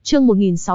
Chương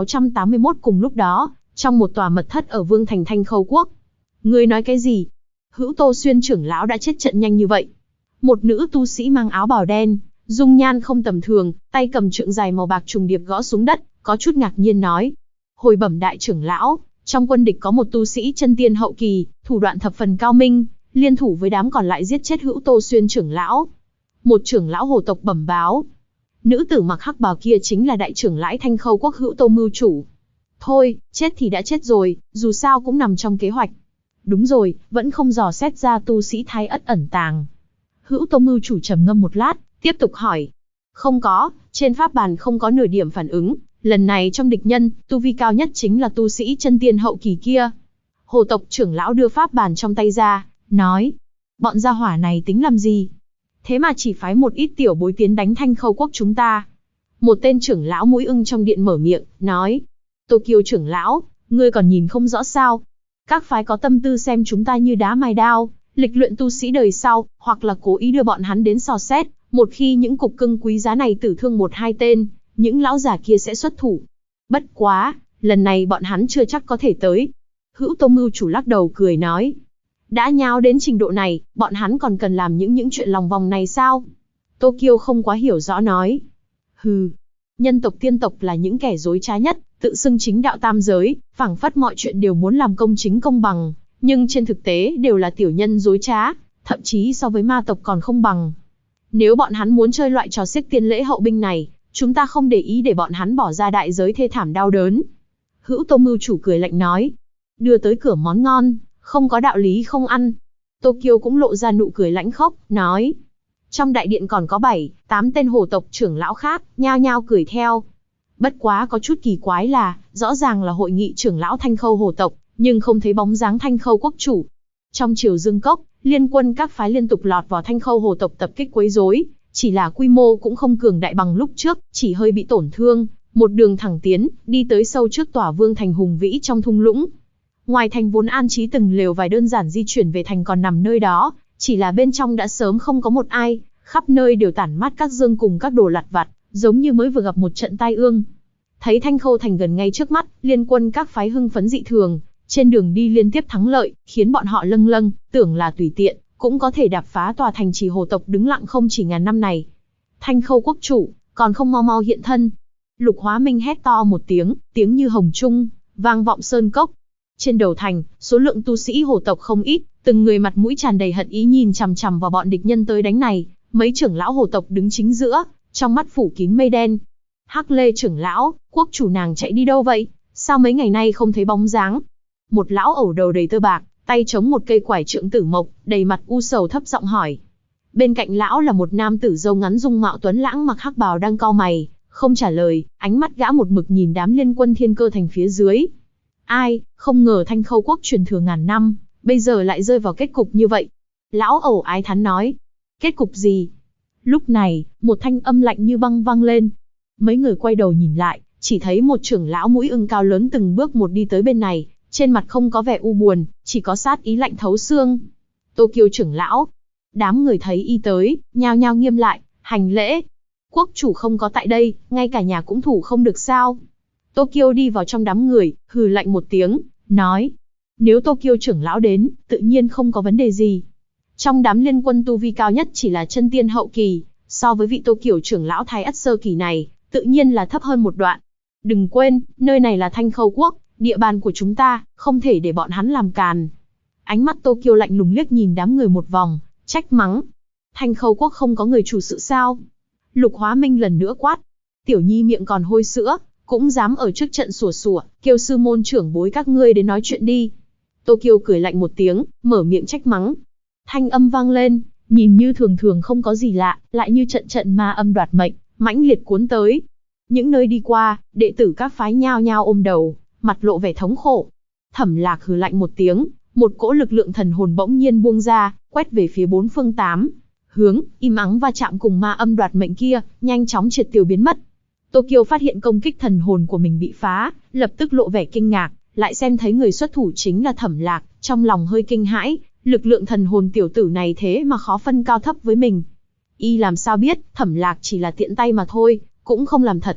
1681. Cùng lúc đó, trong một tòa mật thất ở Vương thành Thanh Khâu Quốc. Ngươi nói cái gì? Hữu Tô Xuyên trưởng lão đã chết trận nhanh như vậy? Một nữ tu sĩ mang áo bào đen, dung nhan không tầm thường, tay cầm trượng dài màu bạc trùng điệp gõ xuống đất, có chút ngạc nhiên nói. Hồi bẩm đại trưởng lão, trong quân địch có một tu sĩ chân tiên hậu kỳ, thủ đoạn thập phần cao minh, liên thủ với đám còn lại giết chết Hữu Tô Xuyên trưởng lão. Một trưởng lão hồ tộc bẩm báo. Nữ tử mặc hắc bào kia chính là đại trưởng lão Thanh Khâu Quốc Hữu Tô Mưu chủ. Thôi, chết thì đã chết rồi, dù sao cũng nằm trong kế hoạch. Đúng rồi, vẫn không dò xét ra tu sĩ Thái Ất ẩn tàng. Hữu Tô Mưu chủ trầm ngâm một lát, tiếp tục hỏi. Không có, trên pháp bàn không có nửa điểm phản ứng. Lần này trong địch nhân, tu vi cao nhất chính là tu sĩ chân tiên hậu kỳ kia. Hồ tộc trưởng lão đưa pháp bàn trong tay ra, nói. Bọn gia hỏa này tính làm gì? Thế mà chỉ phái một ít tiểu bối tiến đánh Thanh Khâu Quốc chúng ta. Một tên trưởng lão mũi ưng trong điện mở miệng, nói. Tô Kiêu trưởng lão, ngươi còn nhìn không rõ sao? Các phái có tâm tư xem chúng ta như đá mài đao, lịch luyện tu sĩ đời sau, hoặc là cố ý đưa bọn hắn đến dò xét. Một khi những cục cưng quý giá này tử thương một hai tên, những lão già kia sẽ xuất thủ. Bất quá, lần này bọn hắn chưa chắc có thể tới. Hữu Tô Mưu chủ lắc đầu cười nói. Đã nháo đến trình độ này, bọn hắn còn cần làm những chuyện lòng vòng này sao? Tô Kiêu không quá hiểu rõ nói. Hừ, nhân tộc tiên tộc là những kẻ dối trá nhất, tự xưng chính đạo tam giới, phảng phất mọi chuyện đều muốn làm công chính công bằng, nhưng trên thực tế đều là tiểu nhân dối trá, thậm chí so với ma tộc còn không bằng. Nếu bọn hắn muốn chơi loại trò xiếc tiên lễ hậu binh này, chúng ta không để ý để bọn hắn bỏ ra đại giới thê thảm đau đớn. Hữu Tô Mưu chủ cười lạnh nói. Đưa tới cửa món ngon, không có đạo lý không ăn. Tô Kiêu cũng lộ ra nụ cười lãnh khốc, nói. Trong đại điện còn có 7-8 tên hồ tộc trưởng lão khác, nhao nhao cười theo. Bất quá có chút kỳ quái là, rõ ràng là hội nghị trưởng lão Thanh Khâu hồ tộc, nhưng không thấy bóng dáng Thanh Khâu quốc chủ. Trong triều Dương Cốc, liên quân các phái liên tục lọt vào Thanh Khâu hồ tộc tập kích quấy rối, chỉ là quy mô cũng không cường đại bằng lúc trước, chỉ hơi bị tổn thương, một đường thẳng tiến, đi tới sâu trước tòa Vương thành hùng vĩ trong thung lũng. Ngoài thành vốn an trí từng lều vài đơn giản di chuyển về thành còn nằm nơi đó, chỉ là bên trong đã sớm không có một ai, khắp nơi đều tản mát các dương cùng các đồ lặt vặt, giống như mới vừa gặp một trận tai ương. Thấy Thanh Khâu thành gần ngay trước mắt, liên quân các phái hưng phấn dị thường, trên đường đi liên tiếp thắng lợi, khiến bọn họ lâng lâng, tưởng là tùy tiện cũng có thể đạp phá tòa thành trì hồ tộc đứng lặng không chỉ ngàn năm này. Thanh Khâu quốc chủ, còn không mau mau hiện thân. Lục Hóa Minh hét to một tiếng, tiếng như hồng trung, vang vọng sơn cốc. Trên đầu thành, số lượng tu sĩ hồ tộc không ít, từng người mặt mũi tràn đầy hận ý nhìn chằm chằm vào bọn địch nhân tới đánh này. Mấy trưởng lão hồ tộc đứng chính giữa, trong mắt phủ kín mây đen. Hắc Lê trưởng lão, quốc chủ nàng chạy đi đâu vậy? Sao mấy ngày nay không thấy bóng dáng? Một lão ẩu đầu đầy tơ bạc, tay chống một cây quải trượng tử mộc, đầy mặt u sầu thấp giọng hỏi. Bên cạnh lão là một nam tử râu ngắn dung mạo tuấn lãng mặc hắc bào đang cau mày, không trả lời, ánh mắt gã một mực nhìn đám liên quân Thiên Cơ thành phía dưới. Ai, không ngờ Thanh Khâu quốc truyền thừa ngàn năm, bây giờ lại rơi vào kết cục như vậy. Lão ẩu ái thán nói. Kết cục gì? Lúc này, một thanh âm lạnh như băng vang lên. Mấy người quay đầu nhìn lại, chỉ thấy một trưởng lão mũi ưng cao lớn từng bước một đi tới bên này, trên mặt không có vẻ u buồn, chỉ có sát ý lạnh thấu xương. Tô Kiêu trưởng lão. Đám người thấy y tới, nhao nhao nghiêm lại, hành lễ. Quốc chủ không có tại đây, ngay cả nhà cũng thủ không được sao? Tô Kiêu đi vào trong đám người, hừ lạnh một tiếng, nói. Nếu Tô Kiêu trưởng lão đến, tự nhiên không có vấn đề gì. Trong đám liên quân tu vi cao nhất chỉ là chân tiên hậu kỳ, so với vị Tô Kiều trưởng lão Thái Ất sơ kỳ này, tự nhiên là thấp hơn một đoạn. Đừng quên, nơi này là Thanh Khâu quốc, địa bàn của chúng ta, không thể để bọn hắn làm càn. Ánh mắt Tô Kiêu lạnh lùng liếc nhìn đám người một vòng, trách mắng. Thanh Khâu quốc không có người chủ sự sao? Lục Hóa Minh lần nữa quát. Tiểu nhi miệng còn hôi sữa, cũng dám ở trước trận sủa sủa, kêu sư môn trưởng bối các ngươi đến nói chuyện đi. Tô Kiêu cười lạnh một tiếng, mở miệng trách mắng. Thanh âm vang lên, nhìn như thường thường không có gì lạ, lại như trận trận ma âm đoạt mệnh, mãnh liệt cuốn tới. Những nơi đi qua, đệ tử các phái nhao nhao ôm đầu, mặt lộ vẻ thống khổ. Thẩm Lạc hừ lạnh một tiếng, một cỗ lực lượng thần hồn bỗng nhiên buông ra, quét về phía bốn phương tám hướng, im ắng va chạm cùng ma âm đoạt mệnh kia, nhanh chóng triệt tiêu biến mất. Tô Kiêu phát hiện công kích thần hồn của mình bị phá, lập tức lộ vẻ kinh ngạc, lại xem thấy người xuất thủ chính là Thẩm Lạc, trong lòng hơi kinh hãi, lực lượng thần hồn tiểu tử này thế mà khó phân cao thấp với mình. Y làm sao biết, Thẩm Lạc chỉ là tiện tay mà thôi, cũng không làm thật.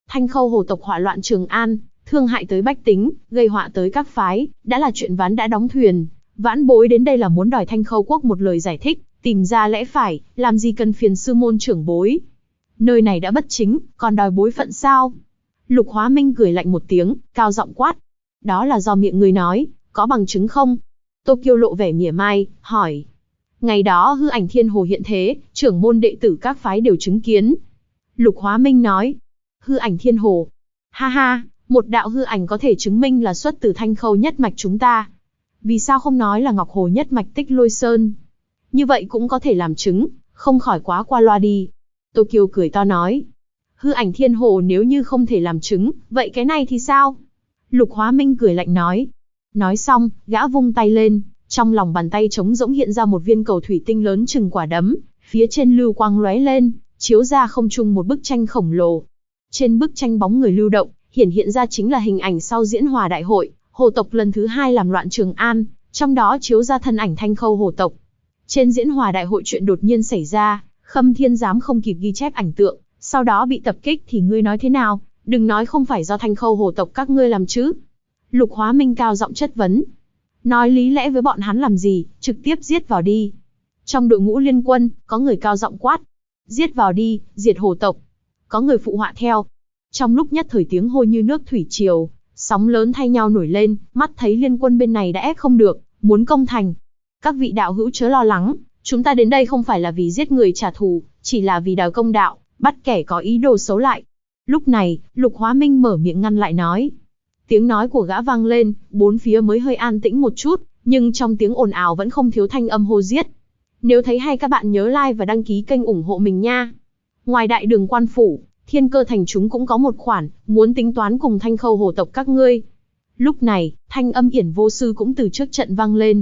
Thanh Khâu hồ tộc hỏa loạn Trường An, thương hại tới bách tính, gây họa tới các phái, đã là chuyện ván đã đóng thuyền. Vãn bối đến đây là muốn đòi Thanh Khâu quốc một lời giải thích, tìm ra lẽ phải, làm gì cần phiền sư môn trưởng bối. Nơi này đã bất chính, còn đòi bối phận sao? Lục Hóa Minh cười lạnh một tiếng, cao giọng quát. Đó là do miệng người nói, có bằng chứng không? Tô Kiêu lộ vẻ mỉa mai, hỏi. Ngày đó hư ảnh Thiên Hồ hiện thế, trưởng môn đệ tử các phái đều chứng kiến. Lục Hóa Minh nói. Hư ảnh Thiên Hồ. Ha ha, một đạo hư ảnh có thể chứng minh là xuất từ Thanh Khâu nhất mạch chúng ta. Vì sao không nói là Ngọc Hồ nhất mạch Tích Lôi Sơn? Như vậy cũng có thể làm chứng, không khỏi quá qua loa đi. Tô Kiêu cười to nói. Hư ảnh Thiên Hồ nếu như không thể làm chứng, vậy cái này thì sao? Lục Hóa Minh cười lạnh nói. Nói xong, gã vung tay lên, trong lòng bàn tay trống rỗng hiện ra một viên cầu thủy tinh lớn chừng quả đấm, phía trên lưu quang lóe lên, chiếu ra không trung một bức tranh khổng lồ. Trên bức tranh bóng người lưu động, hiện ra chính là hình ảnh sau diễn hòa đại hội, hồ tộc lần thứ 2 làm loạn Trường An, trong đó chiếu ra thân ảnh Thanh Khâu hồ tộc. Trên diễn hòa đại hội chuyện đột nhiên xảy ra, Khâm Thiên Giám không kịp ghi chép ảnh tượng, sau đó bị tập kích thì ngươi nói thế nào? Đừng nói không phải do Thanh Khâu hồ tộc các ngươi làm chứ. Lục Hóa Minh cao giọng chất vấn. Nói lý lẽ với bọn hắn làm gì, trực tiếp giết vào đi. Trong đội ngũ liên quân, có người cao giọng quát. Giết vào đi, diệt hồ tộc. Có người phụ họa theo. Trong lúc nhất thời tiếng hô như nước thủy triều, sóng lớn thay nhau nổi lên, mắt thấy liên quân bên này đã ép không được, muốn công thành. Các vị đạo hữu chớ lo lắng, chúng ta đến đây không phải là vì giết người trả thù, chỉ là vì đòi công đạo, bắt kẻ có ý đồ xấu lại. Lúc này, Lục Hóa Minh mở miệng ngăn lại nói. Tiếng nói của gã vang lên, bốn phía mới hơi an tĩnh một chút, nhưng trong tiếng ồn ào vẫn không thiếu thanh âm hô giết. Nếu thấy hay các bạn nhớ like và đăng ký kênh ủng hộ mình nha. Ngoài Đại Đường Quan Phủ, Thiên Cơ Thành chúng cũng có một khoản, muốn tính toán cùng Thanh Khâu hồ tộc các ngươi. Lúc này, thanh âm Yển Vô Sư cũng từ trước trận vang lên.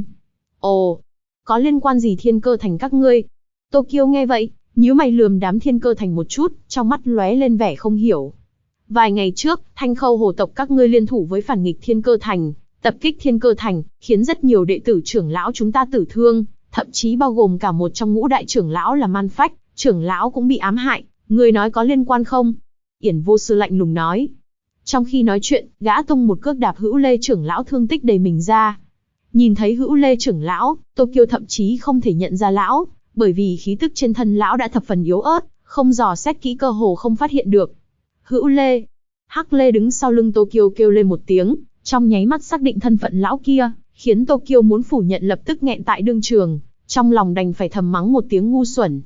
Ồ, có liên quan gì Thiên Cơ Thành các ngươi? Tô Kiêu nghe vậy, nhíu mày lườm đám Thiên Cơ Thành một chút, trong mắt lóe lên vẻ không hiểu. Vài ngày trước, Thanh Khâu hồ tộc các ngươi liên thủ với phản nghịch Thiên Cơ Thành, tập kích Thiên Cơ Thành, khiến rất nhiều đệ tử trưởng lão chúng ta tử thương, thậm chí bao gồm cả một trong ngũ đại trưởng lão là Man Phách, trưởng lão cũng bị ám hại, người nói có liên quan không? Yển Vô Sư lạnh lùng nói. Trong khi nói chuyện, gã tung một cước đạp Hữu Lê trưởng lão thương tích đầy mình ra. Nhìn thấy Hữu Lê trưởng lão, Tô Kiêu thậm chí không thể nhận ra lão, bởi vì khí tức trên thân lão đã thập phần yếu ớt, không dò xét kỹ cơ hồ không phát hiện được. Hữu Lê. Hắc Lê đứng sau lưng Tô Kiêu kêu lên một tiếng, trong nháy mắt xác định thân phận lão kia, khiến Tô Kiêu muốn phủ nhận lập tức nghẹn tại đương trường, trong lòng đành phải thầm mắng một tiếng ngu xuẩn.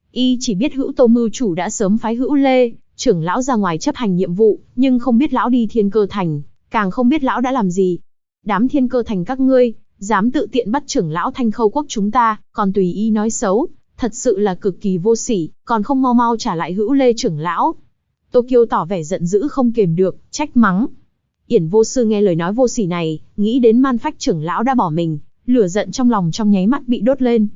Y chỉ biết Hữu Tô mưu chủ đã sớm phái Hữu Lê trưởng lão ra ngoài chấp hành nhiệm vụ, nhưng không biết lão đi Thiên Cơ Thành, càng không biết lão đã làm gì. Đám Thiên Cơ Thành các ngươi, dám tự tiện bắt trưởng lão Thanh Khâu quốc chúng ta, còn tùy ý nói xấu, thật sự là cực kỳ vô sỉ, còn không mau mau trả lại Hữu Lê trưởng lão. Tô Kiêu tỏ vẻ giận dữ không kềm được, trách mắng. Yển Vô Sư nghe lời nói vô sỉ này, nghĩ đến Man Phách trưởng lão đã bỏ mình, lửa giận trong lòng trong nháy mắt bị đốt lên.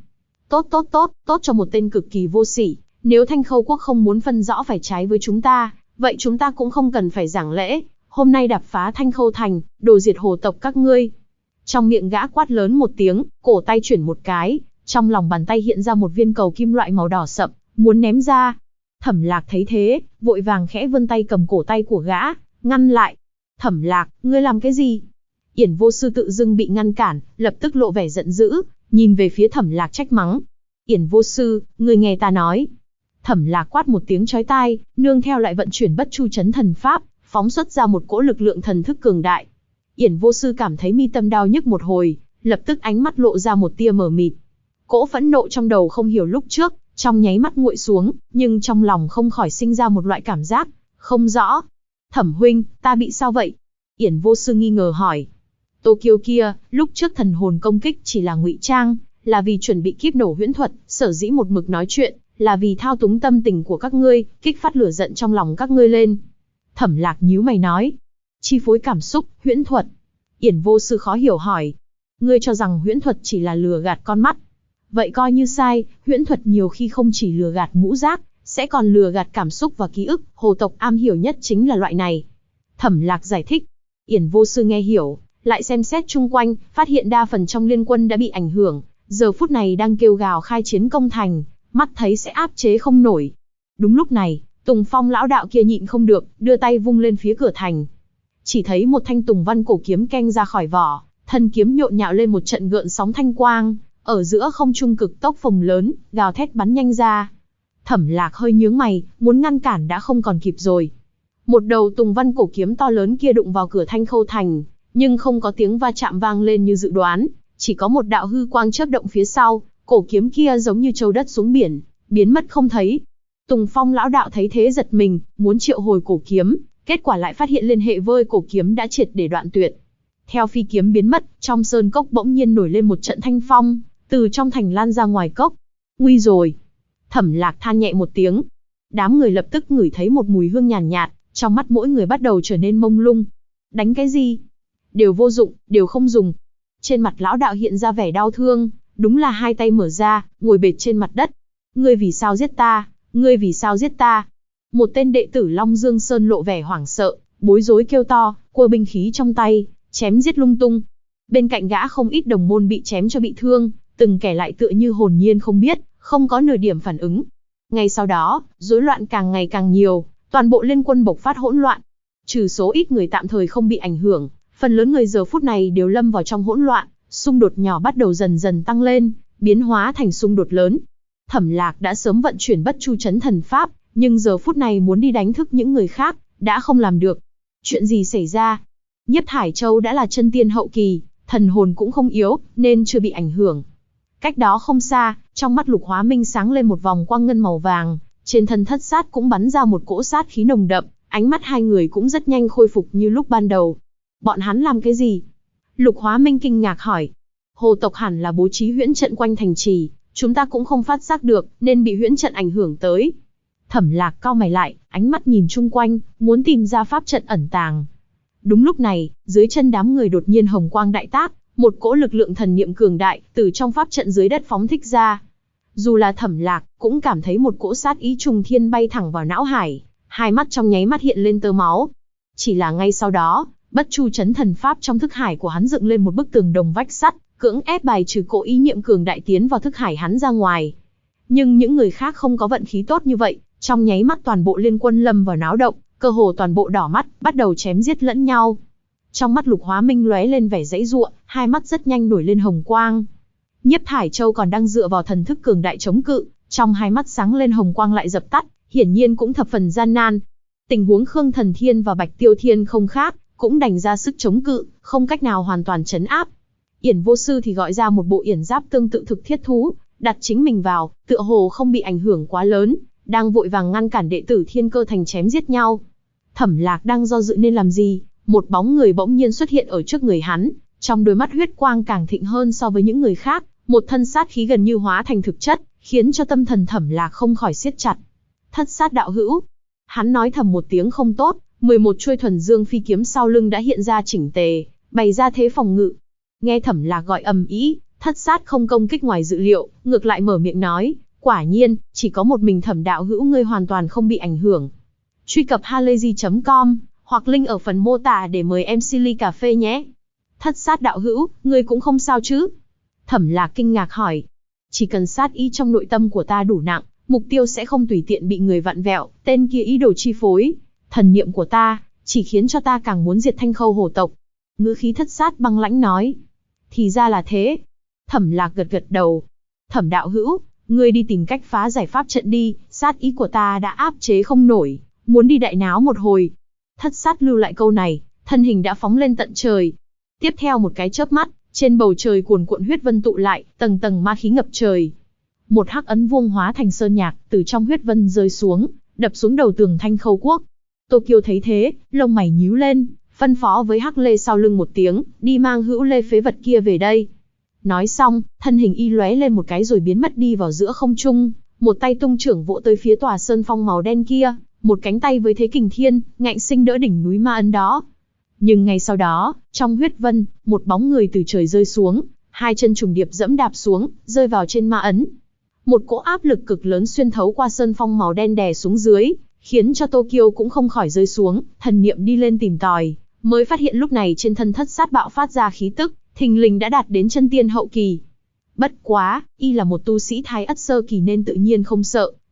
Tốt cho một tên cực kỳ vô sỉ, nếu Thanh Khâu quốc không muốn phân rõ phải trái với chúng ta, vậy chúng ta cũng không cần phải giảng lễ, hôm nay đạp phá Thanh Khâu thành, đồ diệt hồ tộc các ngươi. Trong miệng gã quát lớn một tiếng, cổ tay chuyển một cái, trong lòng bàn tay hiện ra một viên cầu kim loại màu đỏ sậm, muốn ném ra. Thẩm Lạc thấy thế, vội vàng khẽ vươn tay cầm cổ tay của gã, ngăn lại. Thẩm Lạc, ngươi làm cái gì? Yển Vô Sư tự dưng bị ngăn cản, lập tức lộ vẻ giận dữ, nhìn về phía Thẩm Lạc trách mắng. Yển Vô Sư, ngươi nghe ta nói. Thẩm Lạc quát một tiếng chói tai, nương theo lại vận chuyển Bất Chu Chấn thần pháp, phóng xuất ra một cỗ lực lượng thần thức cường đại. Yển Vô Sư cảm thấy mi tâm đau nhức một hồi, lập tức ánh mắt lộ ra một tia mờ mịt. Cỗ phẫn nộ trong đầu không hiểu lúc trước, trong nháy mắt nguội xuống, nhưng trong lòng không khỏi sinh ra một loại cảm giác không rõ. Thẩm huynh, ta bị sao vậy? Yển Vô Sư nghi ngờ hỏi. Tô Kiêu kia, lúc trước thần hồn công kích chỉ là ngụy trang, là vì chuẩn bị kíp nổ huyễn thuật, sở dĩ một mực nói chuyện, là vì thao túng tâm tình của các ngươi, kích phát lửa giận trong lòng các ngươi lên. Thẩm Lạc nhíu mày nói. Chi phối cảm xúc, huyễn thuật. Yển Vô Sư khó hiểu hỏi. Ngươi cho rằng huyễn thuật chỉ là lừa gạt con mắt. Vậy coi như sai, huyễn thuật nhiều khi không chỉ lừa gạt ngũ giác, sẽ còn lừa gạt cảm xúc và ký ức, hồ tộc am hiểu nhất chính là loại này. Thẩm Lạc giải thích. Yển Vô Sư nghe hiểu, lại xem xét chung quanh, phát hiện đa phần trong liên quân đã bị ảnh hưởng, giờ phút này đang kêu gào khai chiến công thành, mắt thấy sẽ áp chế không nổi. Đúng lúc này, Tùng Phong lão đạo kia nhịn không được, đưa tay vung lên phía cửa thành. Chỉ thấy một thanh tùng văn cổ kiếm keng ra khỏi vỏ, thân kiếm nhộn nhạo lên một trận gợn sóng thanh quang, ở giữa không trung cực tốc phồng lớn, gào thét bắn nhanh ra. Thẩm Lạc hơi nhướng mày, muốn ngăn cản đã không còn kịp rồi. Một đầu tùng văn cổ kiếm to lớn kia đụng vào cửa Thanh Khâu thành, nhưng không có tiếng va chạm vang lên như dự đoán, chỉ có một đạo hư quang chớp động phía sau, cổ kiếm kia giống như trâu đất xuống biển, biến mất không thấy. Tùng Phong lão đạo thấy thế giật mình, muốn triệu hồi cổ kiếm, kết quả lại phát hiện liên hệ với cổ kiếm đã triệt để đoạn tuyệt. Theo phi kiếm biến mất, trong sơn cốc bỗng nhiên nổi lên một trận thanh phong, từ trong thành lan ra ngoài cốc. Nguy rồi! Thẩm Lạc than nhẹ một tiếng. Đám người lập tức ngửi thấy một mùi hương nhàn nhạt, trong mắt mỗi người bắt đầu trở nên mông lung. Đánh cái gì? Đều vô dụng, đều không dùng. Trên mặt lão đạo hiện ra vẻ đau thương, đúng là hai tay mở ra, ngồi bệt trên mặt đất. Ngươi vì sao giết ta? Ngươi vì sao giết ta? Một tên đệ tử Long Dương Sơn lộ vẻ hoảng sợ, bối rối kêu to, cua binh khí trong tay, chém giết lung tung. Bên cạnh gã không ít đồng môn bị chém cho bị thương, từng kẻ lại tựa như hồn nhiên không biết, không có nửa điểm phản ứng. Ngay sau đó, rối loạn càng ngày càng nhiều, toàn bộ liên quân bộc phát hỗn loạn. Trừ số ít người tạm thời không bị ảnh hưởng, phần lớn người giờ phút này đều lâm vào trong hỗn loạn, xung đột nhỏ bắt đầu dần dần tăng lên, biến hóa thành xung đột lớn. Thẩm Lạc đã sớm vận chuyển Bất Chu Chấn thần pháp, nhưng giờ phút này muốn đi đánh thức những người khác, đã không làm được. Chuyện gì xảy ra? Nhiếp Thải Châu đã là chân tiên hậu kỳ, thần hồn cũng không yếu, nên chưa bị ảnh hưởng. Cách đó không xa, trong mắt Lục Hóa Minh sáng lên một vòng quang ngân màu vàng, trên thân Thất Sát cũng bắn ra một cỗ sát khí nồng đậm, ánh mắt hai người cũng rất nhanh khôi phục như lúc ban đầu. Bọn hắn làm cái gì? Lục Hóa Minh kinh ngạc hỏi. Hồ tộc hẳn là bố trí huyễn trận quanh thành trì, chúng ta cũng không phát giác được, nên bị huyễn trận ảnh hưởng tới. Thẩm Lạc cau mày lại, ánh mắt nhìn chung quanh, muốn tìm ra pháp trận ẩn tàng. Đúng lúc này, dưới chân đám người đột nhiên hồng quang đại tác, một cỗ lực lượng thần niệm cường đại từ trong pháp trận dưới đất phóng thích ra. Dù là Thẩm Lạc, cũng cảm thấy một cỗ sát ý trùng thiên bay thẳng vào não hải, hai mắt trong nháy mắt hiện lên tơ máu. Chỉ là ngay sau đó, Bất Chu Chấn thần pháp trong thức hải của hắn dựng lên một bức tường đồng vách sắt, cưỡng ép bài trừ cỗ ý niệm cường đại tiến vào thức hải hắn ra ngoài. Nhưng những người khác không có vận khí tốt như vậy, trong nháy mắt toàn bộ liên quân lâm vào náo động, cơ hồ toàn bộ đỏ mắt, bắt đầu chém giết lẫn nhau. Trong mắt Lục Hóa Minh lóe lên vẻ giãy giụa, hai mắt rất nhanh nổi lên hồng quang. Nhiếp Thải Châu còn đang dựa vào thần thức cường đại chống cự, trong hai mắt sáng lên hồng quang lại dập tắt, hiển nhiên cũng thập phần gian nan. Tình huống Khương Thần Thiên và Bạch Tiêu Thiên không khác, cũng đành ra sức chống cự, không cách nào hoàn toàn trấn áp. Yển Vô Sư thì gọi ra một bộ yển giáp tương tự thực thiết thú, đặt chính mình vào, tựa hồ không bị ảnh hưởng quá lớn, đang vội vàng ngăn cản đệ tử Thiên Cơ Thành chém giết nhau. Thẩm Lạc đang do dự nên làm gì, một bóng người bỗng nhiên xuất hiện ở trước người hắn, trong đôi mắt huyết quang càng thịnh hơn so với những người khác, một thân sát khí gần như hóa thành thực chất, khiến cho tâm thần Thẩm Lạc không khỏi siết chặt. Thất Sát đạo hữu. Hắn nói thầm một tiếng không tốt, 11 chuôi thuần dương phi kiếm sau lưng đã hiện ra chỉnh tề, bày ra thế phòng ngự. Nghe Thẩm Lạc gọi ầm ĩ, Thất Sát không công kích ngoài dự liệu, ngược lại mở miệng nói, quả nhiên, chỉ có một mình Thẩm đạo hữu ngươi hoàn toàn không bị ảnh hưởng. Truy cập halayzi.com hoặc link ở phần mô tả để mời MC ly cà phê nhé. Thất Sát đạo hữu, ngươi cũng không sao chứ? Thẩm Lạc kinh ngạc hỏi. Chỉ cần sát ý trong nội tâm của ta đủ nặng, mục tiêu sẽ không tùy tiện bị người vặn vẹo, tên kia ý đồ chi phối. Thần niệm của ta, chỉ khiến cho ta càng muốn diệt Thanh Khâu hồ tộc. Ngữ khí Thất Sát băng lãnh nói. Thì ra là thế. Thẩm Lạc gật gật đầu. Thẩm đạo hữu, ngươi đi tìm cách phá giải pháp trận đi, sát ý của ta đã áp chế không nổi, muốn đi đại náo một hồi. Thất Sát lưu lại câu này, thân hình đã phóng lên tận trời. Tiếp theo một cái chớp mắt, trên bầu trời cuồn cuộn huyết vân tụ lại, tầng tầng ma khí ngập trời. Một hắc ấn vuông hóa thành sơn nhạc, từ trong huyết vân rơi xuống, đập xuống đầu tường Thanh Khâu quốc. Tô Kiêu thấy thế, lông mày nhíu lên, phân phó với Hắc Lê sau lưng một tiếng, đi mang Hữu Lê phế vật kia về đây. Nói xong, thân hình y lóe lên một cái rồi biến mất đi vào giữa không trung, một tay tung trưởng vỗ tới phía tòa sơn phong màu đen kia, một cánh tay với thế kình thiên, ngạnh sinh đỡ đỉnh núi ma ấn đó. Nhưng ngay sau đó, trong huyết vân, một bóng người từ trời rơi xuống, hai chân trùng điệp dẫm đạp xuống, rơi vào trên ma ấn. Một cỗ áp lực cực lớn xuyên thấu qua sơn phong màu đen đè xuống dưới, khiến cho Tô Kiêu cũng không khỏi rơi xuống, thần niệm đi lên tìm tòi, mới phát hiện lúc này trên thân Thất Sát bạo phát ra khí tức, thình lình đã đạt đến chân tiên hậu kỳ. Bất quá, y là một tu sĩ Thái Ất sơ kỳ nên tự nhiên không sợ,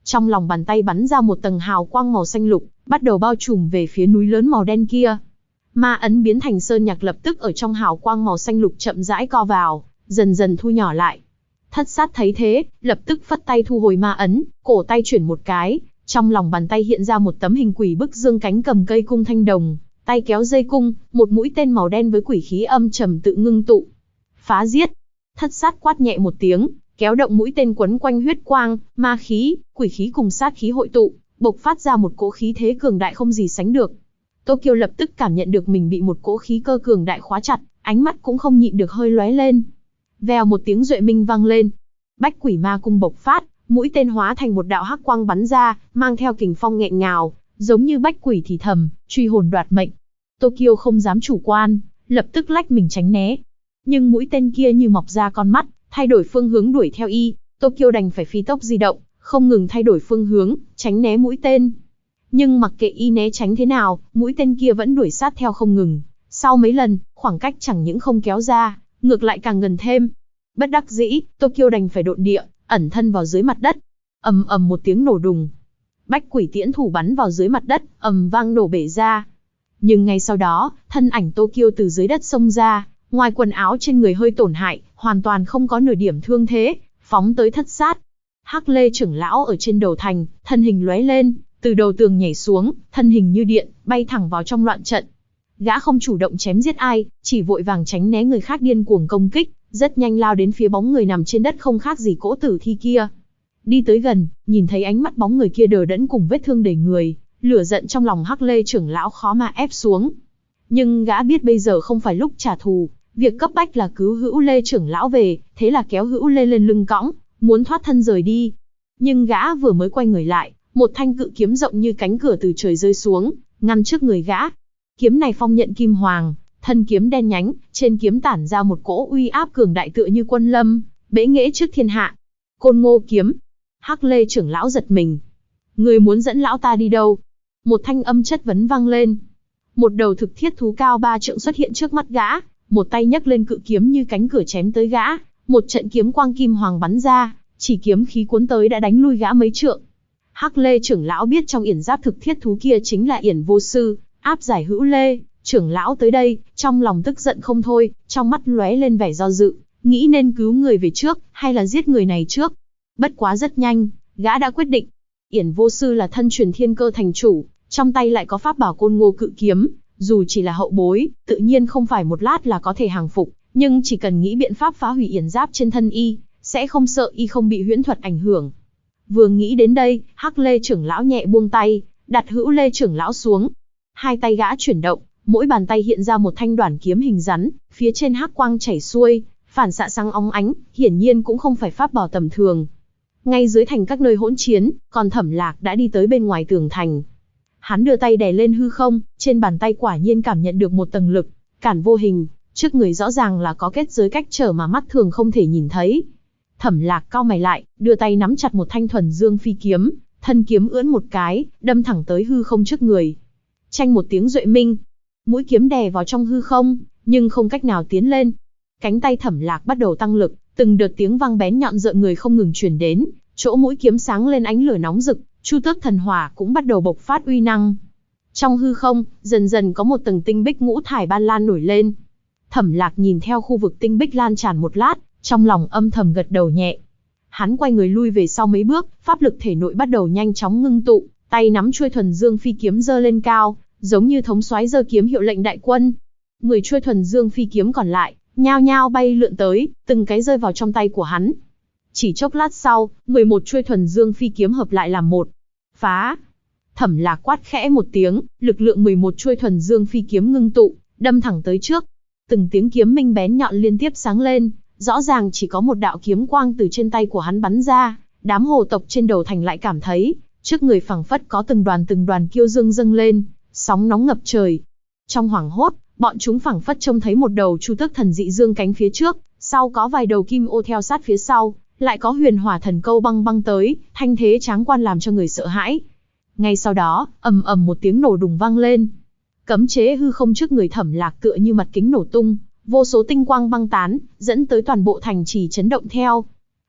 Trong lòng bàn tay bắn ra một tầng hào quang màu xanh lục, bắt đầu bao trùm về phía núi lớn màu đen kia. Ma ấn biến thành sơn nhạc lập tức ở trong hào quang màu xanh lục chậm rãi co vào, dần dần thu nhỏ lại. Thất sát thấy thế, lập tức phất tay thu hồi ma ấn, cổ tay chuyển một cái, trong lòng bàn tay hiện ra một tấm hình quỷ bức dương cánh cầm cây cung thanh đồng, tay kéo dây cung, một mũi tên màu đen với quỷ khí âm trầm tự ngưng tụ. Phá giết! Thất sát quát nhẹ một tiếng, kéo động mũi tên quấn quanh huyết quang, ma khí, quỷ khí cùng sát khí hội tụ, bộc phát ra một cỗ khí thế cường đại không gì sánh được. Tô Kiêu lập tức cảm nhận được mình bị một cỗ khí cơ cường đại khóa chặt, ánh mắt cũng không nhịn được hơi lóe lên. Vèo một tiếng duệ minh vang lên. Bách quỷ ma cung bộc phát, mũi tên hóa thành một đạo hắc quang bắn ra, mang theo kình phong nghẹn ngào, giống như bách quỷ thì thầm, truy hồn đoạt mệnh. Tô Kiêu không dám chủ quan, lập tức lách mình tránh né. Nhưng mũi tên kia như mọc ra con mắt, thay đổi phương hướng đuổi theo y. Tô Kiêu đành phải phi tốc di động, không ngừng thay đổi phương hướng, tránh né mũi tên. Nhưng mặc kệ y né tránh thế nào, mũi tên kia vẫn đuổi sát theo không ngừng. Sau mấy lần, khoảng cách chẳng những không kéo ra, ngược lại càng gần thêm. Bất đắc dĩ, Tô Kiêu đành phải độn địa, ẩn thân vào dưới mặt đất. Ầm ầm một tiếng nổ đùng. Bách quỷ tiễn thủ bắn vào dưới mặt đất, ầm vang nổ bể ra. Nhưng ngay sau đó, thân ảnh Tô Kiêu từ dưới đất xông ra, ngoài quần áo trên người hơi tổn hại, hoàn toàn không có nửa điểm thương thế, phóng tới thất sát. Hắc Lê trưởng lão ở trên đầu thành, thân hình lóe lên, từ đầu tường nhảy xuống, thân hình như điện, bay thẳng vào trong loạn trận. Gã không chủ động chém giết ai, chỉ vội vàng tránh né người khác điên cuồng công kích, rất nhanh lao đến phía bóng người nằm trên đất không khác gì cỗ tử thi kia. Đi tới gần, nhìn thấy ánh mắt bóng người kia đờ đẫn cùng vết thương đầy người, lửa giận trong lòng Hắc Lê trưởng lão khó mà ép xuống. Nhưng gã biết bây giờ không phải lúc trả thù, việc cấp bách là cứu Hữu Lê trưởng lão về, thế là kéo Hữu Lê lên lưng cõng, muốn thoát thân rời đi. Nhưng gã vừa mới quay người lại, một thanh cự kiếm rộng như cánh cửa từ trời rơi xuống, ngăn trước người gã. Kiếm này phong nhận kim hoàng, thân kiếm đen nhánh, trên kiếm tản ra một cỗ uy áp cường đại tựa như quân lâm, bẽ nghễ trước thiên hạ. Côn Ngô kiếm. Hắc Lê trưởng lão giật mình. Người muốn dẫn lão ta đi đâu? Một thanh âm chất vấn vang lên. Một đầu thực thiết thú cao 3 trượng xuất hiện trước mắt gã, một tay nhấc lên cự kiếm như cánh cửa chém tới gã, một trận kiếm quang kim hoàng bắn ra, chỉ kiếm khí cuốn tới đã đánh lui gã mấy trượng. Hắc Lê trưởng lão biết trong yển giáp thực thiết thú kia chính là Yển Vô Sư, áp giải Hữu Lê trưởng lão tới đây, trong lòng tức giận không thôi, trong mắt lóe lên vẻ do dự, nghĩ nên cứu người về trước, hay là giết người này trước. Bất quá rất nhanh, gã đã quyết định. Yển Vô Sư là thân truyền Thiên Cơ thành chủ, trong tay lại có pháp bảo Côn Ngô cự kiếm, dù chỉ là hậu bối, tự nhiên không phải một lát là có thể hàng phục, nhưng chỉ cần nghĩ biện pháp phá hủy yển giáp trên thân y, sẽ không sợ y không bị huyễn thuật ảnh hưởng. Vừa nghĩ đến đây, Hắc Lê trưởng lão nhẹ buông tay, đặt Hữu Lê trưởng lão xuống. Hai tay gã chuyển động, mỗi bàn tay hiện ra một thanh đoản kiếm hình rắn, phía trên hắc quang chảy xuôi, phản xạ sáng óng ánh, hiển nhiên cũng không phải pháp bảo tầm thường. Ngay dưới thành các nơi hỗn chiến, còn Thẩm Lạc đã đi tới bên ngoài tường thành. Hắn đưa tay đè lên hư không, trên bàn tay quả nhiên cảm nhận được một tầng lực cản vô hình, trước người rõ ràng là có kết giới cách trở mà mắt thường không thể nhìn thấy. Thẩm Lạc cau mày lại, đưa tay nắm chặt một thanh thuần dương phi kiếm, thân kiếm ưỡn một cái, đâm thẳng tới hư không trước người. Chanh một tiếng duệ minh, mũi kiếm đè vào trong hư không, nhưng không cách nào tiến lên. Cánh tay Thẩm Lạc bắt đầu tăng lực, từng đợt tiếng vang bén nhọn rợn người không ngừng truyền đến, chỗ mũi kiếm sáng lên ánh lửa nóng rực, Chu Tước thần hỏa cũng bắt đầu bộc phát uy năng. Trong hư không, dần dần có một tầng tinh bích ngũ thải ban lan nổi lên. Thẩm Lạc nhìn theo khu vực tinh bích lan tràn một lát, trong lòng âm thầm gật đầu nhẹ. Hắn quay người lui về sau mấy bước, pháp lực thể nội bắt đầu nhanh chóng ngưng tụ, tay nắm chuôi thuần dương phi kiếm giơ lên cao, giống như thống soái giơ kiếm hiệu lệnh đại quân. 10 chuôi thuần dương phi kiếm còn lại, nhao nhao bay lượn tới, từng cái rơi vào trong tay của hắn. Chỉ chốc lát sau, 11 chuôi thuần dương phi kiếm hợp lại làm một. Phá! Thẩm Lạc quát khẽ một tiếng, lực lượng 11 chuôi thuần dương phi kiếm ngưng tụ, đâm thẳng tới trước. Từng tiếng kiếm minh bén nhọn liên tiếp sáng lên, rõ ràng chỉ có một đạo kiếm quang từ trên tay của hắn bắn ra, đám hồ tộc trên đầu thành lại cảm thấy, trước người phảng phất có từng đoàn kiêu dương dâng lên, sóng nóng ngập trời. Trong hoảng hốt, bọn chúng phảng phất trông thấy một đầu Chu Tước thần dị dương cánh phía trước, sau có vài đầu kim ô theo sát phía sau, lại có huyền hỏa thần câu băng băng tới, thanh thế tráng quan làm cho người sợ hãi. Ngay sau đó, ầm ầm một tiếng nổ đùng vang lên. Cấm chế hư không trước người Thẩm Lạc tựa như mặt kính nổ tung, vô số tinh quang băng tán, dẫn tới toàn bộ thành trì chấn động theo.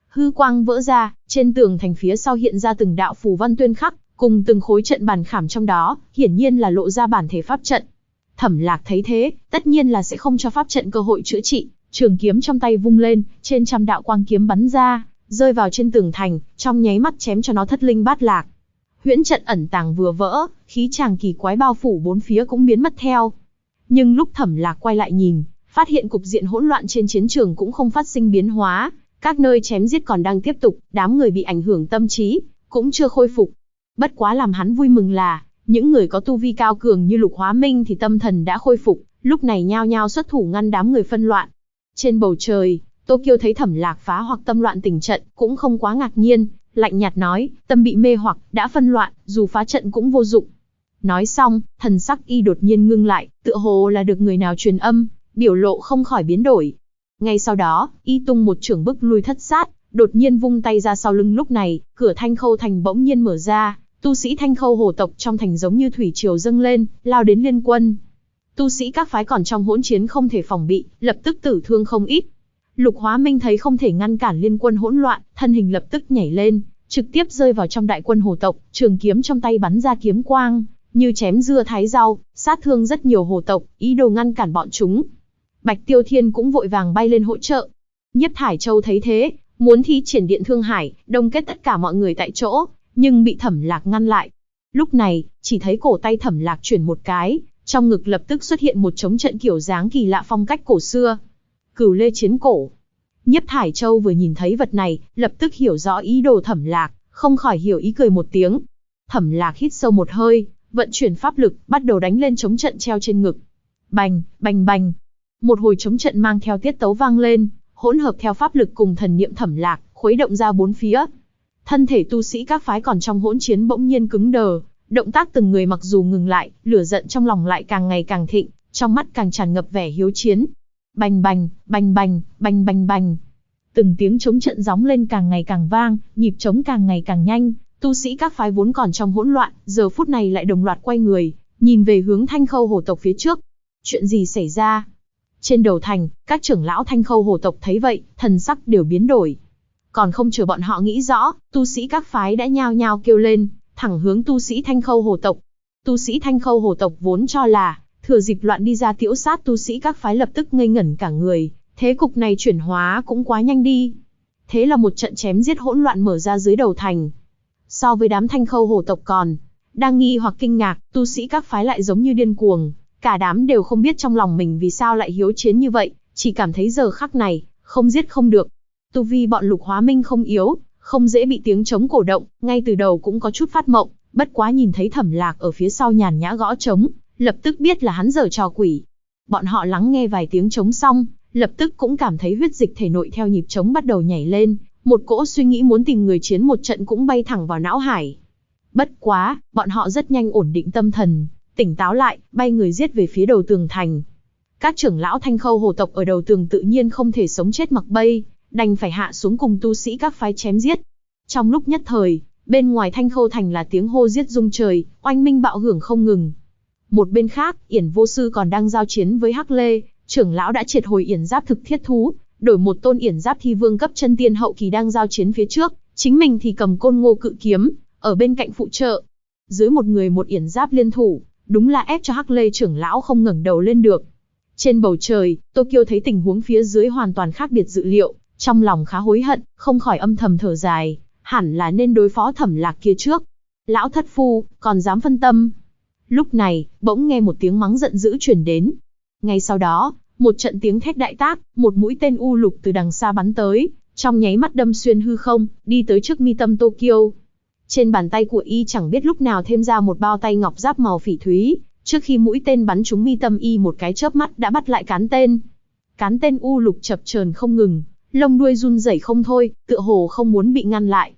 hư quang vỡ ra, trên tường thành phía sau hiện ra từng đạo phù văn tuyên khắc, cùng từng khối trận bàn khảm trong đó, hiển nhiên là lộ ra bản thể pháp trận. Thẩm Lạc thấy thế, tất nhiên là sẽ không cho pháp trận cơ hội chữa trị, trường kiếm trong tay vung lên, trên trăm đạo quang kiếm bắn ra, rơi vào trên tường thành, trong nháy mắt chém cho nó thất linh bát lạc. Huyễn trận ẩn tàng vừa vỡ, khí tràng kỳ quái bao phủ bốn phía cũng biến mất theo. Nhưng lúc Thẩm Lạc quay lại nhìn, phát hiện cục diện hỗn loạn trên chiến trường cũng không phát sinh biến hóa, các nơi chém giết còn đang tiếp tục, đám người bị ảnh hưởng tâm trí cũng chưa khôi phục. Bất quá làm hắn vui mừng là, những người có tu vi cao cường như Lục Hóa Minh thì tâm thần đã khôi phục, lúc này nhao nhao xuất thủ ngăn đám người phân loạn. Trên bầu trời, Tô Kiêu thấy Thẩm Lạc phá hoặc tâm loạn tình trận, cũng không quá ngạc nhiên, lạnh nhạt nói, tâm bị mê hoặc, đã phân loạn, dù phá trận cũng vô dụng. Nói xong, thần sắc y đột nhiên ngưng lại, tựa hồ là được người nào truyền âm, biểu lộ không khỏi biến đổi. Ngay sau đó, y tung một chưởng bức lui thất sát, đột nhiên vung tay ra sau lưng. Lúc này, cửa Thanh Khâu thành bỗng nhiên mở ra, tu sĩ Thanh Khâu hồ tộc trong thành giống như thủy triều dâng lên, lao đến liên quân. Tu sĩ các phái còn trong hỗn chiến không thể phòng bị, lập tức tử thương không ít. Lục Hóa Minh thấy không thể ngăn cản liên quân hỗn loạn, thân hình lập tức nhảy lên, trực tiếp rơi vào trong đại quân hồ tộc, trường kiếm trong tay bắn ra kiếm quang, như chém dưa thái rau, sát thương rất nhiều hồ tộc, ý đồ ngăn cản bọn chúng. Bạch Tiêu Thiên cũng vội vàng bay lên hỗ trợ. Nhiếp Thải Châu thấy thế, muốn thi triển Điện Thương Hải, đông kết tất cả mọi người tại chỗ, nhưng bị Thẩm Lạc ngăn lại. Lúc này, chỉ thấy cổ tay Thẩm Lạc chuyển một cái, trong ngực lập tức xuất hiện một trống trận kiểu dáng kỳ lạ phong cách cổ xưa. Cửu Lê Chiến Cổ. Nhiếp Thải Châu vừa nhìn thấy vật này, lập tức hiểu rõ ý đồ Thẩm Lạc, không khỏi hiểu ý cười một tiếng. Thẩm Lạc hít sâu một hơi, vận chuyển pháp lực, bắt đầu đánh lên trống trận treo trên ngực. Bành, bành bành. Một hồi trống trận mang theo tiết tấu vang lên, hỗn hợp theo pháp lực cùng thần niệm Thẩm Lạc, khuấy động ra bốn phía. Thân thể tu sĩ các phái còn trong hỗn chiến bỗng nhiên cứng đờ, động tác từng người mặc dù ngừng lại, lửa giận trong lòng lại càng ngày càng thịnh, trong mắt càng tràn ngập vẻ hiếu chiến. Bành bành, bành bành, bành bành bành. Từng tiếng trống trận gióng lên càng ngày càng vang, nhịp trống càng ngày càng nhanh, tu sĩ các phái vốn còn trong hỗn loạn, giờ phút này lại đồng loạt quay người, nhìn về hướng Thanh Khâu hồ tộc phía trước. Chuyện gì xảy ra? Trên đầu thành, các trưởng lão Thanh Khâu hồ tộc thấy vậy, thần sắc đều biến đổi. Còn không chờ bọn họ nghĩ rõ, tu sĩ các phái đã nhao nhao kêu lên, thẳng hướng tu sĩ Thanh Khâu hồ tộc. Tu sĩ Thanh Khâu hồ tộc vốn cho là thừa dịp loạn đi ra tiễu sát tu sĩ các phái, lập tức ngây ngẩn cả người, thế cục này chuyển hóa cũng quá nhanh đi. Thế là một trận chém giết hỗn loạn mở ra dưới đầu thành. So với đám Thanh Khâu hồ tộc còn đang nghi hoặc kinh ngạc, tu sĩ các phái lại giống như điên cuồng, cả đám đều không biết trong lòng mình vì sao lại hiếu chiến như vậy, chỉ cảm thấy giờ khắc này, không giết không được. Tu vi bọn Lục Hóa Minh không yếu, không dễ bị tiếng trống cổ động, ngay từ đầu cũng có chút phát mộng, bất quá nhìn thấy Thẩm Lạc ở phía sau nhàn nhã gõ trống, lập tức biết là hắn giở trò quỷ. Bọn họ lắng nghe vài tiếng trống xong, lập tức cũng cảm thấy huyết dịch thể nội theo nhịp trống bắt đầu nhảy lên, một cỗ suy nghĩ muốn tìm người chiến một trận cũng bay thẳng vào não hải. Bất quá, bọn họ rất nhanh ổn định tâm thần, tỉnh táo lại, bay người giết về phía đầu tường thành. Các trưởng lão Thanh Khâu hồ tộc ở đầu tường tự nhiên không thể sống chết mặc bay, đành phải hạ xuống cùng tu sĩ các phái chém giết. Trong lúc nhất thời, bên ngoài Thanh Khâu thành là tiếng hô giết rung trời, oanh minh bạo hưởng không ngừng. Một bên khác, Yển Vô Sư còn đang giao chiến với Hắc Lê, trưởng lão đã triệt hồi Yển Giáp thực thiết thú, đổi một tôn Yển Giáp thi vương cấp chân tiên hậu kỳ đang giao chiến phía trước, chính mình thì cầm Côn Ngô cự kiếm, ở bên cạnh phụ trợ. Dưới một người một Yển Giáp liên thủ, đúng là ép cho Hắc Lê trưởng lão không ngẩng đầu lên được. Trên bầu trời, Tô Kiêu thấy tình huống phía dưới hoàn toàn khác biệt dự liệu, trong lòng khá hối hận, không khỏi âm thầm thở dài, hẳn là nên đối phó Thẩm Lạc kia trước. Lão thất phu, còn dám phân tâm. Lúc này, bỗng nghe một tiếng mắng giận dữ truyền đến. Ngay sau đó, một trận tiếng thét đại tác, một mũi tên u lục từ đằng xa bắn tới, trong nháy mắt đâm xuyên hư không, đi tới trước mi tâm Tô Kiêu. Trên bàn tay của y chẳng biết lúc nào thêm ra một bao tay ngọc giáp màu phỉ thúy, trước khi mũi tên bắn trúng mi tâm y một cái chớp mắt đã bắt lại cán tên. Cán tên u lục chập chờn không ngừng, lông đuôi run rẩy không thôi, tựa hồ không muốn bị ngăn lại.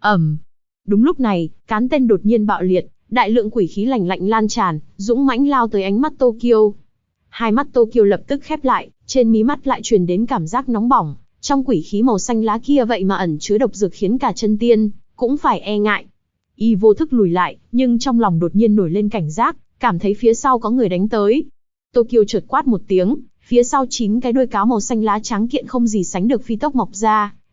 Đúng lúc này, cán tên đột nhiên bạo liệt, đại lượng quỷ khí lạnh lạnh lan tràn, dũng mãnh lao tới ánh mắt Tô Kiêu. Hai mắt Tô Kiêu lập tức khép lại, trên mí mắt lại truyền đến cảm giác nóng bỏng, trong quỷ khí màu xanh lá kia vậy mà ẩn chứa độc dược khiến cả chân tiên cũng phải e ngại. Y vô thức lùi lại, nhưng trong lòng đột nhiên nổi lên cảnh giác, cảm thấy phía sau có người đánh tới. Tô Kiêu chợt quát một tiếng, phía sau 9 cái đuôi cáo màu xanh lá trắng kiện không gì sánh được phi tốc mọc ra,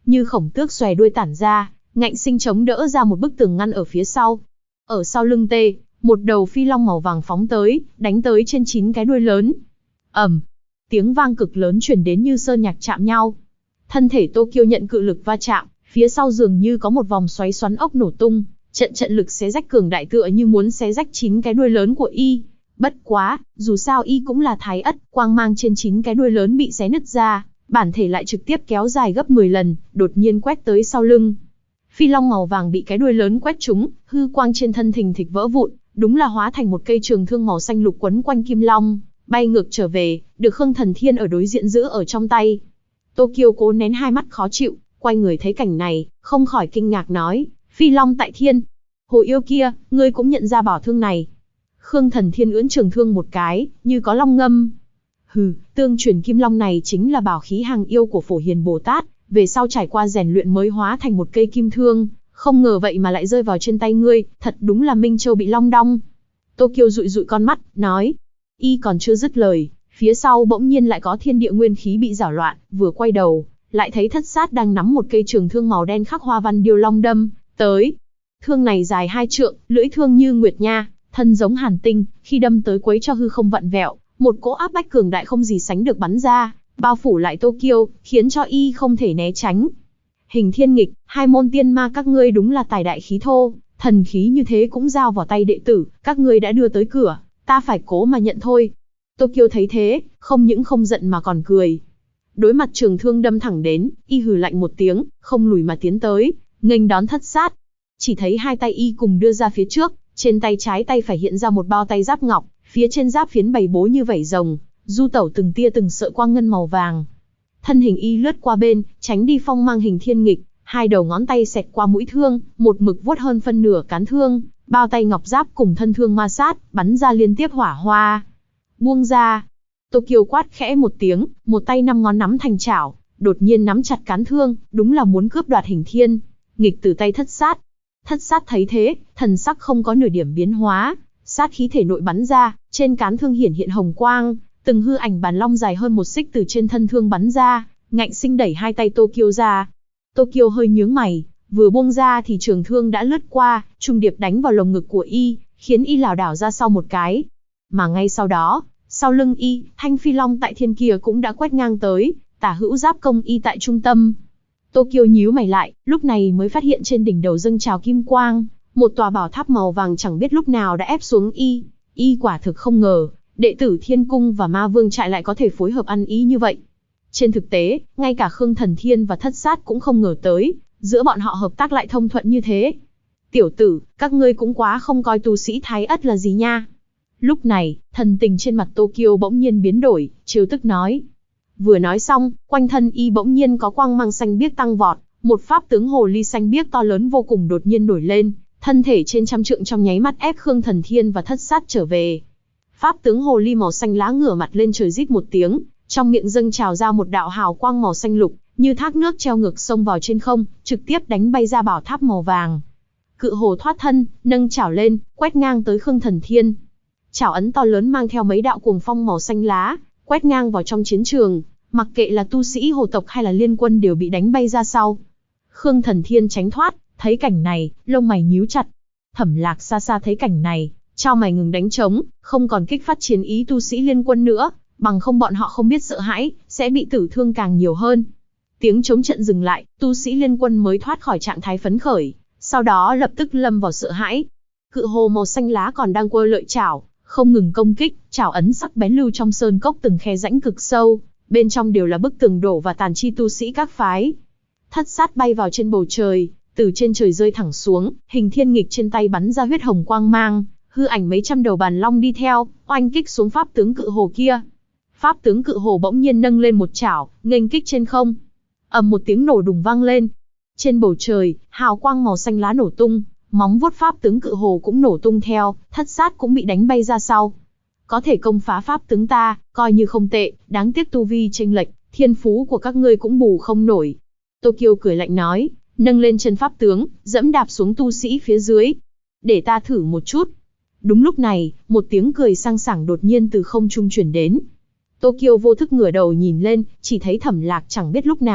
như khổng tước xòe đuôi tản ra, ngạnh sinh chống đỡ ra một bức tường ngăn ở phía sau. Ở sau lưng tê, một đầu phi long màu vàng phóng tới, đánh tới trên 9 cái đuôi lớn. ầm, tiếng vang cực lớn truyền đến như sơn nhạc chạm nhau. Thân thể Tokyo nhận cự lực va chạm, phía sau dường như có một vòng xoáy xoắn ốc nổ tung, trận lực xé rách cường đại tựa như muốn xé rách 9 cái đuôi lớn của y. Bất quá, dù sao y cũng là thái ất, quang mang trên 9 cái đuôi lớn bị xé nứt ra, bản thể lại trực tiếp kéo dài gấp 10 lần, đột nhiên quét tới sau lưng. Phi long màu vàng bị cái đuôi lớn quét trúng, hư quang trên thân thình thịch vỡ vụn, đúng là hóa thành một cây trường thương màu xanh lục quấn quanh kim long, bay ngược trở về, được Khương Thần Thiên ở đối diện giữ ở trong tay. Tokyo cố nén hai mắt khó chịu, quay người thấy cảnh này, không khỏi kinh ngạc nói, Phi long tại thiên. Hồ yêu kia, ngươi cũng nhận ra bảo thương này. Khương Thần Thiên ưỡn trường thương một cái, như có long ngâm. Hừ, tương truyền kim long này chính là bảo khí hàng yêu của Phổ Hiền Bồ Tát, về sau trải qua rèn luyện mới hóa thành một cây kim thương, không ngờ vậy mà lại rơi vào trên tay ngươi, thật đúng là Minh Châu bị long đong. Tokyo dụi dụi con mắt, nói. Y còn chưa dứt lời, phía sau bỗng nhiên lại có thiên địa nguyên khí bị giảo loạn, vừa quay đầu, lại thấy Thất Sát đang nắm một cây trường thương màu đen khắc hoa văn điêu long đâm tới. Thương này dài 2 trượng, lưỡi thương như nguyệt nha, thân giống hàn tinh, khi đâm tới quấy cho hư không vặn vẹo, một cỗ áp bách cường đại không gì sánh được bắn ra, bao phủ lại Tokyo, khiến cho y không thể né tránh. Hình Thiên Nghịch, hai môn tiên ma các ngươi đúng là tài đại khí thô, thần khí như thế cũng giao vào tay đệ tử, các ngươi đã đưa tới cửa, ta phải cố mà nhận thôi. Tokyo thấy thế, không những không giận mà còn cười. Đối mặt trường thương đâm thẳng đến, y hừ lạnh một tiếng, không lùi mà tiến tới, nghênh đón Thất Sát. Chỉ thấy hai tay y cùng đưa ra phía trước, trên tay trái tay phải hiện ra một bao tay giáp ngọc, phía trên giáp phiến bày bố như vảy rồng, du tẩu từng tia từng sợi quang ngân màu vàng. Thân hình y lướt qua bên, tránh đi phong mang Hình Thiên Nghịch, hai đầu ngón tay xẹt qua mũi thương, một mực vuốt hơn phân nửa cán thương, bao tay ngọc giáp cùng thân thương ma sát, bắn ra liên tiếp hỏa hoa. Buông ra. Tokyo quát khẽ một tiếng, một tay 5 ngón nắm thành chảo, đột nhiên nắm chặt cán thương, đúng là muốn cướp đoạt Hình Thiên Nghịch từ tay Thất Sát. Thất Sát thấy thế, thần sắc không có nửa điểm biến hóa, sát khí thể nội bắn ra, trên cán thương hiển hiện hồng quang, từng hư ảnh bàn long dài hơn 1 xích từ trên thân thương bắn ra, ngạnh sinh đẩy hai tay Tokyo ra. Tokyo hơi nhướng mày, vừa buông ra thì trường thương đã lướt qua, trùng điệp đánh vào lồng ngực của y, khiến y lảo đảo ra sau một cái. Mà ngay sau đó, sau lưng y, thanh phi long tại thiên kia cũng đã quét ngang tới, tả hữu giáp công y tại trung tâm. Tokyo nhíu mày lại, lúc này mới phát hiện trên đỉnh đầu dâng trào kim quang, một tòa bảo tháp màu vàng chẳng biết lúc nào đã ép xuống y. Y quả thực không ngờ, đệ tử Thiên Cung và Ma Vương trại lại có thể phối hợp ăn ý như vậy. Trên thực tế, ngay cả Khương Thần Thiên và Thất Sát cũng không ngờ tới, giữa bọn họ hợp tác lại thông thuận như thế. Tiểu tử, các ngươi cũng quá không coi tu sĩ Thái Ất là gì nha. Lúc này, thần tình trên mặt Tokyo bỗng nhiên biến đổi, trêu tức nói. Vừa nói xong, quanh thân y bỗng nhiên có quang mang xanh biếc tăng vọt, một pháp tướng hồ ly xanh biếc to lớn vô cùng đột nhiên nổi lên, thân thể trên trăm trượng trong nháy mắt ép Khương Thần Thiên và Thất Sát trở về. Pháp tướng hồ ly màu xanh lá ngửa mặt lên trời rít một tiếng, trong miệng dâng trào ra một đạo hào quang màu xanh lục, như thác nước treo ngược sông vào trên không, trực tiếp đánh bay ra bảo tháp màu vàng. Cự hồ thoát thân, nâng chảo lên, quét ngang tới Khương Thần Thiên. Chảo ấn to lớn mang theo mấy đạo cuồng phong màu xanh lá, quét ngang vào trong chiến trường, mặc kệ là tu sĩ hồ tộc hay là liên quân đều bị đánh bay ra sau. Khương Thần Thiên tránh thoát, thấy cảnh này, lông mày nhíu chặt. Thẩm Lạc xa xa thấy cảnh này, chao mày ngừng đánh trống, không còn kích phát chiến ý tu sĩ liên quân nữa, bằng không bọn họ không biết sợ hãi, sẽ bị tử thương càng nhiều hơn. Tiếng trống trận dừng lại, tu sĩ liên quân mới thoát khỏi trạng thái phấn khởi, sau đó lập tức lâm vào sợ hãi. Cự hồ màu xanh lá còn đang quơ lợi chảo, không ngừng công kích, chảo ấn sắc bén lưu trong sơn cốc từng khe rãnh cực sâu, bên trong đều là bức tường đổ và tàn chi tu sĩ các phái. Thất Sát bay vào trên bầu trời, từ trên trời rơi thẳng xuống, Hình Thiên Nghịch trên tay bắn ra huyết hồng quang mang, hư ảnh mấy trăm đầu bàn long đi theo, oanh kích xuống pháp tướng cự hồ kia. Pháp tướng cự hồ bỗng nhiên nâng lên một chảo, nghênh kích trên không. Ầm một tiếng nổ đùng vang lên. Trên bầu trời, hào quang màu xanh lá nổ tung, móng vuốt pháp tướng cự hồ cũng nổ tung theo, Thất Sát cũng bị đánh bay ra sau. Có thể công phá pháp tướng ta, coi như không tệ, đáng tiếc tu vi chênh lệch, thiên phú của các ngươi cũng bù không nổi. Tokyo cười lạnh nói, nâng lên chân pháp tướng, dẫm đạp xuống tu sĩ phía dưới. Để ta thử một chút. Đúng lúc này, một tiếng cười sang sảng đột nhiên từ không trung truyền đến. Tokyo vô thức ngửa đầu nhìn lên, chỉ thấy Thẩm Lạc chẳng biết lúc nào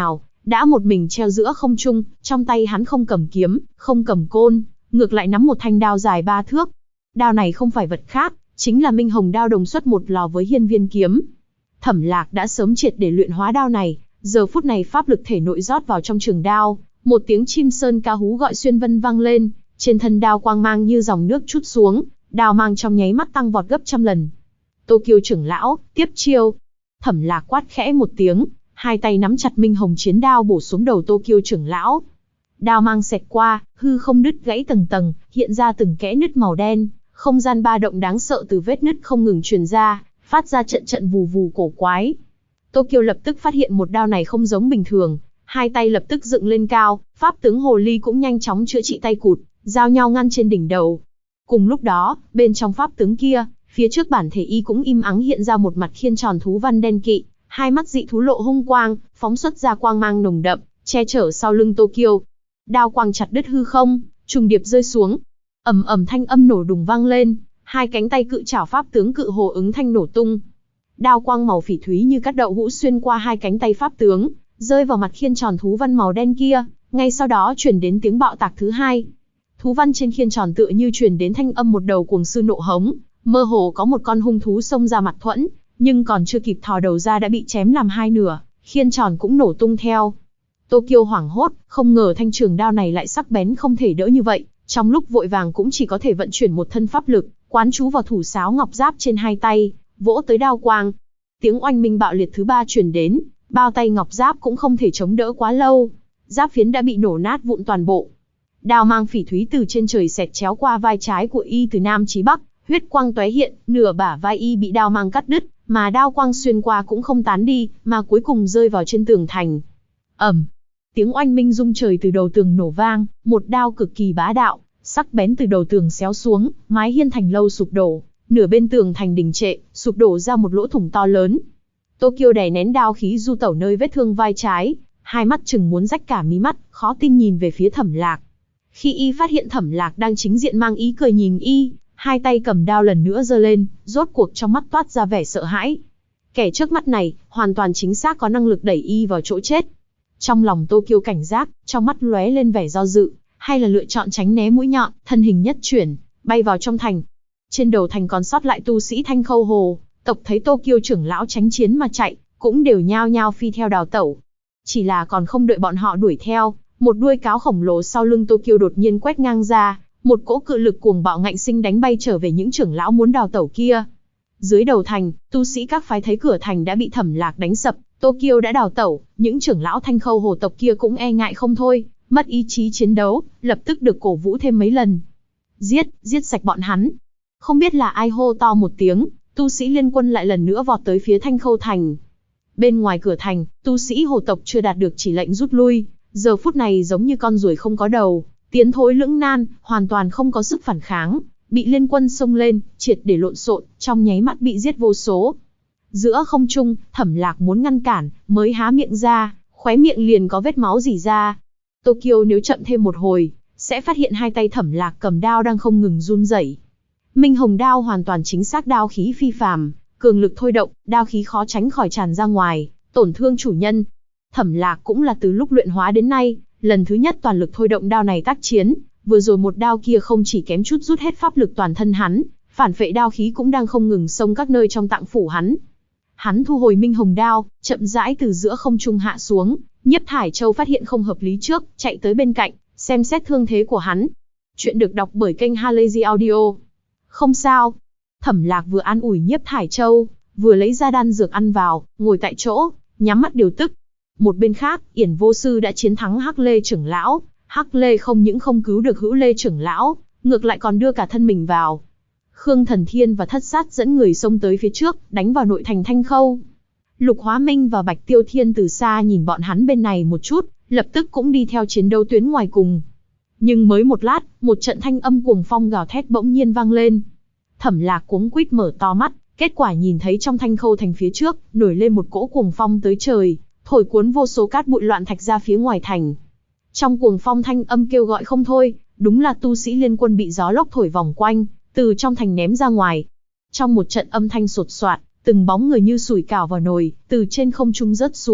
đã một mình treo giữa không trung, trong tay hắn không cầm kiếm, không cầm côn, ngược lại nắm một thanh đao dài 3 thước. Đao này không phải vật khác, chính là Minh Hồng đao đồng xuất một lò với Hiên Viên kiếm. Thẩm Lạc đã sớm triệt để luyện hóa đao này, giờ phút này pháp lực thể nội rót vào trong trường đao, một tiếng chim sơn ca hú gọi xuyên vân vang lên, trên thân đao quang mang như dòng nước trút xuống, đao mang trong nháy mắt tăng vọt gấp trăm lần. Tô Kiêu trưởng lão, tiếp chiêu. Thẩm Lạc quát khẽ một tiếng, hai tay nắm chặt Minh Hồng chiến đao bổ xuống đầu Tô Kiêu trưởng lão. Đao mang xẹt qua, hư không đứt gãy tầng tầng, hiện ra từng kẽ nứt màu đen, không gian ba động đáng sợ từ vết nứt không ngừng truyền ra, phát ra trận trận vù vù cổ quái. Tô Kiêu lập tức phát hiện một đao này không giống bình thường, hai tay lập tức dựng lên cao, pháp tướng hồ ly cũng nhanh chóng chữa trị tay cụt, giao nhau ngăn trên đỉnh đầu. Cùng lúc đó, bên trong pháp tướng kia, phía trước bản thể y cũng im ắng hiện ra một mặt khiên tròn thú văn đen kỵ, hai mắt dị thú lộ hung quang, phóng xuất ra quang mang nồng đậm, che chở sau lưng Tô Kiêu. Đao quang chặt đứt hư không, trùng điệp rơi xuống. Ầm ầm thanh âm nổ đùng vang lên, hai cánh tay cự chảo pháp tướng cự hồ ứng thanh nổ tung. Đao quang màu phỉ thúy như cắt đậu hũ xuyên qua hai cánh tay pháp tướng, rơi vào mặt khiên tròn thú văn màu đen kia, ngay sau đó truyền đến tiếng bạo tạc thứ hai. Thú văn trên khiên tròn tựa như truyền đến thanh âm một đầu cuồng sư nộ hống, mơ hồ có một con hung thú xông ra mặt thuẫn, nhưng còn chưa kịp thò đầu ra đã bị chém làm hai nửa, khiên tròn cũng nổ tung theo. Tô Kiêu hoảng hốt, không ngờ thanh trường đao này lại sắc bén không thể đỡ như vậy, trong lúc vội vàng cũng chỉ có thể vận chuyển một thân pháp lực, quán chú vào thủ sáo ngọc giáp trên hai tay, vỗ tới đao quang. Tiếng oanh minh bạo liệt thứ ba truyền đến, bao tay ngọc giáp cũng không thể chống đỡ quá lâu, giáp phiến đã bị nổ nát vụn toàn bộ. Đao mang phỉ thúy từ trên trời xẹt chéo qua vai trái của y từ nam chí bắc, huyết quang tóe hiện, nửa bả vai y bị đao mang cắt đứt, mà đao quang xuyên qua cũng không tán đi, mà cuối cùng rơi vào trên tường thành. Ầm, tiếng oanh minh rung trời từ đầu tường nổ vang, một đao cực kỳ bá đạo, sắc bén từ đầu tường xéo xuống, mái hiên thành lâu sụp đổ, nửa bên tường thành đình trệ, sụp đổ ra một lỗ thủng to lớn. Tô Kiêu đè nén đao khí du tẩu nơi vết thương vai trái, hai mắt chừng muốn rách cả mí mắt, khó tin nhìn về phía Thẩm Lạc. Khi y phát hiện Thẩm Lạc đang chính diện mang ý cười nhìn y, hai tay cầm đao lần nữa giơ lên, rốt cuộc trong mắt toát ra vẻ sợ hãi. Kẻ trước mắt này, hoàn toàn chính xác có năng lực đẩy y vào chỗ chết. Trong lòng Tô Kiêu cảnh giác, trong mắt lóe lên vẻ do dự, hay là lựa chọn tránh né mũi nhọn, thân hình nhất chuyển, bay vào trong thành. Trên đầu thành còn sót lại tu sĩ Thanh Khâu Hồ, tộc thấy Tô Kiêu trưởng lão tránh chiến mà chạy, cũng đều nhao nhao phi theo đào tẩu. Chỉ là còn không đợi bọn họ đuổi theo, một đuôi cáo khổng lồ sau lưng Tô Kiêu đột nhiên quét ngang ra, một cỗ cự lực cuồng bạo ngạnh sinh đánh bay trở về những trưởng lão muốn đào tẩu kia. Dưới đầu thành, tu sĩ các phái thấy cửa thành đã bị Thẩm Lạc đánh sập, Tô Kiêu đã đào tẩu, những trưởng lão Thanh Khâu Hồ tộc kia cũng e ngại không thôi, mất ý chí chiến đấu, lập tức được cổ vũ thêm mấy lần. Giết, giết sạch bọn hắn. Không biết là ai hô to một tiếng, tu sĩ liên quân lại lần nữa vọt tới phía Thanh Khâu thành. Bên ngoài cửa thành, tu sĩ Hồ tộc chưa đạt được chỉ lệnh rút lui, giờ phút này giống như con ruồi không có đầu, tiến thối lưỡng nan, hoàn toàn không có sức phản kháng, bị liên quân xông lên, triệt để lộn xộn, trong nháy mắt bị giết vô số. Giữa không trung, Thẩm Lạc muốn ngăn cản, mới há miệng ra, khóe miệng liền có vết máu rỉ ra. Tô Kiêu nếu chậm thêm một hồi, sẽ phát hiện hai tay Thẩm Lạc cầm đao đang không ngừng run rẩy. Minh Hồng đao hoàn toàn chính xác đao khí phi phàm, cường lực thôi động, đao khí khó tránh khỏi tràn ra ngoài, tổn thương chủ nhân. Thẩm Lạc cũng là từ lúc luyện hóa đến nay, lần thứ nhất toàn lực thôi động đao này tác chiến, vừa rồi một đao kia không chỉ kém chút rút hết pháp lực toàn thân hắn, phản phệ đao khí cũng đang không ngừng xông các nơi trong tạng phủ hắn. Hắn thu hồi Minh Hồng đao, chậm rãi từ giữa không trung hạ xuống, Nhiếp Thải Châu phát hiện không hợp lý trước, chạy tới bên cạnh, xem xét thương thế của hắn. Chuyện được đọc bởi kênh Halazy Audio. Không sao. Thẩm Lạc vừa an ủi Nhiếp Thải Châu, vừa lấy ra đan dược ăn vào, ngồi tại chỗ, nhắm mắt điều tức. Một bên khác, Yển Vô Sư đã chiến thắng Hắc Lê trưởng lão. Hắc Lê không những không cứu được Hữu Lê trưởng lão, ngược lại còn đưa cả thân mình vào. Khương Thần Thiên và Thất Sát dẫn người xông tới phía trước, đánh vào nội thành Thanh Khâu. Lục Hóa Minh và Bạch Tiêu Thiên từ xa nhìn bọn hắn bên này một chút, lập tức cũng đi theo chiến đấu tuyến ngoài cùng. Nhưng mới một lát, một trận thanh âm cuồng phong gào thét bỗng nhiên vang lên. Thẩm Lạc cuống quýt mở to mắt, kết quả nhìn thấy trong Thanh Khâu thành phía trước, nổi lên một cỗ cuồng phong tới trời, thổi cuốn vô số cát bụi loạn thạch ra phía ngoài thành. Trong cuồng phong thanh âm kêu gọi không thôi, đúng là tu sĩ liên quân bị gió lốc thổi vòng quanh, từ trong thành ném ra ngoài. Trong một trận âm thanh sột soạt, từng bóng người như sủi cảo vào nồi, từ trên không trung rớt xuống,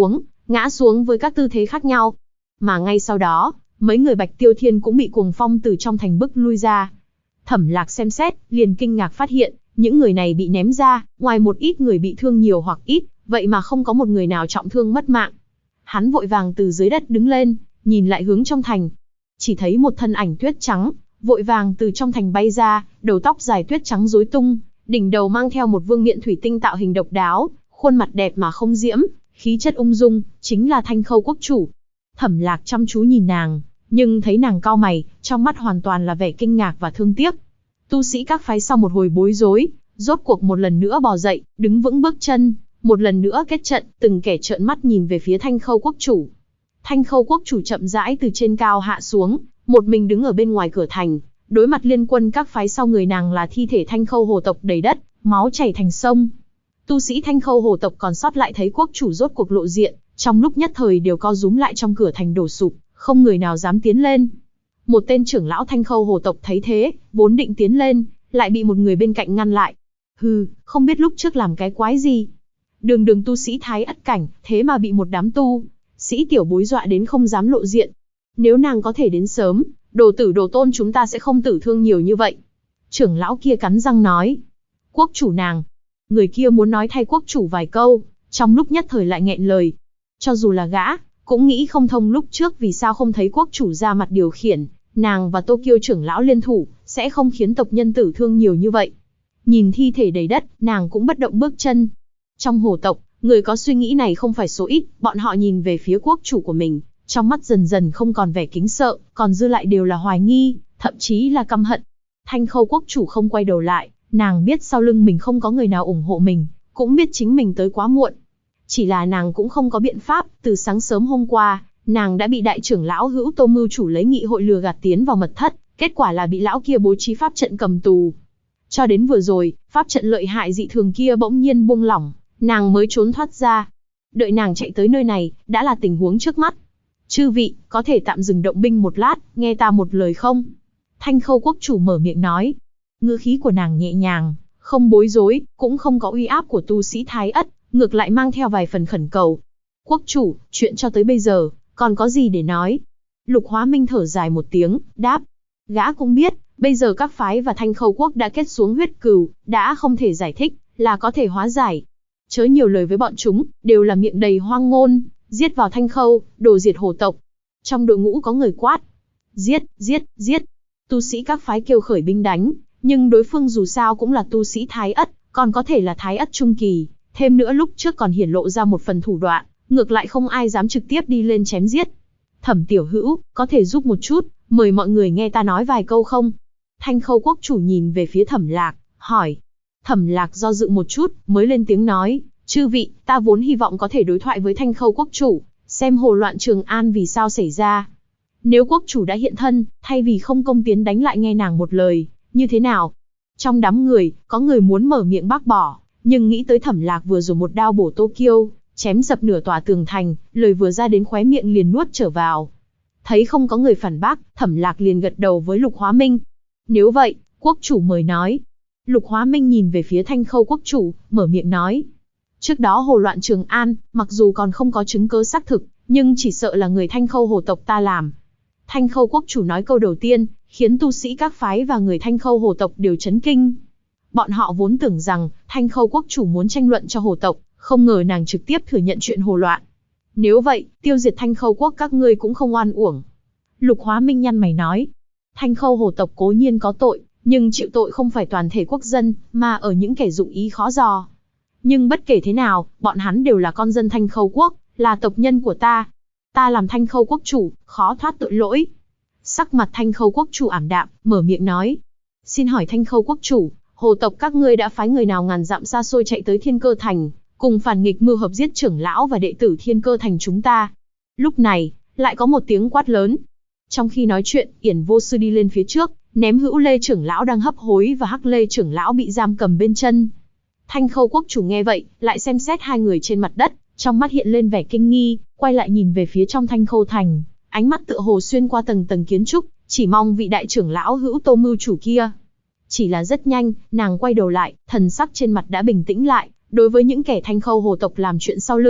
ngã xuống với các tư thế khác nhau. Mà ngay sau đó, mấy người Bạch Tiêu Thiên cũng bị cuồng phong từ trong thành bức lui ra. Thẩm Lạc xem xét, liền kinh ngạc phát hiện, những người này bị ném ra, ngoài một ít người bị thương nhiều hoặc ít, vậy mà không có một người nào trọng thương mất mạng. Hắn vội vàng từ dưới đất đứng lên, nhìn lại hướng trong thành. Chỉ thấy một thân ảnh tuyết trắng, vội vàng từ trong thành bay ra, đầu tóc dài tuyết trắng rối tung, đỉnh đầu mang theo một vương miện thủy tinh tạo hình độc đáo, khuôn mặt đẹp mà không diễm, khí chất ung dung, chính là Thanh Khâu quốc chủ. Thẩm Lạc chăm chú nhìn nàng, nhưng thấy nàng cau mày, trong mắt hoàn toàn là vẻ kinh ngạc và thương tiếc. Tu sĩ các phái sau một hồi bối rối, rốt cuộc một lần nữa bò dậy, đứng vững bước chân, một lần nữa kết trận, từng kẻ trợn mắt nhìn về phía Thanh Khâu quốc chủ. Thanh Khâu quốc chủ chậm rãi từ trên cao hạ xuống, một mình đứng ở bên ngoài cửa thành, đối mặt liên quân các phái sau người nàng là thi thể Thanh Khâu hồ tộc đầy đất, máu chảy thành sông. Tu sĩ Thanh Khâu hồ tộc còn sót lại thấy quốc chủ rốt cuộc lộ diện, trong lúc nhất thời đều co rúm lại trong cửa thành đổ sụp, không người nào dám tiến lên. Một tên trưởng lão Thanh Khâu hồ tộc thấy thế, vốn định tiến lên, lại bị một người bên cạnh ngăn lại. Hừ, không biết lúc trước làm cái quái gì. Đường tu sĩ Thái Ất cảnh, thế mà bị một đám tu sĩ tiểu bối dọa đến không dám lộ diện. Nếu nàng có thể đến sớm, đồ tử đồ tôn chúng ta sẽ không tử thương nhiều như vậy. Trưởng lão kia cắn răng nói. Quốc chủ nàng. Người kia muốn nói thay quốc chủ vài câu, trong lúc nhất thời lại nghẹn lời. Cho dù là gã, cũng nghĩ không thông lúc trước vì sao không thấy quốc chủ ra mặt điều khiển, nàng và Tokyo trưởng lão liên thủ, sẽ không khiến tộc nhân tử thương nhiều như vậy. Nhìn thi thể đầy đất, nàng cũng bất động bước chân. Trong hồ tộc, người có suy nghĩ này không phải số ít, bọn họ nhìn về phía quốc chủ của mình, trong mắt dần dần không còn vẻ kính sợ, còn dư lại đều là hoài nghi, thậm chí là căm hận. Thanh Khâu quốc chủ không quay đầu lại, nàng biết sau lưng mình không có người nào ủng hộ mình, cũng biết chính mình tới quá muộn. Chỉ là nàng cũng không có biện pháp, từ sáng sớm hôm qua, nàng đã bị đại trưởng lão Hữu Tô mưu chủ lấy nghị hội lừa gạt tiến vào mật thất, kết quả là bị lão kia bố trí pháp trận cầm tù. Cho đến vừa rồi, pháp trận lợi hại dị thường kia bỗng nhiên buông lỏng, nàng mới trốn thoát ra. Đợi nàng chạy tới nơi này, đã là tình huống trước mắt. Chư vị, có thể tạm dừng động binh một lát, nghe ta một lời không? Thanh Khâu quốc chủ mở miệng nói. Ngữ khí của nàng nhẹ nhàng, không bối rối, cũng không có uy áp của tu sĩ Thái Ất, ngược lại mang theo vài phần khẩn cầu. Quốc chủ, chuyện cho tới bây giờ, còn có gì để nói? Lục Hóa Minh thở dài một tiếng, đáp. Gã cũng biết, bây giờ các phái và Thanh Khâu quốc đã kết xuống huyết cừu, đã không thể giải thích, là có thể hóa giải. Chớ nhiều lời với bọn chúng, đều là miệng đầy hoang ngôn, giết vào Thanh Khâu, đồ diệt hồ tộc. Trong đội ngũ có người quát. Giết, giết, giết. Tu sĩ các phái kêu khởi binh đánh, nhưng đối phương dù sao cũng là tu sĩ Thái Ất, còn có thể là Thái Ất trung kỳ. Thêm nữa lúc trước còn hiển lộ ra một phần thủ đoạn, ngược lại không ai dám trực tiếp đi lên chém giết. Thẩm tiểu hữu, có thể giúp một chút, mời mọi người nghe ta nói vài câu không? Thanh Khâu quốc chủ nhìn về phía Thẩm Lạc, hỏi. Thẩm Lạc do dự một chút, mới lên tiếng nói, chư vị, ta vốn hy vọng có thể đối thoại với Thanh Khâu quốc chủ, xem hồ loạn Trường An vì sao xảy ra. Nếu quốc chủ đã hiện thân, thay vì không công tiến đánh lại nghe nàng một lời, như thế nào? Trong đám người, có người muốn mở miệng bác bỏ, nhưng nghĩ tới Thẩm Lạc vừa rồi một đao bổ Tokyo, chém dập nửa tòa tường thành, lời vừa ra đến khóe miệng liền nuốt trở vào. Thấy không có người phản bác, Thẩm Lạc liền gật đầu với Lục Hóa Minh. Nếu vậy, quốc chủ mời nói. Lục Hóa Minh nhìn về phía Thanh Khâu quốc chủ, mở miệng nói. Trước đó hồ loạn Trường An, mặc dù còn không có chứng cứ xác thực, nhưng chỉ sợ là người Thanh Khâu hồ tộc ta làm. Thanh Khâu quốc chủ nói câu đầu tiên, khiến tu sĩ các phái và người Thanh Khâu hồ tộc đều chấn kinh. Bọn họ vốn tưởng rằng, Thanh Khâu quốc chủ muốn tranh luận cho hồ tộc, không ngờ nàng trực tiếp thừa nhận chuyện hồ loạn. Nếu vậy, tiêu diệt Thanh Khâu quốc các ngươi cũng không oan uổng. Lục Hóa Minh nhăn mày nói. Thanh Khâu hồ tộc cố nhiên có tội, nhưng chịu tội không phải toàn thể quốc dân, mà ở những kẻ dụng ý khó dò. Nhưng bất kể thế nào, bọn hắn đều là con dân Thanh Khâu quốc, là tộc nhân của ta. Ta làm Thanh Khâu quốc chủ, khó thoát tội lỗi. Sắc mặt Thanh Khâu quốc chủ ảm đạm, mở miệng nói. Xin hỏi Thanh Khâu quốc chủ, hồ tộc các ngươi đã phái người nào ngàn dặm xa xôi chạy tới Thiên Cơ Thành, cùng phản nghịch mưu hợp giết trưởng lão và đệ tử Thiên Cơ Thành chúng ta? Lúc này, lại có một tiếng quát lớn. Trong khi nói chuyện, Yển Vô Sư đi lên phía trước, ném Hữu Lê trưởng lão đang hấp hối và Hắc Lê trưởng lão bị giam cầm bên chân. Thanh Khâu quốc chủ nghe vậy, lại xem xét hai người trên mặt đất, trong mắt hiện lên vẻ kinh nghi, quay lại nhìn về phía trong Thanh Khâu Thành, ánh mắt tựa hồ xuyên qua tầng tầng kiến trúc, chỉ mong vị đại trưởng lão Hữu Tô mưu chủ kia. Chỉ là rất nhanh, nàng quay đầu lại, thần sắc trên mặt đã bình tĩnh lại, đối với những kẻ Thanh Khâu hồ tộc làm chuyện sau lưng,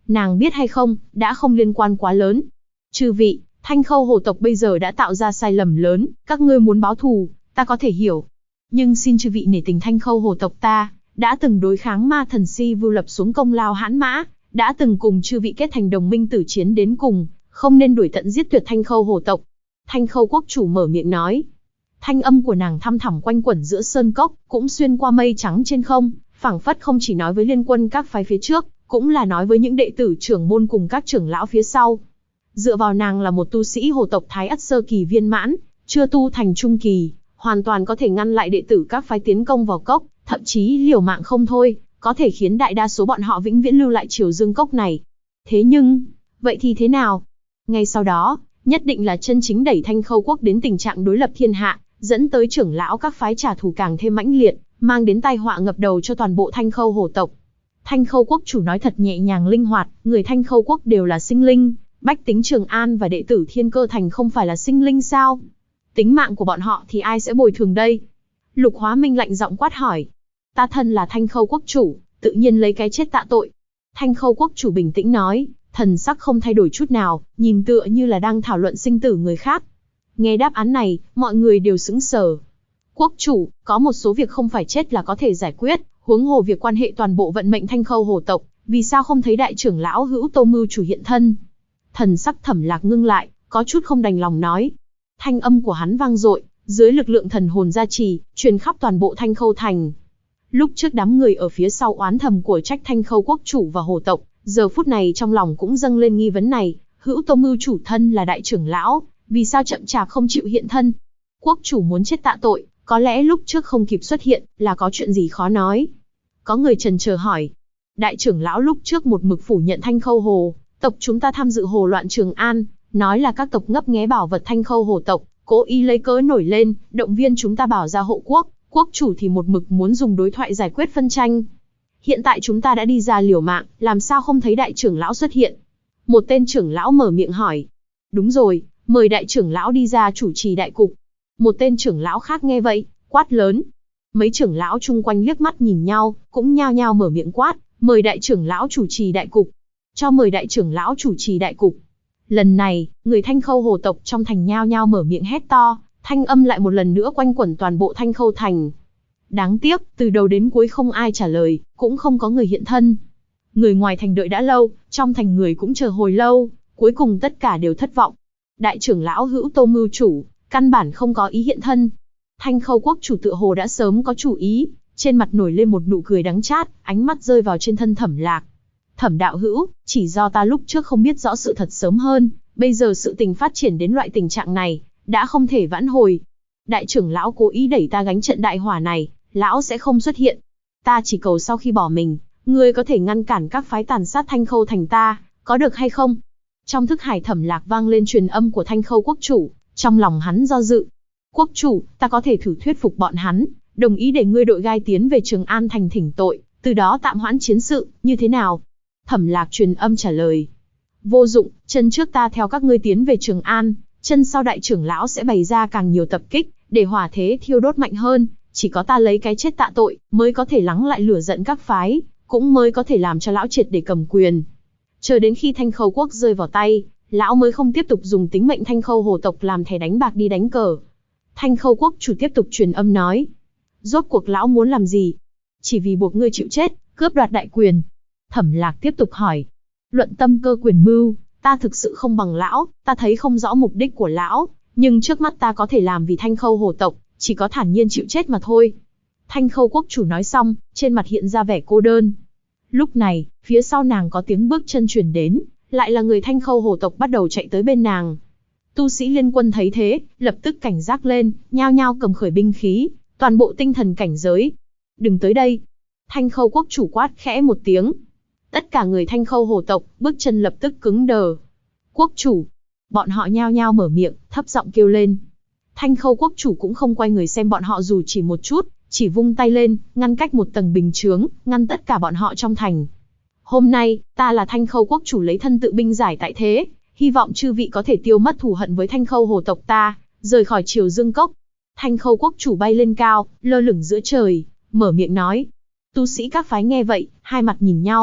Nàng biết hay không, đã không liên quan quá lớn. Chư vị, Thanh Khâu hồ tộc bây giờ đã tạo ra sai lầm lớn, các ngươi muốn báo thù, ta có thể hiểu. Nhưng xin chư vị nể tình Thanh Khâu hồ tộc ta, đã từng đối kháng ma thần Si Vưu lập xuống công lao hãn mã, đã từng cùng chư vị kết thành đồng minh tử chiến đến cùng, không nên đuổi tận giết tuyệt Thanh Khâu hồ tộc. Thanh Khâu quốc chủ mở miệng nói. Thanh âm của nàng thăm thẳm quanh quẩn giữa sơn cốc, cũng xuyên qua mây trắng trên không, phảng phất không chỉ nói với liên quân các phái phía trước, cũng là nói với những đệ tử trưởng môn cùng các trưởng lão phía sau. Dựa vào nàng là một tu sĩ hồ tộc Thái Ất sơ kỳ viên mãn, chưa tu thành trung kỳ, hoàn toàn có thể ngăn lại đệ tử các phái tiến công vào cốc, thậm chí liều mạng không thôi, có thể khiến đại đa số bọn họ vĩnh viễn lưu lại Triều Dương cốc này. Thế nhưng, vậy thì thế nào? Ngay sau đó, nhất định là chân chính đẩy Thanh Khâu quốc đến tình trạng đối lập thiên hạ, dẫn tới trưởng lão các phái trả thù càng thêm mãnh liệt, mang đến tai họa ngập đầu cho toàn bộ Thanh Khâu hồ tộc. Thanh Khâu quốc chủ nói thật nhẹ nhàng linh hoạt, người Thanh Khâu quốc đều là sinh linh, bách tính Trường An và đệ tử Thiên Cơ Thành không phải là sinh linh sao? Tính mạng của bọn họ thì ai sẽ bồi thường đây? Lục Hóa Minh lạnh giọng quát hỏi. Ta thân là Thanh Khâu quốc chủ, tự nhiên lấy cái chết tạ tội. Thanh Khâu quốc chủ bình tĩnh nói, thần sắc không thay đổi chút nào, nhìn tựa như là đang thảo luận sinh tử người khác. Nghe đáp án này, mọi người đều sững sờ. Quốc chủ, có một số việc không phải chết là có thể giải quyết, huống hồ việc quan hệ toàn bộ vận mệnh Thanh Khâu hồ tộc, vì sao không thấy đại trưởng lão Hữu Tô mưu chủ hiện thân? Thần sắc Thẩm Lạc ngưng lại, có chút không đành lòng nói. Thanh âm của hắn vang dội, dưới lực lượng thần hồn gia trì, truyền khắp toàn bộ Thanh Khâu thành. Lúc trước đám người ở phía sau oán thầm của trách Thanh Khâu quốc chủ và hồ tộc, giờ phút này trong lòng cũng dâng lên nghi vấn này, Hữu Tô mưu chủ thân là đại trưởng lão, vì sao chậm chạp không chịu hiện thân? Quốc chủ muốn chết tạ tội, có lẽ lúc trước không kịp xuất hiện, là có chuyện gì khó nói. Có người chần chờ hỏi. Đại trưởng lão lúc trước một mực phủ nhận Thanh Khâu hồ tộc chúng ta tham dự hồ loạn Trường An, nói là các tộc ngấp nghé bảo vật Thanh Khâu hồ tộc, cố ý lấy cớ nổi lên, động viên chúng ta bảo ra hộ quốc, quốc chủ thì một mực muốn dùng đối thoại giải quyết phân tranh. Hiện tại chúng ta đã đi ra liều mạng, làm sao không thấy đại trưởng lão xuất hiện? Một tên trưởng lão mở miệng hỏi. Đúng rồi, mời đại trưởng lão đi ra chủ trì đại cục. Một tên trưởng lão khác nghe vậy, quát lớn. Mấy trưởng lão chung quanh liếc mắt nhìn nhau, cũng nhao nhao mở miệng quát, mời đại trưởng lão chủ trì đại cục. Cho mời đại trưởng lão chủ trì đại cục. Lần này, người Thanh Khâu hồ tộc trong thành nhao nhao mở miệng hét to, thanh âm lại một lần nữa quanh quẩn toàn bộ Thanh Khâu thành. Đáng tiếc, từ đầu đến cuối không ai trả lời, cũng không có người hiện thân. Người ngoài thành đợi đã lâu, trong thành người cũng chờ hồi lâu, cuối cùng tất cả đều thất vọng. Đại trưởng lão Hữu Tô mưu chủ, căn bản không có ý hiện thân. Thanh Khâu quốc chủ tựa hồ đã sớm có chủ ý, trên mặt nổi lên một nụ cười đắng chát, ánh mắt rơi vào trên thân Thẩm Lạc. Thẩm đạo hữu, chỉ do ta lúc trước không biết rõ sự thật sớm hơn, bây giờ sự tình phát triển đến loại tình trạng này, đã không thể vãn hồi. Đại trưởng lão cố ý đẩy ta gánh trận đại hỏa này, lão sẽ không xuất hiện. Ta chỉ cầu sau khi bỏ mình, ngươi có thể ngăn cản các phái tàn sát Thanh Khâu thành ta, có được hay không? Trong thức hải Thẩm Lạc vang lên truyền âm của Thanh Khâu quốc chủ, trong lòng hắn do dự. Quốc chủ, ta có thể thử thuyết phục bọn hắn, đồng ý để ngươi đội gai tiến về Trường An thành thỉnh tội, từ đó tạm hoãn chiến sự, như thế nào? Thẩm Lạc truyền âm trả lời. Vô dụng, chân trước ta theo các ngươi tiến về Trường An, chân sau đại trưởng lão sẽ bày ra càng nhiều tập kích, để hỏa thế thiêu đốt mạnh hơn, chỉ có ta lấy cái chết tạ tội, mới có thể lắng lại lửa giận các phái, cũng mới có thể làm cho lão triệt để cầm quyền. Chờ đến khi Thanh Khâu quốc rơi vào tay, lão mới không tiếp tục dùng tính mệnh Thanh Khâu hồ tộc làm thẻ đánh bạc đi đánh cờ. Thanh Khâu quốc chủ tiếp tục truyền âm nói. Rốt cuộc lão muốn làm gì? Chỉ vì buộc ngươi chịu chết, cướp đoạt đại quyền. Thẩm Lạc tiếp tục hỏi. Luận tâm cơ quyền mưu, ta thực sự không bằng lão, ta thấy không rõ mục đích của lão, nhưng trước mắt ta có thể làm vì Thanh Khâu hồ tộc, chỉ có thản nhiên chịu chết mà thôi. Thanh Khâu quốc chủ nói xong, trên mặt hiện ra vẻ cô đơn. Lúc này, phía sau nàng có tiếng bước chân truyền đến, lại là người Thanh Khâu hồ tộc bắt đầu chạy tới bên nàng. Tu sĩ liên quân thấy thế, lập tức cảnh giác lên, nhao nhao cầm khởi binh khí, toàn bộ tinh thần cảnh giới. Đừng tới đây. Thanh Khâu quốc chủ quát khẽ một tiếng. Tất cả người Thanh Khâu hồ tộc, bước chân lập tức cứng đờ. Quốc chủ. Bọn họ nhao nhao mở miệng, thấp giọng kêu lên. Thanh Khâu quốc chủ cũng không quay người xem bọn họ dù chỉ một chút, chỉ vung tay lên, ngăn cách một tầng bình chướng, ngăn tất cả bọn họ trong thành. Hôm nay, ta là Thanh Khâu quốc chủ lấy thân tự binh giải tại thế, hy vọng chư vị có thể tiêu mất thù hận với Thanh Khâu hồ tộc ta, rời khỏi Triều Dương cốc. Thanh Khâu quốc chủ bay lên cao, lơ lửng giữa trời, mở miệng nói. Tu sĩ các phái nghe vậy, hai mặt nhìn nhau,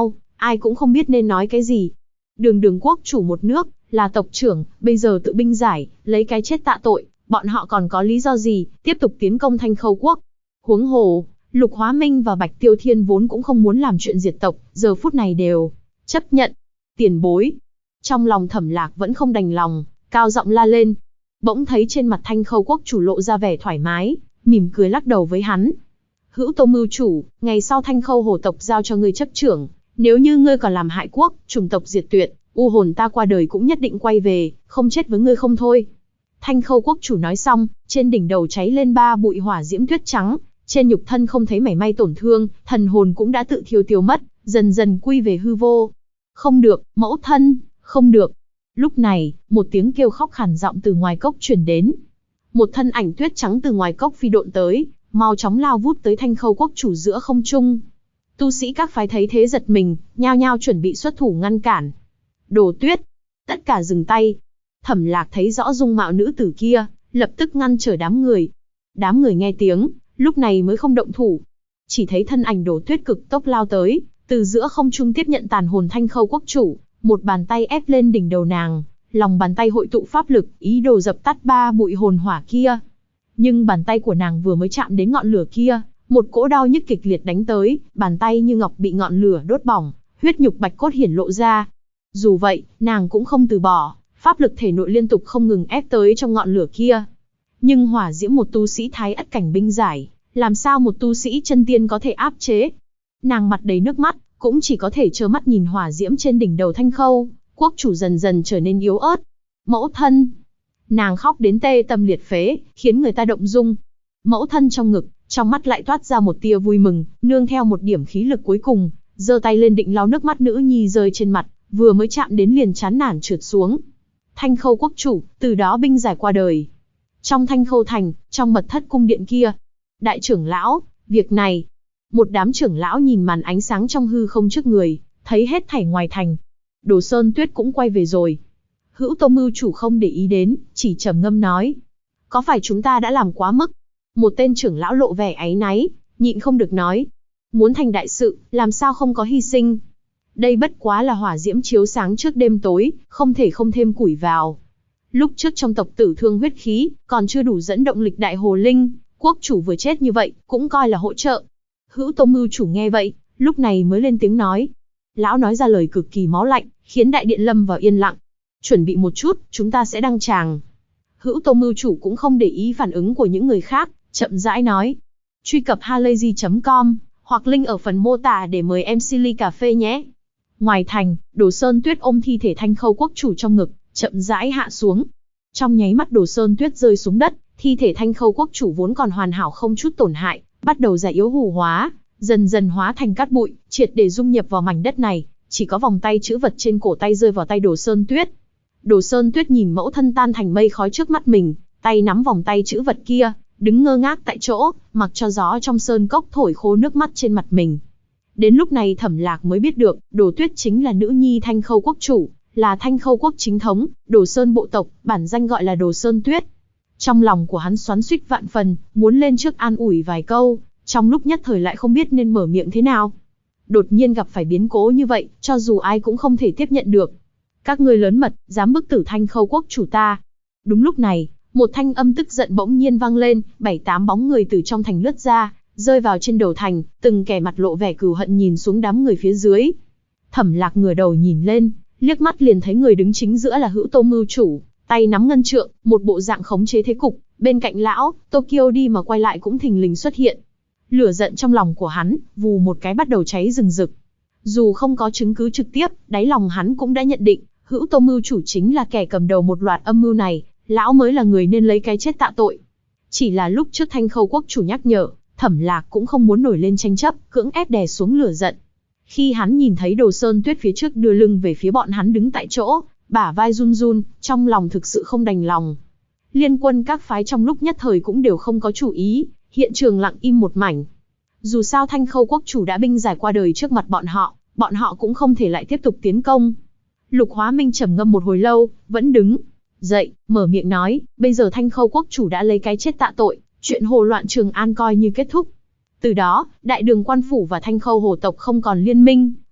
ai cũng không biết nên nói cái gì. Đường đường quốc chủ một nước, là tộc trưởng, bây giờ tự binh giải, lấy cái chết tạ tội, bọn họ còn có lý do gì, tiếp tục tiến công Thanh Khâu quốc. Huống hồ, Lục Hóa Minh và Bạch Tiêu Thiên vốn cũng không muốn làm chuyện diệt tộc, giờ phút này đều chấp nhận. Tiền bối. Trong lòng Thẩm Lạc vẫn không đành lòng, cao giọng la lên. Bỗng thấy trên mặt Thanh Khâu quốc chủ lộ ra vẻ thoải mái, mỉm cười lắc đầu với hắn. Hữu Tô mưu chủ, ngày sau Thanh Khâu hồ tộc giao cho ngươi chấp trưởng, nếu như ngươi còn làm hại quốc, chủng tộc diệt tuyệt, u hồn ta qua đời cũng nhất định quay về, không chết với ngươi không thôi. Thanh Khâu quốc chủ nói xong, trên đỉnh đầu cháy lên 3 bụi hỏa diễm tuyết trắng, trên nhục thân không thấy mảy may tổn thương, thần hồn cũng đã tự thiêu tiêu mất, dần dần quy về hư vô. Không được, mẫu thân, không được. Lúc này, một tiếng kêu khóc khàn giọng từ ngoài cốc truyền đến. Một thân ảnh tuyết trắng từ ngoài cốc phi độn tới, mau chóng lao vút tới Thanh Khâu quốc chủ giữa không trung. Tu sĩ các phái thấy thế giật mình, nhao nhao chuẩn bị xuất thủ ngăn cản. Đồ Tuyết, tất cả dừng tay. Thẩm Lạc thấy rõ dung mạo nữ tử kia, lập tức ngăn trở đám người. Đám người nghe tiếng, lúc này mới không động thủ. Chỉ thấy thân ảnh Đồ Tuyết cực tốc lao tới, từ giữa không trung tiếp nhận tàn hồn Thanh Khâu quốc chủ, một bàn tay ép lên đỉnh đầu nàng, lòng bàn tay hội tụ pháp lực, ý đồ dập tắt 3 bụi hồn hỏa kia. Nhưng bàn tay của nàng vừa mới chạm đến ngọn lửa kia, một cỗ đau nhức kịch liệt đánh tới, bàn tay như ngọc bị ngọn lửa đốt bỏng, huyết nhục bạch cốt hiển lộ ra. Dù vậy, nàng cũng không từ bỏ, pháp lực thể nội liên tục không ngừng ép tới trong ngọn lửa kia. Nhưng hỏa diễm một tu sĩ thái ất cảnh binh giải, làm sao một tu sĩ chân tiên có thể áp chế? Nàng mặt đầy nước mắt, cũng chỉ có thể trơ mắt nhìn hỏa diễm trên đỉnh đầu Thanh Khâu quốc chủ dần dần trở nên yếu ớt. Mẫu thân! Nàng khóc đến tê tâm liệt phế, khiến người ta động dung. Mẫu thân trong ngực, trong mắt lại toát ra một tia vui mừng, nương theo một điểm khí lực cuối cùng, giơ tay lên định lau nước mắt nữ nhi rơi trên mặt, vừa mới chạm đến liền chán nản trượt xuống. Thanh Khâu quốc chủ, từ đó binh giải qua đời. Trong Thanh Khâu thành, trong mật thất cung điện kia, đại trưởng lão, việc này. Một đám trưởng lão nhìn màn ánh sáng trong hư không trước người, thấy hết thảy ngoài thành. Đồ Sơn Tuyết cũng quay về rồi. Hữu Tô mưu chủ không để ý đến, chỉ trầm ngâm nói. Có phải chúng ta đã làm quá mức? Một tên trưởng lão lộ vẻ áy náy, nhịn không được nói. Muốn thành đại sự, làm sao không có hy sinh? Đây bất quá là hỏa diễm chiếu sáng trước đêm tối, không thể không thêm củi vào. Lúc trước trong tộc tử thương huyết khí, còn chưa đủ dẫn động lịch đại hồ linh, quốc chủ vừa chết như vậy, cũng coi là hỗ trợ. Hữu Tô mưu chủ nghe vậy, lúc này mới lên tiếng nói. Lão nói ra lời cực kỳ máu lạnh, khiến đại điện lâm vào yên lặng. Chuẩn bị một chút, chúng ta sẽ đăng tràng. Hữu Tô mưu chủ cũng không để ý phản ứng của những người khác, chậm rãi nói. Truy cập halayzi.com, hoặc link ở phần mô tả để mời em Silly Cà Phê nhé. Ngoài thành, Đồ Sơn Tuyết ôm thi thể Thanh Khâu quốc chủ trong ngực, chậm rãi hạ xuống. Trong nháy mắt Đồ Sơn Tuyết rơi xuống đất, thi thể Thanh Khâu quốc chủ vốn còn hoàn hảo không chút tổn hại, bắt đầu già yếu hủ hóa, dần dần hóa thành cát bụi, triệt để dung nhập vào mảnh đất này, chỉ có vòng tay chữ vật trên cổ tay rơi vào tay Đồ Sơn Tuyết. Đồ Sơn Tuyết nhìn mẫu thân tan thành mây khói trước mắt mình, tay nắm vòng tay chữ vật kia, đứng ngơ ngác tại chỗ, mặc cho gió trong sơn cốc thổi khô nước mắt trên mặt mình. Đến lúc này Thẩm Lạc mới biết được, Đồ Tuyết chính là nữ nhi Thanh Khâu quốc chủ, là Thanh Khâu quốc chính thống, Đồ Sơn bộ tộc, bản danh gọi là Đồ Sơn Tuyết. Trong lòng của hắn xoắn xuýt vạn phần, muốn lên trước an ủi vài câu, trong lúc nhất thời lại không biết nên mở miệng thế nào. Đột nhiên gặp phải biến cố như vậy, cho dù ai cũng không thể tiếp nhận được. Các ngươi lớn mật, dám bức tử Thanh Khâu quốc chủ ta. Đúng lúc này, một thanh âm tức giận bỗng nhiên vang lên, 7-8 bóng người từ trong thành lướt ra, rơi vào trên đầu thành, từng kẻ mặt lộ vẻ cừu hận nhìn xuống đám người phía dưới. Thẩm Lạc ngửa đầu nhìn lên, liếc mắt liền thấy người đứng chính giữa là Hữu Tô mưu chủ, tay nắm ngân trượng, một bộ dạng khống chế thế cục, bên cạnh lão, Tokyo đi mà quay lại cũng thình lình xuất hiện. Lửa giận trong lòng của hắn, vù một cái bắt đầu cháy rừng rực. Dù không có chứng cứ trực tiếp, đáy lòng hắn cũng đã nhận định, Hữu Tô mưu chủ chính là kẻ cầm đầu một loạt âm mưu này, lão mới là người nên lấy cái chết tạ tội. Chỉ là lúc trước Thanh Khâu quốc chủ nhắc nhở, Thẩm Lạc cũng không muốn nổi lên tranh chấp, cưỡng ép đè xuống lửa giận. Khi hắn nhìn thấy Đồ Sơn Tuyết phía trước đưa lưng về phía bọn hắn đứng tại chỗ, bả vai run run, trong lòng thực sự không đành lòng. Liên quân các phái trong lúc nhất thời cũng đều không có chủ ý, hiện trường lặng im một mảnh. Dù sao Thanh Khâu quốc chủ đã binh giải qua đời trước mặt bọn họ cũng không thể lại tiếp tục tiến công. Lục Hóa Minh trầm ngâm một hồi lâu, vẫn đứng dậy, mở miệng nói, bây giờ Thanh Khâu quốc chủ đã lấy cái chết tạ tội, chuyện hồ loạn Trường An coi như kết thúc. Từ đó, Đại Đường Quan phủ và Thanh Khâu hồ tộc không còn liên minh,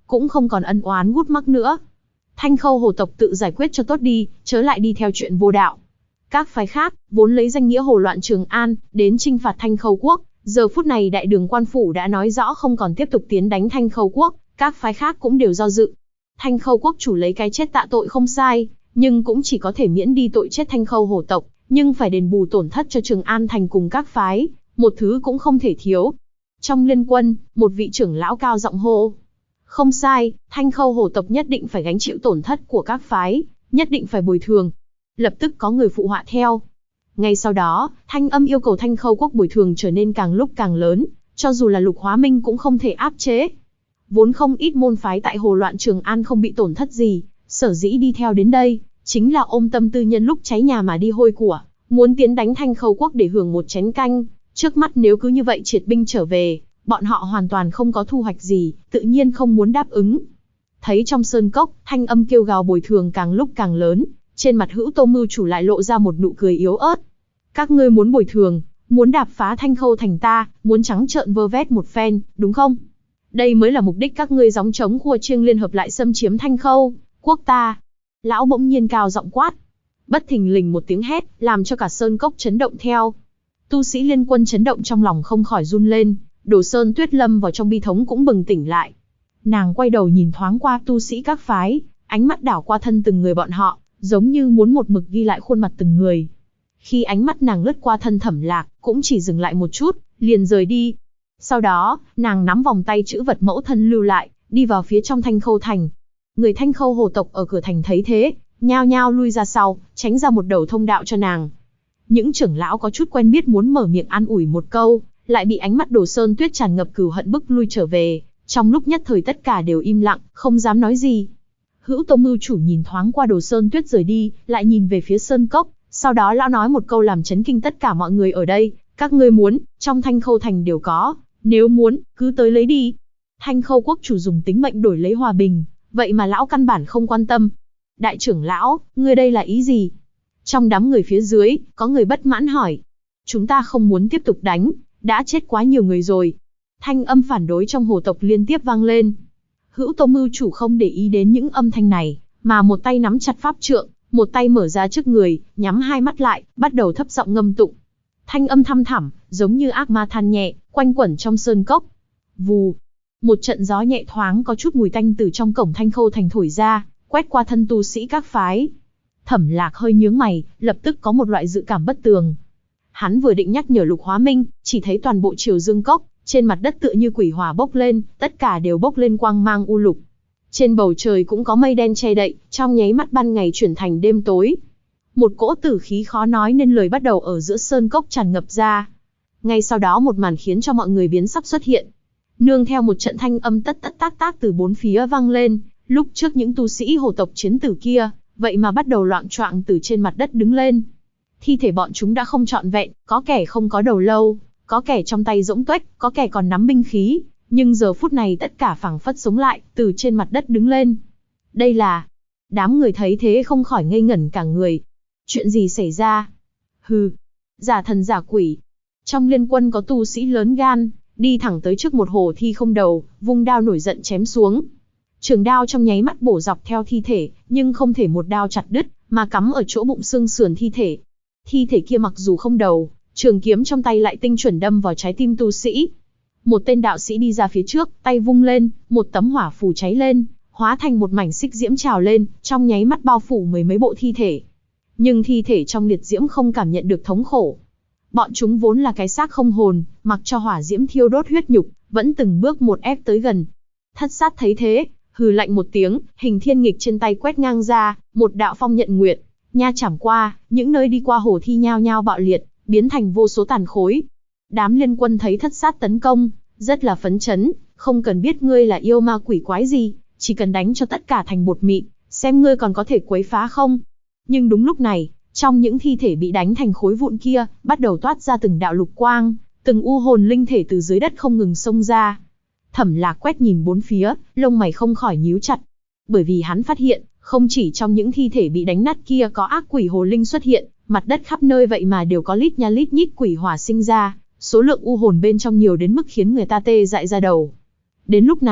cũng không còn ân oán gút mắc nữa. Thanh Khâu hồ tộc tự giải quyết cho tốt đi, chớ lại đi theo chuyện vô đạo. Các phái khác, vốn lấy danh nghĩa hồ loạn Trường An, đến chinh phạt Thanh Khâu quốc, giờ phút này đại đường quan phủ đã nói rõ không còn tiếp tục tiến đánh Thanh Khâu quốc, các phái khác cũng đều do dự. Thanh Khâu quốc chủ lấy cái chết tạ tội không sai, nhưng cũng chỉ có thể miễn đi tội chết Thanh Khâu hồ tộc, nhưng phải đền bù tổn thất cho Trường An thành cùng các phái, một thứ cũng không thể thiếu. Trong liên quân, một vị trưởng lão cao giọng hô: không sai, Thanh Khâu hồ tộc nhất định phải gánh chịu tổn thất của các phái, nhất định phải bồi thường. Lập tức có người phụ họa theo. Ngay sau đó, thanh âm yêu cầu Thanh Khâu quốc bồi thường trở nên càng lúc càng lớn, cho dù là Lục Hóa Minh cũng không thể áp chế. Vốn không ít môn phái tại hồ loạn Trường An không bị tổn thất gì, sở dĩ đi theo đến đây, chính là ôm tâm tư nhân lúc cháy nhà mà đi hôi của, muốn tiến đánh Thanh Khâu quốc để hưởng một chén canh. Trước mắt nếu cứ như vậy triệt binh trở về, bọn họ hoàn toàn không có thu hoạch gì, tự nhiên không muốn đáp ứng. Thấy trong sơn cốc, thanh âm kêu gào bồi thường càng lúc càng lớn, trên mặt Hữu Tô mưu chủ lại lộ ra một nụ cười yếu ớt. Các ngươi muốn bồi thường, muốn đạp phá Thanh Khâu thành ta, muốn trắng trợn vơ vét một phen, đúng không? Đây mới là mục đích các ngươi gióng trống khua chiêng liên hợp lại xâm chiếm Thanh Khâu quốc ta. Lão bỗng nhiên cao giọng quát. Bất thình lình một tiếng hét, làm cho cả sơn cốc chấn động theo. Tu sĩ liên quân chấn động trong lòng không khỏi run lên, Đồ Sơn Tuyết lâm vào trong bi thống cũng bừng tỉnh lại. Nàng quay đầu nhìn thoáng qua tu sĩ các phái, ánh mắt đảo qua thân từng người bọn họ, giống như muốn một mực ghi lại khuôn mặt từng người. Khi ánh mắt nàng lướt qua thân Thẩm Lạc, cũng chỉ dừng lại một chút, liền rời đi. Sau đó, nàng nắm vòng tay chữ vật mẫu thân lưu lại, đi vào phía trong Thanh Khâu thành. Người Thanh Khâu hồ tộc ở cửa thành thấy thế, nhao nhao lui ra sau, tránh ra một đầu thông đạo cho nàng. Những trưởng lão có chút quen biết muốn mở miệng an ủi một câu, lại bị ánh mắt Đồ Sơn Tuyết tràn ngập cừu hận bức lui trở về. Trong lúc nhất thời tất cả đều im lặng, không dám nói gì. Hữu Tô mưu chủ nhìn thoáng qua Đồ Sơn Tuyết rời đi, lại nhìn về phía sơn cốc, sau đó lão nói một câu làm chấn kinh tất cả mọi người ở đây. Các ngươi muốn, trong Thanh Khâu thành đều có, nếu muốn, cứ tới lấy đi. Thanh Khâu quốc chủ dùng tính mệnh đổi lấy hòa bình, vậy mà lão căn bản không quan tâm. Đại trưởng lão, ngươi đây là ý gì? Trong đám người phía dưới, có người bất mãn hỏi. Chúng ta không muốn tiếp tục đánh, đã chết quá nhiều người rồi. Thanh âm phản đối trong hồ tộc liên tiếp vang lên. Hữu Tô mưu chủ không để ý đến những âm thanh này, mà một tay nắm chặt pháp trượng, một tay mở ra trước người, nhắm hai mắt lại, bắt đầu thấp giọng ngâm tụng. Thanh âm thăm thẳm, giống như ác ma than nhẹ, quanh quẩn trong sơn cốc. Vù, một trận gió nhẹ thoáng có chút mùi tanh từ trong cổng Thanh Khâu thành thổi ra, quét qua thân tu sĩ các phái. Thẩm Lạc hơi nhướng mày, lập tức có một loại dự cảm bất tường. Hắn vừa định nhắc nhở Lục Hóa Minh, chỉ thấy toàn bộ Triều Dương cốc, trên mặt đất tựa như quỷ hỏa bốc lên, tất cả đều bốc lên quang mang u lục. Trên bầu trời cũng có mây đen che đậy, trong nháy mắt ban ngày chuyển thành đêm tối. Một cỗ tử khí khó nói nên lời bắt đầu ở giữa sơn cốc tràn ngập ra. Ngay sau đó một màn khiến cho mọi người biến sắc xuất hiện. Nương theo một trận thanh âm tất tất tác tác từ bốn phía vang lên, lúc trước những tu sĩ hồ tộc chiến tử kia, vậy mà bắt đầu loạng choạng từ trên mặt đất đứng lên. Thi thể bọn chúng đã không trọn vẹn, có kẻ không có đầu lâu, có kẻ trong tay rỗng tuếch, có kẻ còn nắm binh khí, nhưng giờ phút này tất cả phảng phất sống lại, từ trên mặt đất đứng lên. Đây là... Đám người thấy thế không khỏi ngây ngẩn cả người. Chuyện gì xảy ra? Hừ, giả thần giả quỷ. Trong liên quân có tu sĩ lớn gan, đi thẳng tới trước một hồ thi không đầu, vung đao nổi giận chém xuống. Trường đao trong nháy mắt bổ dọc theo thi thể, nhưng không thể một đao chặt đứt, mà cắm ở chỗ bụng xương sườn thi thể. Thi thể kia mặc dù không đầu, trường kiếm trong tay lại tinh chuẩn đâm vào trái tim tu sĩ. Một tên đạo sĩ đi ra phía trước, tay vung lên, một tấm hỏa phù cháy lên, hóa thành một mảnh xích diễm trào lên, trong nháy mắt bao phủ mười mấy bộ thi thể. Nhưng thi thể trong liệt diễm không cảm nhận được thống khổ. Bọn chúng vốn là cái xác không hồn, mặc cho hỏa diễm thiêu đốt huyết nhục, vẫn từng bước một ép tới gần. Thất sát thấy thế, hừ lạnh một tiếng, hình thiên nghịch trên tay quét ngang ra, một đạo phong nhận nguyệt, nha chảm qua, những nơi đi qua hồ thi nhao nhao bạo liệt, biến thành vô số tàn khối. Đám liên quân thấy thất sát tấn công, rất là phấn chấn, không cần biết ngươi là yêu ma quỷ quái gì, chỉ cần đánh cho tất cả thành bột mịn, xem ngươi còn có thể quấy phá không. Nhưng đúng lúc này, trong những thi thể bị đánh thành khối vụn kia, bắt đầu toát ra từng đạo lục quang, từng u hồn linh thể từ dưới đất không ngừng xông ra. Thẩm Lạc quét nhìn bốn phía, lông mày không khỏi nhíu chặt. Bởi vì hắn phát hiện, không chỉ trong những thi thể bị đánh nát kia có ác quỷ hồ linh xuất hiện, mặt đất khắp nơi vậy mà đều có lít nha lít nhít quỷ hỏa sinh ra, số lượng u hồn bên trong nhiều đến mức khiến người ta tê dại ra đầu. Đến lúc này,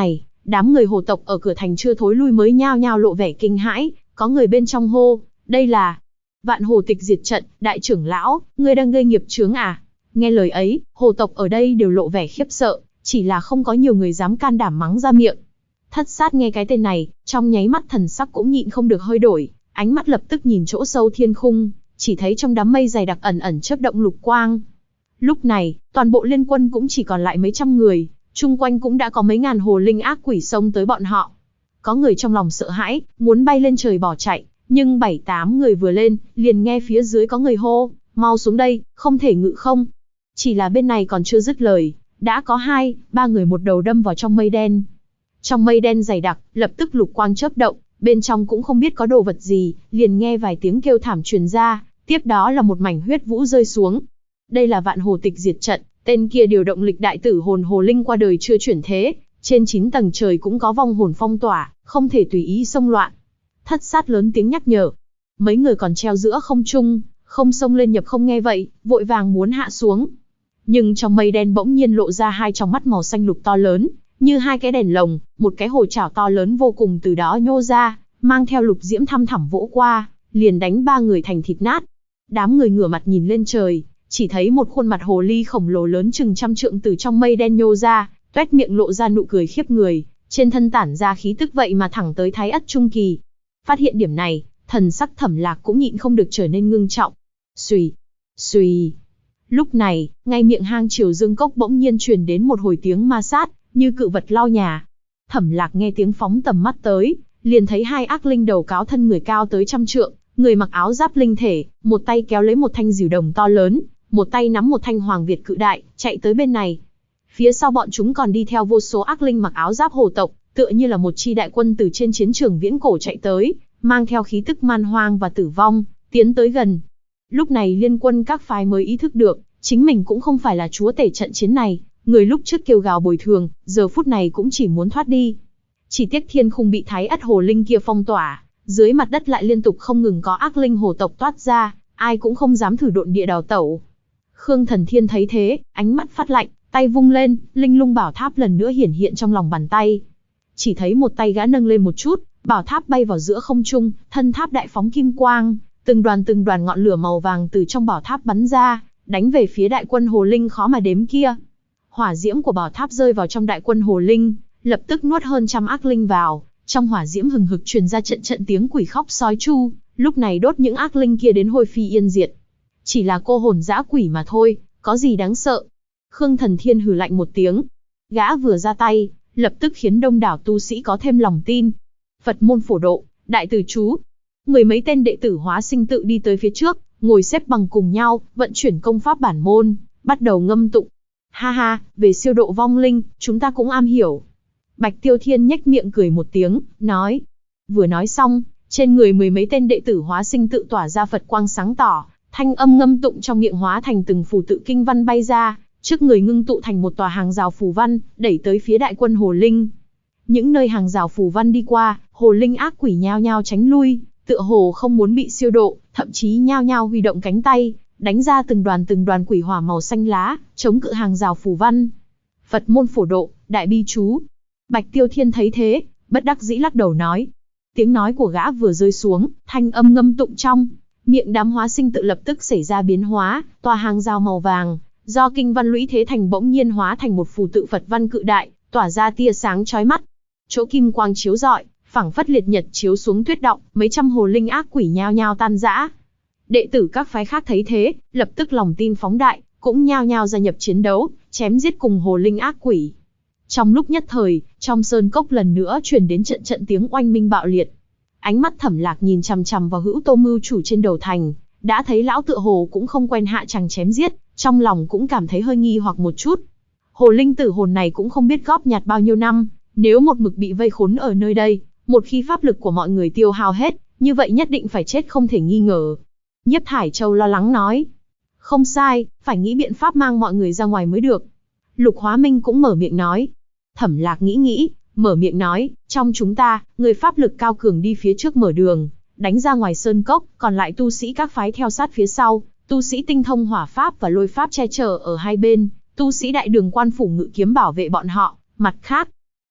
Đám người hồ tộc ở cửa thành chưa thối lui mới nhao nhao lộ vẻ kinh hãi, có người bên trong hô, đây là Vạn Hồ Tịch Diệt Trận, đại trưởng lão, ngươi đang gây nghiệp chướng à? Nghe lời ấy, hồ tộc ở đây đều lộ vẻ khiếp sợ, chỉ là không có nhiều người dám can đảm mắng ra miệng. Thất Sát nghe cái tên này, trong nháy mắt thần sắc cũng nhịn không được hơi đổi, ánh mắt lập tức nhìn chỗ sâu thiên khung, chỉ thấy trong đám mây dày đặc ẩn ẩn chớp động lục quang. Lúc này, toàn bộ liên quân cũng chỉ còn lại mấy trăm người, chung quanh cũng đã có mấy ngàn hồ linh ác quỷ xông tới bọn họ. Có người trong lòng sợ hãi, muốn bay lên trời bỏ chạy, nhưng 7-8 người vừa lên, liền nghe phía dưới có người hô, mau xuống đây, không thể ngự không. Chỉ là bên này còn chưa dứt lời, đã có 2-3 người một đầu đâm vào trong mây đen. Trong mây đen dày đặc, lập tức lục quang chớp động, bên trong cũng không biết có đồ vật gì, liền nghe vài tiếng kêu thảm truyền ra, tiếp đó là một mảnh huyết vũ rơi xuống. Đây là Vạn Hồ Tịch Diệt Trận, tên kia điều động lịch đại tử hồn hồ linh qua đời chưa chuyển thế, trên 9 tầng trời cũng có vong hồn phong tỏa, không thể tùy ý xông loạn. Thất Sát lớn tiếng nhắc nhở. Mấy người còn treo giữa không trung, không xông lên nhập không nghe vậy, vội vàng muốn hạ xuống. Nhưng trong mây đen bỗng nhiên lộ ra hai tròng mắt màu xanh lục to lớn, như hai cái đèn lồng, một cái hồ chảo to lớn vô cùng từ đó nhô ra, mang theo lục diễm thăm thẳm vỗ qua, liền đánh 3 người thành thịt nát. Đám người ngửa mặt nhìn lên trời, chỉ thấy một khuôn mặt hồ ly khổng lồ lớn chừng 100 trượng từ trong mây đen nhô ra, toét miệng lộ ra nụ cười khiếp người, trên thân tản ra khí tức vậy mà thẳng tới Thái Ất Trung Kỳ. Phát hiện điểm này, thần sắc Thẩm Lạc cũng nhịn không được trở nên ngưng trọng. Xùy, xùy. Lúc này, ngay miệng hang Triều Dương Cốc bỗng nhiên truyền đến một hồi tiếng ma sát, như cự vật lau nhà. Thẩm Lạc nghe tiếng phóng tầm mắt tới, liền thấy hai ác linh đầu cáo thân người cao tới 100 trượng, người mặc áo giáp linh thể, một tay kéo lấy một thanh diều đồng to lớn, một tay nắm một thanh hoàng việt cự đại, chạy tới bên này. Phía sau bọn chúng còn đi theo vô số ác linh mặc áo giáp hồ tộc, tựa như là một chi đại quân từ trên chiến trường viễn cổ chạy tới, mang theo khí tức man hoang và tử vong, tiến tới gần. Lúc này liên quân các phái mới ý thức được, chính mình cũng không phải là chúa tể trận chiến này, người lúc trước kêu gào bồi thường, giờ phút này cũng chỉ muốn thoát đi. Chỉ tiếc thiên khung bị Thái Ất hồ linh kia phong tỏa, dưới mặt đất lại liên tục không ngừng có ác linh hồ tộc toát ra, ai cũng không dám thử độn địa đào tẩu. Khương Thần Thiên thấy thế, ánh mắt phát lạnh, tay vung lên, linh lung bảo tháp lần nữa hiển hiện trong lòng bàn tay. Chỉ thấy một tay gã nâng lên một chút, bảo tháp bay vào giữa không trung, thân tháp đại phóng kim quang, từng đoàn ngọn lửa màu vàng từ trong bảo tháp bắn ra, đánh về phía đại quân hồ linh khó mà đếm kia. Hỏa diễm của bảo tháp rơi vào trong đại quân hồ linh, lập tức nuốt hơn 100 ác linh vào, trong hỏa diễm hừng hực truyền ra trận trận tiếng quỷ khóc sói chu, lúc này đốt những ác linh kia đến hôi phi yên diệt. Chỉ là cô hồn dã quỷ mà thôi, có gì đáng sợ. Khương Thần Thiên hừ lạnh một tiếng. Gã vừa ra tay, lập tức khiến đông đảo tu sĩ có thêm lòng tin. Phật môn phổ độ, đại từ chú. Mười mấy tên đệ tử hóa sinh tự đi tới phía trước, ngồi xếp bằng cùng nhau, vận chuyển công pháp bản môn, bắt đầu ngâm tụng. Ha ha, về siêu độ vong linh, chúng ta cũng am hiểu. Bạch Tiêu Thiên nhếch miệng cười một tiếng, nói. Vừa nói xong, trên người mười mấy tên đệ tử hóa sinh tự tỏa ra Phật quang sáng tỏ, thanh âm ngâm tụng trong miệng hóa thành từng phù tự kinh văn bay ra, trước người ngưng tụ thành một tòa hàng rào phù văn, đẩy tới phía đại quân hồ linh. Những nơi hàng rào phù văn đi qua, hồ linh ác quỷ nhao nhao tránh lui, tựa hồ không muốn bị siêu độ, thậm chí nhao nhao huy động cánh tay, đánh ra từng đoàn quỷ hỏa màu xanh lá, chống cự hàng rào phù văn. Phật môn phổ độ, đại bi chú. Bạch Tiêu Thiên thấy thế, bất đắc dĩ lắc đầu nói. Tiếng nói của gã vừa rơi xuống, thanh âm ngâm tụng trong miệng đám hóa sinh tự lập tức xảy ra biến hóa, tòa hàng rào màu vàng, do kinh văn lũy thế thành bỗng nhiên hóa thành một phù tự Phật văn cự đại, tỏa ra tia sáng chói mắt. Chỗ kim quang chiếu rọi, phảng phất liệt nhật chiếu xuống tuyết động, mấy trăm hồ linh ác quỷ nhao nhao tan rã. Đệ tử các phái khác thấy thế, lập tức lòng tin phóng đại, cũng nhao nhao gia nhập chiến đấu, chém giết cùng hồ linh ác quỷ. Trong lúc nhất thời, trong sơn cốc lần nữa truyền đến trận trận tiếng oanh minh bạo liệt. Ánh mắt Thẩm Lạc nhìn chằm chằm vào Hữu Tô mưu chủ trên đầu thành, đã thấy lão tựa hồ cũng không quen hạ chàng chém giết, trong lòng cũng cảm thấy hơi nghi hoặc một chút. Hồ linh tử hồn này cũng không biết góp nhặt bao nhiêu năm, nếu một mực bị vây khốn ở nơi đây, một khi pháp lực của mọi người tiêu hao hết, như vậy nhất định phải chết không thể nghi ngờ. Nhiếp Thải Châu lo lắng nói. Không sai, phải nghĩ biện pháp mang mọi người ra ngoài mới được. Lục Hóa Minh cũng mở miệng nói. Thẩm Lạc nghĩ, mở miệng nói, trong chúng ta, người pháp lực cao cường đi phía trước mở đường, đánh ra ngoài sơn cốc, còn lại tu sĩ các phái theo sát phía sau, tu sĩ tinh thông hỏa pháp và lôi pháp che chở ở hai bên, tu sĩ đại đường quan phủ ngự kiếm bảo vệ bọn họ, mặt khác.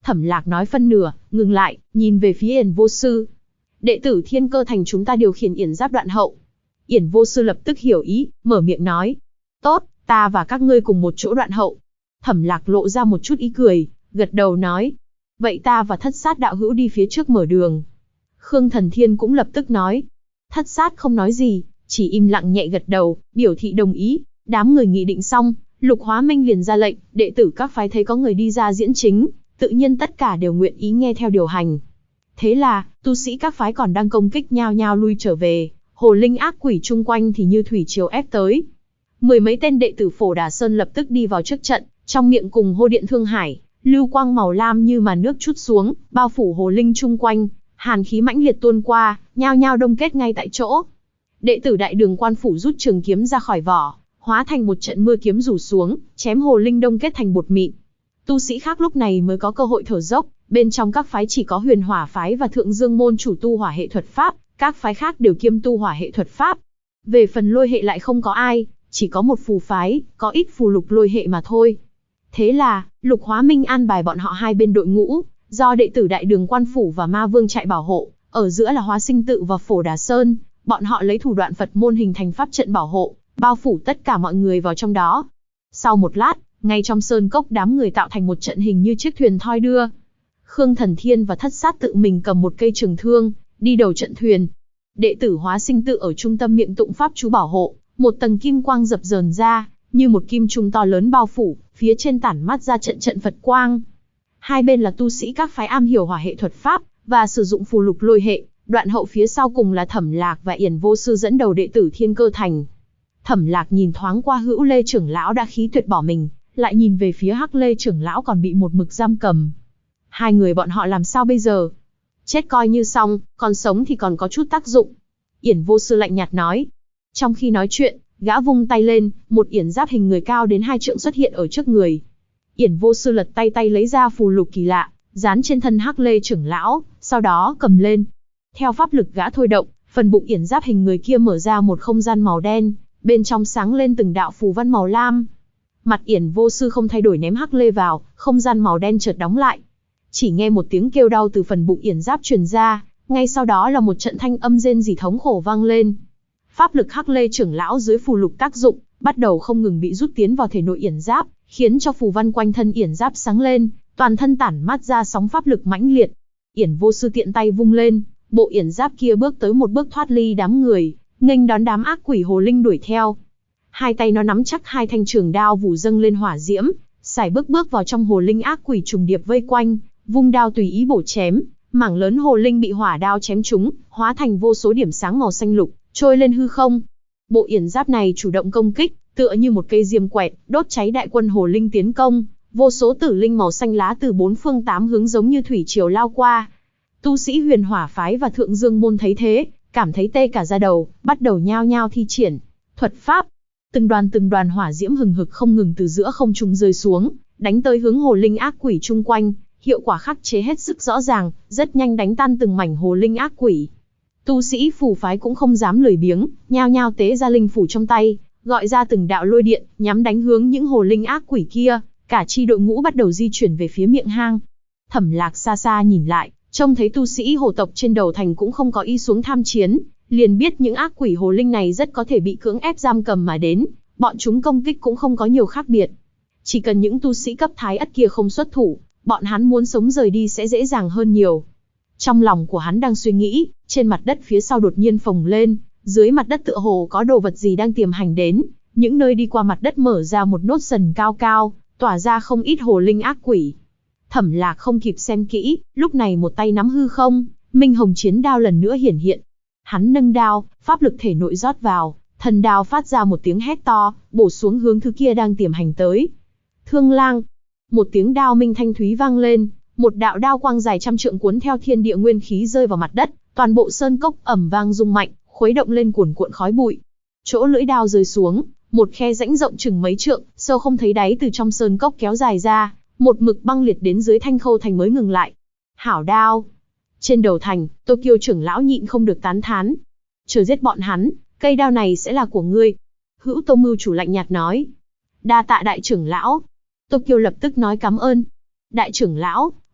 Thẩm Lạc nói phân nửa, ngừng lại, nhìn về phía Yển Vô Sư. Đệ tử Thiên Cơ Thành chúng ta điều khiển yển giáp đoạn hậu. Yển Vô Sư lập tức hiểu ý, mở miệng nói. Tốt, ta và các ngươi cùng một chỗ đoạn hậu. Thẩm Lạc lộ ra một chút ý cười, gật đầu nói. Vậy ta và Thất Sát đạo hữu đi phía trước mở đường. Khương Thần Thiên cũng lập tức nói. Thất Sát không nói gì, chỉ im lặng nhẹ gật đầu, biểu thị đồng ý. Đám người nghị định xong, Lục Hóa Minh liền ra lệnh, đệ tử các phái thấy có người đi ra diễn chính, tự nhiên tất cả đều nguyện ý nghe theo điều hành. Thế là, tu sĩ các phái còn đang công kích nhao nhao lui trở về, hồ linh ác quỷ chung quanh thì như thủy triều ép tới. Mười mấy tên đệ tử Phổ Đà Sơn lập tức đi vào trước trận, trong miệng cùng hô điện Thương Hải, lưu quang màu lam như màn nước trút xuống, bao phủ hồ linh chung quanh, hàn khí mãnh liệt tuôn qua, nhao nhao đông kết ngay tại chỗ. Đệ tử Đại Đường Quan phủ rút trường kiếm ra khỏi vỏ, hóa thành một trận mưa kiếm rủ xuống, chém hồ linh đông kết thành bột mịn. Tu sĩ khác lúc này mới có cơ hội thở dốc, bên trong các phái chỉ có Huyền Hỏa phái và Thượng Dương môn chủ tu hỏa hệ thuật pháp, các phái khác đều kiêm tu hỏa hệ thuật pháp. Về phần lôi hệ lại không có ai, chỉ có một phù phái, có ít phù lục lôi hệ mà thôi. Thế là, Lục Hóa Minh an bài bọn họ hai bên đội ngũ, do đệ tử Đại Đường Quan phủ và Ma Vương trại bảo hộ, ở giữa là Hóa Sinh Tự và Phổ Đà Sơn, bọn họ lấy thủ đoạn Phật môn hình thành pháp trận bảo hộ, bao phủ tất cả mọi người vào trong đó. Sau một lát, ngay trong sơn cốc đám người tạo thành một trận hình như chiếc thuyền thoi đưa. Khương Thần Thiên và Thất Sát tự mình cầm một cây trường thương, đi đầu trận thuyền. Đệ tử Hóa Sinh Tự ở trung tâm miệng tụng pháp chú bảo hộ, một tầng kim quang dập dờn ra, như một kim trung to lớn bao phủ, phía trên tản mát ra trận trận Phật quang. Hai bên là tu sĩ các phái am hiểu hỏa hệ thuật pháp và sử dụng phù lục lôi hệ, đoạn hậu phía sau cùng là Thẩm Lạc và Yển Vô Sư dẫn đầu đệ tử Thiên Cơ Thành. Thẩm Lạc nhìn thoáng qua Hữu Lê trưởng lão đã khí tuyệt bỏ mình, lại nhìn về phía Hắc Lê trưởng lão còn bị một mực giam cầm. Hai người bọn họ làm sao bây giờ? Chết coi như xong, còn sống thì còn có chút tác dụng. Yển Vô Sư lạnh nhạt nói. Trong khi nói chuyện, gã vung tay lên, một yển giáp hình người cao đến 2 trượng xuất hiện ở trước người. Yển Vô Sư lật tay lấy ra phù lục kỳ lạ, dán trên thân Hắc Lê trưởng lão, sau đó cầm lên. Theo pháp lực gã thôi động, phần bụng yển giáp hình người kia mở ra một không gian màu đen, bên trong sáng lên từng đạo phù văn màu lam. Mặt Yển Vô Sư không thay đổi ném Hắc Lê vào, không gian màu đen chợt đóng lại. Chỉ nghe một tiếng kêu đau từ phần bụng yển giáp truyền ra, ngay sau đó là một trận thanh âm rên rỉ thống khổ vang lên. Pháp lực Hắc Lê trưởng lão dưới phù lục tác dụng, bắt đầu không ngừng bị rút tiến vào thể nội yển giáp, khiến cho phù văn quanh thân yển giáp sáng lên, toàn thân tản mát ra sóng pháp lực mãnh liệt. Yển Vô Sư tiện tay vung lên, bộ yển giáp kia bước tới một bước thoát ly đám người, nghênh đón đám ác quỷ hồ linh đuổi theo. Hai tay nó nắm chắc hai thanh trường đao vụ dâng lên hỏa diễm, sải bước vào trong hồ linh ác quỷ trùng điệp vây quanh, vung đao tùy ý bổ chém, mảng lớn hồ linh bị hỏa đao chém trúng, hóa thành vô số điểm sáng màu xanh lục, trôi lên hư không. Bộ yển giáp này chủ động công kích, tựa như một cây diêm quẹt, đốt cháy đại quân hồ linh tiến công, vô số tử linh màu xanh lá từ 4 phương 8 hướng giống như thủy triều lao qua. Tu sĩ Huyền Hỏa phái và Thượng Dương môn thấy thế, cảm thấy tê cả da đầu, bắt đầu nhao nhao thi triển thuật pháp. Từng đoàn hỏa diễm hừng hực không ngừng từ giữa không trung rơi xuống, đánh tới hướng hồ linh ác quỷ chung quanh, hiệu quả khắc chế hết sức rõ ràng, rất nhanh đánh tan từng mảnh hồ linh ác quỷ. Tu sĩ phù phái cũng không dám lười biếng, nhao nhao tế ra linh phủ trong tay, gọi ra từng đạo lôi điện, nhắm đánh hướng những hồ linh ác quỷ kia, cả chi đội ngũ bắt đầu di chuyển về phía miệng hang. Thẩm Lạc xa xa nhìn lại, trông thấy tu sĩ hồ tộc trên đầu thành cũng không có ý xuống tham chiến, liền biết những ác quỷ hồ linh này rất có thể bị cưỡng ép giam cầm mà đến, bọn chúng công kích cũng không có nhiều khác biệt. Chỉ cần những tu sĩ cấp thái ất kia không xuất thủ, bọn hắn muốn sống rời đi sẽ dễ dàng hơn nhiều. Trong lòng của hắn đang suy nghĩ, trên mặt đất phía sau đột nhiên phồng lên, dưới mặt đất tựa hồ có đồ vật gì đang tiềm hành đến, những nơi đi qua mặt đất mở ra một nốt sần cao cao, tỏa ra không ít hồ linh ác quỷ. Thẩm Lạc không kịp xem kỹ, lúc này một tay nắm hư không, Minh Hồng chiến đao lần nữa hiển hiện. Hắn nâng đao, pháp lực thể nội rót vào, thần đao phát ra một tiếng hét to, bổ xuống hướng thứ kia đang tiềm hành tới. Thương lang, một tiếng đao minh thanh thúy vang lên, một đạo đao quang dài trăm trượng cuốn theo thiên địa nguyên khí rơi vào mặt đất, toàn bộ sơn cốc ầm vang rung mạnh, khuấy động lên cuồn cuộn khói bụi. Chỗ lưỡi đao rơi xuống, một khe rãnh rộng chừng mấy trượng, sâu không thấy đáy từ trong sơn cốc kéo dài ra, một mực băng liệt đến dưới Thanh Khâu thành mới ngừng lại. Hảo đao! Trên đầu thành, Tokyo trưởng lão nhịn không được tán thán. Chờ giết bọn hắn, cây đao này sẽ là của ngươi. Hữu Tô Mưu chủ lạnh nhạt nói. Đa tạ đại trưởng lão. Tokyo lập tức nói cảm ơn. Đại trưởng lão,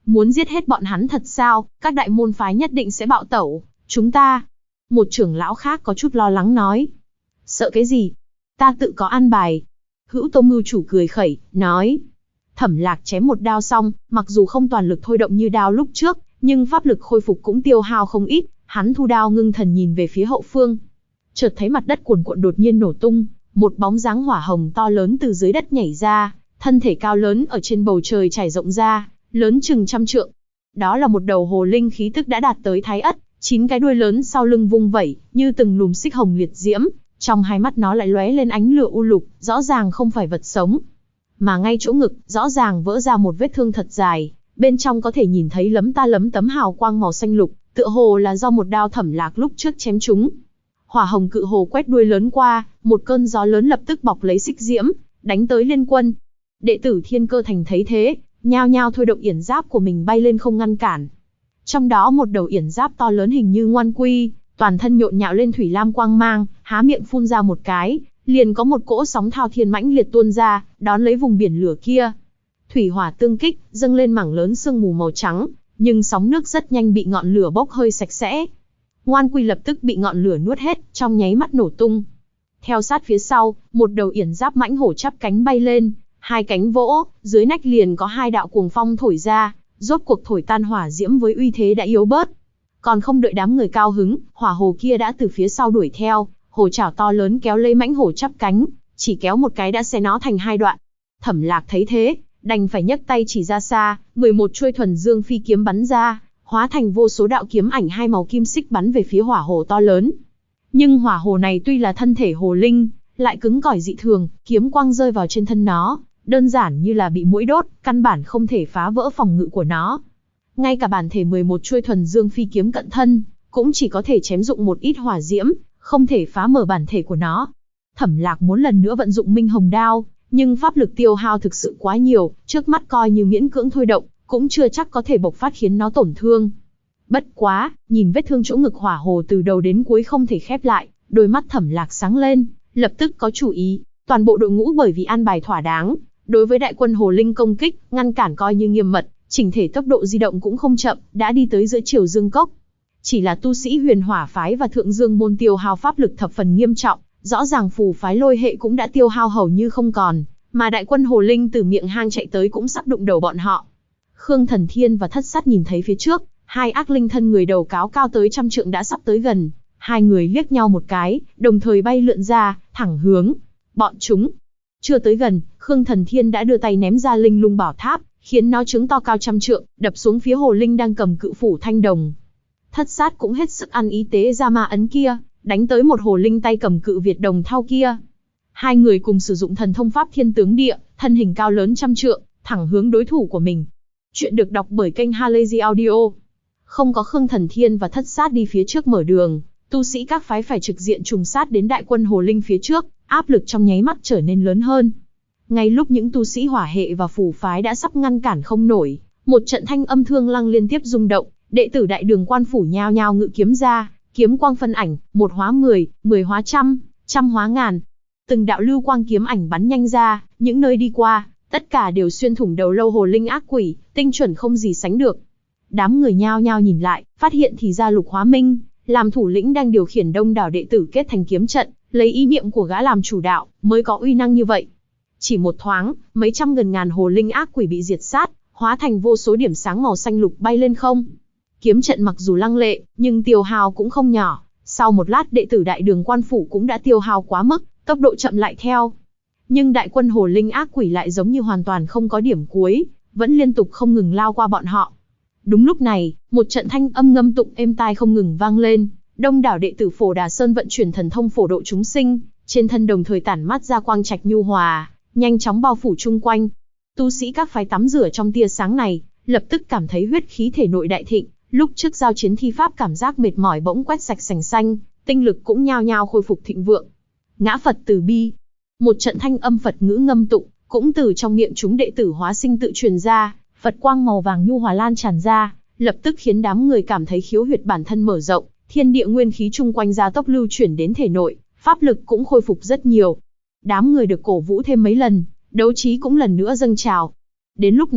Muốn giết hết bọn hắn thật sao? Các đại môn phái nhất định sẽ bạo tẩu. Chúng ta... Một trưởng lão khác có chút lo lắng nói. Sợ cái gì? Ta tự có an bài. Hữu Tô Mưu chủ cười khẩy, nói. Thẩm Lạc chém một đao xong, mặc dù không toàn lực thôi động như đao lúc trước, nhưng pháp lực khôi phục cũng tiêu hao không ít. Hắn thu đao ngưng thần nhìn về phía hậu phương. Chợt thấy mặt đất cuồn cuộn đột nhiên nổ tung, một bóng dáng hỏa hồng to lớn từ dưới đất nhảy ra, thân thể cao lớn ở trên bầu trời trải rộng ra, lớn chừng 100 trượng. Đó là một đầu hồ linh khí tức đã đạt tới thái ất, 9 cái đuôi lớn sau lưng vung vẩy, như từng lùm xích hồng liệt diễm, trong hai mắt nó lại lóe lên ánh lửa u lục, rõ ràng không phải vật sống. Mà ngay chỗ ngực, rõ ràng vỡ ra một vết thương thật dài, bên trong có thể nhìn thấy lấm ta lấm tấm hào quang màu xanh lục, tựa hồ là do một đao Thẩm Lạc lúc trước chém trúng. Hỏa hồng cự hồ quét đuôi lớn qua, một cơn gió lớn lập tức bọc lấy xích diễm, đánh tới Liên Quân. Đệ tử Thiên Cơ Thành thấy thế, nhao nhao thôi động yển giáp của mình bay lên không ngăn cản. Trong đó một đầu yển giáp to lớn hình như ngoan quy, toàn thân nhộn nhạo lên thủy lam quang mang, há miệng phun ra một cái, liền có một cỗ sóng thao thiên mãnh liệt tuôn ra, đón lấy vùng biển lửa kia. Thủy hỏa tương kích, dâng lên mảng lớn sương mù màu trắng, nhưng sóng nước rất nhanh bị ngọn lửa bốc hơi sạch sẽ. Ngoan quy lập tức bị ngọn lửa nuốt hết, trong nháy mắt nổ tung. Theo sát phía sau, một đầu yển giáp mãnh hổ chắp cánh bay lên, hai cánh vỗ, dưới nách liền có hai đạo cuồng phong thổi ra, rốt cuộc thổi tan hỏa diễm với uy thế đã yếu bớt. Còn không đợi đám người cao hứng, hỏa hồ kia đã từ phía sau đuổi theo, hồ chảo to lớn kéo lấy mãnh hổ chắp cánh, chỉ kéo một cái đã xé nó thành hai đoạn. Thẩm Lạc thấy thế, đành phải nhấc tay chỉ ra xa, 11 chuôi thuần dương phi kiếm bắn ra, hóa thành vô số đạo kiếm ảnh hai màu kim xích bắn về phía hỏa hồ to lớn. Nhưng hỏa hồ này tuy là thân thể hồ linh, lại cứng cỏi dị thường, kiếm quang rơi vào trên thân nó, đơn giản như là bị muỗi đốt, căn bản không thể phá vỡ phòng ngự của nó. Ngay cả bản thể 11 chuôi thuần dương phi kiếm cận thân, cũng chỉ có thể chém dụng một ít hỏa diễm, không thể phá mở bản thể của nó. Thẩm Lạc muốn lần nữa vận dụng Minh Hồng Đao, nhưng pháp lực tiêu hao thực sự quá nhiều, trước mắt coi như miễn cưỡng thôi động, cũng chưa chắc có thể bộc phát khiến nó tổn thương. Bất quá, nhìn vết thương chỗ ngực hỏa hồ từ đầu đến cuối không thể khép lại, đôi mắt Thẩm Lạc sáng lên, lập tức có chủ ý. Toàn bộ đội ngũ bởi vì an bài thỏa đáng, đối với đại quân hồ linh công kích, ngăn cản coi như nghiêm mật, chỉnh thể tốc độ di động cũng không chậm, đã đi tới giữa Triều Dương Cốc. Chỉ là tu sĩ Huyền Hỏa phái và Thượng Dương môn tiêu hao pháp lực thập phần nghiêm trọng, rõ ràng phù phái Lôi hệ cũng đã tiêu hao hầu như không còn, mà đại quân hồ linh từ miệng hang chạy tới cũng sắp đụng đầu bọn họ. Khương Thần Thiên và Thất Sát nhìn thấy phía trước, hai ác linh thân người đầu cáo cao tới 100 trượng đã sắp tới gần, hai người liếc nhau một cái, đồng thời bay lượn ra, thẳng hướng bọn chúng. Chưa tới gần, Khương Thần Thiên đã đưa tay ném ra linh lung bảo tháp, khiến nó trứng to cao 100 trượng, đập xuống phía hồ linh đang cầm cự phủ thanh đồng. Thất Sát cũng hết sức ăn ý tế ra ma ấn kia, đánh tới một hồ linh tay cầm cự Việt đồng thau kia. Hai người cùng sử dụng thần thông pháp Thiên Tướng Địa, thân hình cao lớn 100 trượng, thẳng hướng đối thủ của mình. Chuyện được đọc bởi kênh Halazy Audio. Không có Khương Thần Thiên và Thất Sát đi phía trước mở đường, tu sĩ các phái phải trực diện trùng sát đến đại quân hồ linh phía trước, áp lực trong nháy mắt trở nên lớn hơn. Ngay lúc những tu sĩ hỏa hệ và phù phái đã sắp ngăn cản không nổi, một trận thanh âm thương lăng liên tiếp rung động, đệ tử đại đường quan phủ nhao nhao ngự kiếm ra, kiếm quang phân ảnh, 1 hóa 10, 10 hóa trăm, trăm hóa ngàn. Từng đạo lưu quang kiếm ảnh bắn nhanh ra, những nơi đi qua, tất cả đều xuyên thủng đầu lâu hồ linh ác quỷ, tinh chuẩn không gì sánh được. Đám người nhao nhao nhìn lại, phát hiện thì ra Lục Hóa Minh, làm thủ lĩnh đang điều khiển đông đảo đệ tử kết thành kiếm trận, lấy ý niệm của gã làm chủ đạo, mới có uy năng như vậy. Chỉ một thoáng, mấy trăm gần ngàn hồ linh ác quỷ bị diệt sát, hóa thành vô số điểm sáng màu xanh lục bay lên không. Kiếm trận mặc dù lăng lệ, nhưng tiêu hao cũng không nhỏ. Sau một lát đệ tử đại đường quan phủ cũng đã tiêu hao quá mức, tốc độ chậm lại theo. Nhưng đại quân hồ linh ác quỷ lại giống như hoàn toàn không có điểm cuối, vẫn liên tục không ngừng lao qua bọn họ. Đúng lúc này, một trận thanh âm ngâm tụng êm tai không ngừng vang lên. Đông đảo đệ tử Phổ Đà Sơn vận chuyển thần thông phổ độ chúng sinh, trên thân đồng thời tản mát ra quang trạch nhu hòa, nhanh chóng bao phủ chung quanh. Tu sĩ các phái tắm rửa trong tia sáng này, lập tức cảm thấy huyết khí thể nội đại thịnh, lúc trước giao chiến thi pháp cảm giác mệt mỏi bỗng quét sạch sành xanh, tinh lực cũng nhao nhao khôi phục thịnh vượng. Ngã Phật từ bi, một trận thanh âm Phật ngữ ngâm tụng, cũng từ trong miệng chúng đệ tử hóa sinh tự truyền ra, Phật quang màu vàng nhu hòa lan tràn ra, lập tức khiến đám người cảm thấy khiếu huyệt bản thân mở rộng, thiên địa nguyên khí chung quanh gia tốc lưu chuyển đến thể nội, pháp lực cũng khôi phục rất nhiều. Đám người được cổ vũ thêm mấy lần, đấu trí cũng lần nữa dâng trào. Đến lúc này,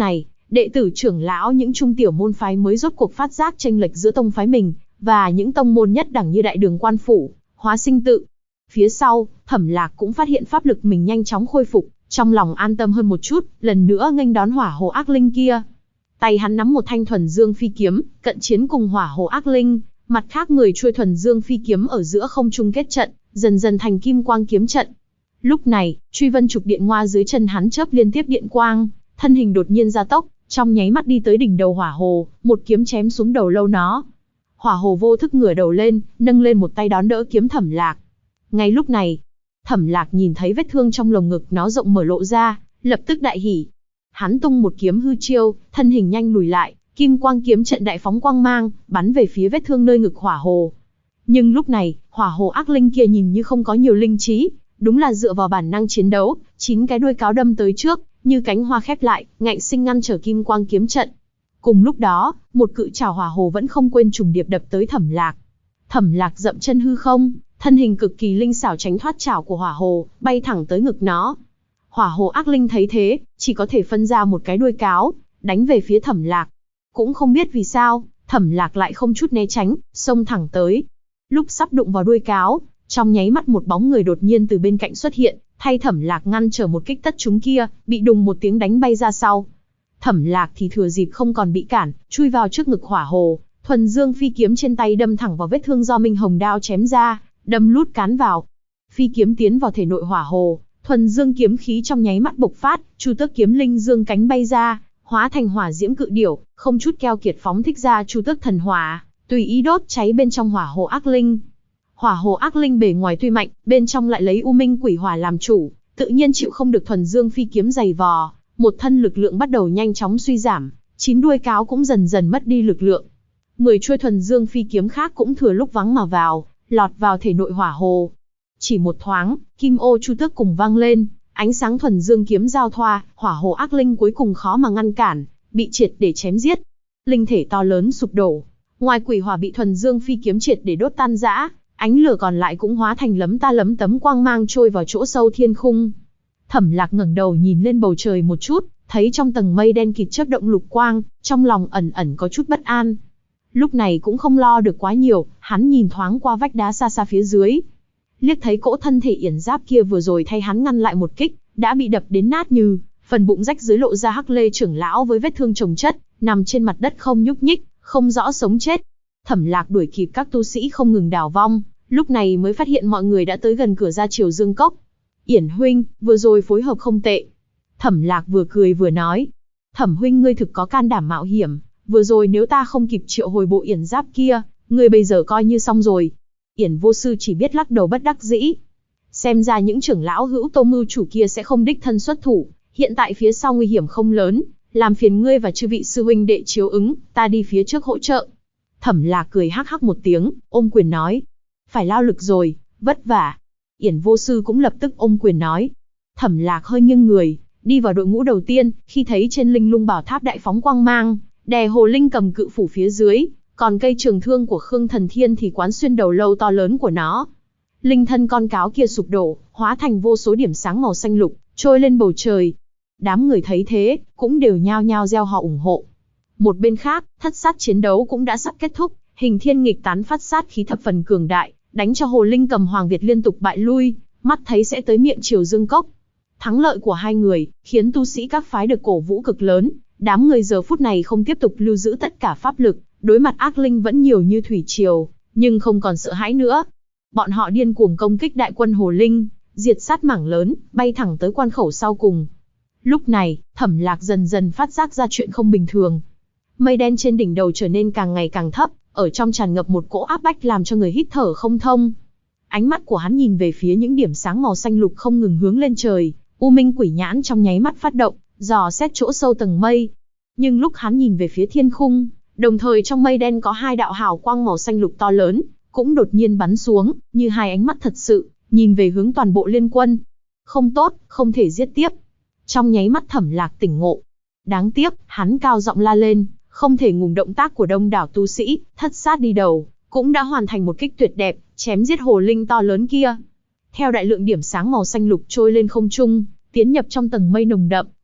đệ tử trưởng lão những trung tiểu môn phái mới rốt cuộc phát giác chênh lệch giữa tông phái mình và những tông môn nhất đẳng như Đại Đường Quan Phủ, Hóa Sinh Tự. Phía sau, Thẩm Lạc cũng phát hiện pháp lực mình nhanh chóng khôi phục, trong lòng an tâm hơn một chút, lần nữa nghênh đón hỏa hồ ác linh kia. Tay hắn nắm một thanh thuần dương phi kiếm, cận chiến cùng hỏa hồ ác linh, mặt khác 10 chuôi thuần dương phi kiếm ở giữa không trung kết trận, dần dần thành kim quang kiếm trận. Lúc này, truy vân trục điện ngoa dưới chân hắn chớp liên tiếp điện quang, thân hình đột nhiên gia tốc, trong nháy mắt đi tới đỉnh đầu hỏa hồ, một kiếm chém xuống đầu lâu nó. Hỏa hồ vô thức ngửa đầu lên, nâng lên một tay đón đỡ kiếm Thẩm Lạc. Ngay lúc này, Thẩm Lạc nhìn thấy vết thương trong lồng ngực nó rộng mở lộ ra, lập tức đại hỉ. Hắn tung một kiếm hư chiêu, thân hình nhanh lùi lại, kim quang kiếm trận đại phóng quang mang, bắn về phía vết thương nơi ngực hỏa hồ. Nhưng lúc này, hỏa hồ ác linh kia nhìn như không có nhiều linh trí, đúng là dựa vào bản năng chiến đấu, 9 cái đuôi cáo đâm tới trước, như cánh hoa khép lại, ngạnh sinh ngăn trở kim quang kiếm trận. Cùng lúc đó, một cự trảo hỏa hồ vẫn không quên trùng điệp đập tới Thẩm Lạc. Thẩm Lạc dậm chân hư không, thân hình cực kỳ linh xảo tránh thoát trảo của hỏa hồ, bay thẳng tới ngực nó. Hỏa hồ ác linh thấy thế, chỉ có thể phân ra một cái đuôi cáo, đánh về phía Thẩm Lạc. Cũng không biết vì sao, Thẩm Lạc lại không chút né tránh, xông thẳng tới. Lúc sắp đụng vào đuôi cáo, trong nháy mắt một bóng người đột nhiên từ bên cạnh xuất hiện, thay Thẩm Lạc ngăn trở một kích tất chúng kia, bị đùng một tiếng đánh bay ra sau. Thẩm Lạc thì thừa dịp không còn bị cản, chui vào trước ngực hỏa hồ, thuần dương phi kiếm trên tay đâm thẳng vào vết thương do Minh Hồng đao chém ra, đâm lút cán vào. Phi kiếm tiến vào thể nội hỏa hồ, thuần dương kiếm khí trong nháy mắt bộc phát, Chu Tước kiếm linh dương cánh bay ra, hóa thành hỏa diễm cự điểu, không chút keo kiệt phóng thích ra Chu Tước thần hỏa, tùy ý đốt cháy bên trong hỏa hồ ác linh. Hỏa hồ ác linh bề ngoài tuy mạnh, bên trong lại lấy U Minh Quỷ Hỏa làm chủ, tự nhiên chịu không được thuần dương phi kiếm dày vò, một thân lực lượng bắt đầu nhanh chóng suy giảm, 9 đuôi cáo cũng dần dần mất đi lực lượng. 10 chuôi thuần dương phi kiếm khác cũng thừa lúc vắng mà vào, lọt vào thể nội hỏa hồ. Chỉ một thoáng, kim ô chu tước cùng vang lên, ánh sáng thuần dương kiếm giao thoa, hỏa hồ ác linh cuối cùng khó mà ngăn cản, bị triệt để chém giết. Linh thể to lớn sụp đổ, ngoài quỷ hỏa bị thuần dương phi kiếm triệt để đốt tan rã, ánh lửa còn lại cũng hóa thành lấm ta lấm tấm quang mang trôi vào chỗ sâu thiên khung. Thẩm Lạc ngẩng đầu nhìn lên bầu trời một chút, thấy trong tầng mây đen kịt chớp động lục quang, trong lòng ẩn ẩn có chút bất an. Lúc này cũng không lo được quá nhiều, hắn nhìn thoáng qua vách đá xa xa phía dưới. Liếc thấy cỗ thân thể yển giáp kia vừa rồi thay hắn ngăn lại một kích, đã bị đập đến nát như, phần bụng rách dưới lộ ra Hắc Lê trưởng lão với vết thương chồng chất, nằm trên mặt đất không nhúc nhích, không rõ sống chết. Thẩm Lạc đuổi kịp các tu sĩ không ngừng đào vong, lúc này mới phát hiện mọi người đã tới gần cửa ra Triều Dương Cốc. Yển huynh, vừa rồi phối hợp không tệ. Thẩm Lạc vừa cười vừa nói. Thẩm huynh ngươi thực có can đảm mạo hiểm, vừa rồi nếu ta không kịp triệu hồi bộ yển giáp kia, ngươi bây giờ coi như xong rồi. Yển vô sư chỉ biết lắc đầu bất đắc dĩ. Xem ra những trưởng lão hữu tô mưu chủ kia sẽ không đích thân xuất thủ, hiện tại phía sau nguy hiểm không lớn, làm phiền ngươi và chư vị sư huynh đệ chiếu ứng, ta đi phía trước hỗ trợ. Thẩm Lạc cười hắc hắc một tiếng, ôm quyền nói. Phải lao lực rồi, vất vả. Yển vô sư cũng lập tức ôm quyền nói. Thẩm Lạc hơi nghiêng người, đi vào đội ngũ đầu tiên, khi thấy trên linh lung bảo tháp đại phóng quang mang, đè hồ linh cầm cự phủ phía dưới, còn cây trường thương của Khương Thần Thiên thì quán xuyên đầu lâu to lớn của nó. Linh thân con cáo kia sụp đổ, hóa thành vô số điểm sáng màu xanh lục, trôi lên bầu trời. Đám người thấy thế, cũng đều nhao nhao reo hò ủng hộ. Một bên khác, thất sát chiến đấu cũng đã sắp kết thúc, Hình Thiên nghịch tán phát sát khí thập phần cường đại, đánh cho hồ linh cầm Hoàng Việt liên tục bại lui, mắt thấy sẽ tới miệng Triều Dương Cốc. Thắng lợi của hai người, khiến tu sĩ các phái được cổ vũ cực lớn, đám người giờ phút này không tiếp tục lưu giữ tất cả pháp lực, đối mặt ác linh vẫn nhiều như thủy triều, nhưng không còn sợ hãi nữa. Bọn họ điên cuồng công kích đại quân hồ linh, diệt sát mảng lớn, bay thẳng tới quan khẩu sau cùng. Lúc này, Thẩm Lạc dần dần phát giác ra chuyện không bình thường. Mây đen trên đỉnh đầu trở nên càng ngày càng thấp, ở trong tràn ngập một cỗ áp bách làm cho người hít thở không thông. Ánh mắt của hắn nhìn về phía những điểm sáng màu xanh lục không ngừng hướng lên trời, U Minh Quỷ Nhãn trong nháy mắt phát động, dò xét chỗ sâu tầng mây. Nhưng lúc hắn nhìn về phía thiên khung, đồng thời trong mây đen có hai đạo hào quang màu xanh lục to lớn, cũng đột nhiên bắn xuống, như hai ánh mắt thật sự, nhìn về hướng toàn bộ liên quân. Không tốt, không thể giết tiếp. Trong nháy mắt Thẩm Lạc tỉnh ngộ. Đáng tiếc, hắn cao giọng la lên, không thể ngừng động tác của đông đảo tu sĩ, thất sát đi đầu, cũng đã hoàn thành một kích tuyệt đẹp, chém giết hồ linh to lớn kia. Theo đại lượng điểm sáng màu xanh lục trôi lên không trung, tiến nhập trong tầng mây nồng đậm,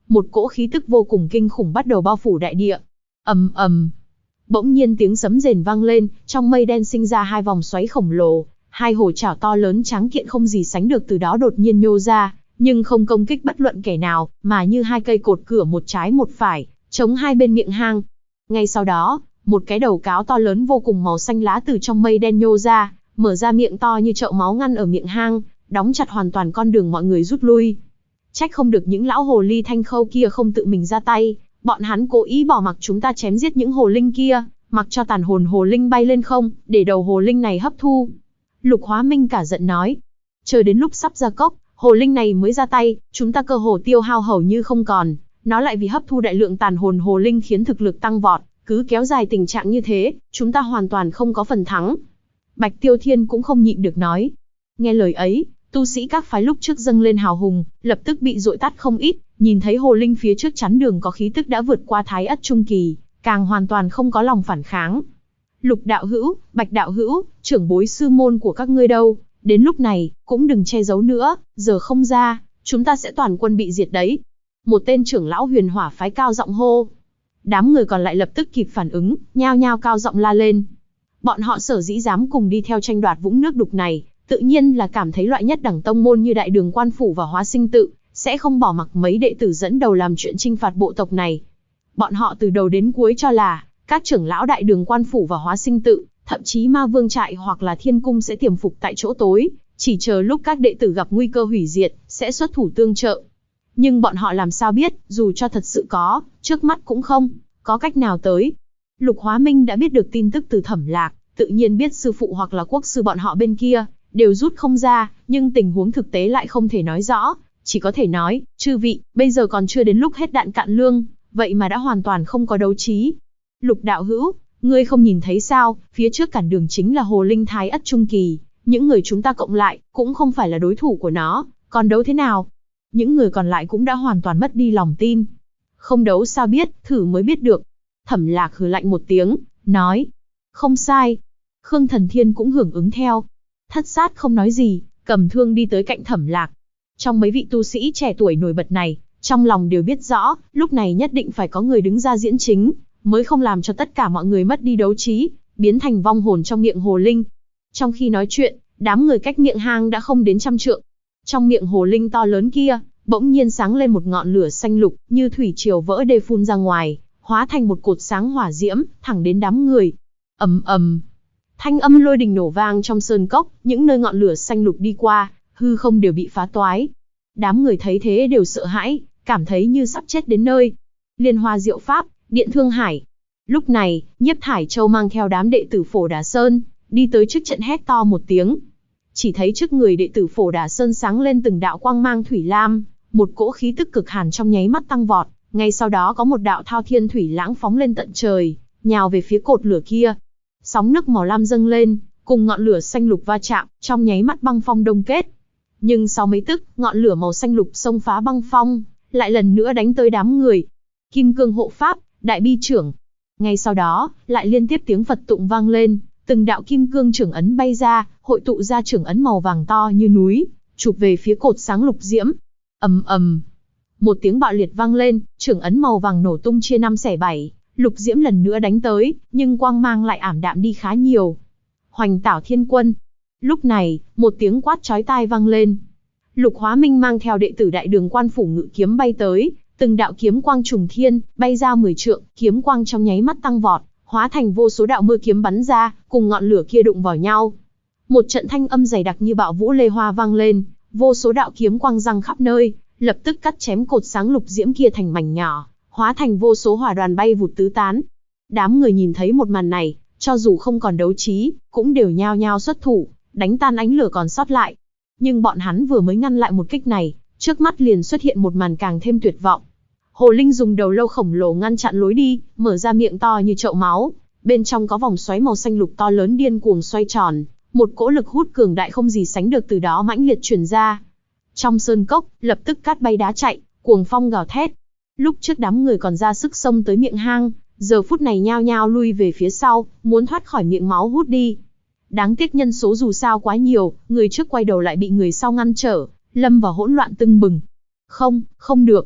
một cỗ khí tức vô cùng kinh khủng bắt đầu bao phủ đại địa. Ầm ầm. Bỗng nhiên tiếng sấm rền vang lên, trong mây đen sinh ra hai vòng xoáy khổng lồ, hai hổ chảo to lớn tráng kiện không gì sánh được từ đó đột nhiên nhô ra, nhưng không công kích bất luận kẻ nào, mà như hai cây cột cửa một trái một phải, chống hai bên miệng hang. Ngay sau đó, một cái đầu cáo to lớn vô cùng màu xanh lá từ trong mây đen nhô ra, mở ra miệng to như chậu máu ngăn ở miệng hang, đóng chặt hoàn toàn con đường mọi người rút lui. Trách không được những lão hồ ly Thanh Khâu kia không tự mình ra tay, bọn hắn cố ý bỏ mặc chúng ta chém giết những hồ linh kia, mặc cho tàn hồn hồ linh bay lên không, để đầu hồ linh này hấp thu. Lục Hóa Minh cả giận nói, chờ đến lúc sắp ra cốc, hồ linh này mới ra tay, chúng ta cơ hồ tiêu hao hầu như không còn, nó lại vì hấp thu đại lượng tàn hồn hồ linh khiến thực lực tăng vọt, cứ kéo dài tình trạng như thế, chúng ta hoàn toàn không có phần thắng. Bạch Tiêu Thiên cũng không nhịn được nói. Nghe lời ấy, tu sĩ các phái lúc trước dâng lên hào hùng, lập tức bị dội tắt không ít, nhìn thấy hồ linh phía trước chắn đường có khí tức đã vượt qua thái ất trung kỳ, càng hoàn toàn không có lòng phản kháng. Lục đạo hữu, Bạch đạo hữu, trưởng bối sư môn của các ngươi đâu, đến lúc này, cũng đừng che giấu nữa, giờ không ra, chúng ta sẽ toàn quân bị diệt đấy. Một tên trưởng lão Huyền Hỏa phái cao giọng hô. Đám người còn lại lập tức kịp phản ứng, nhao nhao cao giọng la lên. Bọn họ sở dĩ dám cùng đi theo tranh đoạt vũng nước đục này, tự nhiên là cảm thấy loại nhất đẳng tông môn như Đại Đường Quan Phủ và Hóa Sinh Tự, sẽ không bỏ mặc mấy đệ tử dẫn đầu làm chuyện chinh phạt bộ tộc này. Bọn họ từ đầu đến cuối cho là, các trưởng lão Đại Đường Quan Phủ và Hóa Sinh Tự, thậm chí Ma Vương Trại hoặc là Thiên Cung sẽ tiềm phục tại chỗ tối, chỉ chờ lúc các đệ tử gặp nguy cơ hủy diệt, sẽ xuất thủ tương trợ. Nhưng bọn họ làm sao biết, dù cho thật sự có, trước mắt cũng không có cách nào tới. Lục Hóa Minh đã biết được tin tức từ Thẩm Lạc, tự nhiên biết sư phụ hoặc là quốc sư bọn họ bên kia, đều rút không ra, nhưng tình huống thực tế lại không thể nói rõ, chỉ có thể nói, chư vị, bây giờ còn chưa đến lúc hết đạn cạn lương, vậy mà đã hoàn toàn không có đấu trí. Lục đạo hữu, ngươi không nhìn thấy sao, phía trước cản đường chính là hồ linh thái ất trung kỳ, những người chúng ta cộng lại, cũng không phải là đối thủ của nó, còn đấu thế nào? Những người còn lại cũng đã hoàn toàn mất đi lòng tin. Không đấu sao biết, thử mới biết được. Thẩm Lạc hừ lạnh một tiếng, nói. Không sai. Khương Thần Thiên cũng hưởng ứng theo. Thất Sát không nói gì, cầm thương đi tới cạnh Thẩm Lạc. Trong mấy vị tu sĩ trẻ tuổi nổi bật này, trong lòng đều biết rõ, lúc này nhất định phải có người đứng ra diễn chính, mới không làm cho tất cả mọi người mất đi đấu trí, biến thành vong hồn trong miệng hồ linh. Trong khi nói chuyện, đám người cách miệng hang đã không đến 100 trượng. Trong miệng hồ linh to lớn kia, bỗng nhiên sáng lên một ngọn lửa xanh lục, như thủy triều vỡ đê phun ra ngoài, hóa thành một cột sáng hỏa diễm, thẳng đến đám người. Ầm ầm. Thanh âm lôi đình nổ vang trong sơn cốc, những nơi ngọn lửa xanh lục đi qua, hư không đều bị phá toái. Đám người thấy thế đều sợ hãi, cảm thấy như sắp chết đến nơi. Liên Hoa Diệu Pháp, Điện Thương Hải. Lúc này, Nhiếp Thải Châu mang theo đám đệ tử Phổ Đà Sơn, đi tới trước trận hét to một tiếng. Chỉ thấy trước người đệ tử Phổ Đà Sơn sáng lên từng đạo quang mang thủy lam, một cỗ khí tức cực hàn trong nháy mắt tăng vọt, ngay sau đó có một đạo thao thiên thủy lãng phóng lên tận trời, nhào về phía cột lửa kia. Sóng nước màu lam dâng lên, cùng ngọn lửa xanh lục va chạm, trong nháy mắt băng phong đông kết. Nhưng sau mấy tức, ngọn lửa màu xanh lục xông phá băng phong, lại lần nữa đánh tới đám người. Kim Cương Hộ Pháp, Đại Bi Trưởng. Ngay sau đó, lại liên tiếp tiếng Phật tụng vang lên, từng đạo kim cương trưởng ấn bay ra, hội tụ ra trưởng ấn màu vàng to như núi, chụp về phía cột sáng lục diễm. Ầm ầm. Một tiếng bạo liệt vang lên, trưởng ấn màu vàng nổ tung chia 5 xẻ 7, lục diễm lần nữa đánh tới, nhưng quang mang lại ảm đạm đi khá nhiều. Hoành Tảo Thiên Quân. Lúc này, một tiếng quát chói tai vang lên. Lục Hóa Minh mang theo đệ tử Đại Đường Quan Phủ ngự kiếm bay tới, từng đạo kiếm quang trùng thiên, bay ra 10 trượng, kiếm quang trong nháy mắt tăng vọt, hóa thành vô số đạo mưa kiếm bắn ra, cùng ngọn lửa kia đụng vào nhau. Một trận thanh âm dày đặc như bạo vũ lê hoa vang lên, vô số đạo kiếm quang răng khắp nơi, lập tức cắt chém cột sáng lục diễm kia thành mảnh nhỏ, hóa thành vô số hỏa đoàn bay vụt tứ tán. Đám người nhìn thấy một màn này, cho dù không còn đấu trí, cũng đều nhao nhao xuất thủ, đánh tan ánh lửa còn sót lại. Nhưng bọn hắn vừa mới ngăn lại một kích này, trước mắt liền xuất hiện một màn càng thêm tuyệt vọng. Hồ Linh dùng đầu lâu khổng lồ ngăn chặn lối đi, mở ra miệng to như chậu máu, bên trong có vòng xoáy màu xanh lục to lớn điên cuồng xoay tròn, một cỗ lực hút cường đại không gì sánh được từ đó mãnh liệt truyền ra. Trong sơn cốc, lập tức cát bay đá chạy, cuồng phong gào thét. Lúc trước đám người còn ra sức xông tới miệng hang, giờ phút này nhao nhao lui về phía sau, muốn thoát khỏi miệng máu hút đi. Đáng tiếc nhân số dù sao quá nhiều, người trước quay đầu lại bị người sau ngăn trở, lâm vào hỗn loạn tưng bừng. Không được.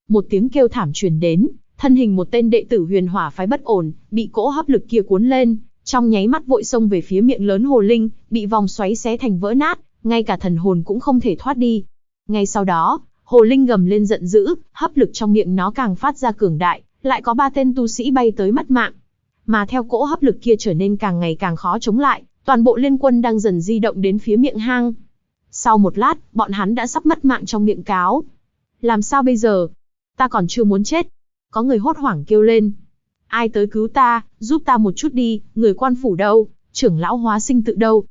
Một tiếng kêu thảm truyền đến, thân hình một tên đệ tử Huyền Hỏa phái bất ổn, bị cỗ hấp lực kia cuốn lên, trong nháy mắt vội xông về phía miệng lớn hồ linh, bị vòng xoáy xé thành vỡ nát, ngay cả thần hồn cũng không thể thoát đi. Ngay sau đó, hồ linh gầm lên giận dữ, hấp lực trong miệng nó càng phát ra cường đại, lại có 3 tên tu sĩ bay tới mất mạng. Mà theo cỗ hấp lực kia trở nên càng ngày càng khó chống lại, toàn bộ liên quân đang dần di động đến phía miệng hang. Sau một lát, bọn hắn đã sắp mất mạng trong miệng cáo. Làm sao bây giờ? Ta còn chưa muốn chết. Có người hốt hoảng kêu lên. Ai tới cứu ta, giúp ta một chút đi, người quan phủ đâu, trưởng lão hóa sinh tự đâu.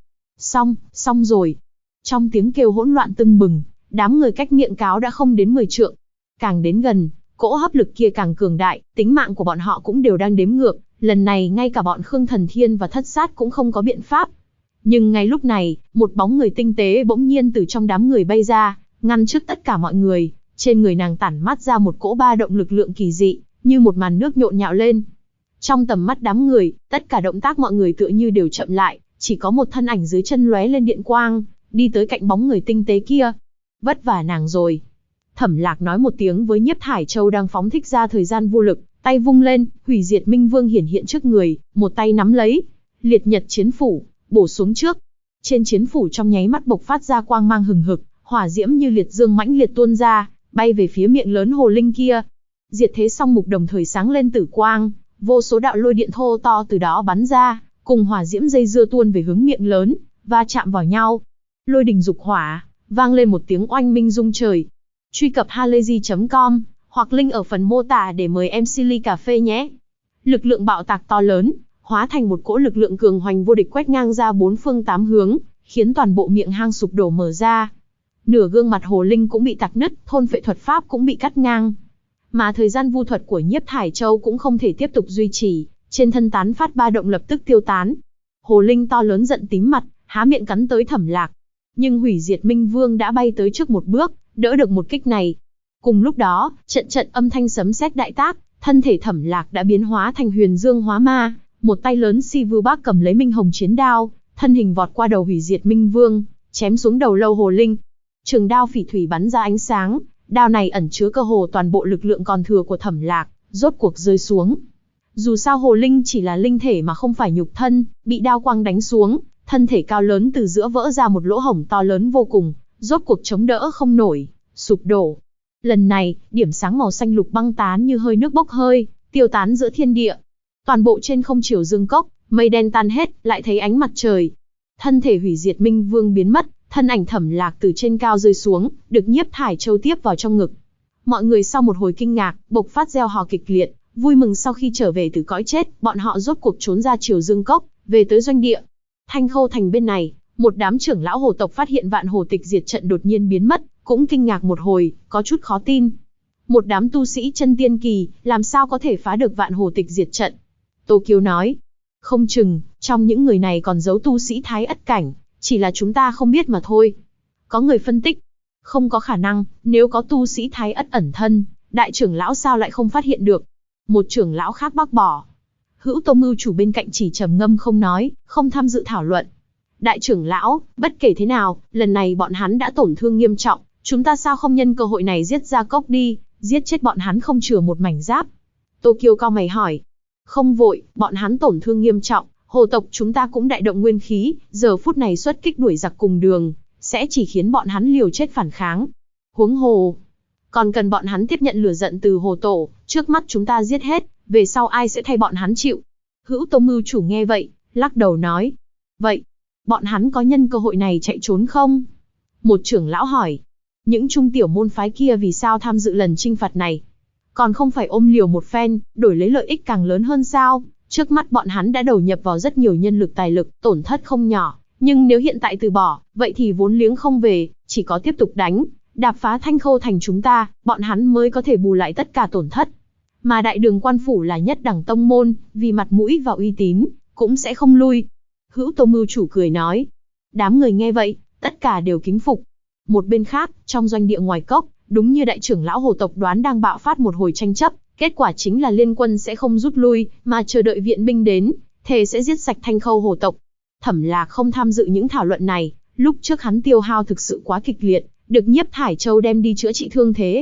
Xong rồi. Trong tiếng kêu hỗn loạn tưng bừng, đám người cách miệng cáo đã không đến 10 trượng. Càng đến gần, cỗ hấp lực kia càng cường đại, tính mạng của bọn họ cũng đều đang đếm ngược. Lần này ngay cả bọn Khương Thần Thiên và Thất Sát cũng không có biện pháp. Nhưng ngay lúc này, một bóng người tinh tế bỗng nhiên từ trong đám người bay ra, ngăn trước tất cả mọi người. Trên người nàng tản mát ra một cỗ ba động lực lượng kỳ dị, như một màn nước nhộn nhạo lên. Trong tầm mắt đám người, tất cả động tác mọi người tựa như đều chậm lại, chỉ có một thân ảnh dưới chân lóe lên điện quang, đi tới cạnh bóng người tinh tế kia. Vất vả nàng rồi. Thẩm Lạc nói một tiếng với Nhiếp Thải Châu đang phóng thích ra thời gian vô lực, tay vung lên, Hủy Diệt Minh Vương hiển hiện trước người, một tay nắm lấy Liệt Nhật Chiến Phủ, bổ xuống trước. Trên chiến phủ trong nháy mắt bộc phát ra quang mang hừng hực, hỏa diễm như liệt dương mãnh liệt tuôn ra, bay về phía miệng lớn hồ linh kia. Diệt Thế Song Mục đồng thời sáng lên tử quang, vô số đạo lôi điện thô to từ đó bắn ra, cùng hỏa diễm dây dưa tuôn về hướng miệng lớn, va chạm vào nhau. Lôi đình dục hỏa, vang lên một tiếng oanh minh rung trời. Truy cập halayzi.com hoặc link ở phần mô tả để mời em Silly Cà Phê nhé. Lực lượng bạo tạc to lớn, hóa thành một cỗ lực lượng cường hoành vô địch quét ngang ra 4 phương 8 hướng, khiến toàn bộ miệng hang sụp đổ mở ra. Nửa gương mặt hồ linh cũng bị tạc nứt, thôn phệ thuật pháp cũng bị cắt ngang. Mà thời gian vu thuật của Nhiếp Thải Châu cũng không thể tiếp tục duy trì, trên thân tán phát ba động lập tức tiêu tán. Hồ linh to lớn giận tím mặt, há miệng cắn tới Thẩm Lạc. Nhưng Hủy Diệt Minh Vương đã bay tới trước một bước, đỡ được một kích này. Cùng lúc đó, trận âm thanh sấm sét đại tác, thân thể Thẩm Lạc đã biến hóa thành Huyền Dương Hóa Ma, một tay lớn Si Vưu Bác cầm lấy Minh Hồng chiến đao, thân hình vọt qua đầu Hủy Diệt Minh Vương, chém xuống đầu lâu hồ linh. Trường đao phỉ thủy bắn ra ánh sáng, đao này ẩn chứa cơ hồ toàn bộ lực lượng còn thừa của Thẩm Lạc, rốt cuộc rơi xuống. Dù sao hồ linh chỉ là linh thể mà không phải nhục thân, bị đao quang đánh xuống, thân thể cao lớn từ giữa vỡ ra một lỗ hổng to lớn vô cùng, rốt cuộc chống đỡ không nổi, sụp đổ. Lần này, điểm sáng màu xanh lục băng tán như hơi nước bốc hơi, tiêu tán giữa thiên địa. Toàn bộ trên không Triều Dương Cốc, mây đen tan hết, lại thấy ánh mặt trời. Thân thể Hủy Diệt Minh Vương biến mất, thân ảnh Thẩm Lạc từ trên cao rơi xuống, được Nhiếp Thải Châu tiếp vào trong ngực. Mọi người sau một hồi kinh ngạc, bộc phát reo hò kịch liệt, vui mừng sau khi trở về từ cõi chết, bọn họ rốt cuộc trốn ra Triều Dương Cốc, về tới doanh địa. Thanh Khâu Thành bên này, một đám trưởng lão hồ tộc phát hiện Vạn Hồ Tịch Diệt trận đột nhiên biến mất, cũng kinh ngạc một hồi, có chút khó tin. Một đám tu sĩ chân tiên kỳ, làm sao có thể phá được Vạn Hồ Tịch Diệt trận? Tô Kiều nói, không chừng, trong những người này còn giấu tu sĩ Thái Ất cảnh, chỉ là chúng ta không biết mà thôi. Có người phân tích, không có khả năng, nếu có tu sĩ Thái Ất ẩn thân, đại trưởng lão sao lại không phát hiện được? Một trưởng lão khác bác bỏ. Hữu Tô Mưu chủ bên cạnh chỉ trầm ngâm không nói, không tham dự thảo luận. Đại trưởng lão, bất kể thế nào, lần này bọn hắn đã tổn thương nghiêm trọng, chúng ta sao không nhân cơ hội này giết ra cốc đi, giết chết bọn hắn không chừa một mảnh giáp. Tô Kiều cau mày hỏi. Không vội, bọn hắn tổn thương nghiêm trọng, hồ tộc chúng ta cũng đại động nguyên khí, giờ phút này xuất kích đuổi giặc cùng đường, sẽ chỉ khiến bọn hắn liều chết phản kháng. Huống hồ, còn cần bọn hắn tiếp nhận lửa giận từ hồ tổ, trước mắt chúng ta giết hết, về sau ai sẽ thay bọn hắn chịu? Hữu Tô Mưu chủ nghe vậy, lắc đầu nói. Vậy, bọn hắn có nhân cơ hội này chạy trốn không? Một trưởng lão hỏi. Những trung tiểu môn phái kia vì sao tham dự lần chinh phạt này? Còn không phải ôm liều một phen, đổi lấy lợi ích càng lớn hơn sao? Trước mắt bọn hắn đã đầu nhập vào rất nhiều nhân lực tài lực, tổn thất không nhỏ. Nhưng nếu hiện tại từ bỏ, vậy thì vốn liếng không về, chỉ có tiếp tục đánh, đạp phá Thanh Khâu Thành chúng ta, bọn hắn mới có thể bù lại tất cả tổn thất. Mà Đại Đường Quan Phủ là nhất đẳng tông môn, vì mặt mũi và uy tín, cũng sẽ không lui. Hữu Tô Mưu chủ cười nói. Đám người nghe vậy, tất cả đều kính phục. Một bên khác, trong doanh địa ngoài cốc, đúng như đại trưởng lão hồ tộc đoán đang bạo phát một hồi tranh chấp, kết quả chính là liên quân sẽ không rút lui, mà chờ đợi viện binh đến, thề sẽ giết sạch Thanh Khâu hồ tộc. Thẩm Lạc không tham dự những thảo luận này, lúc trước hắn tiêu hao thực sự quá kịch liệt, được Nhiếp Thải Châu đem đi chữa trị thương thế.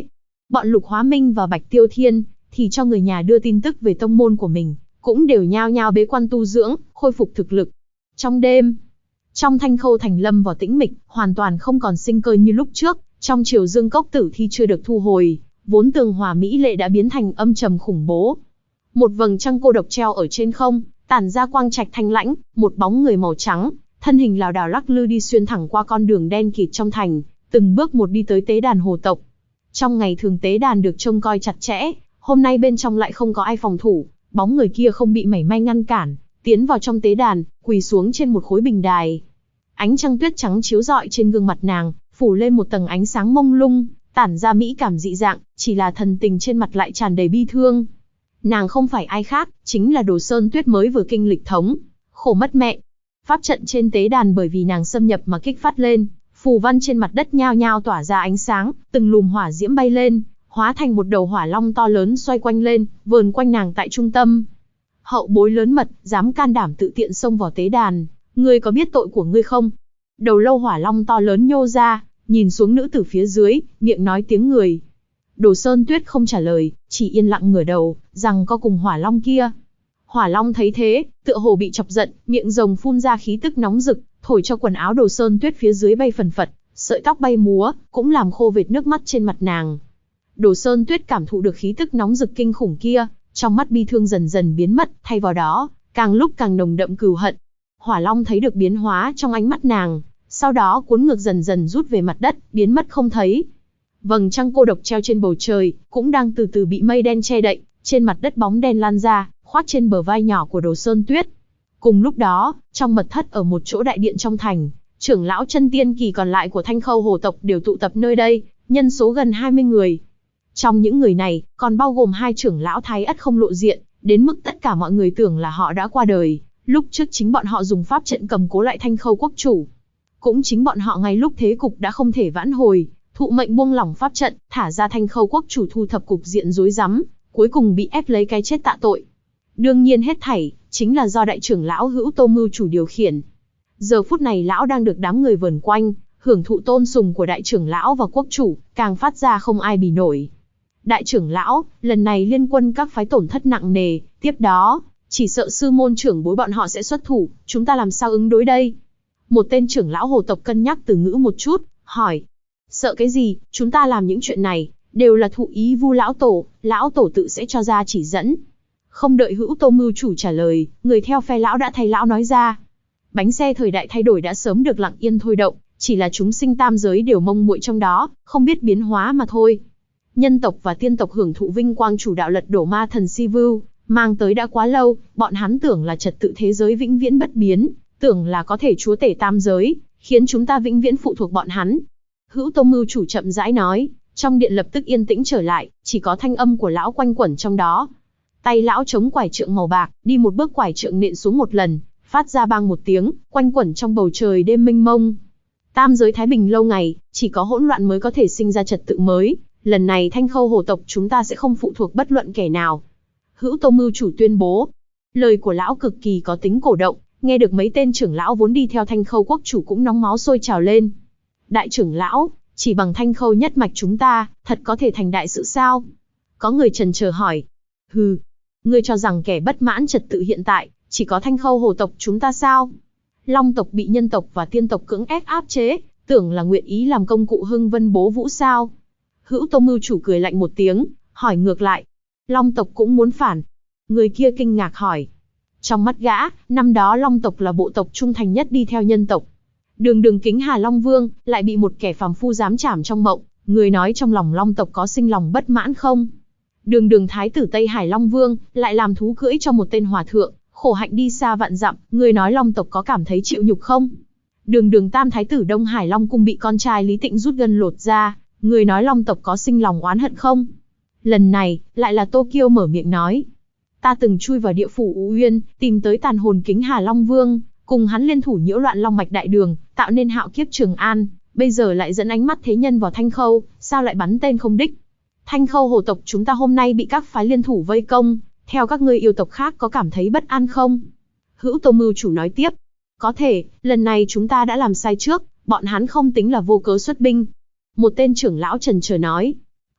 Bọn Lục Hóa Minh và Bạch Tiêu Thiên thì cho người nhà đưa tin tức về tông môn của mình, cũng đều nhao nhao bế quan tu dưỡng, khôi phục thực lực. Trong đêm, trong Thanh Khâu thành lâm vào tĩnh mịch, hoàn toàn không còn sinh cơ như lúc trước. Trong Triều Dương Cốc tử thi chưa được thu hồi, vốn tường hòa mỹ lệ đã biến thành âm trầm khủng bố. Một vầng trăng cô độc treo ở trên không, tản ra quang trạch thanh lãnh, một bóng người màu trắng, thân hình lảo đảo lắc lư đi xuyên thẳng qua con đường đen kịt trong thành, từng bước một đi tới tế đàn hồ tộc. Trong ngày thường tế đàn được trông coi chặt chẽ, hôm nay bên trong lại không có ai phòng thủ, bóng người kia không bị mảy may ngăn cản, tiến vào trong tế đàn, quỳ xuống trên một khối bình đài. Ánh trăng tuyết trắng chiếu rọi trên gương mặt nàng, phủ lên một tầng ánh sáng mông lung, tản ra mỹ cảm dị dạng, chỉ là thần tình trên mặt lại tràn đầy bi thương. Nàng không phải ai khác, chính là Đồ Sơn Tuyết mới vừa kinh lịch thống, khổ mất mẹ. Pháp trận trên tế đàn bởi vì nàng xâm nhập mà kích phát lên, phù văn trên mặt đất nhao nhao tỏa ra ánh sáng, từng lùm hỏa diễm bay lên, hóa thành một đầu hỏa long to lớn xoay quanh lên, vờn quanh nàng tại trung tâm. Hậu bối lớn mật, dám can đảm tự tiện xông vào tế đàn, ngươi có biết tội của ngươi không? Đầu lâu hỏa long to lớn nhô ra, nhìn xuống nữ tử phía dưới, miệng nói tiếng người. Đồ Sơn Tuyết không trả lời, chỉ yên lặng ngửa đầu, rằng có cùng hỏa long kia. Hỏa long thấy thế, tựa hồ bị chọc giận, miệng rồng phun ra khí tức nóng rực, thổi cho quần áo Đồ Sơn Tuyết phía dưới bay phần phật, sợi tóc bay múa, cũng làm khô vệt nước mắt trên mặt nàng. Đồ Sơn Tuyết cảm thụ được khí tức nóng rực kinh khủng kia, trong mắt bi thương dần dần biến mất, thay vào đó, càng lúc càng nồng đậm cừu hận. Hỏa long thấy được biến hóa trong ánh mắt nàng, sau đó cuốn ngược dần dần rút về mặt đất, biến mất không thấy. Vầng trăng cô độc treo trên bầu trời, cũng đang từ từ bị mây đen che đậy, trên mặt đất bóng đen lan ra, khoác trên bờ vai nhỏ của Đồ Sơn Tuyết. Cùng lúc đó, trong mật thất ở một chỗ đại điện trong thành, trưởng lão chân tiên kỳ còn lại của Thanh Khâu hồ tộc đều tụ tập nơi đây, nhân số gần 20 người. Trong những người này, còn bao gồm 2 trưởng lão Thái Ất không lộ diện, đến mức tất cả mọi người tưởng là họ đã qua đời. Lúc trước chính bọn họ dùng pháp trận cầm cố lại Thanh Khâu quốc chủ. Cũng chính bọn họ ngay lúc thế cục đã không thể vãn hồi, thụ mệnh buông lỏng pháp trận, thả ra Thanh Khâu quốc chủ thu thập cục diện rối rắm, cuối cùng bị ép lấy cái chết tạ tội. Đương nhiên hết thảy chính là do đại trưởng lão Hữu Tô mưu chủ điều khiển. Giờ phút này lão đang được đám người vờn quanh, hưởng thụ tôn sùng của đại trưởng lão và quốc chủ, càng phát ra không ai bì nổi. Đại trưởng lão, lần này liên quân các phái tổn thất nặng nề, tiếp đó, chỉ sợ sư môn trưởng bối bọn họ sẽ xuất thủ, chúng ta làm sao ứng đối đây? Một tên trưởng lão hồ tộc cân nhắc từ ngữ một chút, hỏi. Sợ cái gì, chúng ta làm những chuyện này, đều là thụ ý Vu lão tổ tự sẽ cho ra chỉ dẫn. Không đợi Hữu Tô mưu chủ trả lời, người theo phe lão đã thay lão nói ra. Bánh xe thời đại thay đổi đã sớm được lặng yên thôi động, chỉ là chúng sinh tam giới đều mông muội trong đó, không biết biến hóa mà thôi. Nhân tộc và tiên tộc hưởng thụ vinh quang chủ đạo lật đổ ma thần Sivu, mang tới đã quá lâu, bọn hắn tưởng là trật tự thế giới vĩnh viễn bất biến, tưởng là có thể chúa tể tam giới, khiến chúng ta vĩnh viễn phụ thuộc bọn hắn. Hữu Tô mưu chủ chậm rãi nói, trong điện lập tức yên tĩnh trở lại, chỉ có thanh âm của lão quanh quẩn trong đó. Tay lão chống quải trượng màu bạc, đi một bước quải trượng nện xuống một lần, phát ra bang một tiếng, quanh quẩn trong bầu trời đêm mênh mông. Tam giới thái bình lâu ngày, chỉ có hỗn loạn mới có thể sinh ra trật tự mới. Lần này Thanh Khâu hồ tộc chúng ta sẽ không phụ thuộc bất luận kẻ nào. Hữu Tô mưu chủ tuyên bố. Lời của lão cực kỳ có tính cổ động, nghe được mấy tên trưởng lão vốn đi theo Thanh Khâu quốc chủ cũng nóng máu sôi trào lên. Đại trưởng lão, chỉ bằng Thanh Khâu nhất mạch chúng ta, thật có thể thành đại sự sao? Có người chần chờ hỏi. Hừ, ngươi cho rằng kẻ bất mãn trật tự hiện tại, chỉ có Thanh Khâu hồ tộc chúng ta sao? Long tộc bị nhân tộc và tiên tộc cưỡng ép áp chế, tưởng là nguyện ý làm công cụ hưng vân bố vũ sao? Hữu Tô mưu chủ cười lạnh một tiếng, hỏi ngược lại. Long tộc cũng muốn phản. Người kia kinh ngạc hỏi. Trong mắt gã, năm đó Long tộc là bộ tộc trung thành nhất đi theo nhân tộc. Đường Kính Hà Long Vương, lại bị một kẻ phàm phu dám trảm trong mộng, người nói trong lòng Long tộc có sinh lòng bất mãn không? Đường Thái tử Tây Hải Long Vương, lại làm thú cưỡi cho một tên hòa thượng, khổ hạnh đi xa vạn dặm, người nói Long tộc có cảm thấy chịu nhục không? Đường Tam Thái tử Đông Hải Long Cung bị con trai Lý Tịnh rút gân lột ra, người nói Long tộc có sinh lòng oán hận không? Lần này, lại là Tô Kiêu mở miệng nói. Ta từng chui vào địa phủ U Uyên, tìm tới tàn hồn Kính Hà Long Vương, cùng hắn liên thủ nhiễu loạn Long Mạch Đại Đường, tạo nên hạo kiếp Trường An, bây giờ lại dẫn ánh mắt thế nhân vào Thanh Khâu, sao lại bắn tên không đích? Thanh Khâu hồ tộc chúng ta hôm nay bị các phái liên thủ vây công, theo các ngươi yêu tộc khác có cảm thấy bất an không? Hữu Tô mưu chủ nói tiếp. Có thể, lần này chúng ta đã làm sai trước, bọn hắn không tính là vô cớ xuất binh. Một tên trưởng lão chần chờ nói.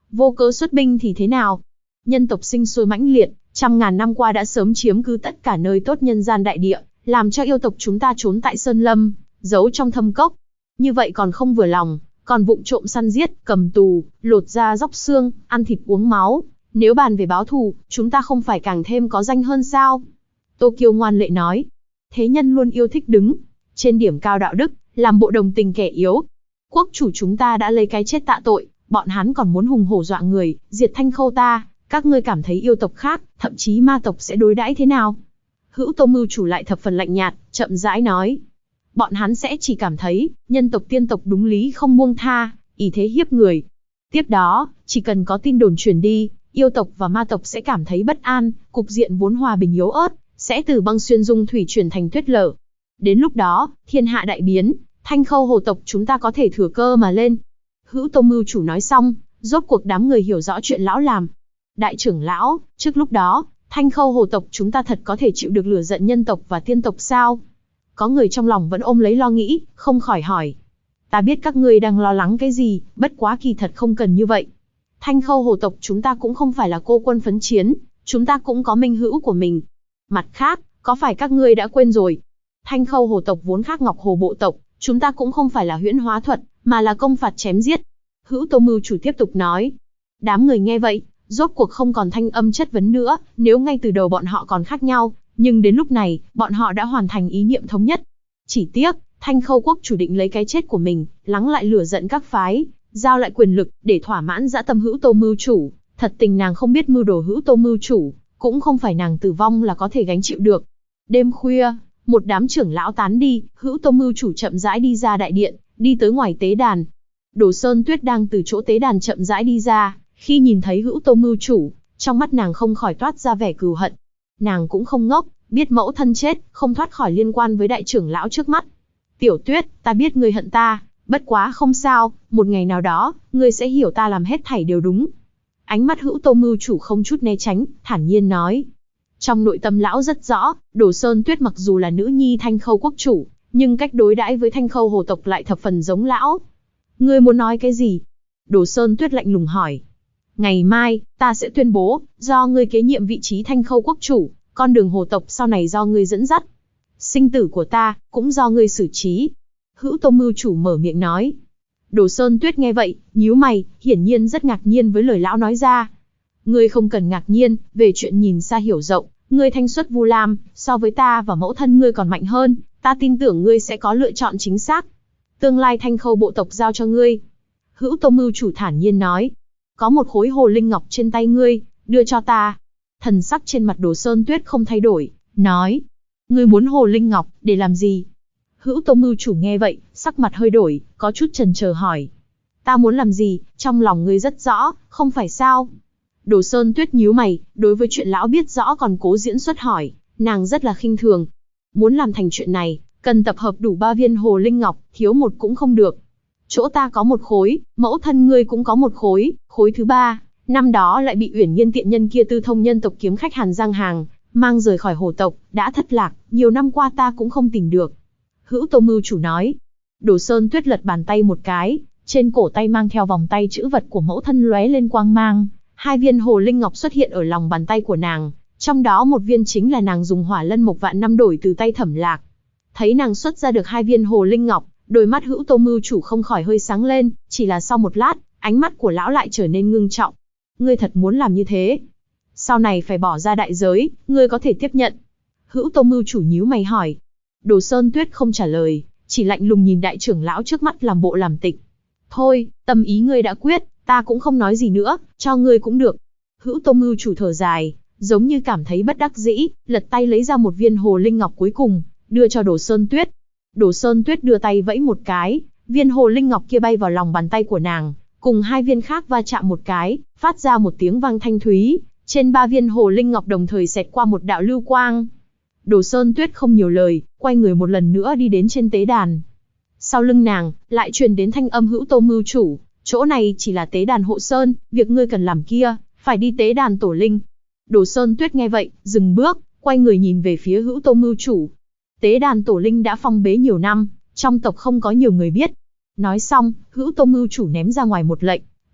vô cớ xuất binh thì thế nào? Nhân tộc sinh sôi mãnh liệt, trăm ngàn năm qua đã sớm chiếm cứ tất cả nơi tốt nhân gian đại địa, làm cho yêu tộc chúng ta trốn tại sơn lâm, giấu trong thâm cốc. Như vậy còn không vừa lòng, còn vụng trộm săn giết, cầm tù, lột da róc xương, ăn thịt uống máu. Nếu bàn về báo thù, chúng ta không phải càng thêm có danh hơn sao? Tô Kiêu ngoan lệ nói. Thế nhân luôn yêu thích đứng trên điểm cao đạo đức, làm bộ đồng tình kẻ yếu. Quốc chủ chúng ta đã lấy cái chết tạ tội, bọn hắn còn muốn hùng hổ dọa người, diệt Thanh Khâu ta. Các ngươi cảm thấy yêu tộc khác, thậm chí ma tộc sẽ đối đãi thế nào? Hữu Tô mưu chủ lại thập phần lạnh nhạt, chậm rãi nói. Bọn hắn sẽ chỉ cảm thấy, nhân tộc tiên tộc đúng lý không buông tha, ý thế hiếp người. Tiếp đó, chỉ cần có tin đồn truyền đi, yêu tộc và ma tộc sẽ cảm thấy bất an, cục diện vốn hòa bình yếu ớt, sẽ từ băng xuyên dung thủy chuyển thành tuyết lở. Đến lúc đó, thiên hạ đại biến, Thanh Khâu hồ tộc chúng ta có thể thừa cơ mà lên. Hữu Tô mưu chủ nói xong, rốt cuộc đám người hiểu rõ chuyện lão làm. Đại trưởng lão, trước lúc đó, Thanh Khâu hồ tộc chúng ta thật có thể chịu được lửa giận nhân tộc và tiên tộc sao? Có người trong lòng vẫn ôm lấy lo nghĩ, không khỏi hỏi. Ta biết các ngươi đang lo lắng cái gì, bất quá kỳ thật không cần như vậy. Thanh Khâu hồ tộc chúng ta cũng không phải là cô quân phấn chiến, chúng ta cũng có minh hữu của mình. Mặt khác, có phải các ngươi đã quên rồi? Thanh Khâu hồ tộc vốn khác Ngọc Hồ bộ tộc, chúng ta cũng không phải là huyễn hóa thuật, mà là công phạt chém giết. Hữu Tô mưu chủ tiếp tục nói. Đám người nghe vậy, rốt cuộc không còn thanh âm chất vấn nữa, nếu ngay từ đầu bọn họ còn khác nhau, nhưng đến lúc này, bọn họ đã hoàn thành ý niệm thống nhất. Chỉ tiếc, Thanh Khâu quốc chủ định lấy cái chết của mình, lắng lại lửa giận các phái, giao lại quyền lực, để thỏa mãn dã tâm Hữu Tô mưu chủ. Thật tình nàng không biết mưu đồ Hữu Tô mưu chủ, cũng không phải nàng tử vong là có thể gánh chịu được. Đêm khuya, một đám trưởng lão tán đi, Hữu Tô mưu chủ chậm rãi đi ra đại điện, đi tới ngoài tế đàn. Đồ Sơn Tuyết đang từ chỗ tế đàn chậm rãi đi ra, khi nhìn thấy Hữu Tô mưu chủ, trong mắt nàng không khỏi toát ra vẻ cừu hận. Nàng cũng không ngốc, biết mẫu thân chết, không thoát khỏi liên quan với đại trưởng lão trước mắt. Tiểu Tuyết, ta biết ngươi hận ta, bất quá không sao, một ngày nào đó, ngươi sẽ hiểu ta làm hết thảy đều đúng. Ánh mắt Hữu Tô mưu chủ không chút né tránh, thản nhiên nói. Trong nội tâm lão rất rõ, Đồ Sơn Tuyết mặc dù là nữ nhi Thanh Khâu quốc chủ, nhưng cách đối đãi với Thanh Khâu hồ tộc lại thập phần giống lão. Ngươi muốn nói cái gì? Đồ Sơn Tuyết lạnh lùng hỏi. Ngày mai, ta sẽ tuyên bố, do ngươi kế nhiệm vị trí Thanh Khâu quốc chủ, con đường hồ tộc sau này do ngươi dẫn dắt. Sinh tử của ta, cũng do ngươi xử trí. Hữu Tô mưu chủ mở miệng nói. Đồ Sơn Tuyết nghe vậy, nhíu mày, hiển nhiên rất ngạc nhiên với lời lão nói ra. Ngươi không cần ngạc nhiên, về chuyện nhìn xa hiểu rộng, ngươi thanh xuất vu lam, so với ta và mẫu thân ngươi còn mạnh hơn, ta tin tưởng ngươi sẽ có lựa chọn chính xác. Tương lai Thanh Khâu bộ tộc giao cho ngươi. Hữu Tô mưu chủ thản nhiên nói. Có một khối hồ linh ngọc trên tay ngươi, đưa cho ta. Thần sắc trên mặt Đồ Sơn Tuyết không thay đổi, nói. Ngươi muốn hồ linh ngọc, để làm gì? Hữu Tô mưu chủ nghe vậy, sắc mặt hơi đổi, có chút chần chờ hỏi. Ta muốn làm gì, trong lòng ngươi rất rõ, không phải sao? Đồ Sơn Tuyết nhíu mày, đối với chuyện lão biết rõ còn cố diễn xuất hỏi, nàng rất là khinh thường. Muốn làm thành chuyện này, cần tập hợp đủ 3 viên hồ linh ngọc, thiếu một cũng không được. Chỗ ta có một khối, mẫu thân ngươi cũng có một khối, khối thứ 3, năm đó lại bị Uyển Nhiên tiện nhân kia tư thông nhân tộc kiếm khách Hàn Giang Hàng, mang rời khỏi hồ tộc, đã thất lạc, nhiều năm qua ta cũng không tìm được. Hữu Tô mưu chủ nói. Đồ Sơn Tuyết lật bàn tay một cái, trên cổ tay mang theo vòng tay chữ vật của mẫu thân lóe lên quang mang, 2 viên hồ linh ngọc xuất hiện ở lòng bàn tay của nàng, trong đó một viên chính là nàng dùng Hỏa Lân Mộc Vạn Năm đổi từ tay Thẩm Lạc. Thấy nàng xuất ra được 2 viên hồ linh ngọc, đôi mắt Hữu Tô mưu chủ không khỏi hơi sáng lên, chỉ là sau một lát, ánh mắt của lão lại trở nên ngưng trọng. Ngươi thật muốn làm như thế? Sau này phải bỏ ra đại giới, ngươi có thể tiếp nhận? Hữu Tô mưu chủ nhíu mày hỏi. Đồ Sơn Tuyết không trả lời, chỉ lạnh lùng nhìn đại trưởng lão trước mắt làm bộ làm tịch. Thôi, tâm ý ngươi đã quyết, ta cũng không nói gì nữa, cho ngươi cũng được. Hữu Tô mưu chủ thở dài, giống như cảm thấy bất đắc dĩ, lật tay lấy ra một viên hồ linh ngọc cuối cùng, đưa cho Đồ Sơn Tuyết. Đồ Sơn Tuyết đưa tay vẫy một cái, viên hồ linh ngọc kia bay vào lòng bàn tay của nàng, cùng 2 viên khác va chạm một cái, phát ra một tiếng vang thanh thúy, trên 3 viên hồ linh ngọc đồng thời xẹt qua một đạo lưu quang. Đồ Sơn Tuyết không nhiều lời, quay người một lần nữa đi đến trên tế đàn. Sau lưng nàng, lại truyền đến thanh âm Hữu Tô mưu chủ, chỗ này chỉ là tế đàn hộ sơn, việc ngươi cần làm kia, phải đi tế đàn tổ linh. Đồ Sơn Tuyết nghe vậy, dừng bước, quay người nhìn về phía Hữu Tô mưu chủ. Tế đàn tổ linh đã phong bế nhiều năm, trong tộc không có nhiều người biết. Nói xong, Hữu Tô mưu chủ ném ra ngoài một lệnh,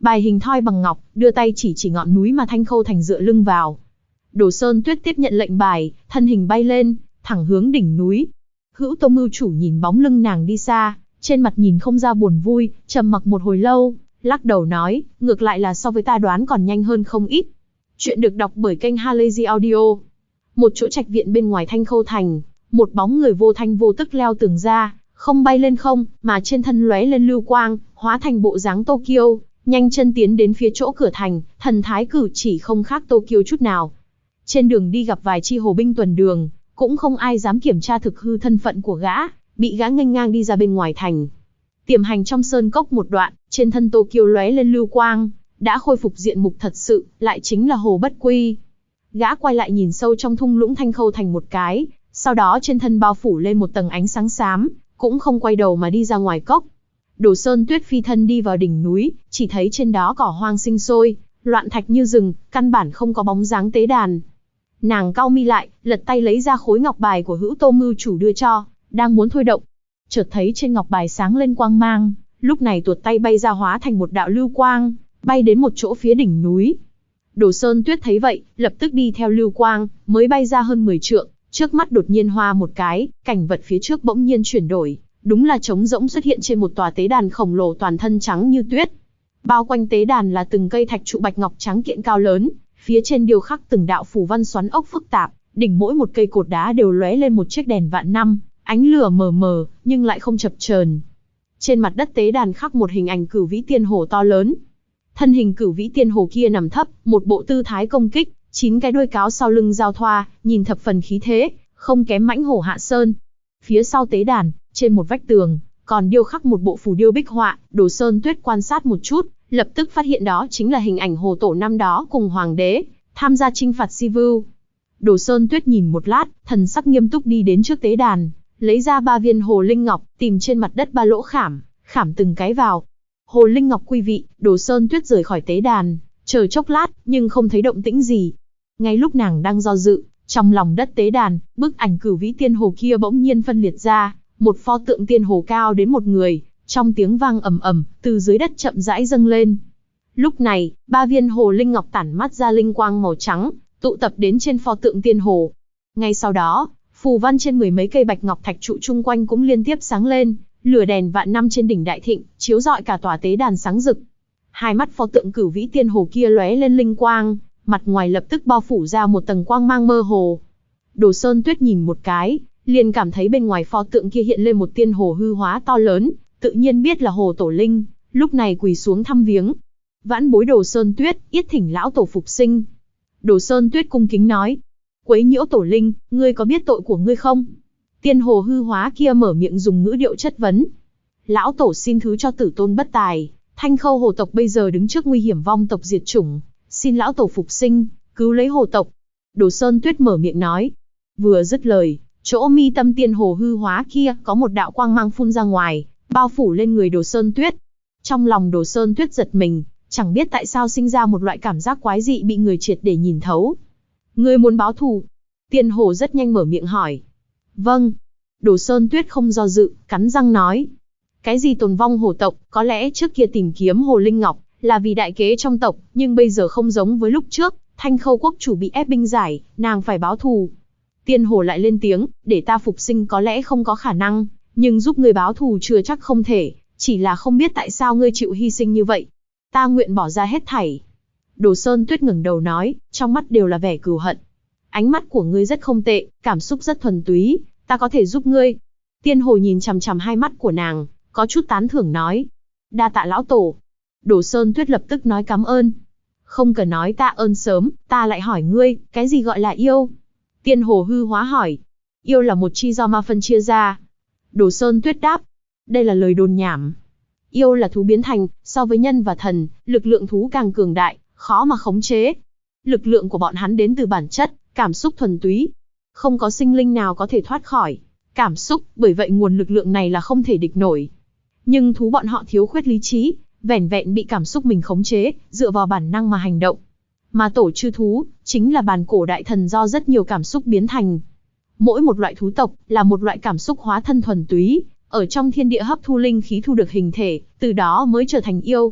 Bài hình thoi bằng ngọc, đưa tay chỉ chỉ ngọn núi mà Thanh Khâu Thành dựa lưng vào. Đồ Sơn Tuyết tiếp nhận lệnh bài, thân hình bay lên, thẳng hướng đỉnh núi. Hữu Tô mưu chủ nhìn bóng lưng nàng đi xa, trên mặt nhìn không ra buồn vui, trầm mặc một hồi lâu, lắc đầu nói, ngược lại là so với ta đoán còn nhanh hơn không ít. Chuyện được đọc bởi kênh Halazy Audio. Một chỗ trạch viện bên ngoài Thanh Khâu Thành, một bóng người vô thanh vô tức leo tường ra, không bay lên không, mà trên thân lóe lên lưu quang, hóa thành bộ dáng Tokyo, nhanh chân tiến đến phía chỗ cửa thành, thần thái cử chỉ không khác Tokyo chút nào. Trên đường đi gặp vài chi hồ binh tuần đường, cũng không ai dám kiểm tra thực hư thân phận của gã, bị gã nghênh ngang đi ra bên ngoài thành. Tiềm hành trong sơn cốc một đoạn, trên thân Tokyo lóe lên lưu quang, đã khôi phục diện mục thật sự, lại chính là Hồ Bất Quy. Gã quay lại nhìn sâu trong thung lũng Thanh Khâu Thành một cái, sau đó trên thân bao phủ lên một tầng ánh sáng xám, cũng không quay đầu mà đi ra ngoài cốc. Đồ Sơn Tuyết phi thân đi vào đỉnh núi, chỉ thấy trên đó cỏ hoang sinh sôi, loạn thạch như rừng, căn bản không có bóng dáng tế đàn. Nàng cau mi lại, lật tay lấy ra khối ngọc bài của Hữu Tô mưu chủ đưa cho, đang muốn thôi động. Chợt thấy trên ngọc bài sáng lên quang mang, lúc này tuột tay bay ra hóa thành một đạo lưu quang, bay đến một chỗ phía đỉnh núi. Đồ Sơn Tuyết thấy vậy, lập tức đi theo lưu quang, mới bay ra hơn 10 trượng, trước mắt đột nhiên hoa một cái, cảnh vật phía trước bỗng nhiên chuyển đổi, đúng là trống rỗng xuất hiện trên một tòa tế đàn khổng lồ toàn thân trắng như tuyết. Bao quanh tế đàn là từng cây thạch trụ bạch ngọc trắng kiện cao lớn, phía trên điêu khắc từng đạo phù văn xoắn ốc phức tạp, đỉnh mỗi một cây cột đá đều lóe lên một chiếc đèn vạn năm, ánh lửa mờ mờ, nhưng lại không chập chờn. Trên mặt đất tế đàn khắc một hình ảnh Cửu Vĩ Tiên Hồ to lớn. Thân hình Cửu Vĩ Tiên Hồ kia nằm thấp, một bộ tư thái công kích, 9 cái đuôi cáo sau lưng giao thoa, nhìn thập phần khí thế, không kém mãnh hổ Hạ Sơn. Phía sau tế đàn, trên một vách tường, còn điêu khắc một bộ phù điêu bích họa. Đồ Sơn Tuyết quan sát một chút, lập tức phát hiện đó chính là hình ảnh Hồ Tổ năm đó cùng Hoàng đế tham gia chinh phạt Si Vưu. Đồ Sơn Tuyết nhìn một lát, thần sắc nghiêm túc đi đến trước tế đàn, lấy ra 3 viên hồ linh ngọc, tìm trên mặt đất 3 lỗ khảm, khảm từng cái vào. Hồ linh ngọc quy vị, Đồ Sơn Tuyết rời khỏi tế đàn, chờ chốc lát, nhưng không thấy động tĩnh gì. Ngay lúc nàng đang do dự, trong lòng đất tế đàn, bức ảnh Cửu Vĩ Tiên Hồ kia bỗng nhiên phân liệt ra, một pho tượng tiên hồ cao đến một người, trong tiếng vang ầm ầm, từ dưới đất chậm rãi dâng lên. Lúc này, 3 viên hồ linh ngọc tản mắt ra linh quang màu trắng, tụ tập đến trên pho tượng tiên hồ. Ngay sau đó, phù văn trên 10 mấy cây bạch ngọc thạch trụ chung quanh cũng liên tiếp sáng lên, lửa đèn vạn năm trên đỉnh đại thịnh, chiếu rọi cả tòa tế đàn sáng rực. Hai mắt pho tượng Cửu Vĩ Tiên Hồ kia lóe lên linh quang, mặt ngoài lập tức bao phủ ra một tầng quang mang mơ hồ. Đồ Sơn Tuyết nhìn một cái, liền cảm thấy bên ngoài pho tượng kia hiện lên một tiên hồ hư hóa to lớn, tự nhiên biết là Hồ Tổ Linh, lúc này quỳ xuống thăm viếng. Vãn bối Đồ Sơn Tuyết, yết thỉnh lão tổ phục sinh. Đồ Sơn Tuyết cung kính nói, quấy nhiễu Tổ Linh, ngươi có biết tội của ngươi không? Tiên hồ hư hóa kia mở miệng dùng ngữ điệu chất vấn. Lão tổ xin thứ cho tử tôn bất tài, Thanh Khâu hồ tộc bây giờ đứng trước nguy hiểm vong tộc diệt chủng, xin lão tổ phục sinh, cứu lấy hồ tộc. Đồ Sơn Tuyết mở miệng nói. Vừa dứt lời, chỗ mi tâm tiên hồ hư hóa kia có một đạo quang mang phun ra ngoài, bao phủ lên người Đồ Sơn Tuyết. Trong lòng Đồ Sơn Tuyết giật mình, chẳng biết tại sao sinh ra một loại cảm giác quái dị bị người triệt để nhìn thấu. Ngươi muốn báo thù? Tiên hồ rất nhanh mở miệng hỏi. Vâng. Đồ Sơn Tuyết không do dự, cắn răng nói. Cái gì tồn vong hồ tộc, có lẽ trước kia tìm kiếm hồ linh ngọc là vì đại kế trong tộc, nhưng bây giờ không giống với lúc trước, Thanh Khâu quốc chủ bị ép binh giải, nàng phải báo thù. Tiên hồ lại lên tiếng, để ta phục sinh có lẽ không có khả năng, nhưng giúp ngươi báo thù chưa chắc không thể, chỉ là không biết tại sao ngươi chịu hy sinh như vậy. Ta nguyện bỏ ra hết thảy. Đồ Sơn Tuyết ngẩng đầu nói, trong mắt đều là vẻ cừu hận. Ánh mắt của ngươi rất không tệ, cảm xúc rất thuần túy, ta có thể giúp ngươi. Tiên hồ nhìn chằm chằm hai mắt của nàng, có chút tán thưởng nói. Đa tạ lão tổ. Đồ Sơn Tuyết lập tức nói cảm ơn. Không cần nói tạ ơn sớm, ta lại hỏi ngươi, cái gì gọi là yêu? Tiên hồ hư hóa hỏi. Yêu là một chi do ma phân chia ra. Đồ Sơn Tuyết đáp. Đây là lời đồn nhảm. Yêu là thú biến thành, so với nhân và thần, lực lượng thú càng cường đại, khó mà khống chế. Lực lượng của bọn hắn đến từ bản chất, cảm xúc thuần túy. Không có sinh linh nào có thể thoát khỏi cảm xúc, bởi vậy nguồn lực lượng này là không thể địch nổi. Nhưng thú bọn họ thiếu khuyết lý trí, vẻn vẹn bị cảm xúc mình khống chế, dựa vào bản năng mà hành động. Mà tổ chư thú, chính là bàn cổ đại thần do rất nhiều cảm xúc biến thành. Mỗi một loại thú tộc, là một loại cảm xúc hóa thân thuần túy, ở trong thiên địa hấp thu linh khí thu được hình thể, từ đó mới trở thành yêu.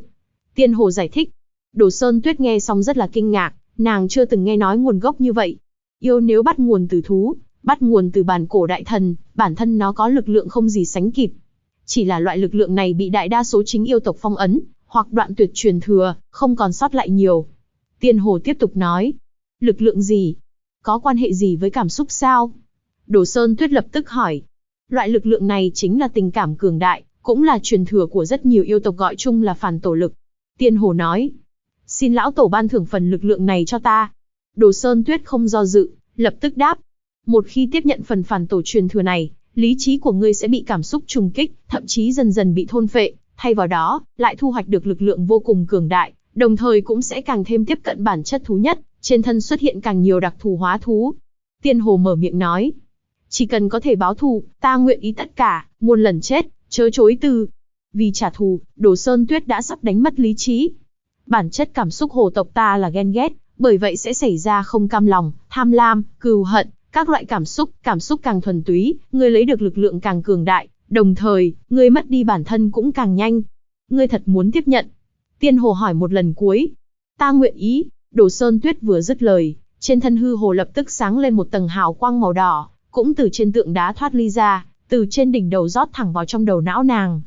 Tiên Hồ giải thích. Đồ Sơn Tuyết nghe xong rất là kinh ngạc, nàng chưa từng nghe nói nguồn gốc như vậy. Yêu nếu bắt nguồn từ thú, bắt nguồn từ bản cổ đại thần, bản thân nó có lực lượng không gì sánh kịp. Chỉ là loại lực lượng này bị đại đa số chính yêu tộc phong ấn, hoặc đoạn tuyệt truyền thừa, không còn sót lại nhiều. Tiên Hồ tiếp tục nói. Lực lượng gì? Có quan hệ gì với cảm xúc sao? Đồ Sơn Tuyết lập tức hỏi. Loại lực lượng này chính là tình cảm cường đại, cũng là truyền thừa của rất nhiều yêu tộc gọi chung là phản tổ lực. Tiên Hồ nói. Xin lão tổ ban thưởng phần lực lượng này cho ta. Đồ Sơn Tuyết không do dự, lập tức đáp. Một khi tiếp nhận phần phản tổ truyền thừa này, lý trí của ngươi sẽ bị cảm xúc trùng kích, thậm chí dần dần bị thôn phệ, thay vào đó, lại thu hoạch được lực lượng vô cùng cường đại, đồng thời cũng sẽ càng thêm tiếp cận bản chất thú nhất, trên thân xuất hiện càng nhiều đặc thù hóa thú. Tiên Hồ mở miệng nói. Chỉ cần có thể báo thù, ta nguyện ý tất cả, muôn lần chết, chớ chối từ. Vì trả thù, Đồ Sơn Tuyết đã sắp đánh mất lý trí. Bản chất cảm xúc hồ tộc ta là ghen ghét, bởi vậy sẽ xảy ra không cam lòng, tham lam, cừu hận, các loại cảm xúc càng thuần túy, ngươi lấy được lực lượng càng cường đại, đồng thời, ngươi mất đi bản thân cũng càng nhanh. Ngươi thật muốn tiếp nhận? Tiên Hồ hỏi một lần cuối. Ta nguyện ý. Đồ Sơn Tuyết vừa dứt lời, trên thân hư hồ lập tức sáng lên một tầng hào quang màu đỏ, cũng từ trên tượng đá thoát ly ra, từ trên đỉnh đầu rót thẳng vào trong đầu não nàng.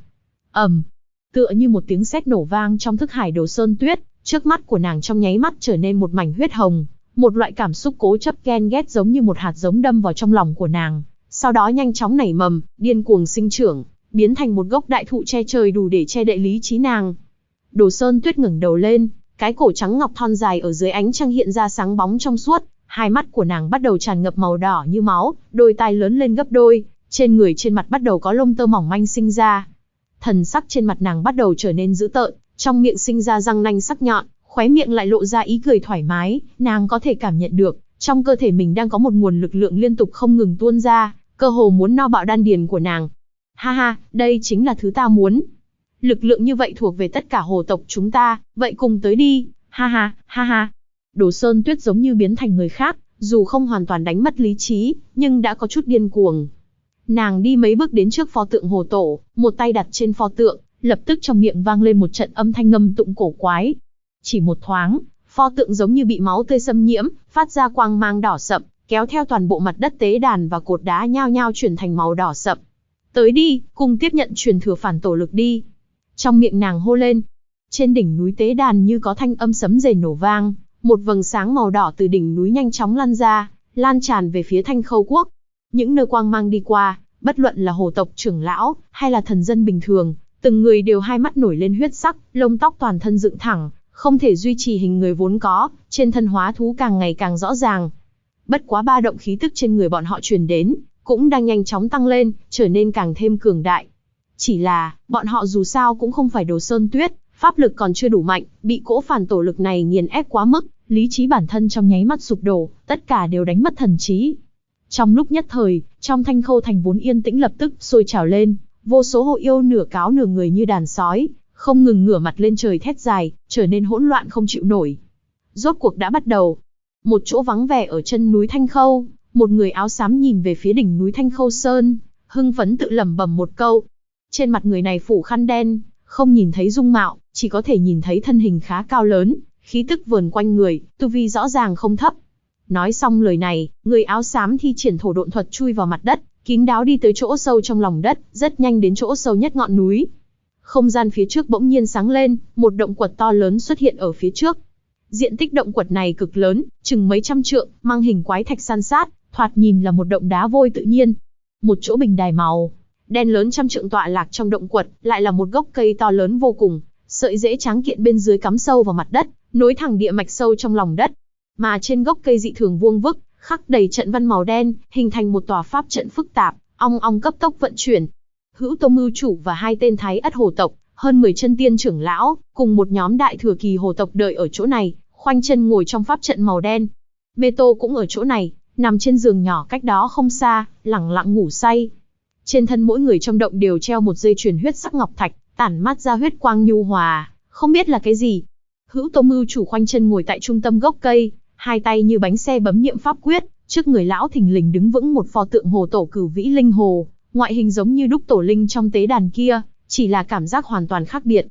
Tựa như một tiếng sét nổ vang trong thức hải Đồ Sơn Tuyết, trước mắt của nàng trong nháy mắt trở nên một mảnh huyết hồng, một loại cảm xúc cố chấp ghen ghét giống như một hạt giống đâm vào trong lòng của nàng, sau đó nhanh chóng nảy mầm, điên cuồng sinh trưởng, biến thành một gốc đại thụ che trời đủ để che đậy lý trí nàng. Đồ Sơn Tuyết ngẩng đầu lên, cái cổ trắng ngọc thon dài ở dưới ánh trăng hiện ra sáng bóng trong suốt, hai mắt của nàng bắt đầu tràn ngập màu đỏ như máu, đôi tai lớn lên gấp đôi, trên người trên mặt bắt đầu có lông tơ mỏng manh sinh ra. Thần sắc trên mặt nàng bắt đầu trở nên dữ tợn, trong miệng sinh ra răng nanh sắc nhọn, khóe miệng lại lộ ra ý cười thoải mái, nàng có thể cảm nhận được, trong cơ thể mình đang có một nguồn lực lượng liên tục không ngừng tuôn ra, cơ hồ muốn no bạo đan điền của nàng. Ha ha, đây chính là thứ ta muốn. Lực lượng như vậy thuộc về tất cả hồ tộc chúng ta, vậy cùng tới đi, ha ha, ha ha. Đồ Sơn Tuyết giống như biến thành người khác, dù không hoàn toàn đánh mất lý trí, nhưng đã có chút điên cuồng. Nàng đi mấy bước đến trước pho tượng hồ tổ, một tay đặt trên pho tượng, lập tức trong miệng vang lên một trận âm thanh ngâm tụng cổ quái. Chỉ một thoáng, pho tượng giống như bị máu tươi xâm nhiễm, phát ra quang mang đỏ sậm, kéo theo toàn bộ mặt đất tế đàn và cột đá nhao nhao chuyển thành màu đỏ sậm. Tới đi, cùng tiếp nhận truyền thừa phản tổ lực đi. Trong miệng nàng hô lên. Trên đỉnh núi tế đàn như có thanh âm sấm rền nổ vang, một vầng sáng màu đỏ từ đỉnh núi nhanh chóng lan ra, lan tràn về phía Thanh Khâu Quốc. Những nơi quang mang đi qua, bất luận là hồ tộc trưởng lão, hay là thần dân bình thường, từng người đều hai mắt nổi lên huyết sắc, lông tóc toàn thân dựng thẳng, không thể duy trì hình người vốn có, trên thân hóa thú càng ngày càng rõ ràng. Bất quá ba động khí tức trên người bọn họ truyền đến, cũng đang nhanh chóng tăng lên, trở nên càng thêm cường đại. Chỉ là, bọn họ dù sao cũng không phải Đồ Sơn Tuyết, pháp lực còn chưa đủ mạnh, bị cỗ phản tổ lực này nghiền ép quá mức, lý trí bản thân trong nháy mắt sụp đổ, tất cả đều đánh mất thần trí. Trong lúc nhất thời, trong Thanh Khâu thành vốn yên tĩnh lập tức sôi trào lên, vô số hồ yêu nửa cáo nửa người như đàn sói, không ngừng ngửa mặt lên trời thét dài, trở nên hỗn loạn không chịu nổi. Rốt cuộc đã bắt đầu. Một chỗ vắng vẻ ở chân núi Thanh Khâu, một người áo xám nhìn về phía đỉnh núi Thanh Khâu Sơn, hưng phấn tự lẩm bẩm một câu. Trên mặt người này phủ khăn đen, không nhìn thấy dung mạo, chỉ có thể nhìn thấy thân hình khá cao lớn, khí tức vờn quanh người, tu vi rõ ràng không thấp. Nói xong lời này, người áo xám thi triển thổ độn thuật chui vào mặt đất, kín đáo đi tới chỗ sâu trong lòng đất, rất nhanh đến chỗ sâu nhất ngọn núi. Không gian phía trước bỗng nhiên sáng lên, một động quật to lớn xuất hiện ở phía trước. Diện tích động quật này cực lớn, chừng mấy trăm trượng, mang hình quái thạch san sát, thoạt nhìn là một động đá vôi tự nhiên. Một chỗ bình đài màu đen lớn trăm trượng tọa lạc trong động quật, lại là một gốc cây to lớn vô cùng, sợi rễ tráng kiện bên dưới cắm sâu vào mặt đất, nối thẳng địa mạch sâu trong lòng đất. Mà trên gốc cây dị thường vuông vức, khắc đầy trận văn màu đen, hình thành một tòa pháp trận phức tạp, ong ong cấp tốc vận chuyển. Hữu Tô Mưu chủ và hai tên thái ất hồ tộc, hơn 10 chân tiên trưởng lão, cùng một nhóm đại thừa kỳ hồ tộc đợi ở chỗ này, khoanh chân ngồi trong pháp trận màu đen. Mê Tô cũng ở chỗ này, nằm trên giường nhỏ cách đó không xa, lẳng lặng ngủ say. Trên thân mỗi người trong động đều treo một dây chuyền huyết sắc ngọc thạch, tản mát ra huyết quang nhu hòa, không biết là cái gì. Hữu Tô Mưu chủ khoanh chân ngồi tại trung tâm gốc cây, hai tay như bánh xe bấm niệm pháp quyết, trước người lão thình lình đứng vững một pho tượng hồ tổ Cửu Vĩ Linh Hồ, ngoại hình giống như đúc tổ linh trong tế đàn kia, chỉ là cảm giác hoàn toàn khác biệt.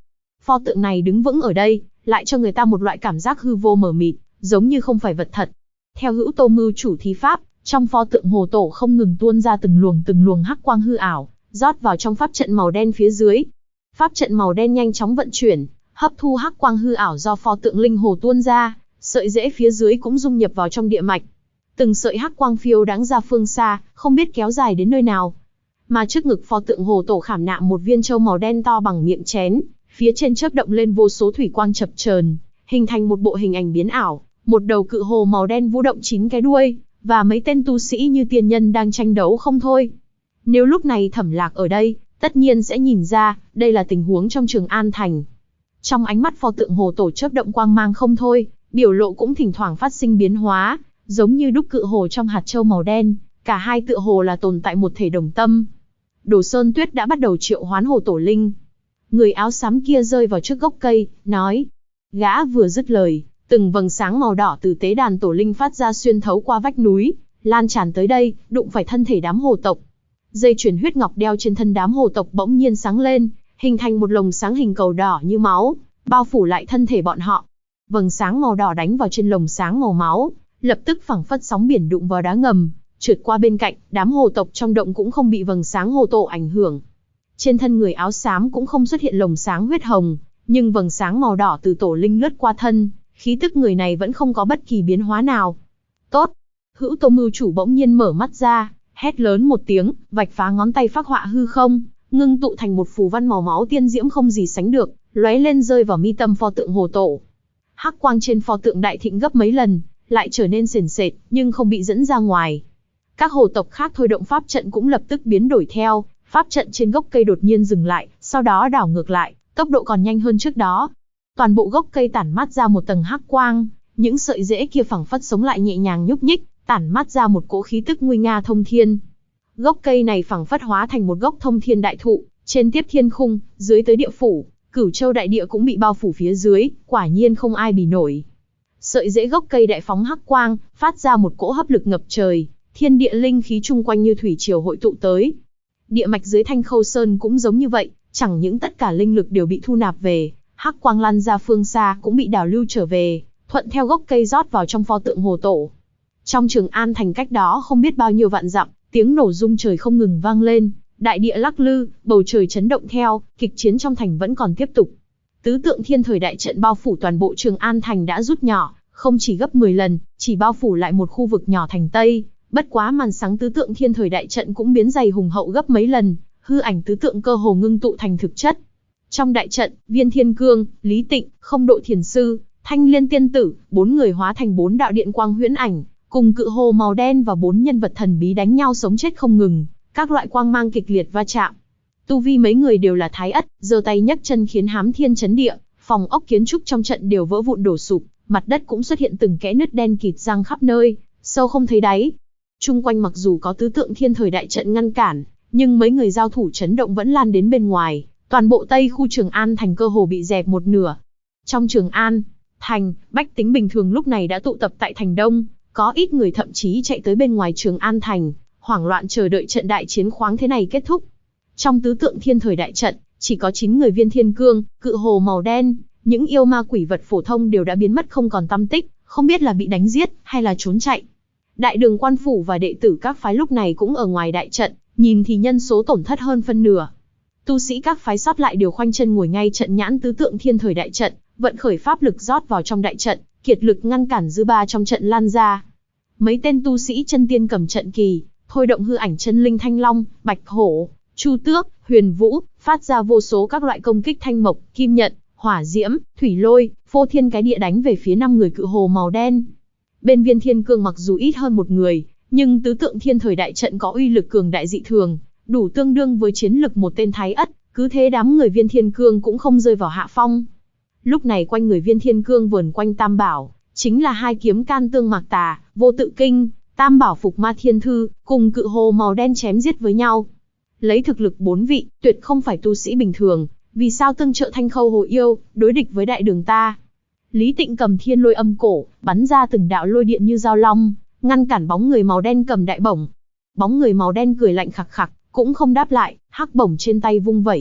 Pho tượng này đứng vững ở đây, lại cho người ta một loại cảm giác hư vô mờ mịt, giống như không phải vật thật. Theo Hữu Tô mưu chủ thi pháp, trong pho tượng hồ tổ không ngừng tuôn ra từng luồng hắc quang hư ảo, rót vào trong pháp trận màu đen phía dưới. Pháp trận màu đen nhanh chóng vận chuyển, hấp thu hắc quang hư ảo do pho tượng linh hồ tuôn ra, sợi rễ phía dưới cũng dung nhập vào trong địa mạch. Từng sợi hắc quang phiêu đáng ra phương xa, không biết kéo dài đến nơi nào. Mà trước ngực pho tượng hồ tổ khảm nạm một viên châu màu đen to bằng miệng chén, phía trên chớp động lên vô số thủy quang chập chờn, hình thành một bộ hình ảnh biến ảo, một đầu cự hồ màu đen vũ động 9 cái đuôi, và mấy tên tu sĩ như tiên nhân đang tranh đấu không thôi. Nếu lúc này Thẩm Lạc ở đây, tất nhiên sẽ nhìn ra, đây là tình huống trong Trường An Thành. Trong ánh mắt pho tượng hồ tổ chớp động quang mang không thôi, biểu lộ cũng thỉnh thoảng phát sinh biến hóa, giống như đúc cự hồ trong hạt châu màu đen, cả hai tựa hồ là tồn tại một thể đồng tâm. Đồ Sơn Tuyết đã bắt đầu triệu hoán hồ tổ linh. Người áo xám kia rơi vào trước gốc cây, nói. Gã vừa dứt lời, từng vầng sáng màu đỏ từ tế đàn tổ linh phát ra xuyên thấu qua vách núi, lan tràn tới đây, đụng phải thân thể đám hồ tộc. Dây chuyền huyết ngọc đeo trên thân đám hồ tộc bỗng nhiên sáng lên, hình thành một lồng sáng hình cầu đỏ như máu, bao phủ lại thân thể bọn họ. Vầng sáng màu đỏ đánh vào trên lồng sáng màu máu, lập tức phảng phất sóng biển đụng vào đá ngầm, trượt qua bên cạnh, đám hồ tộc trong động cũng không bị vầng sáng hồ tổ ảnh hưởng. Trên thân người áo xám cũng không xuất hiện lồng sáng huyết hồng, nhưng vầng sáng màu đỏ từ tổ linh lướt qua thân, khí tức người này vẫn không có bất kỳ biến hóa nào. Tốt! Hữu Tô mưu chủ bỗng nhiên mở mắt ra, hét lớn một tiếng, vạch phá ngón tay phác họa hư không, ngưng tụ thành một phù văn màu máu tiên diễm không gì sánh được, lóe lên rơi vào mi tâm pho tượng hồ tổ. Hắc quang trên pho tượng đại thịnh gấp mấy lần, lại trở nên sền sệt, nhưng không bị dẫn ra ngoài. Các hồ tộc khác thôi động pháp trận cũng lập tức biến đổi theo, pháp trận trên gốc cây đột nhiên dừng lại, sau đó đảo ngược lại, tốc độ còn nhanh hơn trước đó. Toàn bộ gốc cây tản mát ra một tầng hắc quang, những sợi rễ kia phảng phất sống lại nhẹ nhàng nhúc nhích, tản mát ra một cỗ khí tức nguy nga thông thiên. Gốc cây này phảng phất hóa thành một gốc thông thiên đại thụ, trên tiếp thiên khung, dưới tới địa phủ, Cửu Châu đại địa cũng bị bao phủ phía dưới, quả nhiên không ai bì nổi. Sợi rễ gốc cây đại phóng hắc quang, phát ra một cỗ hấp lực ngập trời, thiên địa linh khí chung quanh như thủy triều hội tụ tới. Địa mạch dưới Thanh Khâu Sơn cũng giống như vậy, chẳng những tất cả linh lực đều bị thu nạp về, hắc quang lan ra phương xa cũng bị đảo lưu trở về, thuận theo gốc cây rót vào trong pho tượng hồ tổ. Trong Trường An Thành cách đó không biết bao nhiêu vạn dặm, tiếng nổ rung trời không ngừng vang lên, đại địa lắc lư, bầu trời chấn động theo, kịch chiến trong thành vẫn còn tiếp tục. Tứ tượng thiên thời đại trận bao phủ toàn bộ Trường An Thành đã rút nhỏ, không chỉ gấp 10 lần, chỉ bao phủ lại một khu vực nhỏ thành Tây, bất quá màn sáng tứ tượng thiên thời đại trận cũng biến dày hùng hậu gấp mấy lần, hư ảnh tứ tượng cơ hồ ngưng tụ thành thực chất. Trong đại trận, Viên Thiên Cương, Lý Tịnh, Không Độ Thiền Sư, Thanh Liên Tiên Tử, 4 người hóa thành 4 đạo điện quang huyễn ảnh, cùng cự hồ màu đen và 4 nhân vật thần bí đánh nhau sống chết không ngừng, các loại quang mang kịch liệt va chạm. Tu vi mấy người đều là thái ất, giơ tay nhấc chân khiến hám thiên chấn địa, phòng ốc kiến trúc trong trận đều vỡ vụn đổ sụp, mặt đất cũng xuất hiện từng kẽ nứt đen kịt răng khắp nơi, sâu không thấy đáy. Chung quanh mặc dù có tứ tượng thiên thời đại trận ngăn cản, nhưng mấy người giao thủ chấn động vẫn lan đến bên ngoài, toàn bộ Tây khu Trường An Thành cơ hồ bị dẹp một nửa. Trong Trường An Thành, bách tính bình thường lúc này đã tụ tập tại thành Đông, có ít người thậm chí chạy tới bên ngoài Trường An Thành, hoảng loạn chờ đợi trận đại chiến khoáng thế này kết thúc. Trong tứ tượng thiên thời đại trận, chỉ có 9 người Viên Thiên Cương, cự hồ màu đen, những yêu ma quỷ vật phổ thông đều đã biến mất không còn tăm tích, không biết là bị đánh giết hay là trốn chạy. Đại đường quan phủ và đệ tử các phái lúc này cũng ở ngoài đại trận, nhìn thì nhân số tổn thất hơn phân nửa. Tu sĩ các phái sót lại đều khoanh chân ngồi ngay trận nhãn tứ tượng thiên thời đại trận, vận khởi pháp lực rót vào trong đại trận, kiệt lực ngăn cản dư ba trong trận lan ra. Mấy tên tu sĩ chân tiên cầm trận kỳ, thôi động hư ảnh chân linh Thanh Long, Bạch Hổ, Chu Tước, Huyền Vũ, phát ra vô số các loại công kích thanh mộc, kim nhận, hỏa diễm, thủy lôi, phô thiên cái địa đánh về phía 5 người cự hồ màu đen. Bên Viên Thiên Cương mặc dù ít hơn một người, nhưng tứ tượng thiên thời đại trận có uy lực cường đại dị thường, đủ tương đương với chiến lực một tên thái ất, cứ thế đám người Viên Thiên Cương cũng không rơi vào hạ phong. Lúc này quanh người Viên Thiên Cương vờn quanh tam bảo, chính là 2 kiếm can tương mạc tà, vô tự kinh, tam bảo phục ma thiên thư, cùng cự hồ màu đen chém giết với nhau. Lấy thực lực 4 vị, tuyệt không phải tu sĩ bình thường, vì sao tương trợ Thanh Khâu Hồ Yêu, đối địch với đại đường ta. Lý Tịnh cầm thiên lôi âm cổ, bắn ra từng đạo lôi điện như dao long, ngăn cản bóng người màu đen cầm đại bổng. Bóng người màu đen cười lạnh khặc khặc, cũng không đáp lại, hắc bổng trên tay vung vẩy,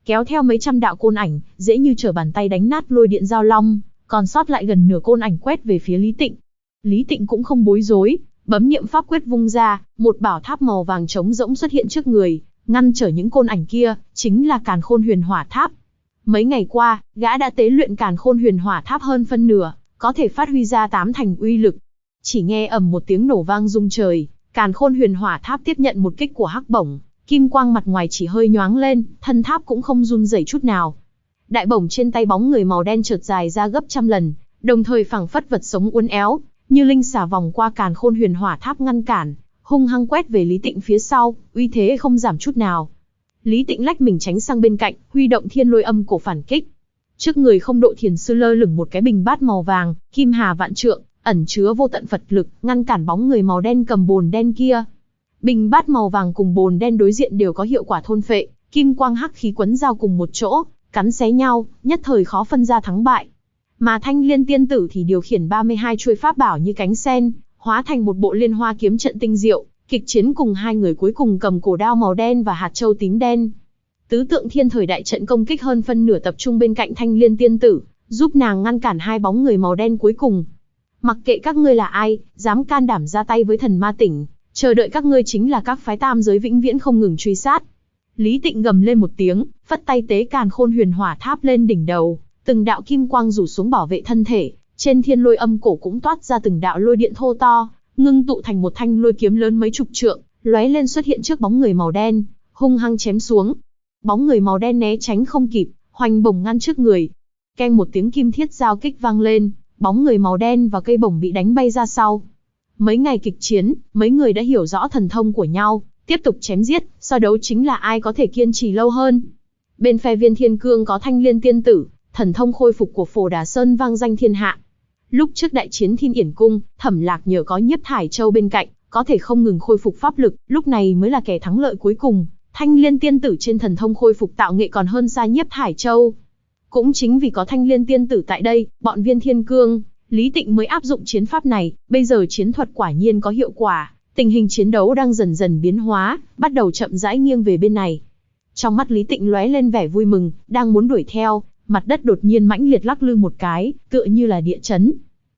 kéo theo mấy trăm đạo côn ảnh, dễ như trở bàn tay đánh nát lôi điện giao long, còn sót lại gần nửa côn ảnh quét về phía Lý Tịnh. Lý Tịnh cũng không bối rối, bấm niệm pháp quyết vung ra, một bảo tháp màu vàng trống rỗng xuất hiện trước người, ngăn trở những côn ảnh kia, chính là Càn Khôn Huyền Hỏa Tháp. Mấy ngày qua, gã đã tế luyện Càn Khôn Huyền Hỏa Tháp hơn phân nửa, có thể phát huy ra 8 thành uy lực. Chỉ nghe ầm một tiếng nổ vang rung trời, Càn Khôn Huyền Hỏa Tháp tiếp nhận một kích của hắc bổng, kim quang mặt ngoài chỉ hơi nhoáng lên, thân tháp cũng không run rẩy chút nào. Đại bổng trên tay bóng người màu đen chợt dài ra gấp trăm lần, đồng thời phảng phất vật sống uốn éo, như linh xà vòng qua Càn Khôn Huyền Hỏa Tháp ngăn cản, hung hăng quét về Lý Tịnh phía sau, uy thế không giảm chút nào. Lý Tịnh lách mình tránh sang bên cạnh, huy động Thiên Lôi Âm Cổ phản kích. Trước người Không Độ Thiền Sư lơ lửng một cái bình bát màu vàng, kim hà vạn trượng, ẩn chứa vô tận Phật lực, ngăn cản bóng người màu đen cầm bồn đen kia. Bình bát màu vàng cùng bồn đen đối diện đều có hiệu quả thôn phệ, kim quang hắc khí quấn giao cùng một chỗ, cắn xé nhau, nhất thời khó phân ra thắng bại. Mà Thanh Liên Tiên Tử thì điều khiển 32 chuôi pháp bảo như cánh sen, hóa thành một bộ liên hoa kiếm trận tinh diệu, kịch chiến cùng hai người cuối cùng cầm cổ đao màu đen và hạt châu tím đen. Tứ tượng thiên thời đại trận công kích hơn phân nửa tập trung bên cạnh Thanh Liên Tiên Tử, giúp nàng ngăn cản hai bóng người màu đen cuối cùng. Mặc kệ các ngươi là ai, dám can đảm ra tay với Thần Ma Tỉnh, chờ đợi các ngươi chính là các phái tam giới vĩnh viễn không ngừng truy sát. Lý Tịnh gầm lên một tiếng, phất tay tế Càn Khôn Huyền Hỏa Tháp lên đỉnh đầu, từng đạo kim quang rủ xuống bảo vệ thân thể, trên Thiên Lôi Âm Cổ cũng toát ra từng đạo lôi điện thô to, ngưng tụ thành một thanh lôi kiếm lớn mấy chục trượng, lóe lên xuất hiện trước bóng người màu đen, hung hăng chém xuống. Bóng người màu đen né tránh không kịp, hoành bổng ngăn trước người. Keng một tiếng kim thiết giao kích vang lên, bóng người màu đen và cây bổng bị đánh bay ra sau. Mấy ngày kịch chiến, mấy người đã hiểu rõ thần thông của nhau, tiếp tục chém giết, so đấu chính là ai có thể kiên trì lâu hơn. Bên phe Viên Thiên Cương có Thanh Liên Tiên Tử, thần thông khôi phục của Phổ Đà Sơn vang danh thiên hạ. Lúc trước đại chiến Thiên Yển Cung, Thẩm Lạc nhờ có Nhiếp Thải Châu bên cạnh, có thể không ngừng khôi phục pháp lực, lúc này mới là kẻ thắng lợi cuối cùng. Thanh Liên Tiên Tử trên thần thông khôi phục tạo nghệ còn hơn xa Nhiếp Thải Châu. Cũng chính vì có Thanh Liên Tiên Tử tại đây, bọn Viên Thiên Cương, Lý Tịnh mới áp dụng chiến pháp này, bây giờ chiến thuật quả nhiên có hiệu quả, tình hình chiến đấu đang dần dần biến hóa, bắt đầu chậm rãi nghiêng về bên này. Trong mắt Lý Tịnh lóe lên vẻ vui mừng, đang muốn đuổi theo, mặt đất đột nhiên mãnh liệt lắc lư một cái, tựa như là địa chấn.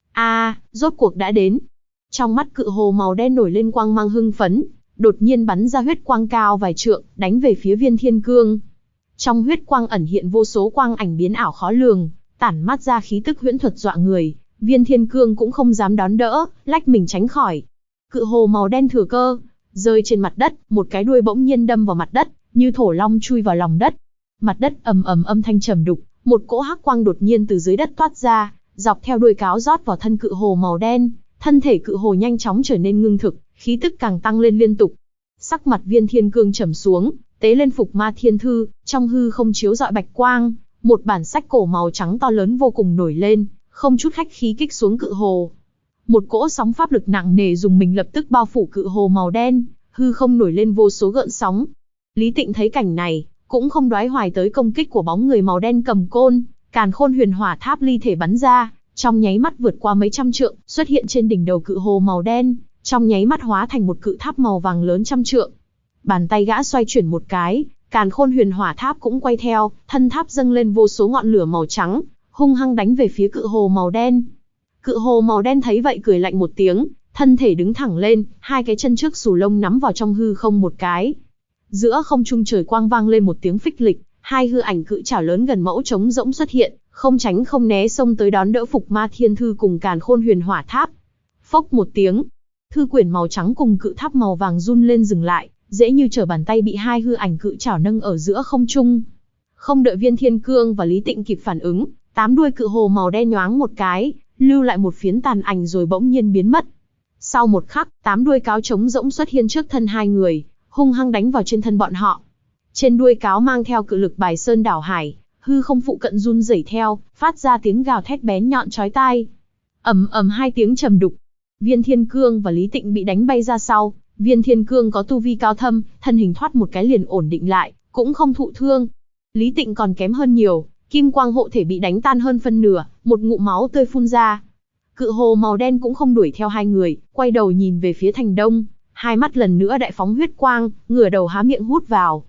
Rốt cuộc đã đến. Trong mắt Cự Hồ màu đen nổi lên quang mang hưng phấn, đột nhiên bắn ra huyết quang cao vài trượng, đánh về phía Viên Thiên Cương. Trong huyết quang ẩn hiện vô số quang ảnh biến ảo khó lường, tản mát ra khí tức huyễn thuật dọa người. Viên Thiên Cương cũng không dám đón đỡ, lách mình tránh khỏi. Cự Hồ màu đen thừa cơ, rơi trên mặt đất, một cái đuôi bỗng nhiên đâm vào mặt đất, như thổ long chui vào lòng đất. Mặt đất ầm ầm âm thanh trầm đục, một cỗ hắc quang đột nhiên từ dưới đất toát ra, dọc theo đuôi cáo rót vào thân Cự Hồ màu đen, thân thể Cự Hồ nhanh chóng trở nên ngưng thực, khí tức càng tăng lên liên tục. Sắc mặt Viên Thiên Cương trầm xuống, tế lên Phục Ma Thiên Thư, trong hư không chiếu rọi bạch quang, một bản sách cổ màu trắng to lớn vô cùng nổi lên, không chút khách khí kích xuống Cự Hồ. Một cỗ sóng pháp lực nặng nề dùng mình lập tức bao phủ Cự Hồ màu đen, hư không nổi lên vô số gợn sóng. Lý Tịnh thấy cảnh này, cũng không đoái hoài tới công kích của bóng người màu đen cầm côn, Càn Khôn Huyền Hỏa Tháp ly thể bắn ra, trong nháy mắt vượt qua mấy trăm trượng, xuất hiện trên đỉnh đầu Cự Hồ màu đen, trong nháy mắt hóa thành một cự tháp màu vàng lớn trăm trượng. Bàn tay gã xoay chuyển một cái, Càn Khôn Huyền Hỏa Tháp cũng quay theo, thân tháp dâng lên vô số ngọn lửa màu trắng, hung hăng đánh về phía Cự Hồ màu đen. Cự Hồ màu đen thấy vậy cười lạnh một tiếng, thân thể đứng thẳng lên, hai cái chân trước xù lông nắm vào trong hư không một cái. Giữa không trung trời quang vang lên một tiếng phích lịch, hai hư ảnh cự trảo lớn gần mẫu trống rỗng xuất hiện, không tránh không né xông tới đón đỡ Phục Ma Thiên Thư cùng Càn Khôn Huyền Hỏa Tháp. Phốc một tiếng, thư quyển màu trắng cùng cự tháp màu vàng run lên dừng lại, dễ như trở bàn tay bị hai hư ảnh cự trảo nâng ở giữa không trung. Không đợi Viên Thiên Cương và Lý Tịnh kịp phản ứng, tám đuôi Cự Hồ màu đen nhoáng một cái, lưu lại một phiến tàn ảnh rồi bỗng nhiên biến mất. Sau một khắc, tám đuôi cáo trống rỗng xuất hiện trước thân hai người, hung hăng đánh vào trên thân bọn họ. Trên đuôi cáo mang theo cự lực bài sơn đảo hải, hư không phụ cận run rẩy theo, phát ra tiếng gào thét bén nhọn chói tai. Ầm ầm hai tiếng trầm đục. Viên Thiên Cương và Lý Tịnh bị đánh bay ra sau. Viên Thiên Cương có tu vi cao thâm, thân hình thoát một cái liền ổn định lại, cũng không thụ thương. Lý Tịnh còn kém hơn nhiều, kim quang hộ thể bị đánh tan hơn phân nửa, một ngụm máu tươi phun ra. Cự Hồ màu đen cũng không đuổi theo hai người, quay đầu nhìn về phía thành đông, hai mắt lần nữa đại phóng huyết quang, ngửa đầu há miệng hút vào.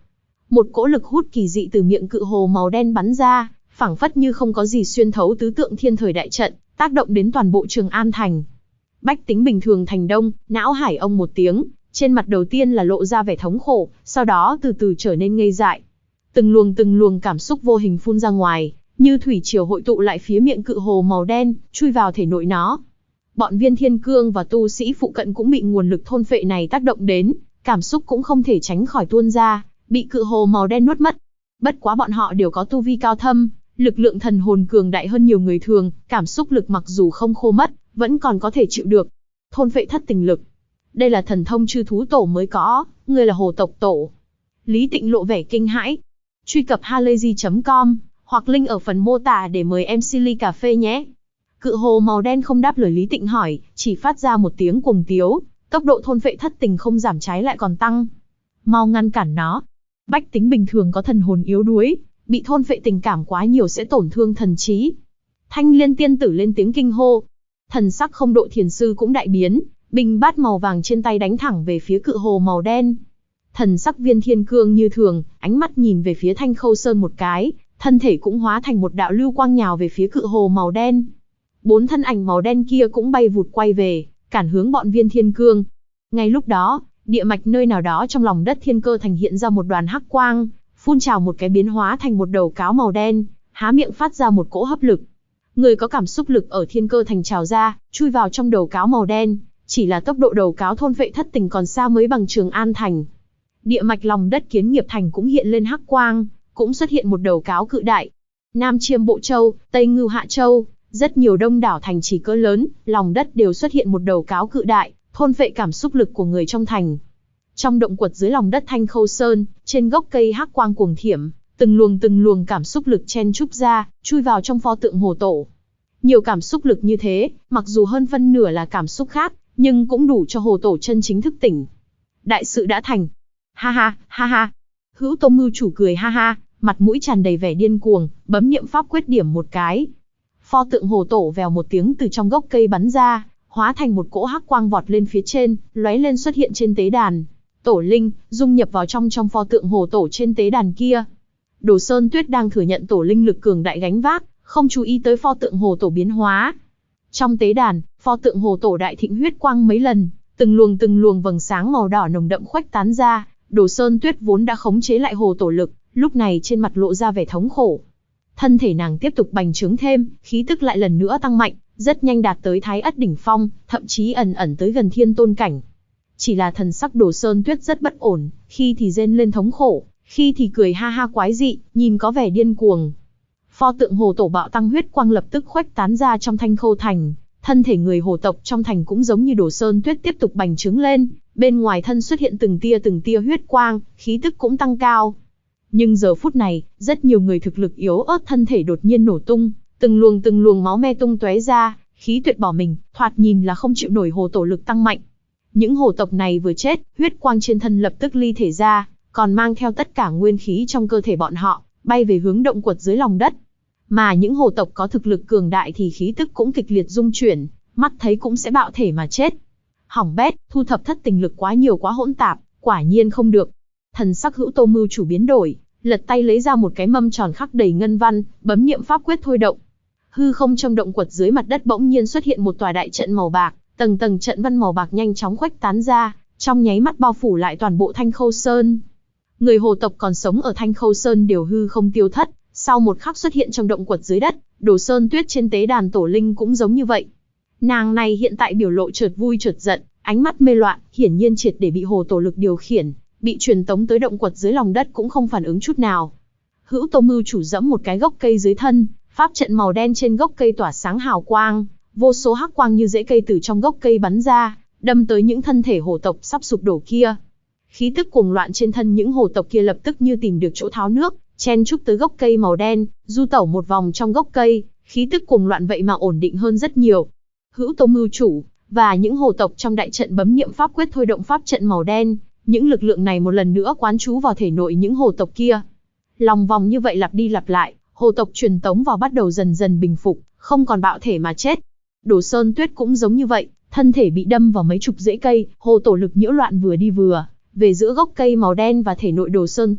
Một cỗ lực hút kỳ dị từ miệng cự hồ màu đen bắn ra, phảng phất như không có gì xuyên thấu tứ tượng thiên thời đại trận, tác động đến toàn bộ Trường An thành. Bách tính bình thường thành đông, não hải ông một tiếng, trên mặt đầu tiên là lộ ra vẻ thống khổ, sau đó từ từ trở nên ngây dại. Từng luồng cảm xúc vô hình phun ra ngoài, như thủy triều hội tụ lại phía miệng cự hồ màu đen, chui vào thể nội nó. Bọn Viên Thiên Cương và tu sĩ phụ cận cũng bị nguồn lực thôn phệ này tác động đến, cảm xúc cũng không thể tránh khỏi tuôn ra, bị cự hồ màu đen nuốt mất. Bất quá bọn họ đều có tu vi cao thâm, lực lượng thần hồn cường đại hơn nhiều người thường, cảm xúc lực mặc dù không khô mất, vẫn còn có thể chịu được. Thôn phệ thất tình lực. Đây là thần thông chư thú tổ mới có, ngươi là hồ tộc tổ. Lý Tịnh lộ vẻ kinh hãi. Truy cập halayzi.com, hoặc link ở phần mô tả để mời MC ly cà phê nhé. Cự hồ màu đen không đáp lời Lý Tịnh hỏi, chỉ phát ra một tiếng cuồng tiếu, tốc độ thôn phệ thất tình không giảm trái lại còn tăng. Mau ngăn cản nó. Bách tính bình thường có thần hồn yếu đuối, bị thôn phệ tình cảm quá nhiều sẽ tổn thương thần trí. Thanh Liên tiên tử lên tiếng kinh hô. Thần sắc Không Độ thiền sư cũng đại biến, bình bát màu vàng trên tay đánh thẳng về phía cự hồ màu đen. Thần sắc Viên Thiên Cương như thường, ánh mắt nhìn về phía Thanh Khâu Sơn một cái, thân thể cũng hóa thành một đạo lưu quang nhào về phía cự hồ màu đen. 4 thân ảnh màu đen kia cũng bay vụt quay về, cản hướng bọn Viên Thiên Cương. Ngay lúc đó, địa mạch nơi nào đó trong lòng đất Thiên Cơ thành hiện ra một đoàn hắc quang, phun trào một cái biến hóa thành một đầu cáo màu đen, há miệng phát ra một cỗ hấp lực. Người có cảm xúc lực ở Thiên Cơ thành trào ra, chui vào trong đầu cáo màu đen, chỉ là tốc độ đầu cáo thôn phệ thất tình còn xa mới bằng Trường An thành. Địa mạch lòng đất Kiến Nghiệp thành cũng hiện lên hắc quang, cũng xuất hiện một đầu cáo cự đại. Nam Chiêm Bộ Châu, Tây Ngưu Hạ Châu, rất nhiều đông đảo thành trì cỡ lớn, lòng đất đều xuất hiện một đầu cáo cự đại, thôn phệ cảm xúc lực của người trong thành. Trong động quật dưới lòng đất Thanh Khâu Sơn, trên gốc cây hắc quang cuồng thiểm, từng luồng cảm xúc lực chen chúc ra, chui vào trong pho tượng hồ tổ. Nhiều cảm xúc lực như thế, mặc dù hơn phân nửa là cảm xúc khác, nhưng cũng đủ cho hồ tổ chân chính thức tỉnh. Đại sự đã thành. Ha ha, ha ha. Hữu Tông Mưu chủ cười ha ha, mặt mũi tràn đầy vẻ điên cuồng, bấm niệm pháp quyết điểm một cái. Pho tượng hồ tổ vèo một tiếng từ trong gốc cây bắn ra, hóa thành một cỗ hắc quang vọt lên phía trên, lóe lên xuất hiện trên tế đàn. Tổ linh, dung nhập vào trong pho tượng hồ tổ trên tế đàn kia. Đồ Sơn Tuyết đang thừa nhận tổ linh lực cường đại gánh vác, không chú ý tới pho tượng hồ tổ biến hóa. Trong tế đàn, pho tượng hồ tổ đại thịnh huyết quang mấy lần, từng luồng vầng sáng màu đỏ nồng đậm khuếch tán ra. Đồ Sơn Tuyết vốn đã khống chế lại hồ tổ lực, lúc này trên mặt lộ ra vẻ thống khổ. Thân thể nàng tiếp tục bành trướng thêm, khí tức lại lần nữa tăng mạnh, rất nhanh đạt tới Thái Ất đỉnh phong, thậm chí ẩn tới gần Thiên Tôn cảnh. Chỉ là thần sắc Đồ Sơn Tuyết rất bất ổn, khi thì rên lên thống khổ, khi thì cười ha ha quái dị, nhìn có vẻ điên cuồng. Pho tượng hồ tổ bạo tăng huyết quang lập tức khuếch tán ra trong Thanh Khâu thành, thân thể người hồ tộc trong thành cũng giống như Đồ Sơn Tuyết tiếp tục bành trướng lên, bên ngoài thân xuất hiện từng tia huyết quang, khí tức cũng tăng cao. Nhưng giờ phút này, rất nhiều người thực lực yếu ớt thân thể đột nhiên nổ tung, từng luồng máu me tung tóe ra, khí tuyệt bỏ mình, thoạt nhìn là không chịu nổi hồ tổ lực tăng mạnh. Những hồ tộc này vừa chết, huyết quang trên thân lập tức ly thể ra, còn mang theo tất cả nguyên khí trong cơ thể bọn họ, bay về hướng động quật dưới lòng đất. Mà những hồ tộc có thực lực cường đại thì khí tức cũng kịch liệt rung chuyển, mắt thấy cũng sẽ bạo thể mà chết. Hỏng bét, thu thập thất tình lực quá nhiều quá hỗn tạp, quả nhiên không được. Thần sắc Hữu Tô Mưu chủ biến đổi, lật tay lấy ra một cái mâm tròn khắc đầy ngân văn, bấm niệm pháp quyết thôi động. Hư không trong động quật dưới mặt đất bỗng nhiên xuất hiện một tòa đại trận màu bạc, tầng trận văn màu bạc nhanh chóng khuếch tán ra, trong nháy mắt bao phủ lại toàn bộ Thanh Khâu Sơn. Người hồ tộc còn sống ở Thanh Khâu Sơn đều hư không tiêu thất, sau một khắc xuất hiện trong động quật dưới đất. Đồ Sơn Tuyết trên tế đàn tổ linh cũng giống như vậy. Nàng này hiện tại biểu lộ chợt vui chợt giận, ánh mắt mê loạn, hiển nhiên triệt để bị hồ tổ lực điều khiển, bị truyền tống tới động quật dưới lòng đất cũng không phản ứng chút nào. Hữu Tô Mưu chủ giẫm một cái gốc cây dưới thân, pháp trận màu đen trên gốc cây tỏa sáng hào quang, vô số hắc quang như rễ cây từ trong gốc cây bắn ra, đâm tới những thân thể hồ tộc sắp sụp đổ kia. Khí tức cuồng loạn trên thân những hồ tộc kia lập tức như tìm được chỗ tháo nước, chen chúc tới gốc cây màu đen, du tẩu một vòng trong gốc cây, khí tức cuồng loạn vậy mà ổn định hơn rất nhiều. Hữu Tô Mưu chủ và những hồ tộc trong đại trận bấm niệm pháp quyết thôi động pháp trận màu đen, những lực lượng này một lần nữa quán trú vào thể nội những hồ tộc kia. Lòng vòng như vậy lặp đi lặp lại, hồ tộc truyền tống vào bắt đầu dần dần bình phục, không còn bạo thể mà chết. Đồ Sơn Tuyết cũng giống như vậy, thân thể bị đâm vào mấy chục rễ cây, hồ tổ lực nhiễu loạn vừa đi vừa về giữa gốc cây màu đen và thể nội Đồ Sơn Tuyết,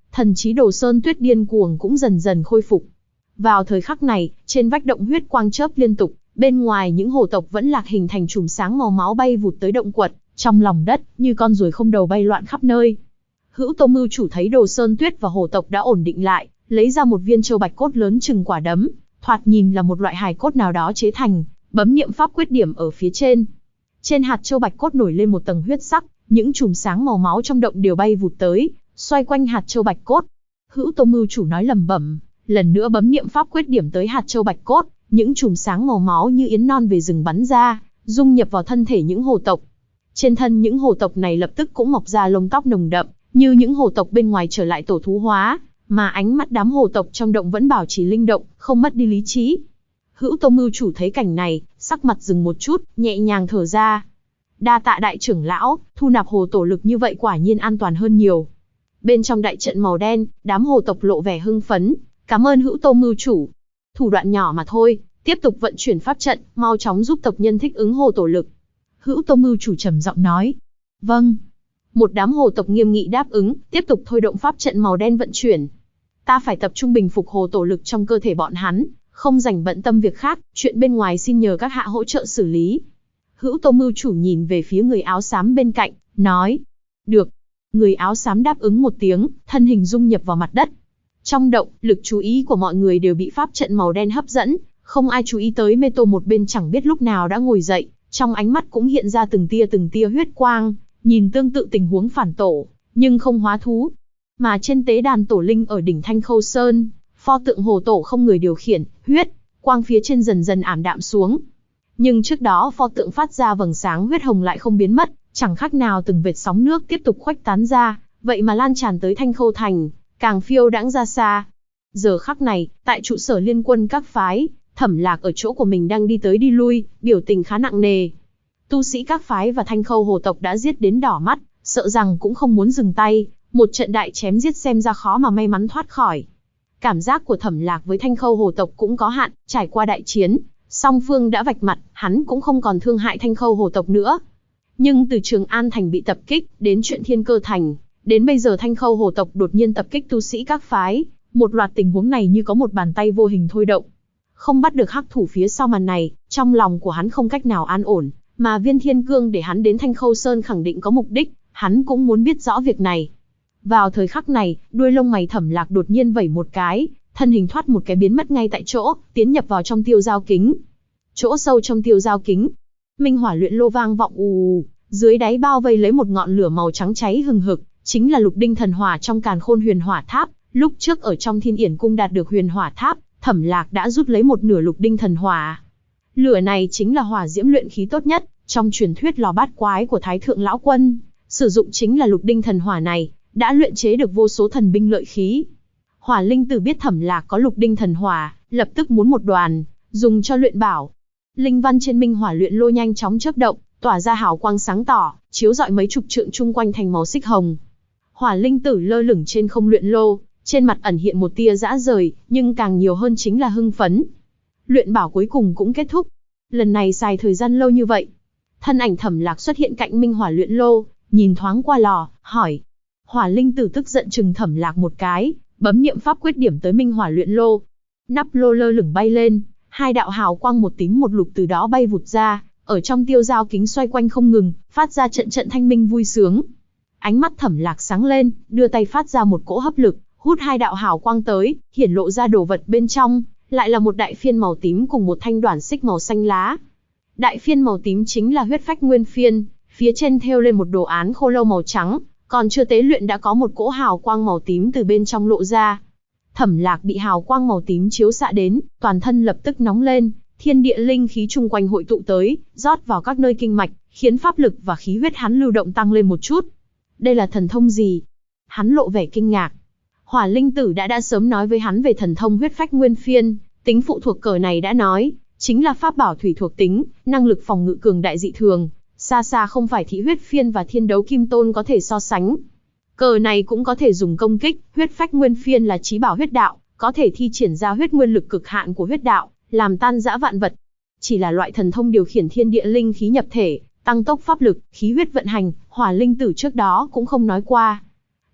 thần trí Đồ Sơn Tuyết điên cuồng cũng dần dần khôi phục. Vào thời khắc này, trên vách động huyết quang chớp liên tục, bên ngoài những hồ tộc vẫn lạc hình thành chùm sáng màu máu bay vụt tới động quật, trong lòng đất, như con ruồi không đầu bay loạn khắp nơi. Hữu Tô Mưu chủ thấy Đồ Sơn Tuyết và hồ tộc đã ổn định lại, lấy ra một viên châu bạch cốt lớn chừng quả đấm, thoạt nhìn là một loại hài cốt nào đó chế thành, bấm niệm pháp quyết điểm ở phía trên. Trên hạt châu bạch cốt nổi lên một tầng huyết sắc, những chùm sáng màu máu trong động đều bay vụt tới, xoay quanh hạt châu bạch cốt. Hữu Tô Mưu chủ nói lẩm bẩm, lần nữa bấm niệm pháp quyết điểm tới hạt châu bạch cốt, những chùm sáng màu máu như yến non về rừng bắn ra, dung nhập vào thân thể những hồ tộc. Trên thân những hồ tộc này lập tức cũng mọc ra lông tóc nồng đậm, như những hồ tộc bên ngoài trở lại tổ thú hóa, mà ánh mắt đám hồ tộc trong động vẫn bảo trì linh động, không mất đi lý trí. Hữu Tô Mưu chủ thấy cảnh này, sắc mặt dừng một chút, nhẹ nhàng thở ra. Đa tạ đại trưởng lão, thu nạp hồ tổ lực như vậy quả nhiên an toàn hơn nhiều. Bên trong đại trận màu đen, đám hồ tộc lộ vẻ hưng phấn, cảm ơn Hữu Tô Mưu chủ. Thủ đoạn nhỏ mà thôi, tiếp tục vận chuyển pháp trận, mau chóng giúp tộc nhân thích ứng hồ tổ lực. Hữu Tô Mưu chủ trầm giọng nói. Vâng. Một đám hồ tộc nghiêm nghị đáp ứng, tiếp tục thôi động pháp trận màu đen vận chuyển. Ta phải tập trung bình phục hồ tổ lực trong cơ thể bọn hắn, không rảnh bận tâm việc khác, chuyện bên ngoài xin nhờ các hạ hỗ trợ xử lý. Hữu Tô Mưu chủ nhìn về phía người áo xám bên cạnh, nói. Được. Người áo xám đáp ứng một tiếng, thân hình dung nhập vào mặt đất. Trong động, lực chú ý của mọi người đều bị pháp trận màu đen hấp dẫn, không ai chú ý tới Mê Tô một bên chẳng biết lúc nào đã ngồi dậy, trong ánh mắt cũng hiện ra từng tia huyết quang, nhìn tương tự tình huống phản tổ, nhưng không hóa thú. Mà trên tế đàn tổ linh ở đỉnh Thanh Khâu Sơn, pho tượng hồ tổ không người điều khiển, huyết quang phía trên dần dần ảm đạm xuống. Nhưng trước đó pho tượng phát ra vầng sáng huyết hồng lại không biến mất, chẳng khác nào từng vệt sóng nước tiếp tục khuếch tán ra, vậy mà lan tràn tới Thanh Khâu Thành, càng phiêu đãng ra xa. Giờ khắc này, tại trụ sở liên quân các phái, Thẩm Lạc ở chỗ của mình đang đi tới đi lui, biểu tình khá nặng nề. Tu sĩ các phái và Thanh Khâu hồ tộc đã giết đến đỏ mắt, sợ rằng cũng không muốn dừng tay, một trận đại chém giết xem ra khó mà may mắn thoát khỏi. Cảm giác của Thẩm Lạc với Thanh Khâu hồ tộc cũng có hạn, trải qua đại chiến, song phương đã vạch mặt, hắn cũng không còn thương hại Thanh Khâu hồ tộc nữa. Nhưng từ Trường An Thành bị tập kích, đến chuyện Thiên Cơ Thành, đến bây giờ Thanh Khâu hồ tộc đột nhiên tập kích tu sĩ các phái, một loạt tình huống này như có một bàn tay vô hình thôi động. Không bắt được hắc thủ phía sau màn này, trong lòng của hắn không cách nào an ổn, mà Viên Thiên Cương để hắn đến Thanh Khâu Sơn khẳng định có mục đích, hắn cũng muốn biết rõ việc này. Vào thời khắc này, đuôi lông mày Thẩm Lạc đột nhiên vẩy một cái, thân hình thoát một cái biến mất ngay tại chỗ, tiến nhập vào trong tiêu giao kính. Chỗ sâu trong tiêu giao kính, minh hỏa luyện lô vang vọng ù, dưới đáy bao vây lấy một ngọn lửa màu trắng cháy hừng hực, chính là lục đinh thần hỏa trong Càn Khôn Huyền Hỏa Tháp. Lúc trước ở trong Thiên Yển Cung đạt được Huyền Hỏa Tháp, Thẩm Lạc đã rút lấy một nửa lục đinh thần hỏa. Lửa này chính là hỏa diễm luyện khí tốt nhất, trong truyền thuyết lò bát quái của Thái Thượng Lão Quân, sử dụng chính là lục đinh thần hỏa này, đã luyện chế được vô số thần binh lợi khí. Hỏa Linh Tử biết Thẩm Lạc có lục đinh thần hỏa, lập tức muốn một đoàn, dùng cho luyện bảo. Linh văn trên minh hỏa luyện lô nhanh chóng chớp động, tỏa ra hào quang sáng tỏ, chiếu rọi mấy chục trượng chung quanh thành màu xích hồng. Hỏa Linh Tử lơ lửng trên không luyện lô, trên mặt ẩn hiện một tia dã rời, nhưng càng nhiều hơn chính là hưng phấn. Luyện bảo cuối cùng cũng kết thúc. Lần này xài thời gian lâu như vậy. Thân ảnh Thẩm Lạc xuất hiện cạnh minh hỏa luyện lô, nhìn thoáng qua lò, hỏi. Hỏa Linh Tử tức giận chừng Thẩm Lạc một cái, bấm niệm pháp quyết điểm tới minh hỏa luyện lô. Nắp lô lơ lửng bay lên, hai đạo hào quang một tím một lục từ đó bay vụt ra, ở trong tiêu giao kính xoay quanh không ngừng, phát ra trận trận thanh minh vui sướng. Ánh mắt Thẩm Lạc sáng lên, đưa tay phát ra một cỗ hấp lực, hút hai đạo hào quang tới, hiển lộ ra đồ vật bên trong, lại là một đại phiên màu tím cùng một thanh đoản xích màu xanh lá. Đại phiên màu tím chính là huyết phách nguyên phiên, phía trên thêu lên một đồ án khô lâu màu trắng, còn chưa tế luyện đã có một cỗ hào quang màu tím từ bên trong lộ ra. Thẩm Lạc bị hào quang màu tím chiếu xạ đến, toàn thân lập tức nóng lên, thiên địa linh khí chung quanh hội tụ tới, rót vào các nơi kinh mạch, khiến pháp lực và khí huyết hắn lưu động tăng lên một chút. Đây là thần thông gì? Hắn lộ vẻ kinh ngạc. Hỏa Linh Tử đã sớm nói với hắn về thần thông huyết phách nguyên phiên, tính phụ thuộc cờ này đã nói, chính là pháp bảo thủy thuộc tính, năng lực phòng ngự cường đại dị thường, xa xa không phải thị huyết phiên và thiên đấu kim tôn có thể so sánh. Cờ này cũng có thể dùng công kích, huyết phách nguyên phiên là chí bảo huyết đạo, có thể thi triển ra huyết nguyên lực cực hạn của huyết đạo, làm tan rã vạn vật. Chỉ là loại thần thông điều khiển thiên địa linh khí nhập thể, tăng tốc pháp lực, khí huyết vận hành, Hỏa Linh Tử trước đó cũng không nói qua.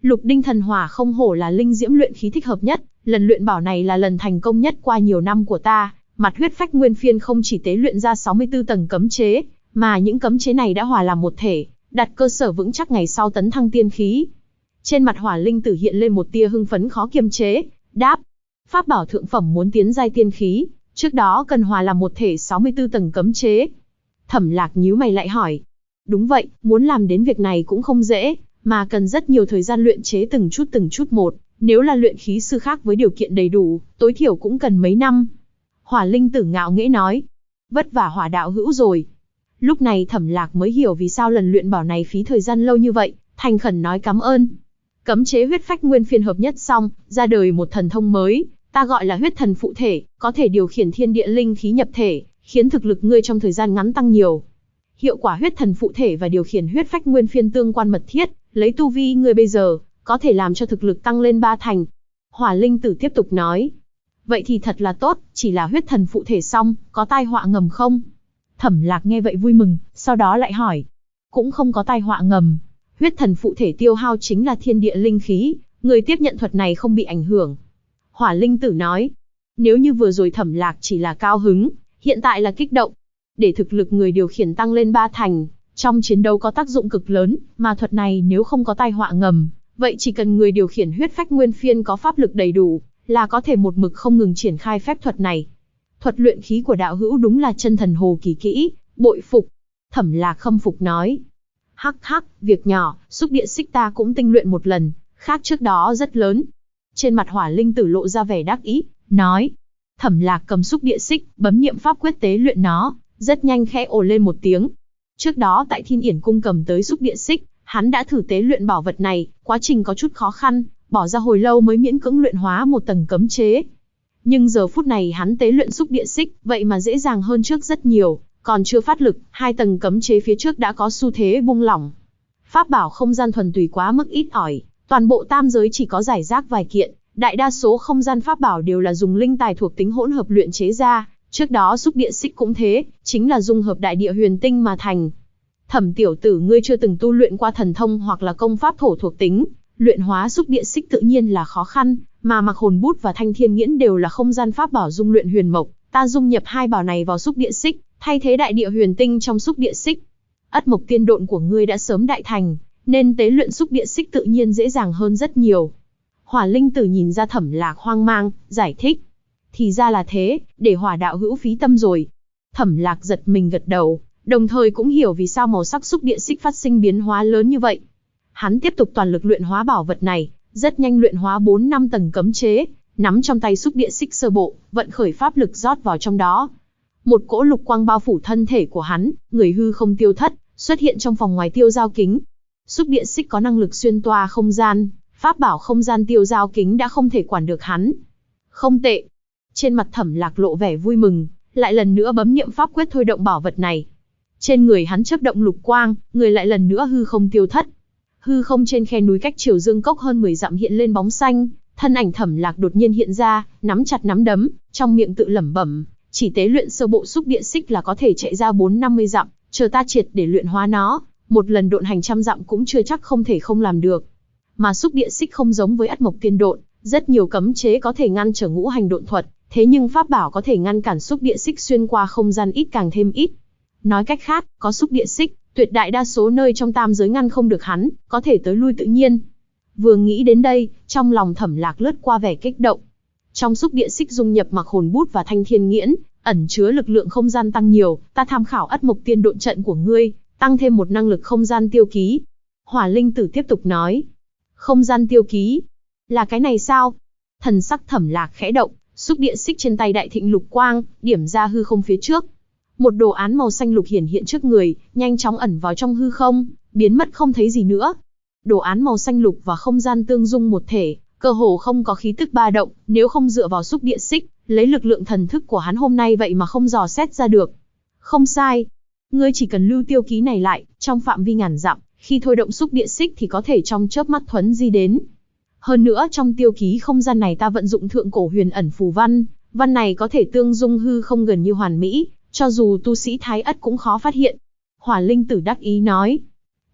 Lục đinh thần hỏa không hổ là linh diễm luyện khí thích hợp nhất, lần luyện bảo này là lần thành công nhất qua nhiều năm của ta. Mặt huyết phách nguyên phiên không chỉ tế luyện ra 64 tầng cấm chế, mà những cấm chế này đã hòa làm một thể, đặt cơ sở vững chắc ngày sau tấn thăng tiên khí. Trên mặt Hỏa Linh Tử hiện lên một tia hưng phấn khó kiềm chế, đáp: pháp bảo thượng phẩm muốn tiến giai tiên khí, trước đó cần hòa làm một thể 64 tầng cấm chế. Thẩm Lạc nhíu mày lại hỏi: đúng vậy, muốn làm đến việc này cũng không dễ, mà cần rất nhiều thời gian luyện chế từng chút một, nếu là luyện khí sư khác với điều kiện đầy đủ, tối thiểu cũng cần mấy năm. Hỏa Linh Tử ngạo nghễ nói: vất vả Hỏa đạo hữu rồi. Lúc này Thẩm Lạc mới hiểu vì sao lần luyện bảo này phí thời gian lâu như vậy, thành khẩn nói cảm ơn. Cấm chế huyết phách nguyên phiên hợp nhất xong, ra đời một thần thông mới, ta gọi là huyết thần phụ thể, có thể điều khiển thiên địa linh khí nhập thể, khiến thực lực ngươi trong thời gian ngắn tăng nhiều. Hiệu quả huyết thần phụ thể và điều khiển huyết phách nguyên phiên tương quan mật thiết, lấy tu vi ngươi bây giờ, có thể làm cho thực lực tăng lên 3 thành. Hỏa Linh Tử tiếp tục nói: vậy thì thật là tốt, chỉ là huyết thần phụ thể xong, có tai họa ngầm không? Thẩm Lạc nghe vậy vui mừng, sau đó lại hỏi: cũng không có tai họa ngầm. Huyết thần phụ thể tiêu hao chính là thiên địa linh khí, người tiếp nhận thuật này không bị ảnh hưởng. Hỏa Linh Tử nói: nếu như vừa rồi Thẩm Lạc chỉ là cao hứng, hiện tại là kích động. Để thực lực người điều khiển tăng lên 3 thành, trong chiến đấu có tác dụng cực lớn, mà thuật này nếu không có tai họa ngầm, vậy chỉ cần người điều khiển huyết phách nguyên phiên có pháp lực đầy đủ, là có thể một mực không ngừng triển khai phép thuật này. Thuật luyện khí của đạo hữu đúng là chân thần hồ kỳ kỹ, bội phục. Thẩm Lạc khâm phục nói: hắc hắc, việc nhỏ, xúc địa xích ta cũng tinh luyện một lần, khác trước đó rất lớn. Trên mặt Hỏa Linh Tử lộ ra vẻ đắc ý, nói. Thẩm Lạc cầm xúc địa xích, bấm niệm pháp quyết tế luyện nó, rất nhanh khẽ ồ lên một tiếng. Trước đó tại Thiên Yển cung cầm tới xúc địa xích, hắn đã thử tế luyện bảo vật này, quá trình có chút khó khăn, bỏ ra hồi lâu mới miễn cưỡng luyện hóa một tầng cấm chế. Nhưng giờ phút này hắn tế luyện xúc địa xích, vậy mà dễ dàng hơn trước rất nhiều, còn chưa phát lực, 2 tầng cấm chế phía trước đã có xu thế buông lỏng. Pháp bảo không gian thuần túy quá mức ít ỏi, toàn bộ tam giới chỉ có giải rác vài kiện, đại đa số không gian pháp bảo đều là dùng linh tài thuộc tính hỗn hợp luyện chế ra, trước đó xúc địa xích cũng thế, chính là dung hợp đại địa huyền tinh mà thành. Thẩm tiểu tử ngươi chưa từng tu luyện qua thần thông hoặc là công pháp thổ thuộc tính, luyện hóa xúc địa xích tự nhiên là khó khăn, mà Mặc Hồn Bút và Thanh Thiên Nghiễn đều là không gian pháp bảo dung luyện huyền mộc, ta dung nhập 2 bảo này vào xúc địa xích, thay thế đại địa huyền tinh trong xúc địa xích. Ất Mộc Tiên Độn của ngươi đã sớm đại thành, nên tế luyện xúc địa xích tự nhiên dễ dàng hơn rất nhiều. Hỏa Linh Tử nhìn ra Thẩm Lạc hoang mang, giải thích. Thì ra là thế, để Hỏa đạo hữu phí tâm rồi. Thẩm Lạc giật mình gật đầu, đồng thời cũng hiểu vì sao màu sắc xúc địa xích phát sinh biến hóa lớn như vậy. Hắn tiếp tục toàn lực luyện hóa bảo vật này, rất nhanh luyện hóa 4-5 tầng cấm chế, nắm trong tay xúc địa xích sơ bộ, vận khởi pháp lực rót vào trong đó. Một cỗ lục quang bao phủ thân thể của hắn, người hư không tiêu thất, xuất hiện trong phòng ngoài tiêu giao kính. Xúc địa xích có năng lực xuyên toa không gian, pháp bảo không gian tiêu giao kính đã không thể quản được hắn. Không tệ. Trên mặt Thẩm Lạc lộ vẻ vui mừng, lại lần nữa bấm niệm pháp quyết thôi động bảo vật này. Trên người hắn chớp động lục quang, người lại lần nữa hư không tiêu thất. Hư không trên khe núi cách Triều Dương Cốc hơn 10 dặm hiện lên bóng xanh, thân ảnh Thẩm Lạc đột nhiên hiện ra, nắm chặt nắm đấm, trong miệng tự lẩm bẩm, chỉ tế luyện sơ bộ xúc địa xích là có thể chạy ra 4-50 dặm, chờ ta triệt để luyện hóa nó, một lần độn hành trăm dặm cũng chưa chắc không thể không làm được. Mà xúc địa xích không giống với Ất Mộc Tiên Độn, rất nhiều cấm chế có thể ngăn trở ngũ hành độn thuật, thế nhưng pháp bảo có thể ngăn cản xúc địa xích xuyên qua không gian ít càng thêm ít. Nói cách khác, có xúc địa xích, tuyệt đại đa số nơi trong tam giới ngăn không được hắn, có thể tới lui tự nhiên. Vừa nghĩ đến đây, trong lòng Thẩm Lạc lướt qua vẻ kích động. Trong xúc địa xích dung nhập Mặc Hồn Bút và Thanh Thiên Nghiễn, ẩn chứa lực lượng không gian tăng nhiều, ta tham khảo Ất Mộc Tiên Độn trận của ngươi, tăng thêm một năng lực không gian tiêu ký. Hỏa Linh Tử tiếp tục nói. Không gian tiêu ký? Là cái này sao? Thần sắc Thẩm Lạc khẽ động, xúc địa xích trên tay đại thịnh lục quang, điểm ra hư không phía trước. Một đồ án màu xanh lục hiển hiện trước người, nhanh chóng ẩn vào trong hư không, biến mất không thấy gì nữa. Đồ án màu xanh lục và không gian tương dung một thể, cơ hồ không có khí tức ba động, nếu không dựa vào xúc địa xích, lấy lực lượng thần thức của hắn hôm nay vậy mà không dò xét ra được. Không sai. Ngươi chỉ cần lưu tiêu ký này lại, trong phạm vi ngàn dặm, khi thôi động xúc địa xích thì có thể trong chớp mắt thuấn di đến. Hơn nữa trong tiêu ký không gian này ta vận dụng thượng cổ huyền ẩn phù văn, văn này có thể tương dung hư không gần như hoàn mỹ, cho dù tu sĩ Thái Ất cũng khó phát hiện. Hỏa Linh Tử đắc ý nói.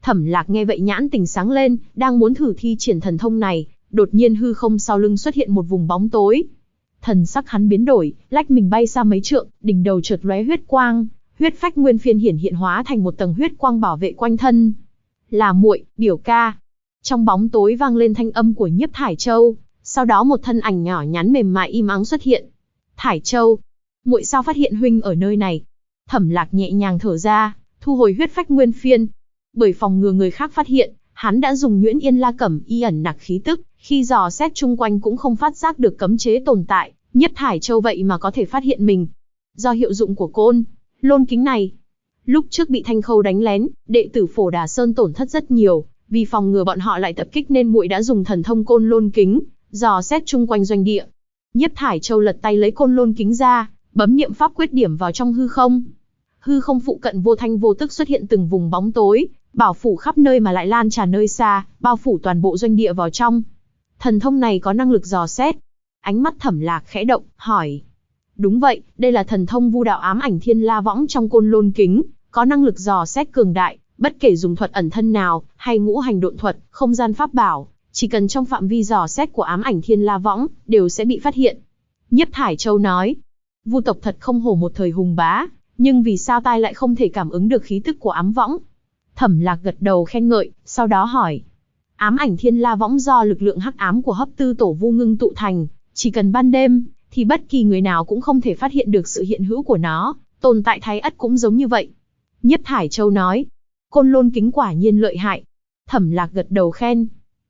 Thẩm Lạc nghe vậy nhãn tình sáng lên, đang muốn thử thi triển thần thông này, đột nhiên hư không sau lưng xuất hiện một vùng bóng tối. Thần sắc hắn biến đổi, lách mình bay xa mấy trượng, đỉnh đầu chợt lóe huyết quang, huyết phách nguyên phiên hiện hóa thành một tầng huyết quang bảo vệ quanh thân. Là muội, biểu ca. Trong bóng tối vang lên thanh âm của Nhiếp Thải Châu, sau đó một thân ảnh nhỏ nhắn mềm mại im ắng xuất hiện. Thải Châu, muội sao phát hiện huynh ở nơi này? Thẩm Lạc nhẹ nhàng thở ra, thu hồi huyết phách nguyên phiên. Bởi phòng ngừa người khác phát hiện, hắn đã dùng Nhuyễn Yên La Cẩm Y ẩn nặc khí tức, khi dò xét chung quanh cũng không phát giác được cấm chế tồn tại, Nhiếp Thải Châu vậy mà có thể phát hiện mình. Do hiệu dụng của côn lôn kính này, lúc trước bị Thanh Khâu đánh lén, đệ tử Phổ Đà Sơn tổn thất rất nhiều, vì phòng ngừa bọn họ lại tập kích nên muội đã dùng thần thông côn lôn kính, dò xét chung quanh doanh địa. Nhiếp Thải Châu lật tay lấy côn lôn kính ra, bấm niệm pháp quyết điểm vào trong hư không. Hư không phụ cận vô thanh vô tức xuất hiện từng vùng bóng tối, bảo phủ khắp nơi mà lại lan tràn nơi xa, bao phủ toàn bộ doanh địa vào trong. Thần thông này có năng lực dò xét. Ánh mắt Thẩm Lạc khẽ động, hỏi. Đúng vậy, đây là thần thông vu đạo ám ảnh thiên la võng trong côn lôn kính, có năng lực dò xét cường đại, bất kể dùng thuật ẩn thân nào, hay ngũ hành độn thuật, không gian pháp bảo, chỉ cần trong phạm vi dò xét của ám ảnh thiên la võng, đều sẽ bị phát hiện. Nhiếp Thải Châu nói. Vu tộc thật không hổ một thời hùng bá, nhưng vì sao tai lại không thể cảm ứng được khí tức của ám võng? Thẩm Lạc gật đầu khen ngợi, sau đó hỏi. Ám ảnh thiên la võng do lực lượng hắc ám của hấp tư tổ vu ngưng tụ thành, chỉ cần ban đêm, thì bất kỳ người nào cũng không thể phát hiện được sự hiện hữu của nó, tồn tại thái ất cũng giống như vậy. Nhiếp Thải Châu nói. Côn lôn kính quả nhiên lợi hại. Thẩm Lạc gật đầu khen.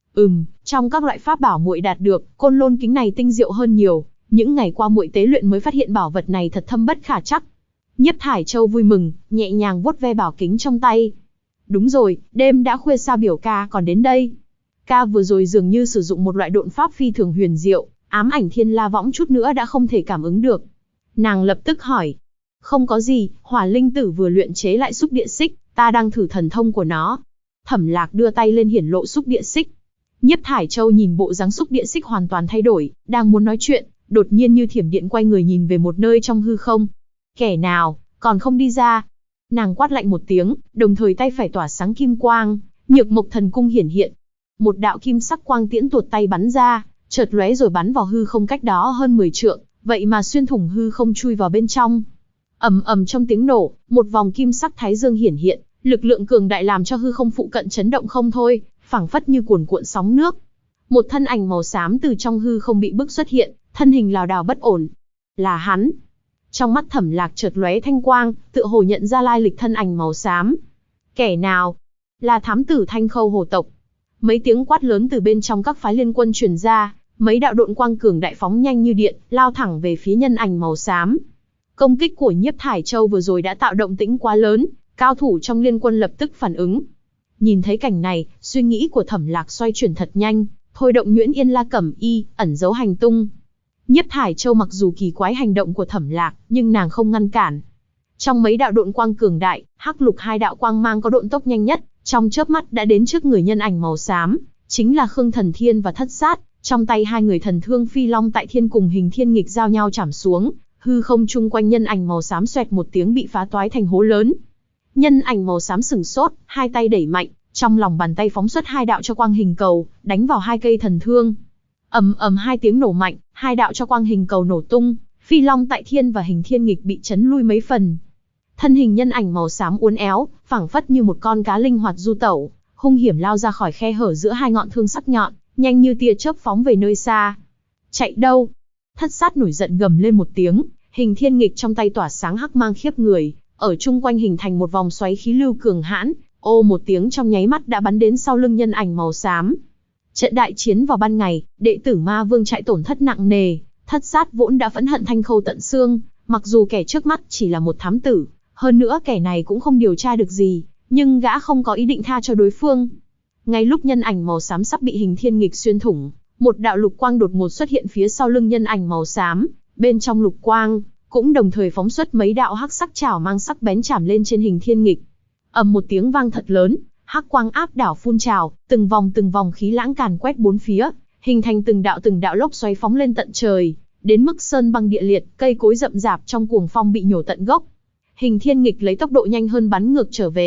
Trong các loại pháp bảo muội đạt được, côn lôn kính này tinh diệu hơn nhiều, những ngày qua muội tế luyện mới phát hiện bảo vật này thật thâm bất khả trắc. Nhiếp Thải Châu vui mừng, nhẹ nhàng vuốt ve bảo kính trong tay. Đúng rồi, đêm đã khuya sao biểu ca còn đến đây? Ca vừa rồi dường như sử dụng một loại độn pháp phi thường huyền diệu, ám ảnh thiên la võng chút nữa đã không thể cảm ứng được. Nàng lập tức hỏi. Không có gì, Hỏa Linh Tử vừa luyện chế lại xúc địa xích, ta đang thử thần thông của nó. Thẩm Lạc đưa tay lên hiển lộ xúc địa xích. Nhiếp Thải Châu nhìn bộ dáng xúc địa xích hoàn toàn thay đổi, đang muốn nói chuyện, đột nhiên như thiểm điện quay người nhìn về một nơi trong hư không. Kẻ nào, còn không đi ra? Nàng quát lạnh một tiếng, đồng thời tay phải tỏa sáng kim quang, Nhược Mộc Thần Cung hiển hiện. Một đạo kim sắc quang tiễn tuột tay bắn ra, chợt lóe rồi bắn vào hư không cách đó hơn 10 trượng, vậy mà xuyên thủng hư không chui vào bên trong. Ầm ầm trong tiếng nổ, một vòng kim sắc thái dương hiển hiện, lực lượng cường đại làm cho hư không phụ cận chấn động không thôi, phảng phất như cuồn cuộn sóng nước. Một thân ảnh màu xám từ trong hư không bị bức xuất hiện, thân hình lảo đảo bất ổn. Là hắn. Trong mắt Thẩm Lạc chợt lóe thanh quang, tựa hồ nhận ra lai lịch thân ảnh màu xám. Kẻ nào? Là thám tử Thanh Khâu hồ tộc. Mấy tiếng quát lớn từ bên trong các phái liên quân truyền ra, mấy đạo độn quang cường đại phóng nhanh như điện, lao thẳng về phía nhân ảnh màu xám. Công kích của Nhiếp Thải Châu vừa rồi đã tạo động tĩnh quá lớn, cao thủ trong liên quân lập tức phản ứng. Nhìn thấy cảnh này, suy nghĩ của Thẩm Lạc xoay chuyển thật nhanh, thôi động Nhuyễn Yên La Cẩm Y, ẩn giấu hành tung. Nhiếp Thải Châu mặc dù kỳ quái hành động của Thẩm Lạc, nhưng nàng không ngăn cản. Trong mấy đạo độn quang cường đại, hắc lục hai đạo quang mang có độn tốc nhanh nhất, trong chớp mắt đã đến trước người nhân ảnh màu xám, chính là Khương Thần Thiên và Thất Sát. Trong tay hai người thần thương phi long tại thiên cùng Hình Thiên Nghịch giao nhau chảm xuống, hư không chung quanh nhân ảnh màu xám xoẹt một tiếng bị phá toái thành hố lớn. Nhân ảnh màu xám sừng sốt, hai tay đẩy mạnh, trong lòng bàn tay phóng xuất hai đạo cho quang hình cầu, đánh vào hai cây thần thương. Ầm ầm hai tiếng nổ mạnh, hai đạo cho quang hình cầu nổ tung, phi long tại thiên và Hình Thiên Nghịch bị chấn lui mấy phần. Thân hình nhân ảnh màu xám uốn éo, phảng phất như một con cá linh hoạt du tẩu, hung hiểm lao ra khỏi khe hở giữa hai ngọn thương sắc nhọn, nhanh như tia chớp phóng về nơi xa. Chạy đâu? Thất Sát nổi giận gầm lên một tiếng, Hình Thiên Nghịch trong tay tỏa sáng hắc mang khiếp người, ở chung quanh hình thành một vòng xoáy khí lưu cường hãn, ô một tiếng trong nháy mắt đã bắn đến sau lưng nhân ảnh màu xám. Trận đại chiến vào ban ngày, đệ tử Ma Vương trại tổn thất nặng nề, Thất Sát vốn đã phẫn hận Thanh Khâu tận xương, mặc dù kẻ trước mắt chỉ là một thám tử, hơn nữa kẻ này cũng không điều tra được gì, nhưng gã không có ý định tha cho đối phương. Ngay lúc nhân ảnh màu xám sắp bị Hình Thiên Nghịch xuyên thủng, một đạo lục quang đột ngột xuất hiện phía sau lưng nhân ảnh màu xám, bên trong lục quang cũng đồng thời phóng xuất mấy đạo hắc sắc chảo mang sắc bén chạm lên trên Hình Thiên Nghịch. Ầm một tiếng vang thật lớn, hắc quang áp đảo phun trào, từng vòng khí lãng càn quét bốn phía, hình thành từng đạo lốc xoáy phóng lên tận trời, đến mức sơn băng địa liệt, cây cối rậm rạp trong cuồng phong bị nhổ tận gốc. Hình Thiên Nghịch lấy tốc độ nhanh hơn bắn ngược trở về,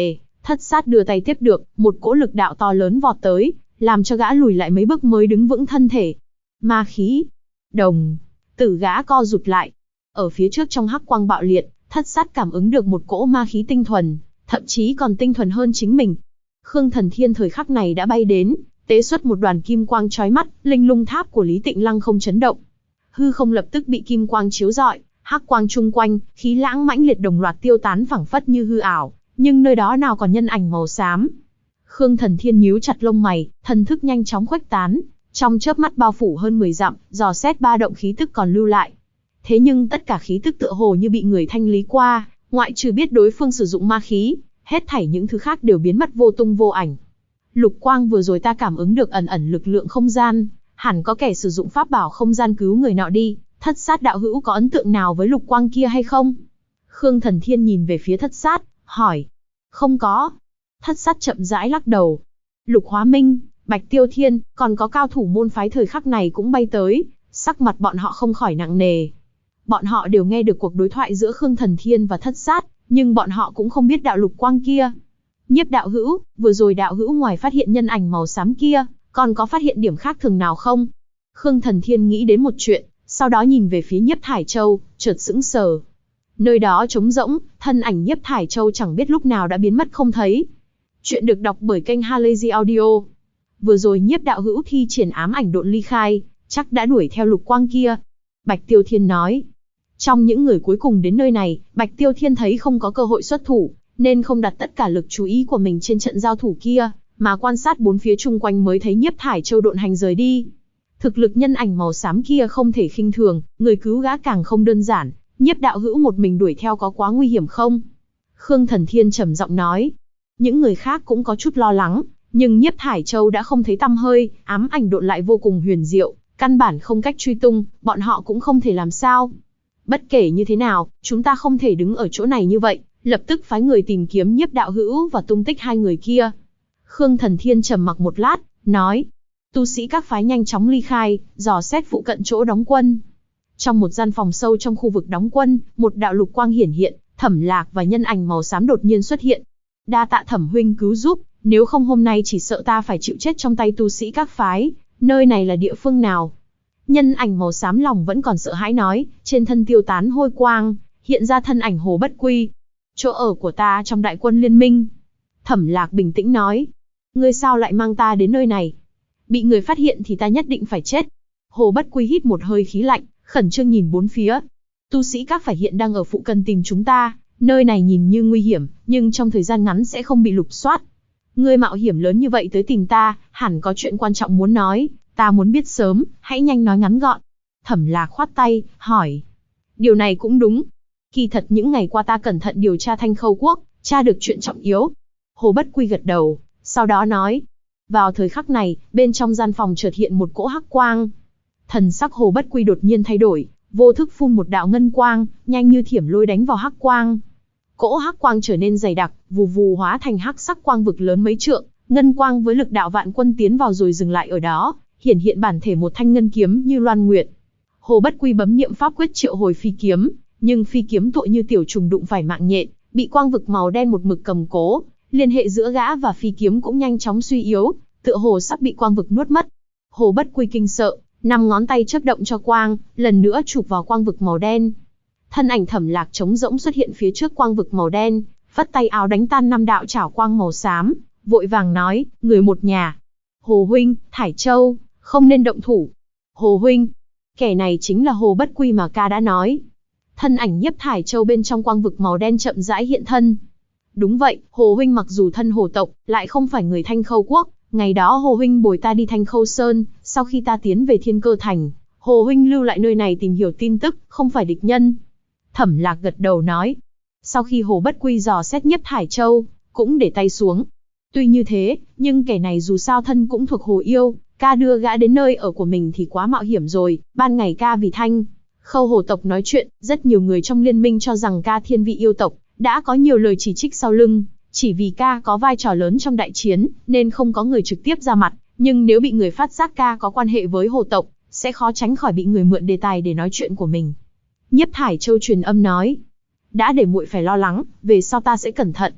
Thất Sát đưa tay tiếp được, một cỗ lực đạo to lớn vọt tới, làm cho gã lùi lại mấy bước mới đứng vững thân thể. Ma khí. Đồng. Tử gã co rụt lại. Ở phía trước trong hắc quang bạo liệt, Thất Sát cảm ứng được một cỗ ma khí tinh thuần, thậm chí còn tinh thuần hơn chính mình. Khương Thần Thiên thời khắc này đã bay đến, tế xuất một đoàn kim quang chói mắt, linh lung tháp của Lý Tịnh Lăng không chấn động. Hư không lập tức bị kim quang chiếu rọi, hắc quang chung quanh, khí lãng mãnh liệt đồng loạt tiêu tán phẳng phất như hư ảo, nhưng nơi đó nào còn nhân ảnh màu xám. Khương Thần Thiên nhíu chặt lông mày, thần thức nhanh chóng khuếch tán, trong chớp mắt bao phủ hơn 10 dặm, dò xét ba động khí tức còn lưu lại. Thế nhưng tất cả khí tức tựa hồ như bị người thanh lý qua, ngoại trừ biết đối phương sử dụng ma khí, hết thảy những thứ khác đều biến mất vô tung vô ảnh. Lục quang vừa rồi ta cảm ứng được ẩn ẩn lực lượng không gian, hẳn có kẻ sử dụng pháp bảo không gian cứu người nọ đi. Thất Sát đạo hữu có ấn tượng nào với lục quang kia hay không? Khương Thần Thiên nhìn về phía Thất Sát, hỏi. Không có. Thất Sát chậm rãi lắc đầu. Lục Hóa Minh, Bạch Tiêu Thiên, còn có cao thủ môn phái thời khắc này cũng bay tới, sắc mặt bọn họ không khỏi nặng nề. Bọn họ đều nghe được cuộc đối thoại giữa Khương Thần Thiên và Thất Sát, nhưng bọn họ cũng không biết đạo lục quang kia. Nhiếp đạo hữu, vừa rồi đạo hữu ngoài phát hiện nhân ảnh màu xám kia, còn có phát hiện điểm khác thường nào không? Khương Thần Thiên nghĩ đến một chuyện, sau đó nhìn về phía Nhiếp Thải Châu, chợt sững sờ. Nơi đó trống rỗng, thân ảnh Nhiếp Thải Châu chẳng biết lúc nào đã biến mất không thấy. Chuyện được đọc bởi kênh Halazy Audio. Vừa rồi Nhiếp đạo hữu thi triển ám ảnh độn ly khai, chắc đã đuổi theo lục quang kia. Bạch Tiêu Thiên nói. Trong những người cuối cùng đến nơi này, Bạch Tiêu Thiên thấy không có cơ hội xuất thủ, nên không đặt tất cả lực chú ý của mình trên trận giao thủ kia, mà quan sát bốn phía chung quanh mới thấy Nhiếp Thải Châu độn hành rời đi. Thực lực nhân ảnh màu xám kia không thể khinh thường, người cứu gã càng không đơn giản, Nhiếp đạo hữu một mình đuổi theo có quá nguy hiểm không? Khương Thần Thiên trầm giọng nói. Những người khác cũng có chút lo lắng, nhưng Nhiếp Thải Châu đã không thấy tăm hơi, ám ảnh độn lại vô cùng huyền diệu, căn bản không cách truy tung, bọn họ cũng không thể làm sao. Bất kể như thế nào, chúng ta không thể đứng ở chỗ này như vậy, lập tức phái người tìm kiếm Nhiếp đạo hữu và tung tích hai người kia. Khương Thần Thiên trầm mặc một lát, nói. Tu sĩ các phái nhanh chóng ly khai, dò xét phụ cận chỗ đóng quân. Trong một gian phòng sâu trong khu vực đóng quân, một đạo lục quang hiển hiện, Thẩm Lạc và nhân ảnh màu xám đột nhiên xuất hiện. Đa tạ Thẩm huynh cứu giúp, nếu không hôm nay chỉ sợ ta phải chịu chết trong tay tu sĩ các phái. Nơi này là địa phương nào? Nhân ảnh màu xám lòng vẫn còn sợ hãi nói, trên thân tiêu tán hôi quang, hiện ra thân ảnh Hồ Bất Quy. Chỗ ở của ta trong đại quân liên minh. Thẩm Lạc bình tĩnh nói. Ngươi sao lại mang ta đến nơi này? Bị người phát hiện thì ta nhất định phải chết. Hồ Bất Quy hít một hơi khí lạnh, khẩn trương nhìn bốn phía. Tu sĩ các phải hiện đang ở phụ cận tìm chúng ta, nơi này nhìn như nguy hiểm, nhưng trong thời gian ngắn sẽ không bị lục soát. Ngươi mạo hiểm lớn như vậy tới tìm ta, hẳn có chuyện quan trọng muốn nói, ta muốn biết sớm, hãy nhanh nói ngắn gọn. Thẩm Lạc khoát tay, hỏi. Điều này cũng đúng. Kỳ thật những ngày qua ta cẩn thận điều tra Thanh Khâu Quốc, tra được chuyện trọng yếu. Hồ Bất Quy gật đầu, sau đó nói. Vào thời khắc này, bên trong gian phòng chợt hiện một cỗ hắc quang. Thần sắc Hồ Bất Quy đột nhiên thay đổi, vô thức phun một đạo ngân quang, nhanh như thiểm lôi đánh vào hắc quang. Cỗ hắc quang trở nên dày đặc, vù vù hóa thành hắc sắc quang vực lớn mấy trượng, ngân quang với lực đạo vạn quân tiến vào rồi dừng lại ở đó, hiển hiện bản thể một thanh ngân kiếm như loan nguyệt. Hồ Bất Quy bấm niệm pháp quyết triệu hồi phi kiếm, nhưng phi kiếm tựa như tiểu trùng đụng phải mạng nhện, bị quang vực màu đen một mực cầm cố, liên hệ giữa gã và phi kiếm cũng nhanh chóng suy yếu, tựa hồ sắp bị quang vực nuốt mất. Hồ Bất Quy kinh sợ, 5 ngón tay chớp động cho quang, lần nữa chụp vào quang vực màu đen. Thân ảnh Thẩm Lạc trống rỗng xuất hiện phía trước quang vực màu đen, phất tay áo đánh tan 5 đạo chảo quang màu xám, vội vàng nói, người một nhà. Hồ huynh, Thải Châu, không nên động thủ. Hồ huynh, kẻ này chính là Hồ Bất Quy mà ca đã nói. Thân ảnh Nhiếp Thải Châu bên trong quang vực màu đen chậm rãi hiện thân. Đúng vậy, Hồ huynh mặc dù thân Hồ tộc, lại không phải người Thanh Khâu Quốc. Ngày đó Hồ huynh bồi ta đi Thanh Khâu Sơn, sau khi ta tiến về Thiên Cơ Thành, Hồ huynh lưu lại nơi này tìm hiểu tin tức, không phải địch nhân. Thẩm Lạc gật đầu nói. Sau khi Hồ Bất Quy dò xét Nhiếp Thải Châu, cũng để tay xuống. Tuy như thế, nhưng kẻ này dù sao thân cũng thuộc Hồ yêu, ca đưa gã đến nơi ở của mình thì quá mạo hiểm rồi. Ban ngày ca vì Thanh Khâu Hồ tộc nói chuyện, rất nhiều người trong liên minh cho rằng ca thiên vị yêu tộc, đã có nhiều lời chỉ trích sau lưng. Chỉ vì ca có vai trò lớn trong đại chiến, nên không có người trực tiếp ra mặt, nhưng nếu bị người phát giác ca có quan hệ với Hồ tộc, sẽ khó tránh khỏi bị người mượn đề tài để nói chuyện của mình. Nhiếp Thải Châu truyền âm nói, đã để muội phải lo lắng, về sau ta sẽ cẩn thận.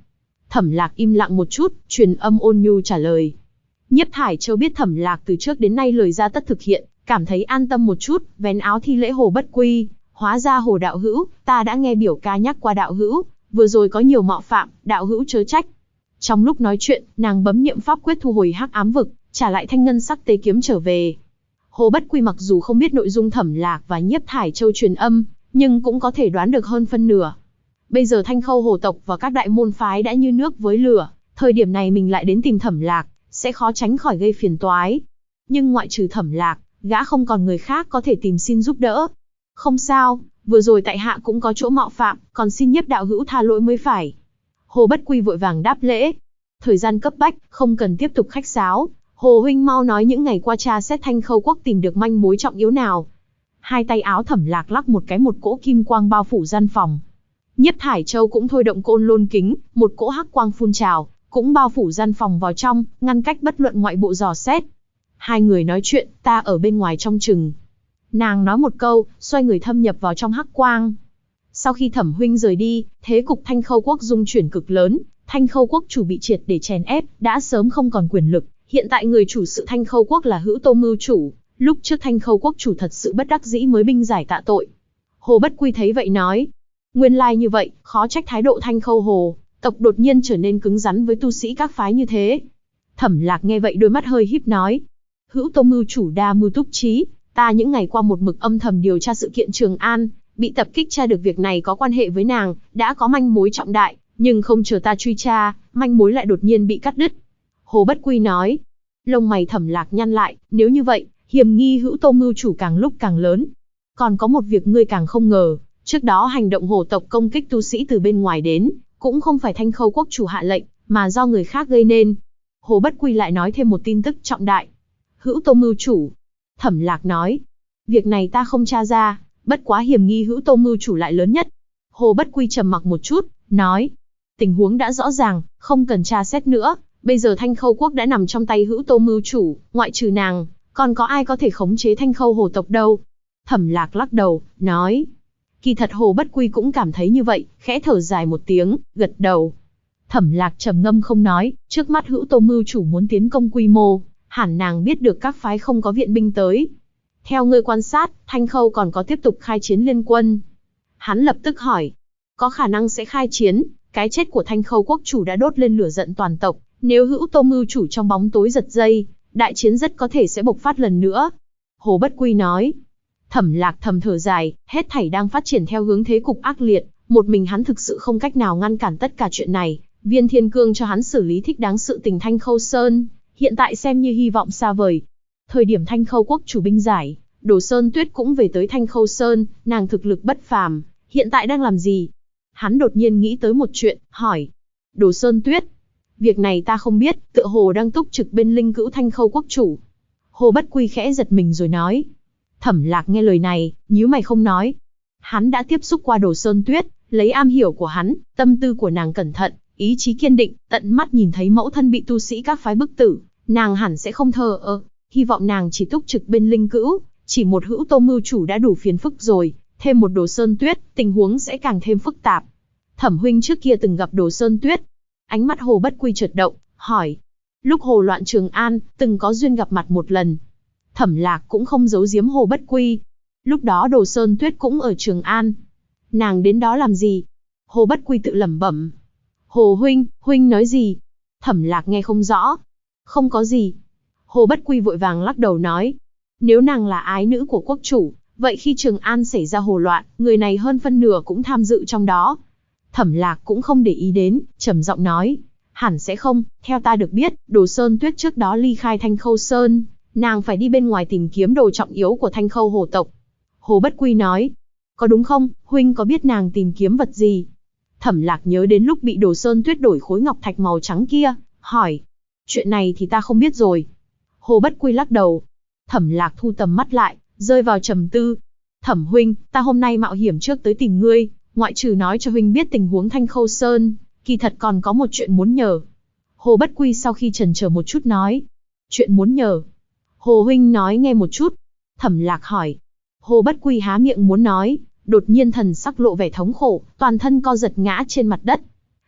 Thẩm Lạc im lặng một chút, truyền âm ôn nhu trả lời. Nhiếp Thải Châu biết Thẩm Lạc từ trước đến nay lời ra tất thực hiện, cảm thấy an tâm một chút, vén áo thi lễ Hồ Bất Quy. Hóa ra Hồ đạo hữu, ta đã nghe biểu ca nhắc qua đạo hữu, vừa rồi có nhiều mạo phạm, đạo hữu chớ trách. Trong lúc nói chuyện, nàng bấm niệm pháp quyết thu hồi hắc ám vực, trả lại thanh ngân sắc tế kiếm trở về. Hồ Bất Quy mặc dù không biết nội dung Thẩm Lạc và Nhiếp Thải Châu truyền âm, nhưng cũng có thể đoán được hơn phân nửa. Bây giờ Thanh Khâu hồ tộc và các đại môn phái đã như nước với lửa, thời điểm này mình lại đến tìm Thẩm Lạc, sẽ khó tránh khỏi gây phiền toái. Nhưng ngoại trừ Thẩm Lạc, gã không còn người khác có thể tìm xin giúp đỡ. Không sao, vừa rồi tại hạ cũng có chỗ mạo phạm, còn xin Nhiếp đạo hữu tha lỗi mới phải. Hồ Bất Quy vội vàng đáp lễ. Thời gian cấp bách, không cần tiếp tục khách sáo. Hồ huynh mau nói những ngày qua tra xét Thanh Khâu quốc tìm được manh mối trọng yếu nào. Hai tay áo Thẩm Lạc lắc một cái, một cỗ kim quang bao phủ gian phòng. Nhiếp Thải Châu cũng thôi động côn lôn kính, một cỗ hắc quang phun trào, cũng bao phủ gian phòng vào trong, ngăn cách bất luận ngoại bộ dò xét. Hai người nói chuyện, ta ở bên ngoài trong chừng. Nàng nói một câu, xoay người thâm nhập vào trong hắc quang. Sau khi Thẩm huynh rời đi, thế cục Thanh Khâu quốc dung chuyển cực lớn, Thanh Khâu quốc chủ bị triệt để chèn ép, đã sớm không còn quyền lực. Hiện tại người chủ sự Thanh Khâu quốc là Hữu Tô mưu chủ, lúc trước Thanh Khâu quốc chủ thật sự bất đắc dĩ mới binh giải tạ tội. Hồ Bất Quy thấy vậy nói, nguyên lai như vậy, khó trách thái độ Thanh Khâu hồ tộc đột nhiên trở nên cứng rắn với tu sĩ các phái như thế. Thẩm Lạc nghe vậy đôi mắt hơi híp nói, Hữu Tô mưu chủ đa mưu túc trí, ta những ngày qua một mực âm thầm điều tra sự kiện Trường An, bị tập kích tra được việc này có quan hệ với nàng, đã có manh mối trọng đại, nhưng không chờ ta truy tra, manh mối lại đột nhiên bị cắt đứt. Hồ Bất Quy nói, lông mày Thẩm Lạc nhăn lại, nếu như vậy, hiểm nghi Hữu Tô mưu chủ càng lúc càng lớn. Còn có một việc ngươi càng không ngờ, trước đó hành động hồ tộc công kích tu sĩ từ bên ngoài đến, cũng không phải Thanh Khâu quốc chủ hạ lệnh, mà do người khác gây nên. Hồ Bất Quy lại nói thêm một tin tức trọng đại. Hữu Tô mưu chủ. Thẩm Lạc nói, việc này ta không tra ra, bất quá hiểm nghi Hữu Tô mưu chủ lại lớn nhất. Hồ Bất Quy trầm mặc một chút, nói, tình huống đã rõ ràng, không cần tra xét nữa, bây giờ Thanh Khâu quốc đã nằm trong tay Hữu Tô mưu chủ, ngoại trừ nàng, còn có ai có thể khống chế Thanh Khâu hồ tộc đâu. Thẩm Lạc lắc đầu, nói, kỳ thật Hồ Bất Quy cũng cảm thấy như vậy, khẽ thở dài một tiếng, gật đầu. Thẩm Lạc trầm ngâm không nói, trước mắt Hữu Tô mưu chủ muốn tiến công quy mô, hẳn nàng biết được các phái không có viện binh tới. Theo ngươi quan sát, Thanh Khâu còn có tiếp tục khai chiến liên quân? Hắn lập tức hỏi, có khả năng sẽ khai chiến, cái chết của Thanh Khâu quốc chủ đã đốt lên lửa giận toàn tộc, nếu Hữu Tô mưu chủ trong bóng tối giật dây, đại chiến rất có thể sẽ bộc phát lần nữa. Hồ Bất Quy nói. Thẩm Lạc thầm thở dài, hết thảy đang phát triển theo hướng thế cục ác liệt, một mình hắn thực sự không cách nào ngăn cản tất cả chuyện này. Viên Thiên Cương cho hắn xử lý thích đáng sự tình Thanh Khâu Sơn, hiện tại xem như hy vọng xa vời. Thời điểm Thanh Khâu quốc chủ binh giải, Đồ Sơn Tuyết cũng về tới Thanh Khâu Sơn, nàng thực lực bất phàm, hiện tại đang làm gì? Hắn đột nhiên nghĩ tới một chuyện, hỏi. Đồ Sơn Tuyết, việc này ta không biết, tựa hồ đang túc trực bên linh cữu Thanh Khâu quốc chủ. Hồ Bất Quy khẽ giật mình rồi nói. Thẩm Lạc nghe lời này, nhíu mày không nói. Hắn đã tiếp xúc qua Đồ Sơn Tuyết, lấy am hiểu của hắn, tâm tư của nàng cẩn thận, ý chí kiên định, tận mắt nhìn thấy mẫu thân bị tu sĩ các phái bức tử, nàng hẳn sẽ không thờ ơ. Hy vọng nàng chỉ túc trực bên linh cữu, chỉ một Hữu Tô mưu chủ đã đủ phiền phức rồi, thêm một Đồ Sơn Tuyết, tình huống sẽ càng thêm phức tạp. Thẩm huynh trước kia từng gặp Đồ Sơn Tuyết. Ánh mắt Hồ Bất Quy chợt động, hỏi. Lúc hồ loạn Trường An, từng có duyên gặp mặt một lần. Thẩm Lạc cũng không giấu giếm Hồ Bất Quy. Lúc đó Đồ Sơn Tuyết cũng ở Trường An. Nàng đến đó làm gì? Hồ Bất Quy tự lẩm bẩm. Hồ huynh nói gì? Thẩm Lạc nghe không rõ. Không có gì. Hồ Bất Quy vội vàng lắc đầu nói. Nếu nàng là ái nữ của quốc chủ, vậy khi Trường An xảy ra hồ loạn, người này hơn phân nửa cũng tham dự trong đó. Thẩm Lạc cũng không để ý đến, trầm giọng nói. Hẳn sẽ không, theo ta được biết, Đồ Sơn Tuyết trước đó ly khai Thanh Khâu Sơn, nàng phải đi bên ngoài tìm kiếm đồ trọng yếu của Thanh Khâu hồ tộc. Hồ Bất Quy nói. Có đúng không, huynh có biết nàng tìm kiếm vật gì? Thẩm Lạc nhớ đến lúc bị Đồ Sơn Tuyết đổi khối ngọc thạch màu trắng kia, hỏi. Chuyện này thì ta không biết rồi. Hồ Bất Quy lắc đầu. Thẩm Lạc thu tầm mắt lại, rơi vào trầm tư. Thẩm huynh, ta hôm nay mạo hiểm trước tới tìm ngươi, ngoại trừ nói cho huynh biết tình huống Thanh Khâu Sơn, kỳ thật còn có một chuyện muốn nhờ. Hồ Bất Quy sau khi chần chờ một chút nói. Chuyện muốn nhờ. Hồ huynh nói nghe một chút. Thẩm Lạc hỏi. Hồ Bất Quy há miệng muốn nói, đột nhiên thần sắc lộ vẻ thống khổ, toàn thân co giật ngã trên mặt đất.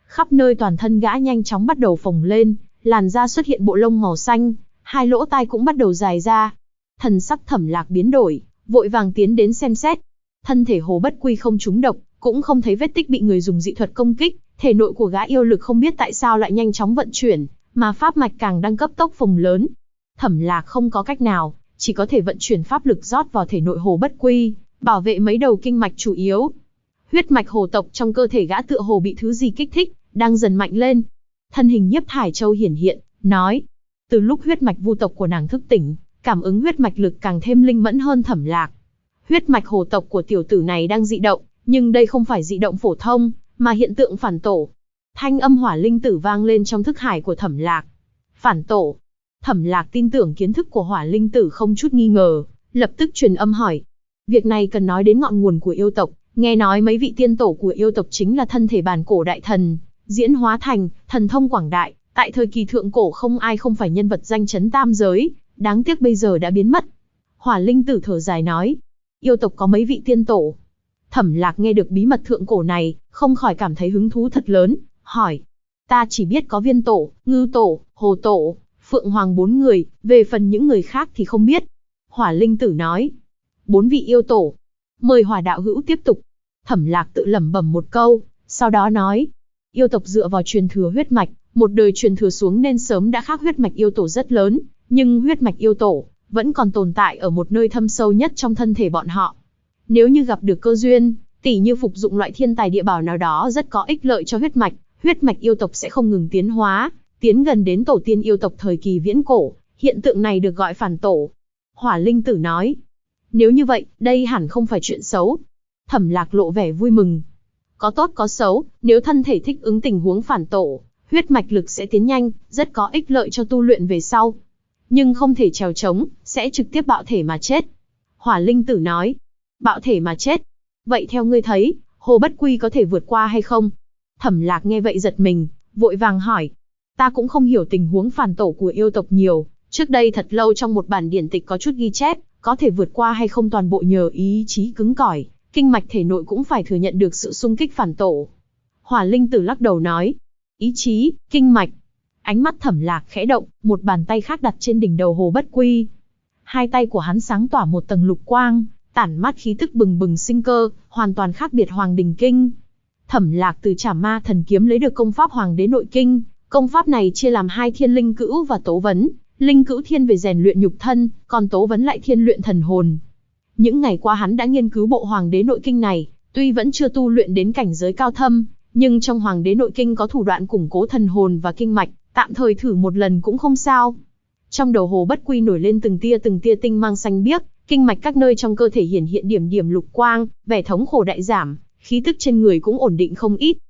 Khắp nơi toàn thân gã nhanh chóng bắt đầu phồng lên, làn da xuất hiện bộ lông màu xanh, hai lỗ tai cũng bắt đầu dài ra. Thần sắc Thẩm Lạc biến đổi, vội vàng tiến đến xem xét. Thân thể Hồ Bất Quy không trúng độc, cũng không thấy vết tích bị người dùng dị thuật công kích, thể nội của gã yêu lực không biết tại sao lại nhanh chóng vận chuyển, mà pháp mạch càng đang cấp tốc phồng lớn. Thẩm Lạc không có cách nào, chỉ có thể vận chuyển pháp lực rót vào thể nội Hồ Bất Quy, bảo vệ mấy đầu kinh mạch chủ yếu. Huyết mạch hồ tộc trong cơ thể gã tựa hồ bị thứ gì kích thích, đang dần mạnh lên. Thân hình Nhiếp Thải Châu hiển hiện, nói: từ lúc huyết mạch vu tộc của nàng thức tỉnh, cảm ứng huyết mạch lực càng thêm linh mẫn hơn Thẩm Lạc. Huyết mạch hồ tộc của tiểu tử này đang dị động, nhưng đây không phải dị động phổ thông, mà hiện tượng phản tổ. Thanh âm hỏa linh tử vang lên trong thức hải của Thẩm Lạc. Phản tổ. Thẩm Lạc tin tưởng kiến thức của hỏa linh tử không chút nghi ngờ, lập tức truyền âm hỏi. Việc này cần nói đến ngọn nguồn của yêu tộc, nghe nói mấy vị tiên tổ của yêu tộc chính là thân thể bản cổ đại thần, diễn hóa thành, thần thông quảng đại, tại thời kỳ thượng cổ không ai không phải nhân vật danh chấn tam giới, đáng tiếc bây giờ đã biến mất. Hỏa linh tử thở dài nói, yêu tộc có mấy vị tiên tổ. Thẩm Lạc nghe được bí mật thượng cổ này, không khỏi cảm thấy hứng thú thật lớn, hỏi. Ta chỉ biết có viên tổ, ngư tổ, hồ tổ, phượng hoàng 4 người, về phần những người khác thì không biết. Hỏa linh tử nói, 4 vị yêu tổ. Mời Hỏa đạo hữu tiếp tục. Thẩm Lạc tự lẩm bẩm một câu, sau đó nói, yêu tộc dựa vào truyền thừa huyết mạch, một đời truyền thừa xuống nên sớm đã khác huyết mạch yêu tổ rất lớn, nhưng huyết mạch yêu tổ vẫn còn tồn tại ở một nơi thâm sâu nhất trong thân thể bọn họ. Nếu như gặp được cơ duyên, tỉ như phục dụng loại thiên tài địa bảo nào đó rất có ích lợi cho huyết mạch yêu tộc sẽ không ngừng tiến hóa, tiến gần đến tổ tiên yêu tộc thời kỳ viễn cổ, hiện tượng này được gọi phản tổ. Hỏa linh tử nói, nếu như vậy, đây hẳn không phải chuyện xấu. Thẩm Lạc lộ vẻ vui mừng. Có tốt có xấu, nếu thân thể thích ứng tình huống phản tổ, huyết mạch lực sẽ tiến nhanh, rất có ích lợi cho tu luyện về sau. Nhưng không thể trèo trống, sẽ trực tiếp bạo thể mà chết. Hỏa linh tử nói, bạo thể mà chết. Vậy theo ngươi thấy, Hồ Bất Quy có thể vượt qua hay không? Thẩm Lạc nghe vậy giật mình, vội vàng hỏi. Ta cũng không hiểu tình huống phản tổ của yêu tộc nhiều, trước đây thật lâu trong một bản điển tịch có chút ghi chép, có thể vượt qua hay không toàn bộ nhờ ý chí cứng cỏi, kinh mạch thể nội cũng phải thừa nhận được sự xung kích phản tổ. Hỏa linh tử lắc đầu nói, ý chí, kinh mạch. Ánh mắt Thẩm Lạc khẽ động, một bàn tay khác đặt trên đỉnh đầu Hồ Bất Quy. Hai tay của hắn sáng tỏa một tầng lục quang, tản mát khí tức bừng bừng sinh cơ, hoàn toàn khác biệt Hoàng Đình Kinh. Thẩm Lạc từ Trảm Ma Thần Kiếm lấy được công pháp Hoàng Đế Nội Kinh, công pháp này chia làm 2 thiên linh cữu và tố vấn, linh cữu thiên về rèn luyện nhục thân, còn tố vấn lại thiên luyện thần hồn. Những ngày qua hắn đã nghiên cứu bộ Hoàng Đế Nội Kinh này, tuy vẫn chưa tu luyện đến cảnh giới cao thâm, nhưng trong Hoàng Đế Nội Kinh có thủ đoạn củng cố thần hồn và kinh mạch, tạm thời thử một lần cũng không sao. Trong đầu Hồ Bất Quy nổi lên từng tia tinh mang xanh biếc, kinh mạch các nơi trong cơ thể hiển hiện điểm điểm lục quang, vẻ thống khổ đại giảm, khí tức trên người cũng ổn định không ít.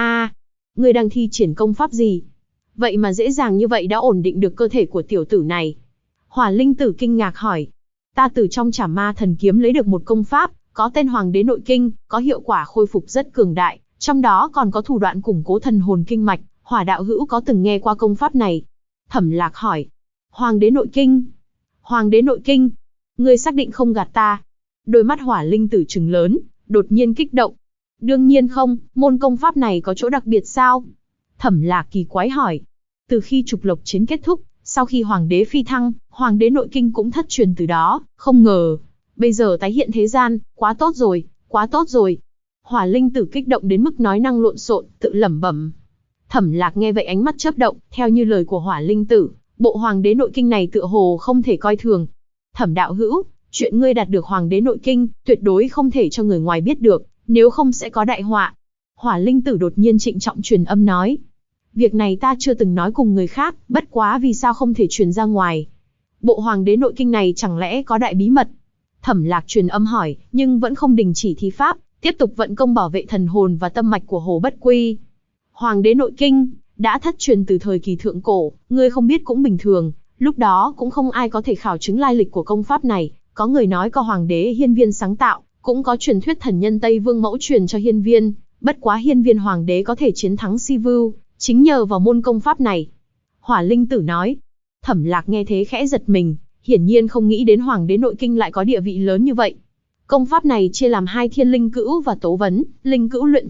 Ngươi đang thi triển công pháp gì? Vậy mà dễ dàng như vậy đã ổn định được cơ thể của tiểu tử này. Hỏa linh tử kinh ngạc hỏi. Ta từ trong Trảm Ma Thần Kiếm lấy được một công pháp, có tên Hoàng Đế Nội Kinh, có hiệu quả khôi phục rất cường đại, trong đó còn có thủ đoạn củng cố thần hồn kinh mạch. Hỏa đạo hữu có từng nghe qua công pháp này? Thẩm Lạc hỏi. Hoàng Đế Nội Kinh? Hoàng Đế Nội Kinh? Ngươi xác định không gạt ta? Đôi mắt hỏa linh tử trừng lớn, đột nhiên kích động. Đương nhiên không, môn công pháp này có chỗ đặc biệt sao? Thẩm Lạc kỳ quái hỏi. Từ khi Trục Lộc chiến kết thúc, sau khi Hoàng đế phi thăng, Hoàng Đế Nội Kinh cũng thất truyền từ đó, không ngờ. Bây giờ tái hiện thế gian, quá tốt rồi, quá tốt rồi. Hỏa linh tử kích động đến mức nói năng lộn xộn, tự lẩm bẩm. Thẩm Lạc nghe vậy ánh mắt chớp động, theo như lời của hỏa linh tử, bộ Hoàng Đế Nội Kinh này tựa hồ không thể coi thường. Thẩm đạo hữu, chuyện ngươi đạt được Hoàng Đế Nội Kinh, tuyệt đối không thể cho người ngoài biết được, nếu không sẽ có đại họa. Hỏa linh tử đột nhiên trịnh trọng truyền âm nói. Việc này ta chưa từng nói cùng người khác, bất quá vì sao không thể truyền ra ngoài. Bộ Hoàng Đế Nội Kinh này chẳng lẽ có đại bí mật? Thẩm Lạc truyền âm hỏi, nhưng vẫn không đình chỉ thi pháp, tiếp tục vận công bảo vệ thần hồn và tâm mạch của Hồ Bất Quy. Hoàng Đế Nội Kinh đã thất truyền từ thời kỳ thượng cổ, ngươi không biết cũng bình thường, lúc đó cũng không ai có thể khảo chứng lai lịch của công pháp này, có người nói có Hoàng đế Hiên Viên sáng tạo, cũng có truyền thuyết thần nhân Tây Vương Mẫu truyền cho Hiên Viên, bất quá Hiên Viên Hoàng đế có thể chiến thắng Si Vưu, chính nhờ vào môn công pháp này. Hỏa linh tử nói. Thẩm Lạc nghe thế khẽ giật mình, hiển nhiên không nghĩ đến Hoàng Đế Nội Kinh lại có địa vị lớn như vậy. Công pháp này chia làm 2 thiên linh cữu và tố vấn, linh cữu luyện thể,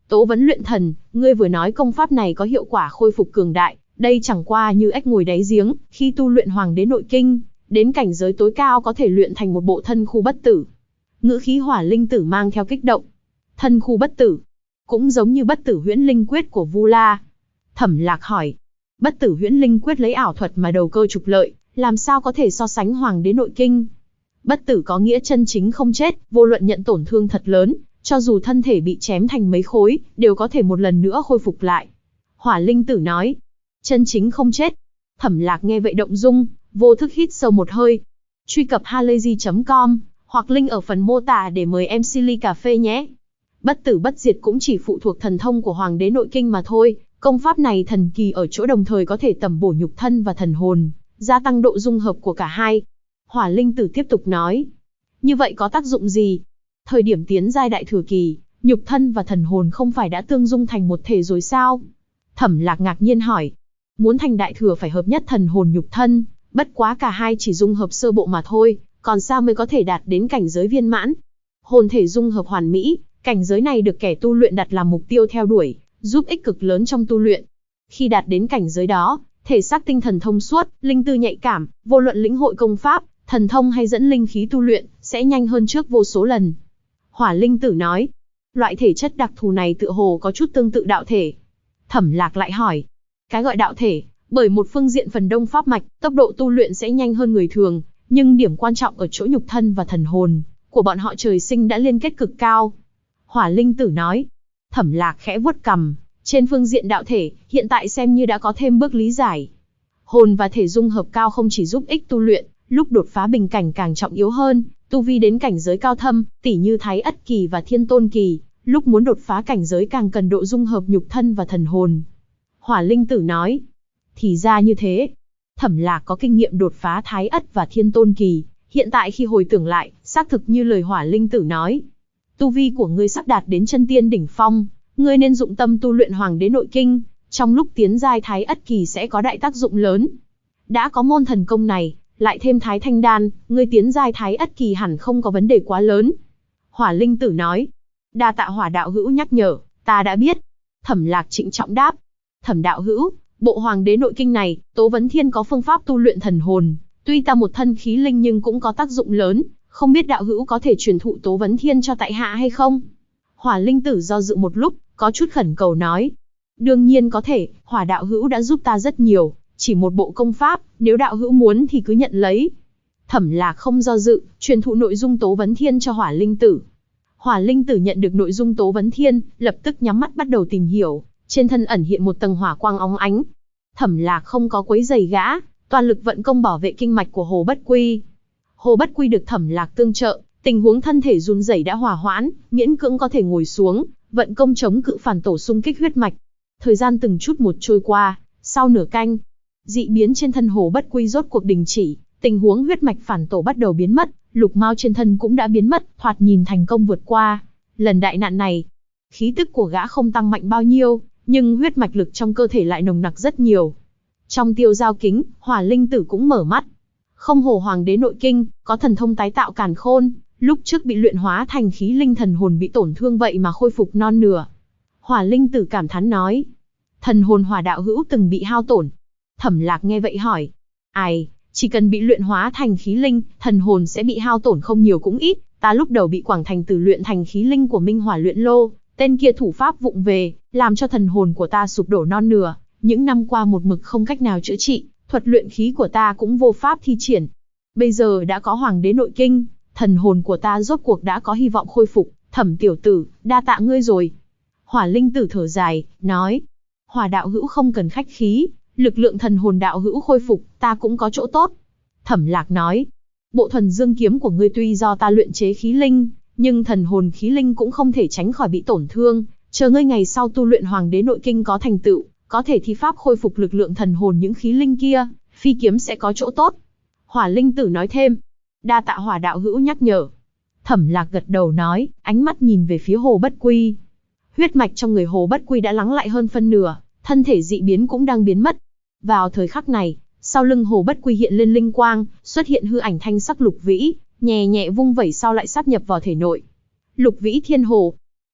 Tố Vấn Luyện Thần, ngươi vừa nói công pháp này có hiệu quả khôi phục cường đại, đây chẳng qua như ếch ngồi đáy giếng, khi tu luyện Hoàng Đế Nội Kinh, đến cảnh giới tối cao có thể luyện thành một bộ thân khu bất tử. Ngữ khí Hỏa Linh Tử mang theo kích động. Thân khu bất tử, cũng giống như Bất Tử Huyễn Linh Quyết của Vu La. Thẩm Lạc hỏi, Bất Tử Huyễn Linh Quyết lấy ảo thuật mà đầu cơ trục lợi, làm sao có thể so sánh Hoàng Đế Nội Kinh? Bất tử có nghĩa chân chính không chết, vô luận nhận tổn thương thật lớn, cho dù thân thể bị chém thành mấy khối, đều có thể một lần nữa khôi phục lại. Hỏa Linh Tử nói, chân chính không chết. Thẩm Lạc nghe vậy động dung, vô thức hít sâu một hơi. Truy cập halayzi.com, hoặc link ở phần mô tả để mời em Silly Cà Phê nhé. Bất tử bất diệt cũng chỉ phụ thuộc thần thông của Hoàng Đế Nội Kinh mà thôi, công pháp này thần kỳ ở chỗ đồng thời có thể tẩm bổ nhục thân và thần hồn, gia tăng độ dung hợp của cả hai. Hỏa Linh Tử tiếp tục nói, như vậy có tác dụng gì? Thời điểm tiến giai đại thừa kỳ, nhục thân và thần hồn không phải đã tương dung thành một thể rồi sao? Thẩm Lạc ngạc nhiên hỏi, muốn thành đại thừa phải hợp nhất thần hồn nhục thân, bất quá cả hai chỉ dung hợp sơ bộ mà thôi, còn sao mới có thể đạt đến cảnh giới viên mãn? Hồn thể dung hợp hoàn mỹ, cảnh giới này được kẻ tu luyện đặt làm mục tiêu theo đuổi, giúp ích cực lớn trong tu luyện. Khi đạt đến cảnh giới đó, thể xác tinh thần thông suốt, linh tư nhạy cảm, vô luận lĩnh hội công pháp, thần thông hay dẫn linh khí tu luyện, sẽ nhanh hơn trước vô số lần. Hỏa Linh Tử nói, loại thể chất đặc thù này tựa hồ có chút tương tự đạo thể. Thẩm Lạc lại hỏi, cái gọi đạo thể, bởi một phương diện phần đông pháp mạch, tốc độ tu luyện sẽ nhanh hơn người thường, nhưng điểm quan trọng ở chỗ nhục thân và thần hồn của bọn họ trời sinh đã liên kết cực cao. Hỏa Linh Tử nói, Thẩm Lạc khẽ vuốt cằm, trên phương diện đạo thể, hiện tại xem như đã có thêm bước lý giải. Hồn và thể dung hợp cao không chỉ giúp ích tu luyện, lúc đột phá bình cảnh càng trọng yếu hơn, tu vi đến cảnh giới cao thâm, tỉ như Thái Ất Kỳ và Thiên Tôn Kỳ, lúc muốn đột phá cảnh giới càng cần độ dung hợp nhục thân và thần hồn. Hỏa Linh Tử nói, thì ra như thế. Thẩm Lạc có kinh nghiệm đột phá Thái Ất và Thiên Tôn Kỳ, hiện tại khi hồi tưởng lại, xác thực như lời Hỏa Linh Tử nói. Tu vi của ngươi sắp đạt đến chân tiên đỉnh phong, ngươi nên dụng tâm tu luyện Hoàng Đế Nội Kinh, trong lúc tiến giai Thái Ất Kỳ sẽ có đại tác dụng lớn. Đã có môn thần công này, lại thêm Thái Thanh Đan, ngươi tiến giai Thái Ất Kỳ hẳn không có vấn đề quá lớn. Hỏa Linh Tử nói, đa tạ Hỏa đạo hữu nhắc nhở, ta đã biết. Thẩm Lạc trịnh trọng đáp, Thẩm đạo hữu, bộ Hoàng Đế Nội Kinh này, Tố Vấn Thiên có phương pháp tu luyện thần hồn, tuy ta một thân khí linh nhưng cũng có tác dụng lớn, không biết đạo hữu có thể truyền thụ Tố Vấn Thiên cho tại hạ hay không? Hỏa Linh Tử do dự một lúc, có chút khẩn cầu nói, đương nhiên có thể, Hỏa đạo hữu đã giúp ta rất nhiều, chỉ một bộ công pháp, nếu đạo hữu muốn thì cứ nhận lấy. Thẩm Lạc không do dự, truyền thụ nội dung Tố Vấn Thiên cho Hỏa Linh Tử. Hỏa Linh Tử nhận được nội dung Tố Vấn Thiên, lập tức nhắm mắt bắt đầu tìm hiểu, trên thân ẩn hiện một tầng hỏa quang óng ánh. Thẩm Lạc không có quấy rầy gã, toàn lực vận công bảo vệ kinh mạch của Hồ Bất Quy. Hồ Bất Quy được Thẩm Lạc tương trợ, tình huống thân thể run rẩy đã hòa hoãn, miễn cưỡng có thể ngồi xuống, vận công chống cự phản tổ xung kích huyết mạch. Thời gian từng chút một trôi qua, sau nửa canh, dị biến trên thân Hồ Bất Quy rốt cuộc đình chỉ, tình huống huyết mạch phản tổ bắt đầu biến mất, lục mao trên thân cũng đã biến mất, thoạt nhìn thành công vượt qua lần đại nạn này. Khí tức của gã không tăng mạnh bao nhiêu, nhưng huyết mạch lực trong cơ thể lại nồng nặc rất nhiều. Trong tiêu giao kính, Hỏa Linh Tử cũng mở mắt. Không hổ Hoàng Đế Nội Kinh, có thần thông tái tạo càn khôn, lúc trước bị luyện hóa thành khí linh thần hồn bị tổn thương vậy mà khôi phục non nửa. Hỏa Linh Tử cảm thán nói, thần hồn Hỏa đạo hữu từng bị hao tổn. Thẩm Lạc nghe vậy hỏi, ai, chỉ cần bị luyện hóa thành khí linh, thần hồn sẽ bị hao tổn không nhiều cũng ít. Ta lúc đầu bị Quảng Thành Tử luyện thành khí linh của Minh Hỏa Luyện Lô, tên kia thủ pháp vụng về, làm cho thần hồn của ta sụp đổ non nửa. Những năm qua một mực không cách nào chữa trị, thuật luyện khí của ta cũng vô pháp thi triển. Bây giờ đã có Hoàng Đế Nội Kinh, thần hồn của ta rốt cuộc đã có hy vọng khôi phục. Thẩm tiểu tử, đa tạ ngươi rồi. Hỏa Linh Tử thở dài, nói, Hỏa đạo hữu không cần khách khí, lực lượng thần hồn đạo hữu khôi phục, ta cũng có chỗ tốt. Thẩm Lạc nói, bộ Thuần Dương kiếm của ngươi tuy do ta luyện chế khí linh, nhưng thần hồn khí linh cũng không thể tránh khỏi bị tổn thương. Chờ ngươi ngày sau tu luyện Hoàng Đế Nội Kinh có thành tựu, có thể thi pháp khôi phục lực lượng thần hồn những khí linh kia, phi kiếm sẽ có chỗ tốt. Hỏa Linh Tử nói thêm, đa tạ Hỏa đạo hữu nhắc nhở. Thẩm Lạc gật đầu nói, ánh mắt nhìn về phía Hồ Bất Quy. Huyết mạch trong người Hồ Bất Quy đã lắng lại hơn phân nửa, thân thể dị biến cũng đang biến mất. Vào thời khắc này, sau lưng Hồ Bất Quy hiện lên linh quang, xuất hiện hư ảnh thanh sắc lục vĩ, nhẹ nhẹ vung vẩy sau lại sáp nhập vào thể nội. Lục vĩ thiên hồ.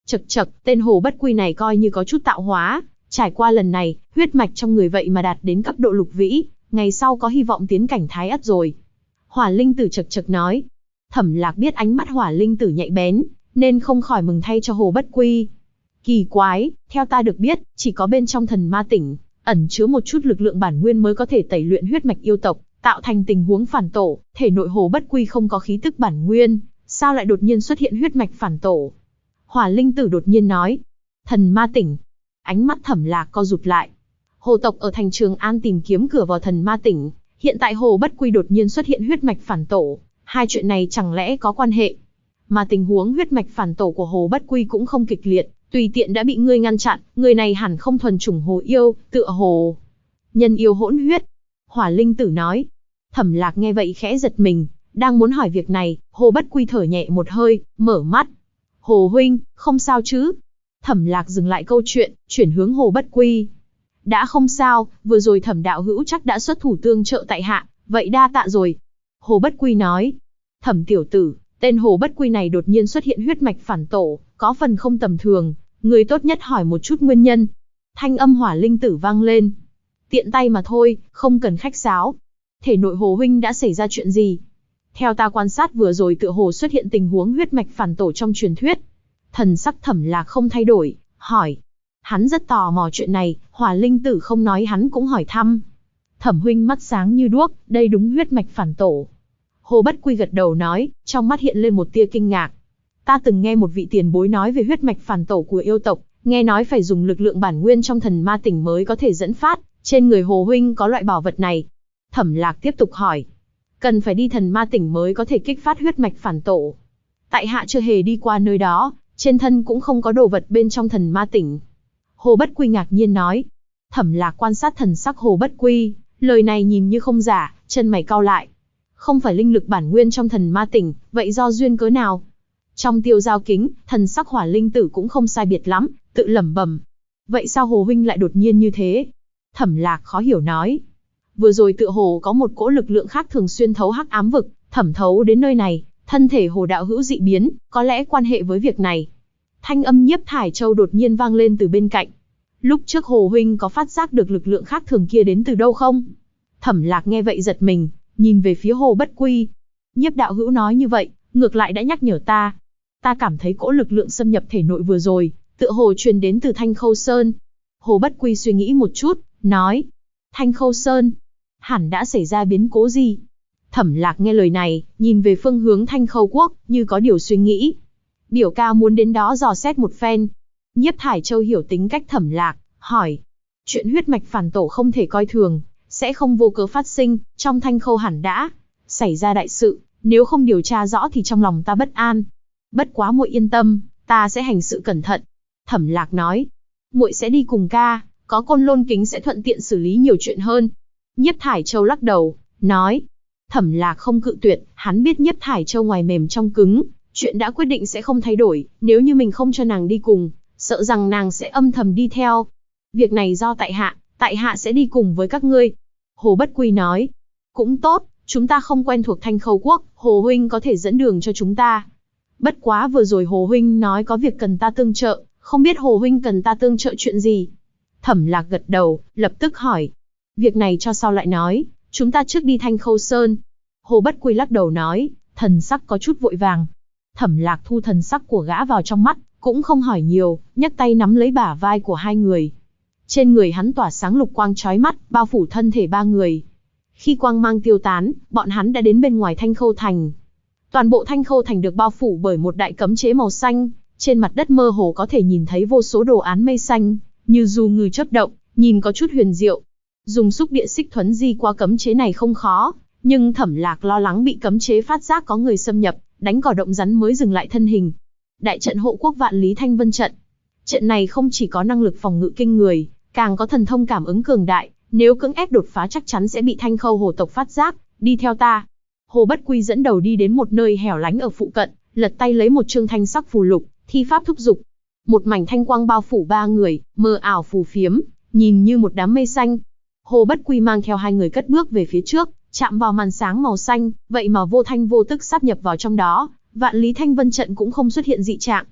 Chậc chậc, tên Hồ Bất Quy này coi như có chút tạo hóa, trải qua lần này, huyết mạch trong người vậy mà đạt đến cấp độ lục vĩ, ngày sau có hy vọng tiến cảnh thái ất rồi. Hỏa Linh Tử chậc chậc nói. Thẩm Lạc biết ánh mắt Hỏa Linh Tử nhạy bén, nên không khỏi mừng thay cho Hồ Bất Quy. Kỳ quái, theo ta được biết, chỉ có bên trong thần ma tỉnh, ẩn chứa một chút lực lượng bản nguyên mới có thể tẩy luyện huyết mạch yêu tộc, tạo thành tình huống phản tổ, thể nội Hồ Bất Quy không có khí tức bản nguyên, sao lại đột nhiên xuất hiện huyết mạch phản tổ? Hỏa Linh Tử đột nhiên nói. Thần ma tỉnh. Ánh mắt Thẩm Lạc co rụt lại. Hồ tộc ở thành Trường An tìm kiếm cửa vào thần ma tỉnh, hiện tại Hồ Bất Quy đột nhiên xuất hiện huyết mạch phản tổ, hai chuyện này chẳng lẽ có quan hệ? Mà tình huống huyết mạch phản tổ của Hồ Bất Quy cũng không kịch liệt, tùy tiện đã bị ngươi ngăn chặn, người này hẳn không thuần chủng hồ yêu, tựa hồ nhân yêu hỗn huyết. Hỏa Linh Tử nói. Thẩm Lạc nghe vậy khẽ giật mình, đang muốn hỏi việc này, Hồ Bất Quy thở nhẹ một hơi, mở mắt. Hồ huynh, không sao chứ? Thẩm Lạc dừng lại câu chuyện, chuyển hướng Hồ Bất Quy. Đã không sao, vừa rồi Thẩm đạo hữu chắc đã xuất thủ tương trợ tại hạ, vậy đa tạ rồi. Hồ Bất Quy nói. Thẩm tiểu tử, tên Hồ Bất Quy này đột nhiên xuất hiện huyết mạch phản tổ, có phần không tầm thường, người tốt nhất hỏi một chút nguyên nhân. Thanh âm Hỏa Linh Tử vang lên. Tiện tay mà thôi, không cần khách sáo. Thể nội Hồ huynh đã xảy ra chuyện gì? Theo ta quan sát vừa rồi tựa hồ xuất hiện tình huống huyết mạch phản tổ trong truyền thuyết. Thần sắc Thẩm Lạc không thay đổi, hỏi. Hắn rất tò mò chuyện này, Hỏa Linh Tử không nói hắn cũng hỏi thăm. Thẩm huynh mắt sáng như đuốc, đây đúng huyết mạch phản tổ. Hồ Bất Quy gật đầu nói, trong mắt hiện lên một tia kinh ngạc. Ta từng nghe một vị tiền bối nói về huyết mạch phản tổ của yêu tộc, nghe nói phải dùng lực lượng bản nguyên trong thần ma tỉnh mới có thể dẫn phát, trên người Hồ huynh có loại bảo vật này. Thẩm Lạc tiếp tục hỏi. Cần phải đi thần ma tỉnh mới có thể kích phát huyết mạch phản tổ. Tại hạ chưa hề đi qua nơi đó, trên thân cũng không có đồ vật bên trong thần ma tỉnh. Hồ Bất Quy ngạc nhiên nói. Thẩm Lạc quan sát thần sắc Hồ Bất Quy, lời này nhìn như không giả, chân mày cau lại. Không phải linh lực bản nguyên trong thần ma tỉnh, vậy do duyên cớ nào? Trong Tiêu Giao Kính, thần sắc Hỏa Linh Tử cũng không sai biệt lắm, tự lẩm bẩm. Vậy sao Hồ huynh lại đột nhiên như thế? Thẩm Lạc khó hiểu nói. Vừa rồi tựa hồ có một cỗ lực lượng khác thường xuyên thấu hắc ám vực, thẩm thấu đến nơi này, thân thể Hồ đạo hữu dị biến, có lẽ quan hệ với việc này. Thanh âm Nhiếp Thải Châu đột nhiên vang lên từ bên cạnh. Lúc trước Hồ huynh có phát giác được lực lượng khác thường kia đến từ đâu không? Thẩm Lạc nghe vậy giật mình, nhìn về phía Hồ Bất Quy. Nhiếp đạo hữu nói như vậy, ngược lại đã nhắc nhở ta. Ta cảm thấy cỗ lực lượng xâm nhập thể nội vừa rồi, tựa hồ truyền đến từ Thanh Khâu Sơn. Hồ Bất Quy suy nghĩ một chút, nói. Thanh Khâu Sơn, hẳn đã xảy ra biến cố gì? Thẩm Lạc nghe lời này, nhìn về phương hướng Thanh Khâu Quốc, như có điều suy nghĩ. Biểu ca muốn đến đó dò xét một phen. Nhiếp Thải Châu hiểu tính cách Thẩm Lạc, hỏi. Chuyện huyết mạch phản tổ không thể coi thường, sẽ không vô cớ phát sinh, trong Thanh Khâu hẳn đã xảy ra đại sự, nếu không điều tra rõ thì trong lòng ta bất an. Bất quá muội yên tâm, ta sẽ hành sự cẩn thận. Thẩm Lạc nói. Muội sẽ đi cùng ca, có Côn Lôn Kính sẽ thuận tiện xử lý nhiều chuyện hơn. Nhiếp Thải Châu lắc đầu, nói. Thẩm Lạc không cự tuyệt, hắn biết Nhiếp Thải Châu ngoài mềm trong cứng, chuyện đã quyết định sẽ không thay đổi, nếu như mình không cho nàng đi cùng, sợ rằng nàng sẽ âm thầm đi theo. Việc này do tại hạ sẽ đi cùng với các ngươi. Hồ Bất Quy nói. Cũng tốt, chúng ta không quen thuộc Thanh Khâu Quốc, Hồ huynh có thể dẫn đường cho chúng ta. Bất quá vừa rồi Hồ huynh nói có việc cần ta tương trợ, không biết Hồ huynh cần ta tương trợ chuyện gì? Thẩm Lạc gật đầu, lập tức hỏi. Việc này cho sau lại nói, chúng ta trước đi Thanh Khâu Sơn. Hồ Bất Quy lắc đầu nói, thần sắc có chút vội vàng. Thẩm Lạc thu thần sắc của gã vào trong mắt, cũng không hỏi nhiều, nhấc tay nắm lấy bả vai của hai người. Trên người hắn tỏa sáng lục quang chói mắt, bao phủ thân thể ba người. Khi quang mang tiêu tán, bọn hắn đã đến bên ngoài Thanh Khâu Thành. Toàn bộ Thanh Khâu Thành được bao phủ bởi một đại cấm chế màu xanh, trên mặt đất mơ hồ có thể nhìn thấy vô số đồ án mây xanh, như du ngư chớp động, nhìn có chút huyền diệu. Dùng xúc địa xích thuấn di qua cấm chế này không khó, nhưng Thẩm Lạc lo lắng bị cấm chế phát giác có người xâm nhập, đánh cỏ động rắn mới dừng lại thân hình. Đại trận hộ quốc Vạn Lý Thanh Vân trận. Trận này không chỉ có năng lực phòng ngự kinh người, càng có thần thông cảm ứng cường đại, nếu cưỡng ép đột phá chắc chắn sẽ bị Thanh Khâu hồ tộc phát giác, đi theo ta. Hồ Bất Quy dẫn đầu đi đến một nơi hẻo lánh ở phụ cận, lật tay lấy một chương thanh sắc phù lục, thi pháp thúc dục. Một mảnh thanh quang bao phủ ba người, mờ ảo phù phiếm, nhìn như một đám mây xanh. Hồ Bất Quy mang theo hai người cất bước về phía trước, chạm vào màn sáng màu xanh, vậy mà vô thanh vô tức sáp nhập vào trong đó, Vạn Lý Thanh Vân trận cũng không xuất hiện dị trạng.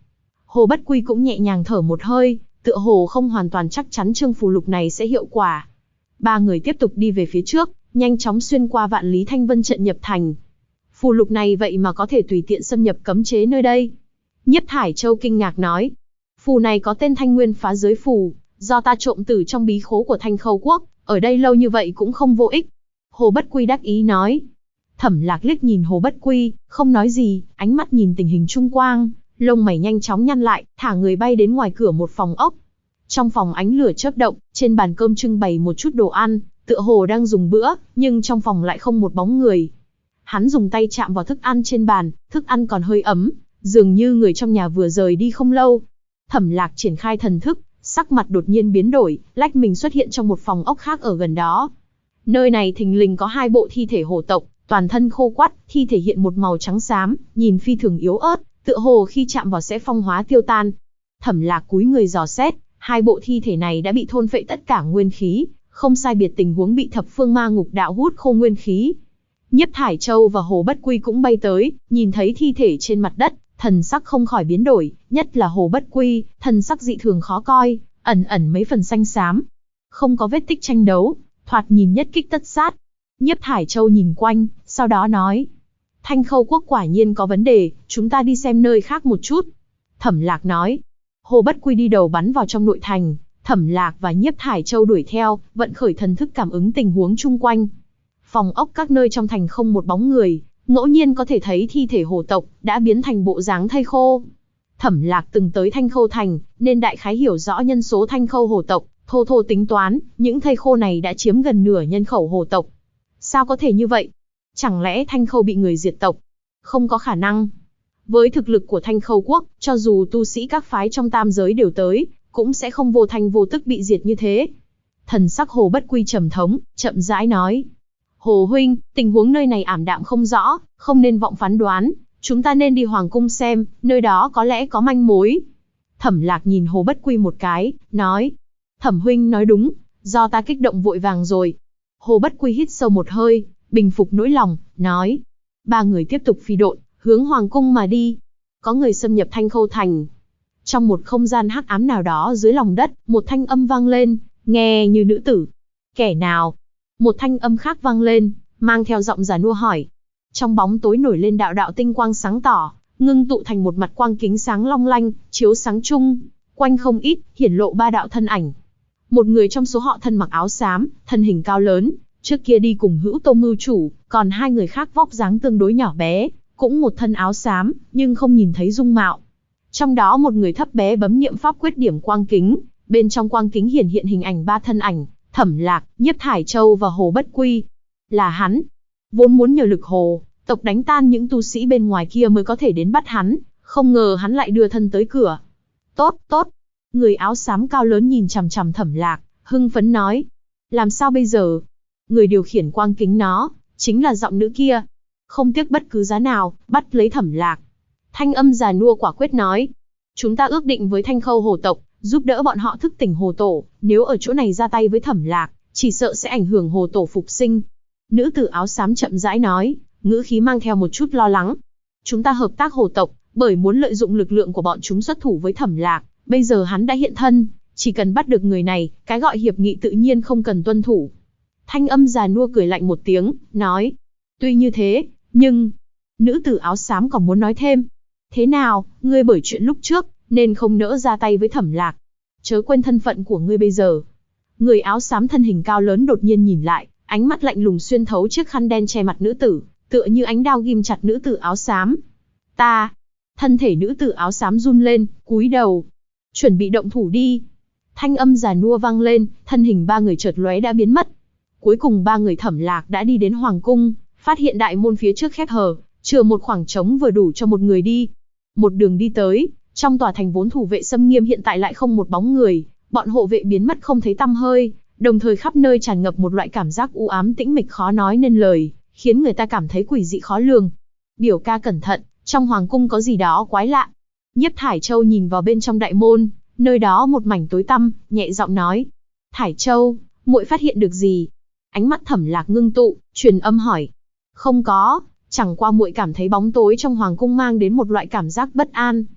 Hồ Bất Quy cũng nhẹ nhàng thở một hơi, tựa hồ không hoàn toàn chắc chắn chương phù lục này sẽ hiệu quả. Ba người tiếp tục đi về phía trước, nhanh chóng xuyên qua Vạn Lý Thanh Vân trận nhập thành. Phù lục này vậy mà có thể tùy tiện xâm nhập cấm chế nơi đây. Nhiếp Thải Châu kinh ngạc nói, phù này có tên Thanh Nguyên Phá Giới Phù, do ta trộm từ trong bí khố của Thanh Khâu Quốc, ở đây lâu như vậy cũng không vô ích. Hồ Bất Quy đắc ý nói. Thẩm Lạc liếc nhìn Hồ Bất Quy, không nói gì, ánh mắt nhìn tình hình chung quanh, lông mày nhanh chóng nhăn lại, thả người bay đến ngoài cửa một phòng ốc. Trong phòng ánh lửa chớp động, trên bàn cơm trưng bày một chút đồ ăn, tựa hồ đang dùng bữa, nhưng trong phòng lại không một bóng người. Hắn dùng tay chạm vào thức ăn trên bàn, thức ăn còn hơi ấm, dường như người trong nhà vừa rời đi không lâu. Thẩm Lạc triển khai thần thức, sắc mặt đột nhiên biến đổi, lách mình xuất hiện trong một phòng ốc khác ở gần đó. Nơi này thình lình có hai bộ thi thể hổ tộc, toàn thân khô quắt, thi thể hiện một màu trắng xám, nhìn phi thường yếu ớt, tựa hồ khi chạm vào sẽ phong hóa tiêu tan. Thẩm Lạc cúi người dò xét, hai bộ thi thể này đã bị thôn phệ tất cả nguyên khí, không sai biệt tình huống bị thập phương ma ngục đạo hút khô nguyên khí. Nhiếp Thải Châu và Hồ Bất Quy cũng bay tới, nhìn thấy thi thể trên mặt đất, thần sắc không khỏi biến đổi, nhất là Hồ Bất Quy, thần sắc dị thường khó coi, ẩn ẩn mấy phần xanh xám. Không có vết tích tranh đấu, thoạt nhìn nhất kích tất sát. Nhiếp Thải Châu nhìn quanh, sau đó nói, Thanh Khâu Quốc quả nhiên có vấn đề, chúng ta đi xem nơi khác một chút. Thẩm Lạc nói. Hồ Bất Quy đi đầu bắn vào trong nội thành, Thẩm Lạc và Nhiếp Thải Châu đuổi theo, vận khởi thần thức cảm ứng tình huống chung quanh. Phòng ốc các nơi trong thành không một bóng người, ngẫu nhiên có thể thấy thi thể hổ tộc đã biến thành bộ dáng thây khô. Thẩm Lạc từng tới Thanh Khâu thành, nên đại khái hiểu rõ nhân số Thanh Khâu hổ tộc, thô thô tính toán, những thây khô này đã chiếm gần nửa nhân khẩu hổ tộc. Sao có thể như vậy? Chẳng lẽ Thanh Khâu bị người diệt tộc? Không có khả năng. Với thực lực của Thanh Khâu Quốc, cho dù tu sĩ các phái trong tam giới đều tới, cũng sẽ không vô thanh vô tức bị diệt như thế. Thần sắc Hồ Bất Quy trầm thống, chậm rãi nói. Hồ huynh, tình huống nơi này ảm đạm không rõ, không nên vọng phán đoán, chúng ta nên đi Hoàng Cung xem, nơi đó có lẽ có manh mối. Thẩm Lạc nhìn Hồ Bất Quy một cái, nói. Thẩm huynh nói đúng, do ta kích động vội vàng rồi. Hồ Bất Quy hít sâu một hơi, bình phục nỗi lòng, nói. Ba người tiếp tục phi độn, hướng Hoàng Cung mà đi. Có người xâm nhập Thanh Khâu thành. Trong một không gian hắc ám nào đó dưới lòng đất, một thanh âm vang lên, nghe như nữ tử. Kẻ nào? Một thanh âm khác vang lên, mang theo giọng già nua hỏi. Trong bóng tối nổi lên đạo đạo tinh quang sáng tỏ, ngưng tụ thành một mặt quang kính sáng long lanh, chiếu sáng chung, quanh không ít, hiển lộ ba đạo thân ảnh. Một người trong số họ thân mặc áo xám, thân hình cao lớn, trước kia đi cùng Hữu Tô mưu chủ, còn hai người khác vóc dáng tương đối nhỏ bé, cũng một thân áo xám, nhưng không nhìn thấy dung mạo. Trong đó một người thấp bé bấm niệm pháp quyết điểm quang kính, bên trong quang kính hiển hiện hình ảnh ba thân ảnh, Thẩm Lạc, Nhiếp Thải Châu và Hồ Bất Quy. Là hắn. Vốn muốn nhờ lực Hồ tộc đánh tan những tu sĩ bên ngoài kia mới có thể đến bắt hắn, không ngờ hắn lại đưa thân tới cửa. Tốt, tốt. Người áo xám cao lớn nhìn chằm chằm Thẩm Lạc, hưng phấn nói. Làm sao bây giờ? Người điều khiển quang kính nó, chính là giọng nữ kia. Không tiếc bất cứ giá nào, bắt lấy Thẩm Lạc. Thanh âm già nua quả quyết nói. Chúng ta ước định với Thanh Khâu hổ tộc, giúp đỡ bọn họ thức tỉnh hồ tổ, nếu ở chỗ này ra tay với Thẩm Lạc, chỉ sợ sẽ ảnh hưởng hồ tổ phục sinh. Nữ tử áo xám chậm rãi nói, ngữ khí mang theo một chút lo lắng. Chúng ta hợp tác hồ tộc, bởi muốn lợi dụng lực lượng của bọn chúng xuất thủ với Thẩm Lạc, bây giờ hắn đã hiện thân, chỉ cần bắt được người này, cái gọi hiệp nghị tự nhiên không cần tuân thủ. Thanh âm già nua cười lạnh một tiếng, nói, tuy như thế, nhưng... Nữ tử áo xám còn muốn nói thêm. Thế nào, ngươi bởi chuyện lúc trước, nên không nỡ ra tay với Thẩm Lạc. Chớ quên thân phận của ngươi bây giờ. Người áo xám thân hình cao lớn đột nhiên nhìn lại, ánh mắt lạnh lùng xuyên thấu chiếc khăn đen che mặt nữ tử, tựa như ánh đao ghim chặt nữ tử áo xám. Ta. Thân thể nữ tử áo xám run lên, cúi đầu. Chuẩn bị động thủ đi. Thanh âm già nua vang lên, thân hình ba người chợt lóe đã biến mất. Cuối cùng ba người Thẩm Lạc đã đi đến Hoàng Cung, phát hiện đại môn phía trước khép hờ, chừa một khoảng trống vừa đủ cho một người đi. Một đường đi tới, trong tòa thành vốn thủ vệ xâm nghiêm hiện tại lại không một bóng người, bọn hộ vệ biến mất không thấy tăm hơi, đồng thời khắp nơi tràn ngập một loại cảm giác u ám tĩnh mịch khó nói nên lời, khiến người ta cảm thấy quỷ dị khó lường. Biểu ca cẩn thận, trong Hoàng Cung có gì đó quái lạ. Nhiếp Thải Châu nhìn vào bên trong đại môn, nơi đó một mảnh tối tăm, nhẹ giọng nói. Thải Châu, muội phát hiện được gì? Ánh mắt Thẩm Lạc ngưng tụ, truyền âm hỏi. Không có, chẳng qua muội cảm thấy bóng tối trong Hoàng Cung mang đến một loại cảm giác bất an.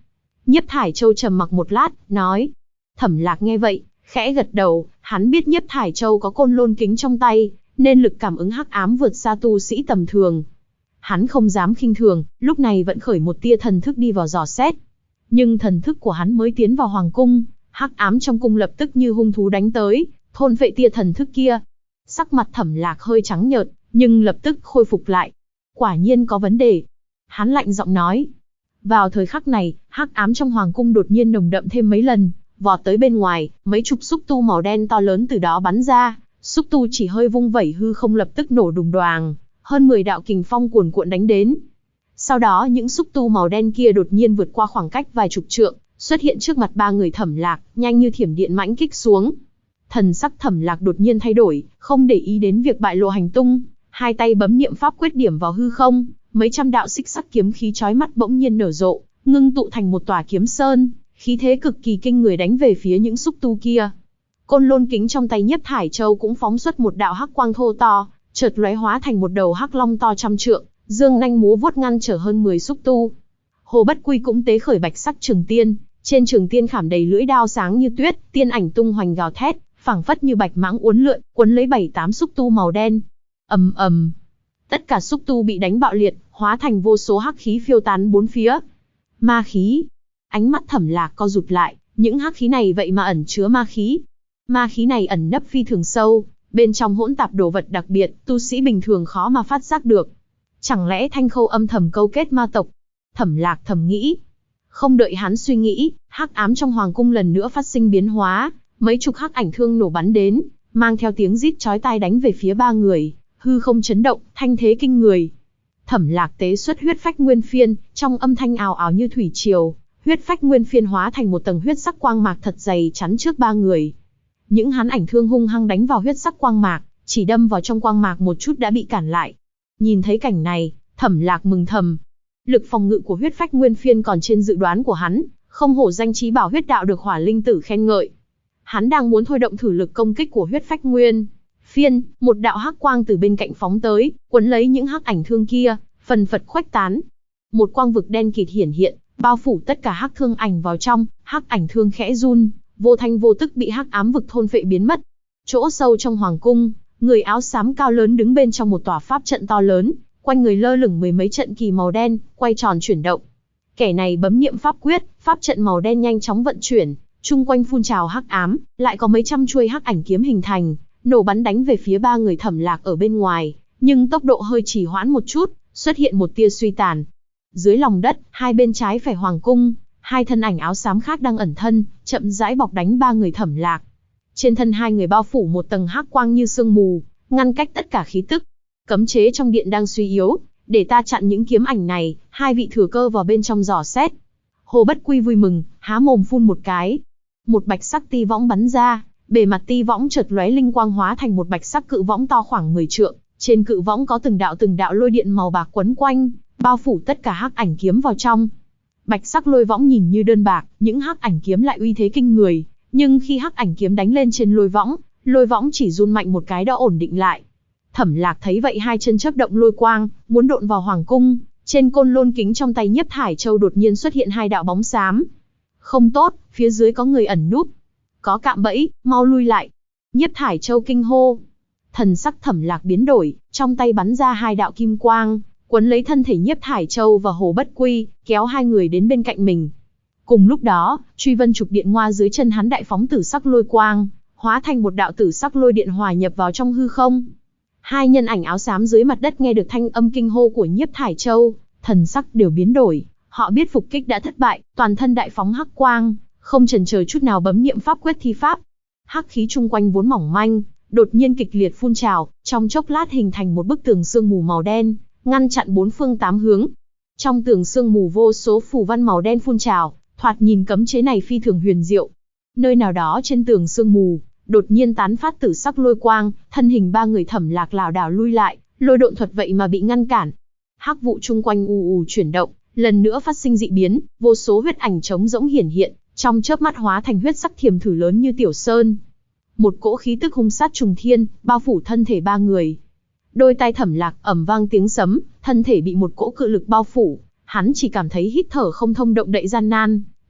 Nhiếp Thải Châu trầm mặc một lát, nói. Thẩm Lạc nghe vậy, khẽ gật đầu, hắn biết Nhiếp Thải Châu có côn lôn kính trong tay, nên lực cảm ứng hắc ám vượt xa tu sĩ tầm thường. Hắn không dám khinh thường, lúc này vận khởi một tia thần thức đi vào dò xét. Nhưng thần thức của hắn mới tiến vào hoàng cung, hắc ám trong cung lập tức như hung thú đánh tới, thôn phệ tia thần thức kia. Sắc mặt Thẩm Lạc hơi trắng nhợt, nhưng lập tức khôi phục lại. Quả nhiên có vấn đề. Hắn lạnh giọng nói. Vào thời khắc này, hắc ám trong hoàng cung đột nhiên nồng đậm thêm mấy lần, vọt tới bên ngoài, mấy chục xúc tu màu đen to lớn từ đó bắn ra, xúc tu chỉ hơi vung vẩy hư không lập tức nổ đùng đoàng, hơn 10 đạo kình phong cuồn cuộn đánh đến. Sau đó những xúc tu màu đen kia đột nhiên vượt qua khoảng cách vài chục trượng, xuất hiện trước mặt ba người Thẩm Lạc, nhanh như thiểm điện mãnh kích xuống. Thần sắc Thẩm Lạc đột nhiên thay đổi, không để ý đến việc bại lộ hành tung, hai tay bấm niệm pháp quyết điểm vào hư không, mấy trăm đạo xích sắc kiếm khí chói mắt bỗng nhiên nở rộ, ngưng tụ thành một tòa kiếm sơn, khí thế cực kỳ kinh người đánh về phía những xúc tu kia. Côn lôn kính trong tay Nhiếp Thải Châu cũng phóng xuất một đạo hắc quang thô to, chợt lóe hóa thành một đầu hắc long to trăm trượng, dương nanh múa vuốt ngăn trở hơn 10 xúc tu. Hồ Bất Quy cũng tế khởi bạch sắc trường tiên, trên trường tiên khảm đầy lưỡi đao sáng như tuyết, tiên ảnh tung hoành gào thét, phảng phất như bạch mãng uốn lượn, quấn lấy 7-8 xúc tu màu đen. Ầm ầm, tất cả xúc tu bị đánh bạo liệt, hóa thành vô số hắc khí phiêu tán bốn phía. Ma khí. Ánh mắt Thẩm Lạc co rụt lại, những hắc khí này vậy mà ẩn chứa ma khí. Ma khí này ẩn nấp phi thường sâu, bên trong hỗn tạp đồ vật đặc biệt, tu sĩ bình thường khó mà phát giác được. Chẳng lẽ Thanh Khâu âm thầm câu kết ma tộc? Thẩm Lạc thầm nghĩ. Không đợi hắn suy nghĩ, hắc ám trong hoàng cung lần nữa phát sinh biến hóa, mấy chục hắc ảnh thương nổ bắn đến, mang theo tiếng rít chói tai đánh về phía ba người, hư không chấn động, thanh thế kinh người. Thẩm Lạc tế xuất huyết phách nguyên phiên, trong âm thanh ào ào như thủy triều, huyết phách nguyên phiên hóa thành một tầng huyết sắc quang mạc thật dày chắn trước ba người. Những hắn ảnh thương hung hăng đánh vào huyết sắc quang mạc, chỉ đâm vào trong quang mạc một chút đã bị cản lại. Nhìn thấy cảnh này, Thẩm Lạc mừng thầm. Lực phòng ngự của huyết phách nguyên phiên còn trên dự đoán của hắn, không hổ danh chí bảo huyết đạo được Hỏa Linh Tử khen ngợi. Hắn đang muốn thôi động thử lực công kích của huyết phách nguyên phiên, một đạo hắc quang từ bên cạnh phóng tới, quấn lấy những hắc ảnh thương kia, phần phật khuếch tán. Một quang vực đen kịt hiển hiện, bao phủ tất cả hắc thương ảnh vào trong, hắc ảnh thương khẽ run, vô thanh vô tức bị hắc ám vực thôn phệ biến mất. Chỗ sâu trong hoàng cung, người áo xám cao lớn đứng bên trong một tòa pháp trận to lớn, quanh người lơ lửng mười mấy trận kỳ màu đen, quay tròn chuyển động. Kẻ này bấm niệm pháp quyết, pháp trận màu đen nhanh chóng vận chuyển, chung quanh phun trào hắc ám, lại có mấy trăm chuôi hắc ảnh kiếm hình thành, nổ bắn đánh về phía ba người Thẩm Lạc ở bên ngoài, nhưng tốc độ hơi trì hoãn một chút, xuất hiện một tia suy tàn. Dưới lòng đất, hai bên trái phải hoàng cung, hai thân ảnh áo xám khác đang ẩn thân, chậm rãi bọc đánh ba người Thẩm Lạc. Trên thân hai người bao phủ một tầng hắc quang như sương mù, ngăn cách tất cả khí tức. Cấm chế trong điện đang suy yếu, để ta chặn những kiếm ảnh này, hai vị thừa cơ vào bên trong dò xét. Hồ Bất Quy vui mừng, há mồm phun một cái. Một bạch sắc ti võng bắn ra, bề mặt ti võng chợt lóe linh quang hóa thành một bạch sắc cự võng to khoảng 10 trượng, trên cự võng có từng đạo lôi điện màu bạc quấn quanh, bao phủ tất cả hắc ảnh kiếm vào trong. Bạch sắc lôi võng nhìn như đơn bạc, những hắc ảnh kiếm lại uy thế kinh người, nhưng khi hắc ảnh kiếm đánh lên trên lôi võng chỉ run mạnh một cái đã ổn định lại. Thẩm Lạc thấy vậy hai chân chớp động lôi quang, muốn độn vào hoàng cung, trên côn lôn kính trong tay Nhiếp Thải Châu đột nhiên xuất hiện hai đạo bóng xám. Không tốt, phía dưới có người ẩn núp. Có cạm bẫy, mau lui lại. Nhiếp Thải Châu kinh hô. Thần sắc Thẩm Lạc biến đổi, trong tay bắn ra hai đạo kim quang, quấn lấy thân thể Nhiếp Thải Châu và Hồ Bất Quy, kéo hai người đến bên cạnh mình. Cùng lúc đó, truy vân trục điện ngoa dưới chân hắn đại phóng tử sắc lôi quang, hóa thành một đạo tử sắc lôi điện hòa nhập vào trong hư không. Hai nhân ảnh áo xám dưới mặt đất nghe được thanh âm kinh hô của Nhiếp Thải Châu, thần sắc đều biến đổi, họ biết phục kích đã thất bại, toàn thân đại phóng hắc quang, không chần chờ chút nào bấm niệm pháp quyết thi pháp. Hắc khí chung quanh vốn mỏng manh, đột nhiên kịch liệt phun trào, trong chốc lát hình thành một bức tường sương mù màu đen, ngăn chặn bốn phương tám hướng. Trong tường sương mù vô số phù văn màu đen phun trào, thoạt nhìn cấm chế này phi thường huyền diệu. Nơi nào đó trên tường sương mù, đột nhiên tán phát tử sắc lôi quang, thân hình ba người Thẩm Lạc lảo đảo lui lại, lôi độn thuật vậy mà bị ngăn cản. Hắc vụ chung quanh ù ù chuyển động, lần nữa phát sinh dị biến, vô số huyết ảnh trống rỗng hiển hiện, trong chớp mắt hóa thành huyết sắc thiềm thử lớn như tiểu sơn. Một cỗ khí tức hung sát trùng thiên, bao phủ thân thể ba người. Đôi tai Thẩm Lạc ầm vang tiếng sấm, thân thể bị một cỗ cự lực bao phủ, hắn chỉ cảm thấy hít thở không thông động đậy gian nan,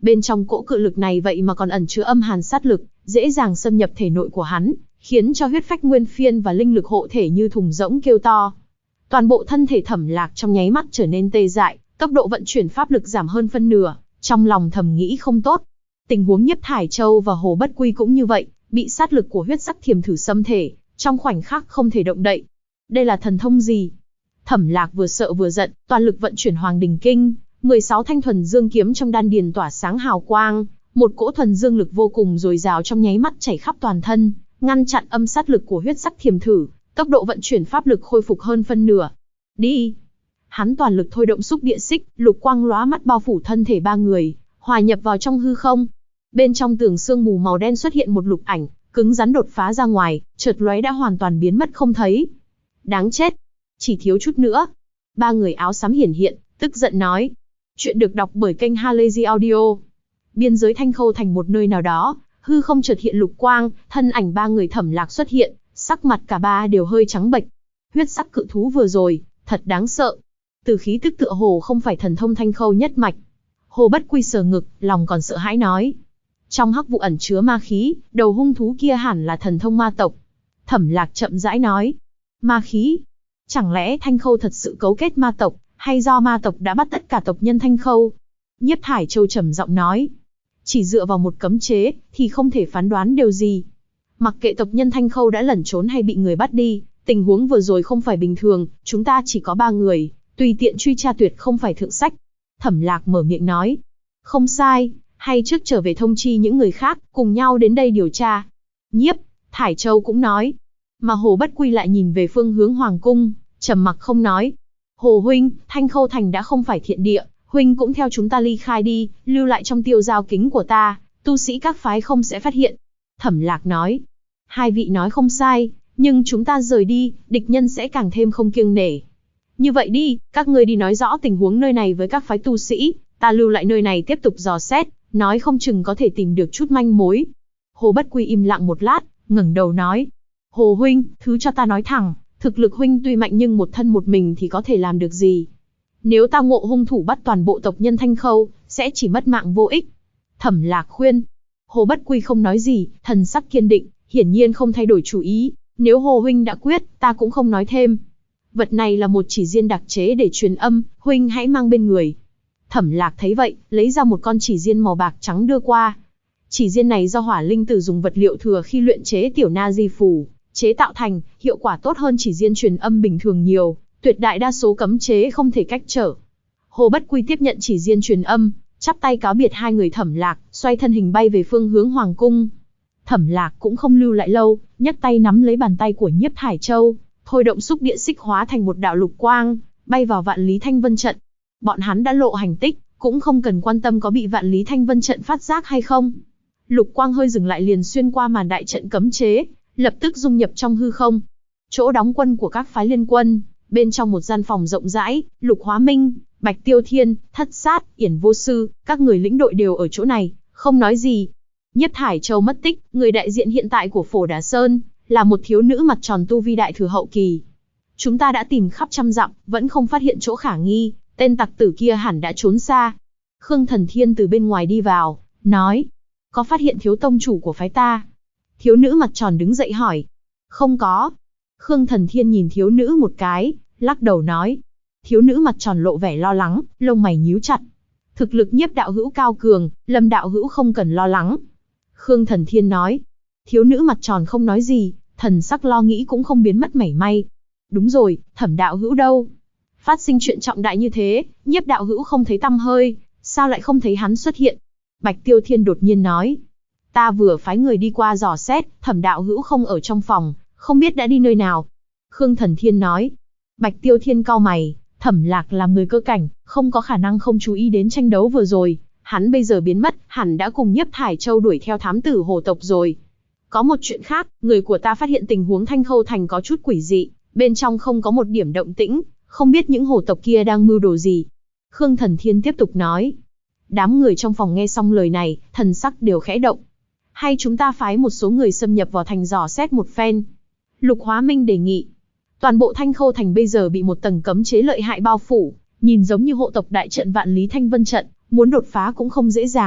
Bên trong cỗ cự lực này vậy mà còn ẩn chứa âm hàn sát lực, dễ dàng xâm nhập thể nội của hắn, khiến cho huyết phách nguyên phiên và linh lực hộ thể như thùng rỗng kêu to. Toàn bộ thân thể Thẩm Lạc trong nháy mắt trở nên tê dại, tốc độ vận chuyển pháp lực giảm hơn phân nửa, trong lòng thầm nghĩ không tốt. Tình huống Nhiếp Thải Châu và Hồ Bất Quy cũng như vậy, bị sát lực của huyết sắc thiềm thử xâm thể, trong khoảnh khắc không thể động đậy. Đây là thần thông gì? Thẩm Lạc vừa sợ vừa giận, toàn lực vận chuyển Hoàng Đình Kinh, 16 thanh thuần dương kiếm trong đan điền tỏa sáng hào quang, một cỗ thuần dương lực vô cùng dồi dào trong nháy mắt chảy khắp toàn thân, ngăn chặn âm sát lực của huyết sắc thiềm thử, tốc độ vận chuyển pháp lực khôi phục hơn phân nửa. Đi! Hắn toàn lực thôi động xúc địa xích, lục quang lóa mắt bao phủ thân thể ba người, hòa nhập vào trong hư không. Bên trong tường sương mù màu đen xuất hiện một lục ảnh, cứng rắn đột phá ra ngoài, chợt lóe đã hoàn toàn biến mất không thấy. Đáng chết! Chỉ thiếu chút nữa. Ba người áo xám hiển hiện, tức giận nói. Chuyện được đọc bởi kênh Halazy Audio. Biên giới Thanh Khâu thành một nơi nào đó, hư không chợt hiện lục quang, thân ảnh ba người Thẩm Lạc xuất hiện, sắc mặt cả ba đều hơi trắng bệch. Huyết sắc cự thú vừa rồi, thật đáng sợ. Từ khí tức tựa hồ không phải thần thông Thanh Khâu nhất mạch. Hồ Bất Quy sờ ngực, lòng còn sợ hãi nói. Trong hắc vụ ẩn chứa ma khí, đầu hung thú kia hẳn là thần thông ma tộc. Thẩm Lạc chậm rãi nói. Ma khí? Chẳng lẽ Thanh Khâu thật sự cấu kết ma tộc, hay do ma tộc đã bắt tất cả tộc nhân Thanh Khâu? Nhiếp Thải Châu trầm giọng nói. Chỉ dựa vào một cấm chế, thì không thể phán đoán điều gì. Mặc kệ tộc nhân Thanh Khâu đã lẩn trốn hay bị người bắt đi, tình huống vừa rồi không phải bình thường, chúng ta chỉ có 3 người, tùy tiện truy tra tuyệt không phải thượng sách. Thẩm Lạc mở miệng nói. Không sai, hay trước trở về thông chi những người khác, cùng nhau đến đây điều tra. Nhiếp Thải Châu cũng nói. Mà Hồ Bất Quy lại nhìn về phương hướng Hoàng Cung, trầm mặc không nói. Hồ huynh, Thanh Khâu thành đã không phải thiện địa, huynh cũng theo chúng ta ly khai đi, lưu lại trong tiêu giao kính của ta, tu sĩ các phái không sẽ phát hiện. Thẩm Lạc nói. Hai vị nói không sai, nhưng chúng ta rời đi, địch nhân sẽ càng thêm không kiêng nể. Như vậy đi, các ngươi đi nói rõ tình huống nơi này với các phái tu sĩ, ta lưu lại nơi này tiếp tục dò xét, nói không chừng có thể tìm được chút manh mối. Hồ Bất Quy im lặng một lát, ngẩng đầu nói. Hồ huynh, thứ cho ta nói thẳng, thực lực huynh tuy mạnh nhưng một thân một mình thì có thể làm được gì? Nếu ta ngộ hung thủ bắt toàn bộ tộc nhân Thanh Khâu, sẽ chỉ mất mạng vô ích. Thẩm Lạc khuyên. Hồ Bất Quy không nói gì, thần sắc kiên định, hiển nhiên không thay đổi chủ ý. Nếu Hồ huynh đã quyết, ta cũng không nói thêm. Vật này là một chỉ diên đặc chế để truyền âm, huynh hãy mang bên người. Thẩm Lạc thấy vậy, lấy ra một con chỉ diên màu bạc trắng đưa qua. Chỉ diên này do Hỏa Linh Tử dùng vật liệu thừa khi luyện chế tiểu na di phù chế tạo thành, hiệu quả tốt hơn chỉ diên truyền âm bình thường nhiều, tuyệt đại đa số cấm chế không thể cách trở. Hồ Bất Quy tiếp nhận chỉ diên truyền âm, chắp tay cáo biệt hai người Thẩm Lạc, xoay thân hình bay về phương hướng Hoàng Cung. Thẩm Lạc cũng không lưu lại lâu, nhấc tay nắm lấy bàn tay của Nhiếp Thải Châu, thôi động xúc địa xích hóa thành một đạo lục quang, bay vào Vạn Lý Thanh Vân trận. Bọn hắn đã lộ hành tích, cũng không cần quan tâm có bị Vạn Lý Thanh Vân trận phát giác hay không. Lục quang hơi dừng lại liền xuyên qua màn đại trận cấm chế, lập tức dung nhập trong hư không. Chỗ đóng quân của các phái liên quân, bên trong một gian phòng rộng rãi, Lục Hóa Minh, Bạch Tiêu Thiên, Thất Sát, Yển Vô Sư, các người lĩnh đội đều ở chỗ này, không nói gì. Nhiếp Thải Châu mất tích, người đại diện hiện tại của Phổ Đà Sơn, là một thiếu nữ mặt tròn tu vi đại thừa hậu kỳ. Chúng ta đã tìm khắp trăm dặm, vẫn không phát hiện chỗ khả nghi, tên tặc tử kia hẳn đã trốn xa. Khương Thần Thiên từ bên ngoài đi vào, nói, có phát hiện thiếu tông chủ của phái ta? Thiếu nữ mặt tròn đứng dậy hỏi. Không có. Khương Thần Thiên nhìn thiếu nữ một cái, lắc đầu nói. Thiếu nữ mặt tròn lộ vẻ lo lắng, lông mày nhíu chặt. Thực lực Nhiếp đạo hữu cao cường, Lâm đạo hữu không cần lo lắng. Khương Thần Thiên nói. Thiếu nữ mặt tròn không nói gì, thần sắc lo nghĩ cũng không biến mất mảy may. Đúng rồi, Thẩm đạo hữu đâu? Phát sinh chuyện trọng đại như thế, Nhiếp đạo hữu không thấy tăm hơi, sao lại không thấy hắn xuất hiện? Bạch Tiêu Thiên đột nhiên nói. Ta vừa phái người đi qua dò xét, Thẩm đạo hữu không ở trong phòng, không biết đã đi nơi nào. Khương Thần Thiên nói. Bạch Tiêu Thiên cau mày, Thẩm Lạc làm người cơ cảnh, không có khả năng không chú ý đến tranh đấu vừa rồi. Hắn bây giờ biến mất, hẳn đã cùng Nhiếp Thải Châu đuổi theo thám tử hồ tộc rồi. Có một chuyện khác, người của ta phát hiện tình huống Thanh Khâu thành có chút quỷ dị, bên trong không có một điểm động tĩnh, không biết những hồ tộc kia đang mưu đồ gì. Khương Thần Thiên tiếp tục nói. Đám người trong phòng nghe xong lời này, thần sắc đều khẽ động. Hay chúng ta phái một số người xâm nhập vào thành dò xét một phen? Lục Hóa Minh đề nghị. Toàn bộ Thanh Khâu thành bây giờ bị một tầng cấm chế lợi hại bao phủ, nhìn giống như hộ tộc đại trận Vạn Lý Thanh Vân trận, muốn đột phá cũng không dễ dàng,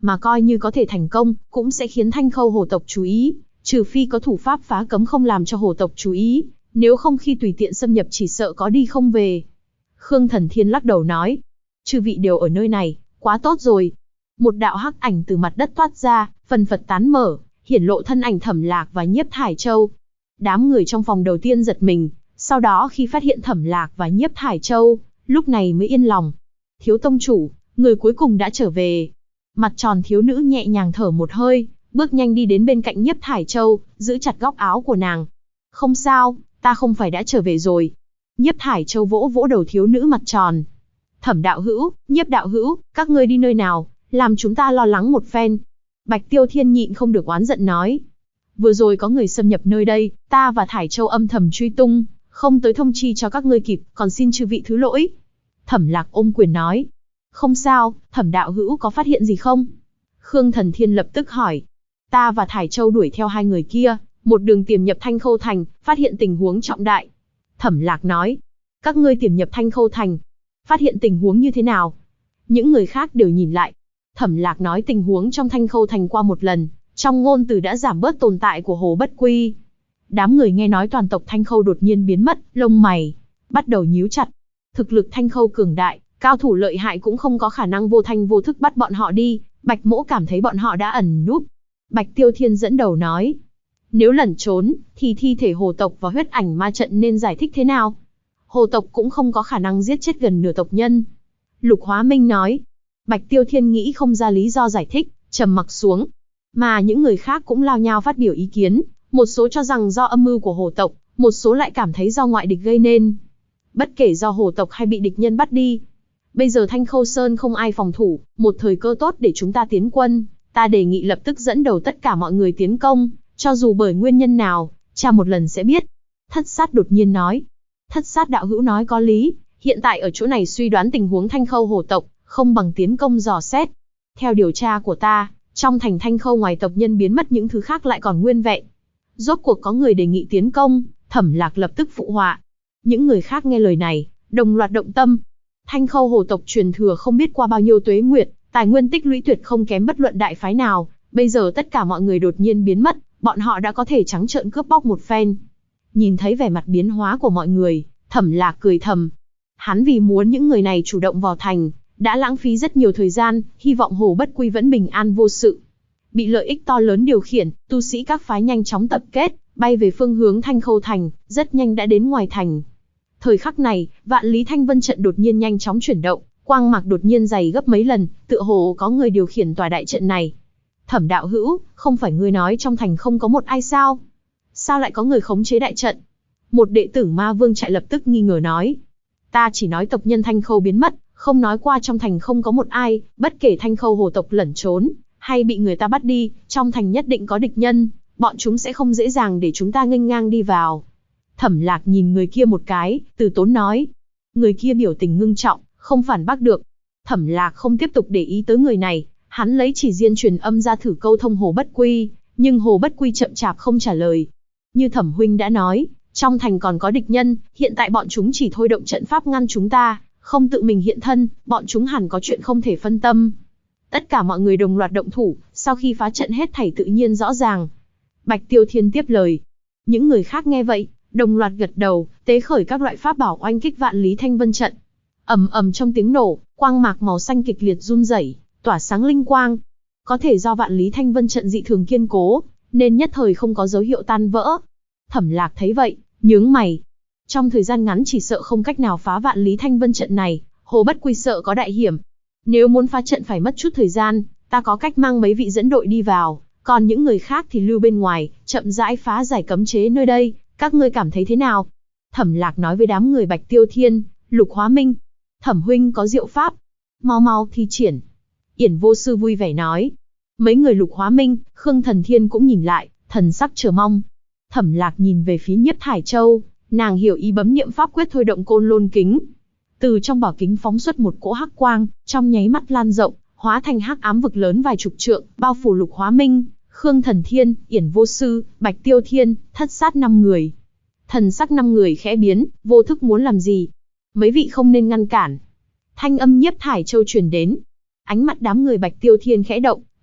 mà coi như có thể thành công, cũng sẽ khiến Thanh Khâu hồ tộc chú ý, trừ phi có thủ pháp phá cấm không làm cho hồ tộc chú ý, nếu không khi tùy tiện xâm nhập chỉ sợ có đi không về. Khương Thần Thiên lắc đầu nói, chư vị đều ở nơi này, quá tốt rồi. Một đạo hắc ảnh từ mặt đất thoát ra, phần phật tán mở, hiển lộ thân ảnh Thẩm Lạc và Nhiếp Thải Châu. Đám người trong phòng đầu tiên giật mình, sau đó khi phát hiện Thẩm Lạc và Nhiếp Thải Châu, lúc này mới yên lòng. Thiếu tông chủ, người cuối cùng đã trở về. Mặt tròn thiếu nữ nhẹ nhàng thở một hơi, bước nhanh đi đến bên cạnh Nhiếp Thải Châu, giữ chặt góc áo của nàng. Không sao, ta không phải đã trở về rồi. Nhiếp Thải Châu vỗ vỗ đầu thiếu nữ mặt tròn. Thẩm đạo hữu, Nhiếp đạo hữu, các ngươi đi nơi nào, làm chúng ta lo lắng một phen. Bạch Tiêu Thiên nhịn không được oán giận nói. Vừa rồi có người xâm nhập nơi đây, ta và Thải Châu âm thầm truy tung, không tới thông chi cho các ngươi kịp, còn xin chư vị thứ lỗi. Thẩm Lạc ôm quyền nói. Không sao, Thẩm đạo hữu có phát hiện gì không? Khương Thần Thiên lập tức hỏi. Ta và Thải Châu đuổi theo hai người kia, một đường tiềm nhập Thanh Khâu Thành, phát hiện tình huống trọng đại. Thẩm Lạc nói. Các ngươi tiềm nhập Thanh Khâu Thành, phát hiện tình huống như thế nào? Những người khác đều nhìn lại. Thẩm Lạc nói tình huống trong Thanh Khâu Thành qua một lần, trong ngôn từ đã giảm bớt tồn tại của Hồ Bất Quy. Đám người nghe nói toàn tộc Thanh Khâu đột nhiên biến mất, lông mày bắt đầu nhíu chặt. Thực lực Thanh Khâu cường đại, cao thủ lợi hại cũng không có khả năng vô thanh vô thức bắt bọn họ đi. Bạch Mỗ cảm thấy bọn họ đã ẩn núp. Bạch Tiêu Thiên dẫn đầu nói. Nếu lẩn trốn, thì thi thể hồ tộc và huyết ảnh ma trận nên giải thích thế nào? Hồ tộc cũng không có khả năng giết chết gần nửa tộc nhân. Lục Hóa Minh nói. Bạch Tiêu Thiên nghĩ không ra lý do giải thích, trầm mặc xuống. Mà những người khác cũng lao nhao phát biểu ý kiến, một số cho rằng do âm mưu của hồ tộc, một số lại cảm thấy do ngoại địch gây nên. Bất kể do hồ tộc hay bị địch nhân bắt đi. Bây giờ Thanh Khâu Sơn không ai phòng thủ, một thời cơ tốt để chúng ta tiến quân. Ta đề nghị lập tức dẫn đầu tất cả mọi người tiến công, cho dù bởi nguyên nhân nào, tra một lần sẽ biết. Thất Sát đột nhiên nói. Thất Sát đạo hữu nói có lý, hiện tại ở chỗ này suy đoán tình huống Thanh Khâu hồ tộc, không bằng tiến công dò xét. Theo điều tra của ta, trong thành Thanh Khâu ngoài tộc nhân biến mất những thứ khác lại còn nguyên vẹn. Rốt cuộc có người đề nghị tiến công, Thẩm Lạc lập tức phụ họa. Những người khác nghe lời này, đồng loạt động tâm. Thanh Khâu hồ tộc truyền thừa không biết qua bao nhiêu tuế nguyệt, tài nguyên tích lũy tuyệt không kém bất luận đại phái nào. Bây giờ tất cả mọi người đột nhiên biến mất, bọn họ đã có thể trắng trợn cướp bóc một phen. Nhìn thấy vẻ mặt biến hóa của mọi người, Thẩm Lạc cười thầm. Hắn vì muốn những người này chủ động vào thành, đã lãng phí rất nhiều thời gian, hy vọng Hồ Bất Quy vẫn bình an vô sự. Bị lợi ích to lớn điều khiển, tu sĩ các phái nhanh chóng tập kết, bay về phương hướng Thanh Khâu Thành, rất nhanh đã đến ngoài thành. Thời khắc này, Vạn Lý Thanh Vân trận đột nhiên nhanh chóng chuyển động, quang mạc đột nhiên dày gấp mấy lần, tựa hồ có người điều khiển tòa đại trận này. Thẩm đạo hữu, không phải ngươi nói trong thành không có một ai sao? Sao lại có người khống chế đại trận? Một đệ tử Ma Vương trại lập tức nghi ngờ nói. Ta chỉ nói tộc nhân Thanh Khâu biến mất, không nói qua trong thành không có một ai, bất kể Thanh Khâu hồ tộc lẩn trốn, hay bị người ta bắt đi, trong thành nhất định có địch nhân, bọn chúng sẽ không dễ dàng để chúng ta nghênh ngang đi vào. Thẩm Lạc nhìn người kia một cái, từ tốn nói. Người kia biểu tình ngưng trọng, không phản bác được. Thẩm Lạc không tiếp tục để ý tới người này, hắn lấy chỉ diên truyền âm ra thử câu thông Hồ Bất Quy, nhưng Hồ Bất Quy chậm chạp không trả lời. Như Thẩm huynh đã nói, trong thành còn có địch nhân, hiện tại bọn chúng chỉ thôi động trận pháp ngăn chúng ta, không tự mình hiện thân, bọn chúng hẳn có chuyện không thể phân tâm. Tất cả mọi người đồng loạt động thủ, sau khi phá trận hết thảy tự nhiên rõ ràng. Bạch Tiêu Thiên tiếp lời. Những người khác nghe vậy, đồng loạt gật đầu, tế khởi các loại pháp bảo oanh kích Vạn Lý Thanh Vân trận. Ầm ầm trong tiếng nổ, quang mạc màu xanh kịch liệt run rẩy, tỏa sáng linh quang. Có thể do Vạn Lý Thanh Vân trận dị thường kiên cố, nên nhất thời không có dấu hiệu tan vỡ. Thẩm Lạc thấy vậy, nhướng mày. Trong thời gian ngắn chỉ sợ không cách nào phá Vạn Lý Thanh Vân trận này, Hồ Bất Quy sợ có đại hiểm. Nếu muốn phá trận phải mất chút thời gian, ta có cách mang mấy vị dẫn đội đi vào, còn những người khác thì lưu bên ngoài, chậm rãi phá giải cấm chế nơi đây, các ngươi cảm thấy thế nào? Thẩm Lạc nói với đám người Bạch Tiêu Thiên, Lục Hóa Minh. Thẩm huynh có diệu pháp, mau mau thi triển. Yển Vô Sư vui vẻ nói. Mấy người Lục Hóa Minh, Khương Thần Thiên cũng nhìn lại, thần sắc chờ mong. Thẩm Lạc nhìn về phía Nhiếp Thải Châu, nàng hiểu ý bấm niệm pháp quyết thôi động Côn Lôn kính. Từ trong bảo kính phóng xuất một cỗ hắc quang, trong nháy mắt lan rộng, hóa thành hắc ám vực lớn vài chục trượng, bao phủ Lục Hóa Minh, Khương Thần Thiên, Yển Vô Sư, Bạch Tiêu Thiên, Thất Sát 5 người. Thần sắc 5 người khẽ biến, vô thức muốn làm gì? Mấy vị không nên ngăn cản. Thanh âm Nhiếp Thải Châu truyền đến. Ánh mắt đám người Bạch Tiêu Thiên khẽ động,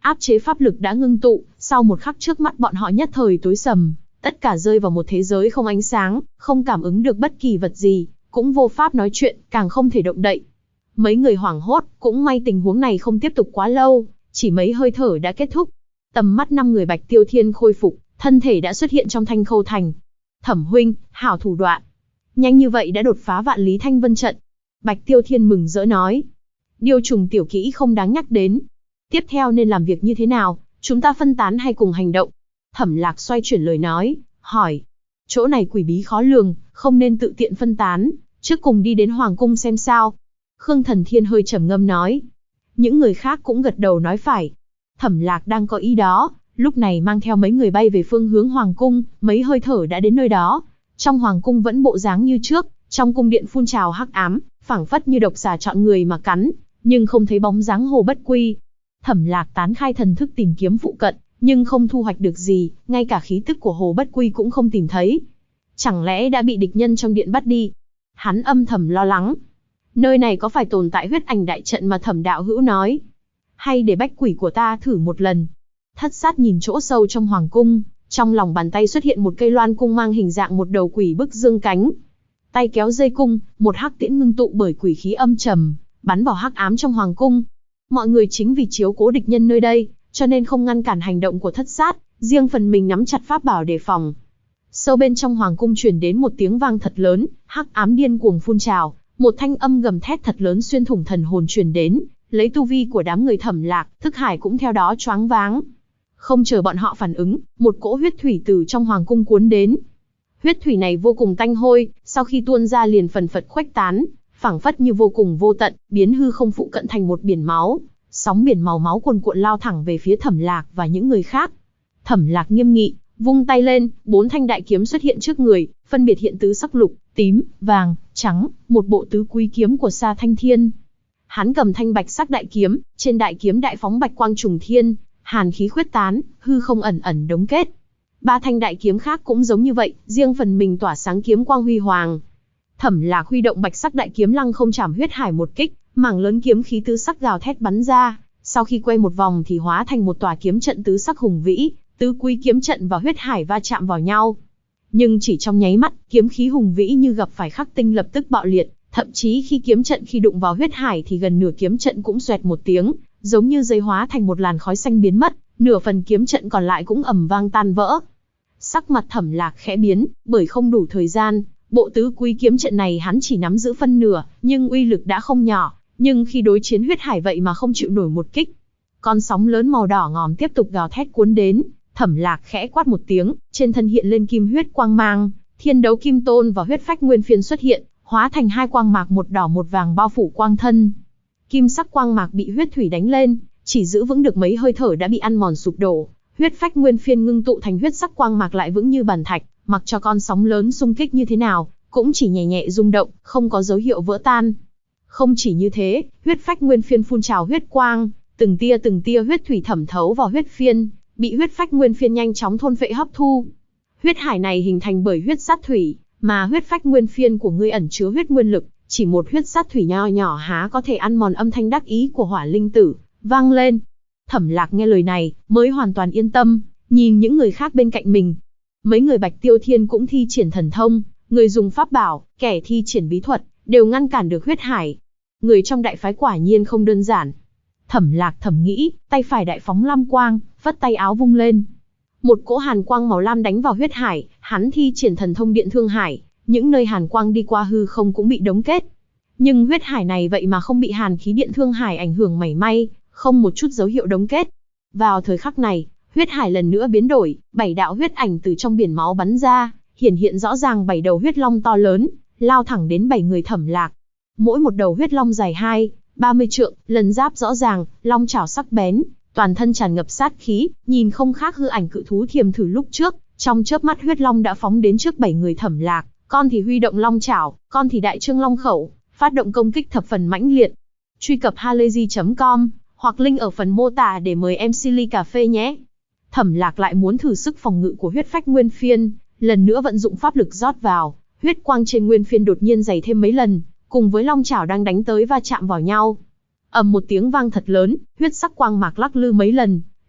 Áp chế pháp lực đã ngưng tụ, sau một khắc trước mắt bọn họ nhất thời tối sầm, tất cả rơi vào một thế giới không ánh sáng, không cảm ứng được bất kỳ vật gì, cũng vô pháp nói chuyện, càng không thể động đậy. Mấy người hoảng hốt, cũng may tình huống này không tiếp tục quá lâu, chỉ mấy hơi thở đã kết thúc. Tầm mắt 5 người Bạch Tiêu Thiên khôi phục, thân thể đã xuất hiện trong Thanh Khâu Thành. Thẩm huynh, hảo thủ đoạn. Nhanh như vậy đã đột phá Vạn Lý Thanh Vân trận. Bạch Tiêu Thiên mừng rỡ nói. Điều trùng tiểu kỹ không đáng nhắc đến. Tiếp theo nên làm việc như thế nào, chúng ta phân tán hay cùng hành động? Thẩm Lạc xoay chuyển lời nói, hỏi. Chỗ này quỷ bí khó lường, không nên tự tiện phân tán, trước cùng đi đến Hoàng Cung xem sao. Khương Thần Thiên hơi trầm ngâm nói. Những người khác cũng gật đầu nói phải. Thẩm Lạc đang có ý đó, lúc này mang theo mấy người bay về phương hướng Hoàng Cung, mấy hơi thở đã đến nơi đó. Trong Hoàng Cung vẫn bộ dáng như trước, trong cung điện phun trào hắc ám, phảng phất như độc xà chọn người mà cắn, nhưng không thấy bóng dáng Hồ Bất Quy. Thẩm Lạc tán khai thần thức tìm kiếm phụ cận, nhưng không thu hoạch được gì, ngay cả khí tức của Hồ Bất Quy cũng không tìm thấy. Chẳng lẽ đã bị địch nhân trong điện bắt đi? Hắn âm thầm lo lắng. Nơi này có phải tồn tại huyết ảnh đại trận mà Thẩm đạo hữu nói? Hay để bách quỷ của ta thử một lần? Thất Sát nhìn chỗ sâu trong Hoàng Cung, trong lòng bàn tay xuất hiện một cây loan cung mang hình dạng một đầu quỷ bức dương cánh. Tay kéo dây cung, một hắc tiễn ngưng tụ bởi quỷ khí âm trầm, bắn vào hắc ám trong Hoàng Cung. Mọi người chính vì chiếu cố địch nhân nơi đây, cho nên không ngăn cản hành động của Thất Sát, riêng phần mình nắm chặt pháp bảo đề phòng. Sâu bên trong Hoàng Cung truyền đến một tiếng vang thật lớn, hắc ám điên cuồng phun trào, một thanh âm gầm thét thật lớn xuyên thủng thần hồn truyền đến, lấy tu vi của đám người Thẩm Lạc, thức hải cũng theo đó choáng váng. Không chờ bọn họ phản ứng, một cỗ huyết thủy từ trong Hoàng Cung cuốn đến. Huyết thủy này vô cùng tanh hôi, sau khi tuôn ra liền phần phật khuếch tán, phảng phất như vô cùng vô tận, biến hư không phụ cận thành một biển máu. Sóng biển màu máu cuồn cuộn lao thẳng về phía Thẩm Lạc và những người khác. Thẩm Lạc nghiêm nghị, vung tay lên, 4 thanh đại kiếm xuất hiện trước người, phân biệt hiện tứ sắc lục, tím, vàng, trắng, một bộ tứ quý kiếm của Sa Thanh Thiên. Hắn cầm thanh bạch sắc đại kiếm, trên đại kiếm đại phóng bạch quang trùng thiên, hàn khí khuếch tán, hư không ẩn ẩn đống kết. 3 thanh đại kiếm khác cũng giống như vậy, riêng phần mình tỏa sáng kiếm quang huy hoàng. Thẩm Lạc huy động bạch sắc đại kiếm lăng không chảm huyết hải một kích, mảng lớn kiếm khí tứ sắc gào thét bắn ra, sau khi quay một vòng thì hóa thành một tòa kiếm trận tứ sắc hùng vĩ, tứ quý kiếm trận và huyết hải va chạm vào nhau. Nhưng chỉ trong nháy mắt, kiếm khí hùng vĩ như gặp phải khắc tinh lập tức bạo liệt, thậm chí khi kiếm trận khi đụng vào huyết hải thì gần nửa kiếm trận cũng xoẹt một tiếng, giống như dây hóa thành một làn khói xanh biến mất, nửa phần kiếm trận còn lại cũng ầm vang tan vỡ. Sắc mặt Thẩm Lạc khẽ biến, bởi không đủ thời gian, bộ tứ quý kiếm trận này hắn chỉ nắm giữ phân nửa, nhưng uy lực đã không nhỏ, nhưng khi đối chiến huyết hải vậy mà không chịu nổi một kích. Con sóng lớn màu đỏ ngòm tiếp tục gào thét cuốn đến, Thẩm Lạc khẽ quát một tiếng, trên thân hiện lên kim huyết quang mang, Thiên Đấu Kim Tôn và huyết phách nguyên phiên xuất hiện, hóa thành 2 quang mạc một đỏ một vàng bao phủ quang thân. Kim sắc quang mạc bị huyết thủy đánh lên, chỉ giữ vững được mấy hơi thở đã bị ăn mòn sụp đổ. Huyết phách nguyên phiên ngưng tụ thành huyết sắc quang mạc lại vững như bàn thạch, mặc cho con sóng lớn xung kích như thế nào, cũng chỉ nhẹ nhẹ rung động, không có dấu hiệu vỡ tan. Không chỉ như thế, huyết phách nguyên phiên phun trào huyết quang, từng tia huyết thủy thẩm thấu vào huyết phiên, bị huyết phách nguyên phiên nhanh chóng thôn phệ hấp thu. Huyết hải này hình thành bởi huyết sát thủy, mà huyết phách nguyên phiên của ngươi ẩn chứa huyết nguyên lực, chỉ một huyết sát thủy nho nhỏ há có thể ăn mòn. Âm thanh đắc ý của Hỏa Linh Tử vang lên. Thẩm Lạc nghe lời này, mới hoàn toàn yên tâm, nhìn những người khác bên cạnh mình. Mấy người Bạch Tiêu Thiên cũng thi triển thần thông, người dùng pháp bảo, kẻ thi triển bí thuật, đều ngăn cản được huyết hải. Người trong đại phái quả nhiên không đơn giản. Thẩm Lạc thầm nghĩ, tay phải đại phóng lam quang, vất tay áo vung lên. Một cỗ hàn quang màu lam đánh vào huyết hải, hắn thi triển thần thông điện thương hải, những nơi hàn quang đi qua hư không cũng bị đóng kết. Nhưng huyết hải này vậy mà không bị hàn khí điện thương hải ảnh hưởng mảy may, không một chút dấu hiệu đóng kết. Vào thời khắc này, huyết hải lần nữa biến đổi, 7 đạo huyết ảnh từ trong biển máu bắn ra, hiển hiện rõ ràng 7 đầu huyết long to lớn, lao thẳng đến 7 người Thẩm Lạc. Mỗi một đầu huyết long dài 30 trượng, lần giáp rõ ràng, long chảo sắc bén, toàn thân tràn ngập sát khí, nhìn không khác hư ảnh cự thú Thiềm Thử lúc trước. Trong chớp mắt huyết long đã phóng đến trước 7 người Thẩm Lạc, con thì huy động long chảo, con thì đại trương long khẩu, phát động công kích thập phần mãnh liệt. Truy cập halayzi.com hoặc link ở phần mô tả để mời em Silly Cà Phê nhé. Thẩm Lạc lại muốn thử sức phòng ngự của huyết phách nguyên phiên, lần nữa vận dụng pháp lực rót vào, huyết quang trên nguyên phiên đột nhiên dày thêm mấy lần, cùng với long chảo đang đánh tới va chạm vào nhau. Ầm một tiếng vang thật lớn, huyết sắc quang mạc lắc lư mấy lần,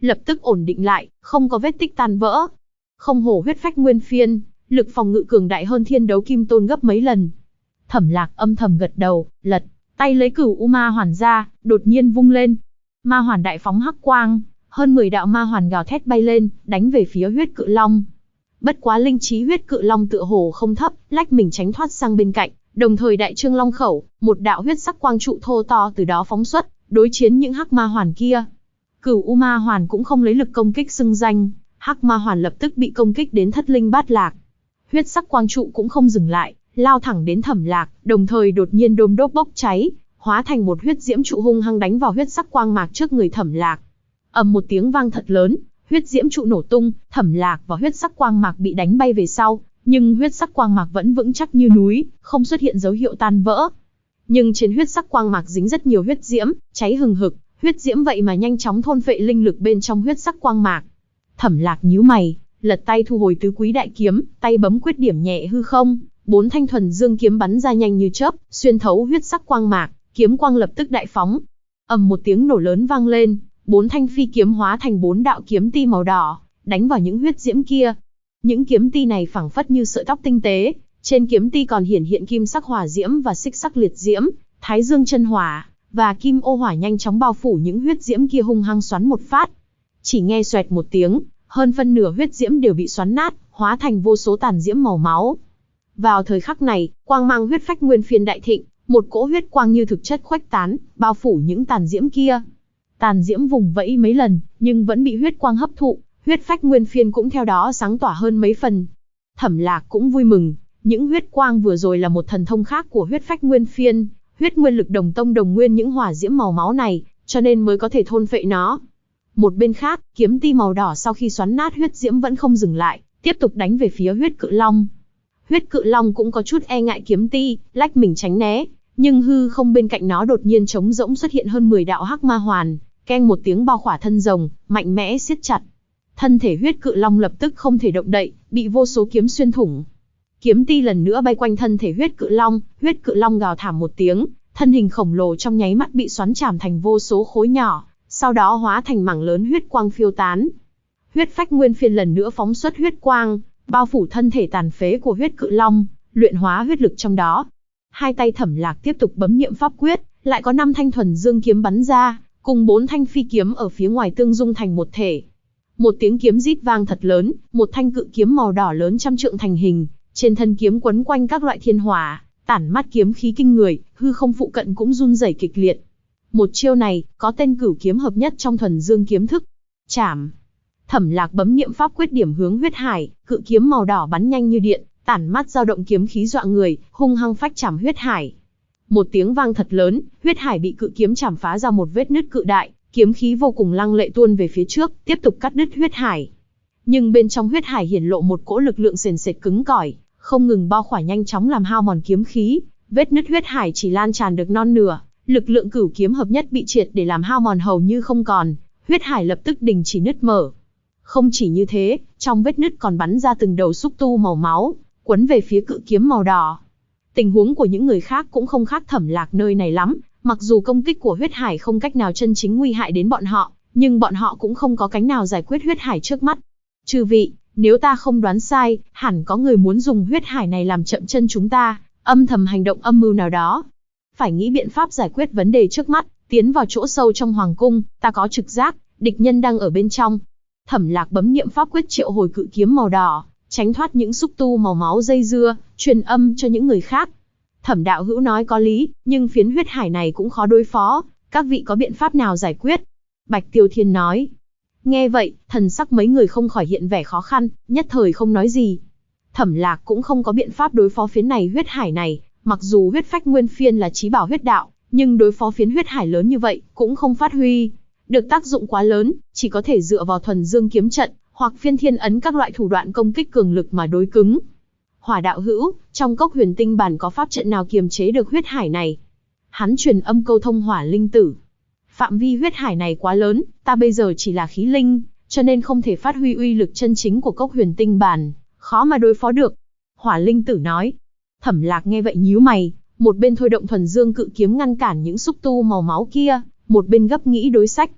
lập tức ổn định lại, không có vết tích tan vỡ. Không hổ huyết phách nguyên phiên, lực phòng ngự cường đại hơn Thiên Đấu Kim Tôn gấp mấy lần. Thẩm Lạc âm thầm gật đầu, lật tay lấy Cửu U Ma Hoàn ra, đột nhiên vung lên. Ma hoàn đại phóng hắc quang, hơn 10 đạo ma hoàn gào thét bay lên, đánh về phía huyết cự long. Bất quá linh trí huyết cự long tựa hồ không thấp, lách mình tránh thoát sang bên cạnh, đồng thời đại trương long khẩu, một đạo huyết sắc quang trụ thô to từ đó phóng xuất, đối chiến những hắc ma hoàn kia. Cửu U Ma Hoàn cũng không lấy lực công kích xưng danh, hắc ma hoàn lập tức bị công kích đến thất linh bát lạc. Huyết sắc quang trụ cũng không dừng lại, lao thẳng đến Thẩm Lạc, đồng thời đột nhiên đôm đốp bốc cháy, hóa thành một huyết diễm trụ hung hăng đánh vào huyết sắc quang mạc trước người Thẩm Lạc. Ầm một tiếng vang thật lớn, huyết diễm trụ nổ tung, Thẩm Lạc và huyết sắc quang mạc bị đánh bay về sau, nhưng huyết sắc quang mạc vẫn vững chắc như núi, không xuất hiện dấu hiệu tan vỡ. Nhưng trên huyết sắc quang mạc dính rất nhiều huyết diễm, cháy hừng hực, huyết diễm vậy mà nhanh chóng thôn phệ linh lực bên trong huyết sắc quang mạc. Thẩm Lạc nhíu mày, lật tay thu hồi tứ quý đại kiếm, tay bấm quyết điểm nhẹ hư không, 4 thanh thuần dương kiếm bắn ra nhanh như chớp, xuyên thấu huyết sắc quang mạc, kiếm quang lập tức đại phóng. Ầm một tiếng nổ lớn vang lên, 4 thanh phi kiếm hóa thành 4 đạo kiếm ti màu đỏ, đánh vào những huyết diễm kia. Những kiếm ti này phảng phất như sợi tóc tinh tế, trên kiếm ti còn hiển hiện kim sắc hỏa diễm và xích sắc liệt diễm, thái dương chân hỏa và kim ô hỏa nhanh chóng bao phủ những huyết diễm kia hung hăng xoắn một phát. Chỉ nghe xoẹt một tiếng, hơn phân nửa huyết diễm đều bị xoắn nát, hóa thành vô số tàn diễm màu máu. Vào thời khắc này, quang mang huyết phách nguyên phiên đại thịnh, một cỗ huyết quang như thực chất khuếch tán, bao phủ những tàn diễm kia. Tàn diễm vùng vẫy mấy lần, nhưng vẫn bị huyết quang hấp thụ, huyết phách nguyên phiên cũng theo đó sáng tỏa hơn mấy phần. Thẩm Lạc cũng vui mừng, những huyết quang vừa rồi là một thần thông khác của huyết phách nguyên phiên, huyết nguyên lực đồng tông đồng nguyên những hỏa diễm màu máu này, cho nên mới có thể thôn phệ nó. Một bên khác, kiếm ti màu đỏ sau khi xoắn nát huyết diễm vẫn không dừng lại, tiếp tục đánh về phía huyết cự long. Huyết cự long cũng có chút e ngại kiếm ti, lách mình tránh né, nhưng hư không bên cạnh nó đột nhiên trống rỗng xuất hiện hơn 10 đạo hắc ma hoàn, keng một tiếng bao khỏa thân rồng, mạnh mẽ siết chặt. Thân thể huyết cự long lập tức không thể động đậy, bị vô số kiếm xuyên thủng. Kiếm ti lần nữa bay quanh thân thể huyết cự long gào thảm một tiếng, thân hình khổng lồ trong nháy mắt bị xoắn chảm thành vô số khối nhỏ, sau đó hóa thành mảng lớn huyết quang phiêu tán. Huyết phách nguyên phiên lần nữa phóng xuất huyết quang, bao phủ thân thể tàn phế của huyết cự long, luyện hóa huyết lực trong đó. Hai tay Thẩm Lạc tiếp tục bấm niệm pháp quyết, lại có 5 thanh thuần dương kiếm bắn ra, cùng 4 thanh phi kiếm ở phía ngoài tương dung thành một thể. Một tiếng kiếm rít vang thật lớn, một thanh cự kiếm màu đỏ lớn trăm trượng thành hình, trên thân kiếm quấn quanh các loại thiên hỏa, tản mát kiếm khí kinh người, hư không phụ cận cũng run rẩy kịch liệt. Một chiêu này, có tên cửu kiếm hợp nhất trong thuần dương kiếm thức. Chảm. Thẩm Lạc bấm niệm pháp quyết điểm hướng huyết hải, cự kiếm màu đỏ bắn nhanh như điện, tản mát dao động kiếm khí dọa người, hung hăng phách chảm huyết hải. Một tiếng vang thật lớn, huyết hải bị cự kiếm chảm phá ra một vết nứt cự đại, kiếm khí vô cùng lăng lệ tuôn về phía trước, tiếp tục cắt đứt huyết hải. Nhưng bên trong huyết hải hiển lộ một cỗ lực lượng sền sệt cứng cỏi, không ngừng bao khỏa nhanh chóng làm hao mòn kiếm khí, vết nứt huyết hải chỉ lan tràn được non nửa, lực lượng cửu kiếm hợp nhất bị triệt để làm hao mòn hầu như không còn, huyết hải lập tức đình chỉ nứt mở. Không chỉ như thế, trong vết nứt còn bắn ra từng đầu xúc tu màu máu, quấn về phía cự kiếm màu đỏ. Tình huống của những người khác cũng không khác Thẩm Lạc nơi này lắm, mặc dù công kích của huyết hải không cách nào chân chính nguy hại đến bọn họ, nhưng bọn họ cũng không có cánh nào giải quyết huyết hải trước mắt. Chư vị, nếu ta không đoán sai, hẳn có người muốn dùng huyết hải này làm chậm chân chúng ta, âm thầm hành động âm mưu nào đó. Phải nghĩ biện pháp giải quyết vấn đề trước mắt, tiến vào chỗ sâu trong hoàng cung, ta có trực giác, địch nhân đang ở bên trong. Thẩm Lạc bấm niệm pháp quyết triệu hồi cự kiếm màu đỏ, tránh thoát những xúc tu màu máu dây dưa, truyền âm cho những người khác. Thẩm đạo hữu nói có lý, nhưng phiến huyết hải này cũng khó đối phó, các vị có biện pháp nào giải quyết? Bạch Tiêu Thiên nói. Nghe vậy, thần sắc mấy người không khỏi hiện vẻ khó khăn, nhất thời không nói gì. Thẩm Lạc cũng không có biện pháp đối phó phiến này huyết hải này, mặc dù huyết phách nguyên phiên là chí bảo huyết đạo, nhưng đối phó phiến huyết hải lớn như vậy, cũng không phát huy được tác dụng quá lớn, chỉ có thể dựa vào thuần dương kiếm trận, hoặc phiên thiên ấn các loại thủ đoạn công kích cường lực mà đối cứng. Hỏa đạo hữu, trong cốc huyền tinh bản có pháp trận nào kiềm chế được huyết hải này? Hắn truyền âm câu thông Hỏa linh tử. Phạm vi huyết hải này quá lớn, ta bây giờ chỉ là khí linh, cho nên không thể phát huy uy lực chân chính của cốc huyền tinh bản, khó mà đối phó được. Hỏa linh tử nói. Thẩm Lạc nghe vậy nhíu mày, một bên thôi động thuần dương cự kiếm ngăn cản những xúc tu màu máu kia, một bên gấp nghĩ đối sách.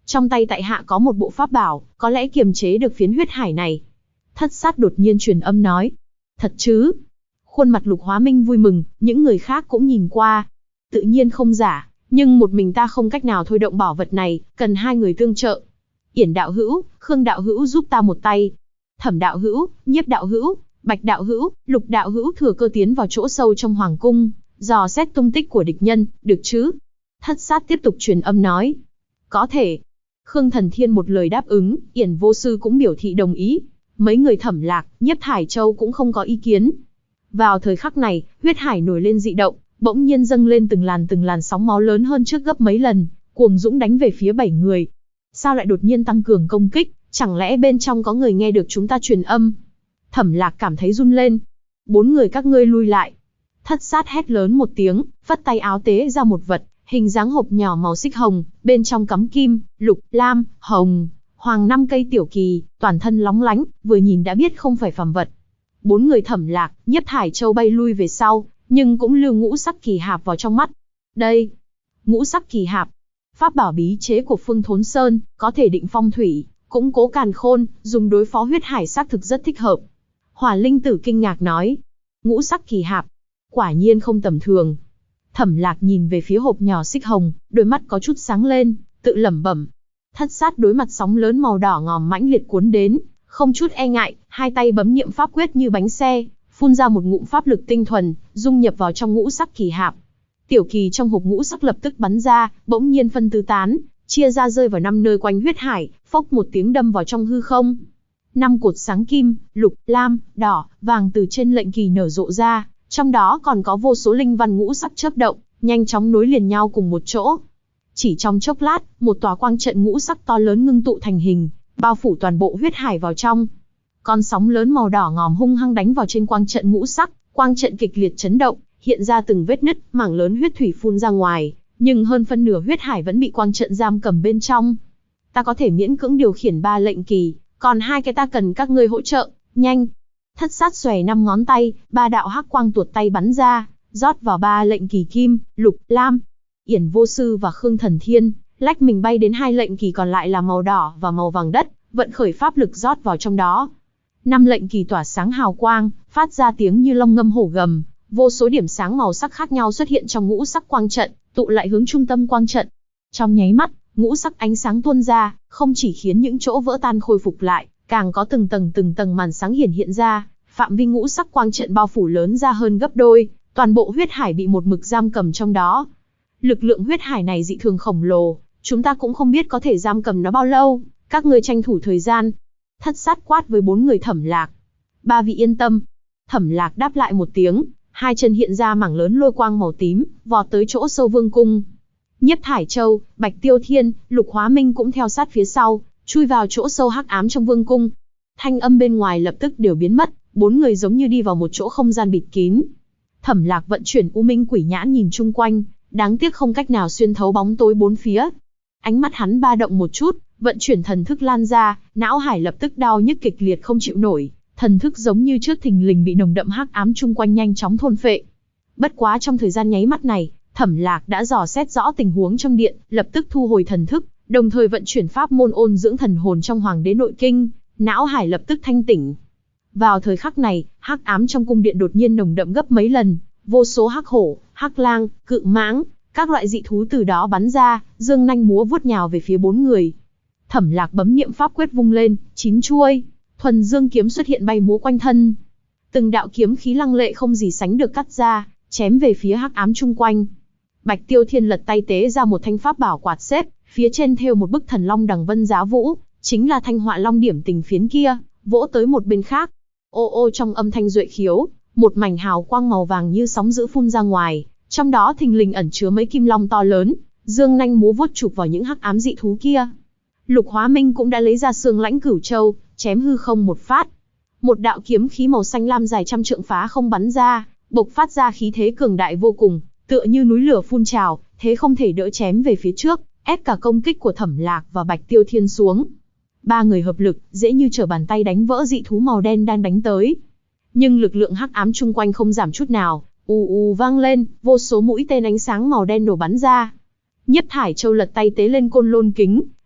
Trong tay tại hạ có một bộ pháp bảo, có lẽ kiềm chế được phiến huyết hải này. Thất sát đột nhiên truyền âm nói. Thật chứ? Khuôn mặt Lục Hóa Minh vui mừng, những người khác cũng nhìn qua. Tự nhiên không giả, nhưng một mình ta không cách nào thôi động bảo vật này, cần hai người tương trợ. Yển đạo hữu, Khương đạo hữu giúp ta một tay. Thẩm đạo hữu, Nhiếp đạo hữu, Bạch đạo hữu, Lục đạo hữu thừa cơ tiến vào chỗ sâu trong hoàng cung, dò xét tung tích của địch nhân, được chứ? Thất sát tiếp tục truyền âm nói. Có thể. Khương Thần Thiên một lời đáp ứng, Yển vô sư cũng biểu thị đồng ý. Mấy người Thẩm Lạc, Nhiếp Thải Châu cũng không có ý kiến. Vào thời khắc này, huyết hải nổi lên dị động, bỗng nhiên dâng lên từng làn sóng máu lớn hơn trước gấp mấy lần, cuồng dũng đánh về phía 7 người. Sao lại đột nhiên tăng cường công kích, chẳng lẽ bên trong có người nghe được chúng ta truyền âm? Thẩm Lạc cảm thấy run lên. 4 người các ngươi lui lại. Thất sát hét lớn một tiếng, vất tay áo tế ra một vật, hình dáng hộp nhỏ màu xích hồng, bên trong cắm kim, lục, lam, hồng, hoàng 5 cây tiểu kỳ, toàn thân lóng lánh, vừa nhìn đã biết không phải phàm vật. 4 người Thẩm Lạc, Nhiếp Thải Châu bay lui về sau, nhưng cũng lưu ngũ sắc kỳ hạp vào trong mắt. Đây, ngũ sắc kỳ hạp, pháp bảo bí chế của Phương Thốn Sơn, có thể định phong thủy, cũng cố càn khôn, dùng đối phó huyết hải xác thực rất thích hợp. Hỏa Linh Tử kinh ngạc nói, ngũ sắc kỳ hạp, quả nhiên không tầm thường. Thẩm Lạc nhìn về phía hộp nhỏ xích hồng, đôi mắt có chút sáng lên, tự lẩm bẩm. Thất sát đối mặt sóng lớn màu đỏ ngòm mãnh liệt cuốn đến, không chút e ngại, hai tay bấm niệm pháp quyết như bánh xe, phun ra một ngụm pháp lực tinh thuần, dung nhập vào trong ngũ sắc kỳ hạp. Tiểu kỳ trong hộp ngũ sắc lập tức bắn ra, bỗng nhiên phân tứ tán, chia ra rơi vào 5 nơi quanh huyết hải, phốc một tiếng đâm vào trong hư không. 5 cột sáng kim, lục, lam, đỏ, vàng từ trên lệnh kỳ nở rộ ra, trong đó còn có vô số linh văn ngũ sắc chớp động, nhanh chóng nối liền nhau cùng một chỗ. Chỉ trong chốc lát, một tòa quang trận ngũ sắc to lớn ngưng tụ thành hình, bao phủ toàn bộ huyết hải vào trong. Con sóng lớn màu đỏ ngòm hung hăng đánh vào trên quang trận ngũ sắc, quang trận kịch liệt chấn động, hiện ra từng vết nứt, mảng lớn huyết thủy phun ra ngoài, nhưng hơn phân nửa huyết hải vẫn bị quang trận giam cầm bên trong. Ta có thể miễn cưỡng điều khiển 3 lệnh kỳ, còn 2 cái ta cần các ngươi hỗ trợ, nhanh. Thất sát xòe 5 ngón tay, 3 đạo hắc quang tuột tay bắn ra, rót vào 3 lệnh kỳ kim, lục, lam. Yển vô sư và Khương Thần Thiên, lách mình bay đến 2 lệnh kỳ còn lại là màu đỏ và màu vàng đất, vận khởi pháp lực rót vào trong đó. 5 lệnh kỳ tỏa sáng hào quang, phát ra tiếng như long ngâm hổ gầm, vô số điểm sáng màu sắc khác nhau xuất hiện trong ngũ sắc quang trận, tụ lại hướng trung tâm quang trận. Trong nháy mắt, ngũ sắc ánh sáng tuôn ra, không chỉ khiến những chỗ vỡ tan khôi phục lại, càng có từng tầng màn sáng hiển hiện ra, phạm vi ngũ sắc quang trận bao phủ lớn ra hơn gấp đôi, toàn bộ huyết hải bị một mực giam cầm trong đó. Lực lượng huyết hải này dị thường khổng lồ, chúng ta cũng không biết có thể giam cầm nó bao lâu, các ngươi tranh thủ thời gian. Thất sát quát với 4 người Thẩm Lạc. 3 vị yên tâm. Thẩm Lạc đáp lại một tiếng, 2 chân hiện ra mảng lớn lôi quang màu tím, vọt tới chỗ sâu vương cung. Nhiếp Thải Châu, Bạch Tiêu Thiên, Lục Hóa Minh cũng theo sát phía sau, chui vào chỗ sâu hắc ám trong vương cung. Thanh âm bên ngoài lập tức đều biến mất, 4 người giống như đi vào một chỗ không gian bịt kín. Thẩm Lạc vận chuyển U Minh Quỷ Nhãn nhìn chung quanh, đáng tiếc không cách nào xuyên thấu bóng tối bốn phía. Ánh mắt hắn ba động một chút, vận chuyển thần thức lan ra, não hải lập tức đau nhức kịch liệt không chịu nổi, thần thức giống như trước thình lình bị nồng đậm hắc ám chung quanh nhanh chóng thôn phệ. Bất quá trong thời gian nháy mắt này, Thẩm Lạc đã dò xét rõ tình huống trong điện, lập tức thu hồi thần thức, đồng thời vận chuyển pháp môn ôn dưỡng thần hồn trong Hoàng đế nội kinh, não hải lập tức thanh tỉnh. Vào thời khắc này, hắc ám trong cung điện đột nhiên nồng đậm gấp mấy lần, vô số hắc hổ, hắc lang, cự mãng, các loại dị thú từ đó bắn ra, dương nanh múa vuốt nhào về phía 4 người. Thẩm Lạc bấm niệm pháp quyết vung lên, 9 chuôi, thuần dương kiếm xuất hiện bay múa quanh thân. Từng đạo kiếm khí lăng lệ không gì sánh được cắt ra, chém về phía hắc ám chung quanh. Bạch Tiêu Thiên lật tay tế ra một thanh pháp bảo quạt xếp, phía trên thêu một bức thần long đằng vân giá vũ, chính là thanh họa long điểm tình phiến kia, vỗ tới một bên khác. Ô ô trong âm thanh duệ khiếu, một mảnh hào quang màu vàng như sóng dữ phun ra ngoài, trong đó thình lình ẩn chứa mấy kim long to lớn, dương nanh múa vuốt chụp vào những hắc ám dị thú kia. Lục Hóa Minh cũng đã lấy ra xương lãnh cửu châu, chém hư không một phát. Một đạo kiếm khí màu xanh lam dài trăm trượng phá không bắn ra, bộc phát ra khí thế cường đại vô cùng, tựa như núi lửa phun trào, thế không thể đỡ chém về phía trước, ép cả công kích của Thẩm Lạc và Bạch Tiêu Thiên xuống. 3 người hợp lực, dễ như trở bàn tay đánh vỡ dị thú màu đen đang đánh tới. Nhưng lực lượng hắc ám chung quanh không giảm chút nào, ù ù vang lên, vô số mũi tên ánh sáng màu đen nổ bắn ra. Nhiếp Thải Châu lật tay tế lên côn lôn kính,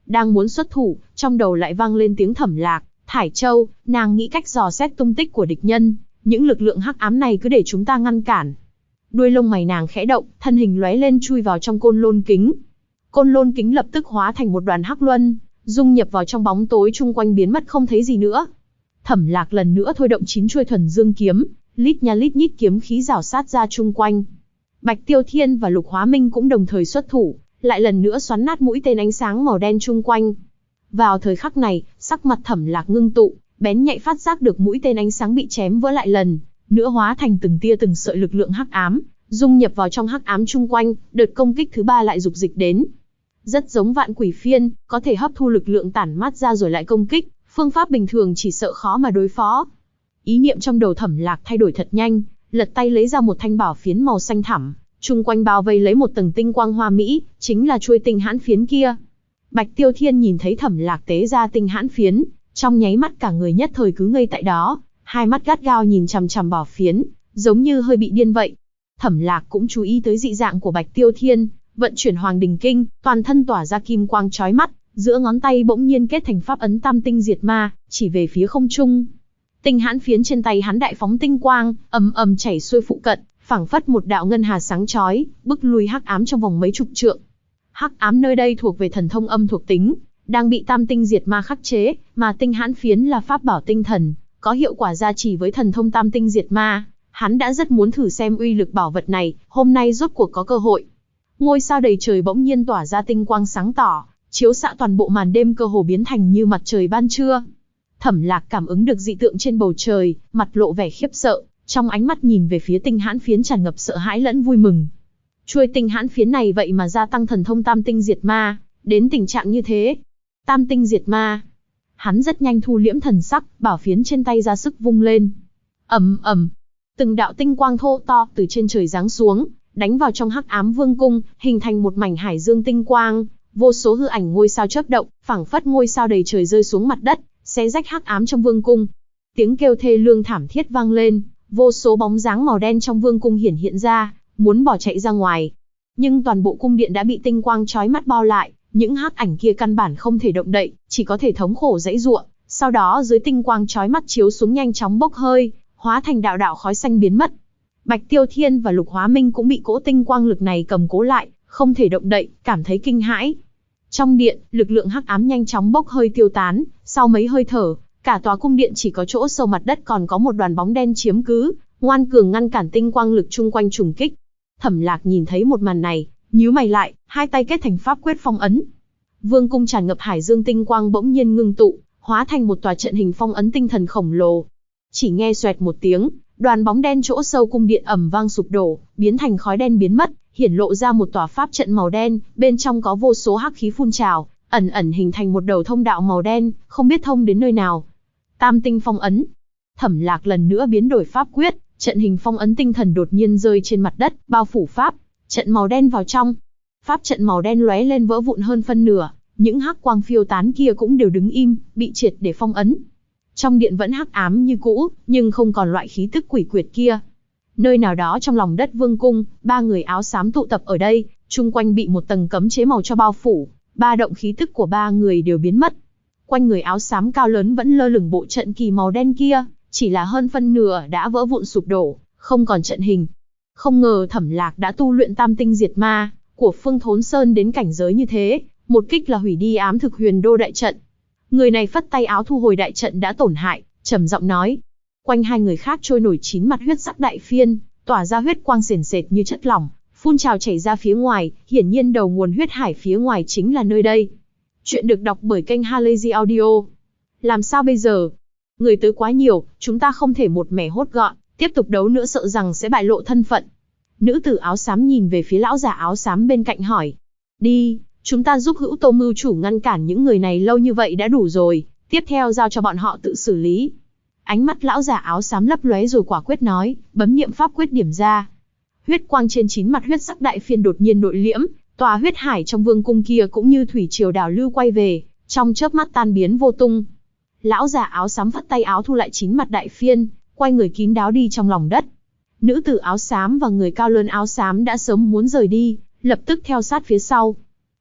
đang muốn xuất thủ, trong đầu lại vang lên tiếng Thẩm Lạc, Thải Châu, nàng nghĩ cách dò xét tung tích của địch nhân, những lực lượng hắc ám này cứ để chúng ta ngăn cản. Đuôi lông mày nàng khẽ động, thân hình lóe lên chui vào trong côn lôn kính. Côn lôn kính lập tức hóa thành một đoàn hắc luân, dung nhập vào trong bóng tối chung quanh biến mất không thấy gì nữa. Thẩm Lạc lần nữa thôi động 9 chuôi thuần dương kiếm, lít nha lít nhít kiếm khí rảo sát ra chung quanh. Bạch Tiêu Thiên và Lục Hóa Minh cũng đồng thời xuất thủ, lại lần nữa xoắn nát mũi tên ánh sáng màu đen chung quanh. Vào thời khắc này, sắc mặt Thẩm Lạc ngưng tụ, bén nhạy phát giác được mũi tên ánh sáng bị chém vỡ lại lần nữa hóa thành từng tia từng sợi lực lượng hắc ám, dung nhập vào trong hắc ám chung quanh, đợt công kích thứ 3 lại dục dịch đến. Rất giống Vạn Quỷ Phiên, có thể hấp thu lực lượng tản mát ra rồi lại công kích, phương pháp bình thường chỉ sợ khó mà đối phó. Ý niệm trong đầu Thẩm Lạc thay đổi thật nhanh, lật tay lấy ra một thanh bảo phiến màu xanh thẳm, chung quanh bao vây lấy một tầng tinh quang hoa mỹ, chính là chuôi tinh hãn phiến kia. Bạch Tiêu Thiên nhìn thấy Thẩm Lạc tế ra tinh hãn phiến, trong nháy mắt cả người nhất thời cứ ngây tại đó, hai mắt gắt gao nhìn chằm chằm bảo phiến, giống như hơi bị điên vậy. Thẩm Lạc cũng chú ý tới dị dạng của Bạch Tiêu Thiên, vận chuyển Hoàng Đình Kinh, toàn thân tỏa ra kim quang chói mắt, giữa ngón tay bỗng nhiên kết thành pháp ấn Tam Tinh Diệt Ma, chỉ về phía không trung. Tinh hãn phiến trên tay hắn đại phóng tinh quang, ầm ầm chảy xuôi phụ cận, phảng phất một đạo ngân hà sáng chói, bức lui hắc ám trong vòng mấy chục trượng. Hắc ám nơi đây thuộc về thần thông âm thuộc tính, đang bị Tam Tinh Diệt Ma khắc chế, mà tinh hãn phiến là pháp bảo tinh thần, có hiệu quả gia trì với thần thông Tam Tinh Diệt Ma. Hắn đã rất muốn thử xem uy lực bảo vật này, hôm nay rốt cuộc có cơ hội. Ngôi sao đầy trời bỗng nhiên tỏa ra tinh quang sáng tỏ, chiếu xạ toàn bộ màn đêm cơ hồ biến thành như mặt trời ban trưa. Thẩm Lạc cảm ứng được dị tượng trên bầu trời, mặt lộ vẻ khiếp sợ, trong ánh mắt nhìn về phía tinh hãn phiến tràn ngập sợ hãi lẫn vui mừng. Chuôi tinh hãn phiến này vậy mà gia tăng thần thông Tam Tinh Diệt Ma, đến tình trạng như thế. Tam Tinh Diệt Ma. Hắn rất nhanh thu liễm thần sắc, bảo phiến trên tay ra sức vung lên. Ầm ầm, từng đạo tinh quang thô to từ trên trời giáng xuống, đánh vào trong hắc ám vương cung, hình thành một mảnh hải dương tinh quang, vô số hư ảnh ngôi sao chớp động, phảng phất ngôi sao đầy trời rơi xuống mặt đất, xé rách hắc ám trong vương cung. Tiếng kêu thê lương thảm thiết vang lên, vô số bóng dáng màu đen trong vương cung hiển hiện ra, muốn bỏ chạy ra ngoài. Nhưng toàn bộ cung điện đã bị tinh quang chói mắt bao lại, những hắc ảnh kia căn bản không thể động đậy, chỉ có thể thống khổ giãy giụa. Sau đó dưới tinh quang chói mắt chiếu xuống nhanh chóng bốc hơi, hóa thành đạo đạo khói xanh biến mất. Bạch Tiêu Thiên và Lục Hóa Minh cũng bị cỗ tinh quang lực này cầm cố lại, không thể động đậy, cảm thấy kinh hãi. Trong điện, lực lượng hắc ám nhanh chóng bốc hơi tiêu tán, sau mấy hơi thở, cả tòa cung điện chỉ có chỗ sâu mặt đất còn có một đoàn bóng đen chiếm cứ, ngoan cường ngăn cản tinh quang lực chung quanh trùng kích. Thẩm Lạc nhìn thấy một màn này, nhíu mày lại, hai tay kết thành pháp quyết phong ấn. Vương cung tràn ngập hải dương tinh quang bỗng nhiên ngưng tụ, hóa thành một tòa trận hình phong ấn tinh thần khổng lồ. Chỉ nghe xoẹt một tiếng, đoàn bóng đen chỗ sâu cung điện ầm vang sụp đổ, biến thành khói đen biến mất, hiển lộ ra một tòa pháp trận màu đen, bên trong có vô số hắc khí phun trào, ẩn ẩn hình thành một đầu thông đạo màu đen, không biết thông đến nơi nào. Tam tinh phong ấn. Thẩm Lạc lần nữa biến đổi pháp quyết, trận hình phong ấn tinh thần đột nhiên rơi trên mặt đất, bao phủ pháp trận màu đen vào trong. Pháp trận màu đen lóe lên vỡ vụn hơn phân nửa, những hắc quang phiêu tán kia cũng đều đứng im, bị triệt để phong ấn. Trong điện vẫn hắc ám như cũ, nhưng không còn loại khí tức quỷ quyệt kia. Nơi nào đó trong lòng đất vương cung, ba người áo xám tụ tập ở đây, chung quanh bị một tầng cấm chế màu cho bao phủ, ba động khí tức của ba người đều biến mất. Quanh người áo xám cao lớn vẫn lơ lửng bộ trận kỳ màu đen kia, chỉ là hơn phân nửa đã vỡ vụn sụp đổ, không còn trận hình. Không ngờ Thẩm Lạc đã tu luyện Tam Tinh Diệt Ma của Phương Thốn Sơn đến cảnh giới như thế, một kích là hủy đi ám thực huyền đô đại trận. Người này phất tay áo thu hồi đại trận đã tổn hại, trầm giọng nói. Quanh hai người khác trôi nổi 9 mặt huyết sắc đại phiên, tỏa ra huyết quang sền sệt như chất lỏng, phun trào chảy ra phía ngoài, hiển nhiên đầu nguồn huyết hải phía ngoài chính là nơi đây. Chuyện được đọc bởi kênh Halazy Audio. Làm sao bây giờ? Người tới quá nhiều, chúng ta không thể một mẻ hốt gọn, tiếp tục đấu nữa sợ rằng sẽ bại lộ thân phận. Nữ tử áo xám nhìn về phía lão già áo xám bên cạnh hỏi. Đi, chúng ta giúp Hữu Tô mưu chủ ngăn cản những người này lâu như vậy đã đủ rồi, tiếp theo giao cho bọn họ tự xử lý. Ánh mắt lão già áo xám lấp lóe rồi quả quyết nói, bấm niệm pháp quyết điểm ra. Huyết quang trên 9 mặt huyết sắc đại phiên đột nhiên nội liễm, tòa huyết hải trong vương cung kia cũng như thủy triều đảo lưu quay về, trong chớp mắt tan biến vô tung. Lão già áo xám phất tay áo thu lại 9 mặt đại phiên, quay người kín đáo đi trong lòng đất. Nữ tử áo xám và người cao lớn áo xám đã sớm muốn rời đi, lập tức theo sát phía sau.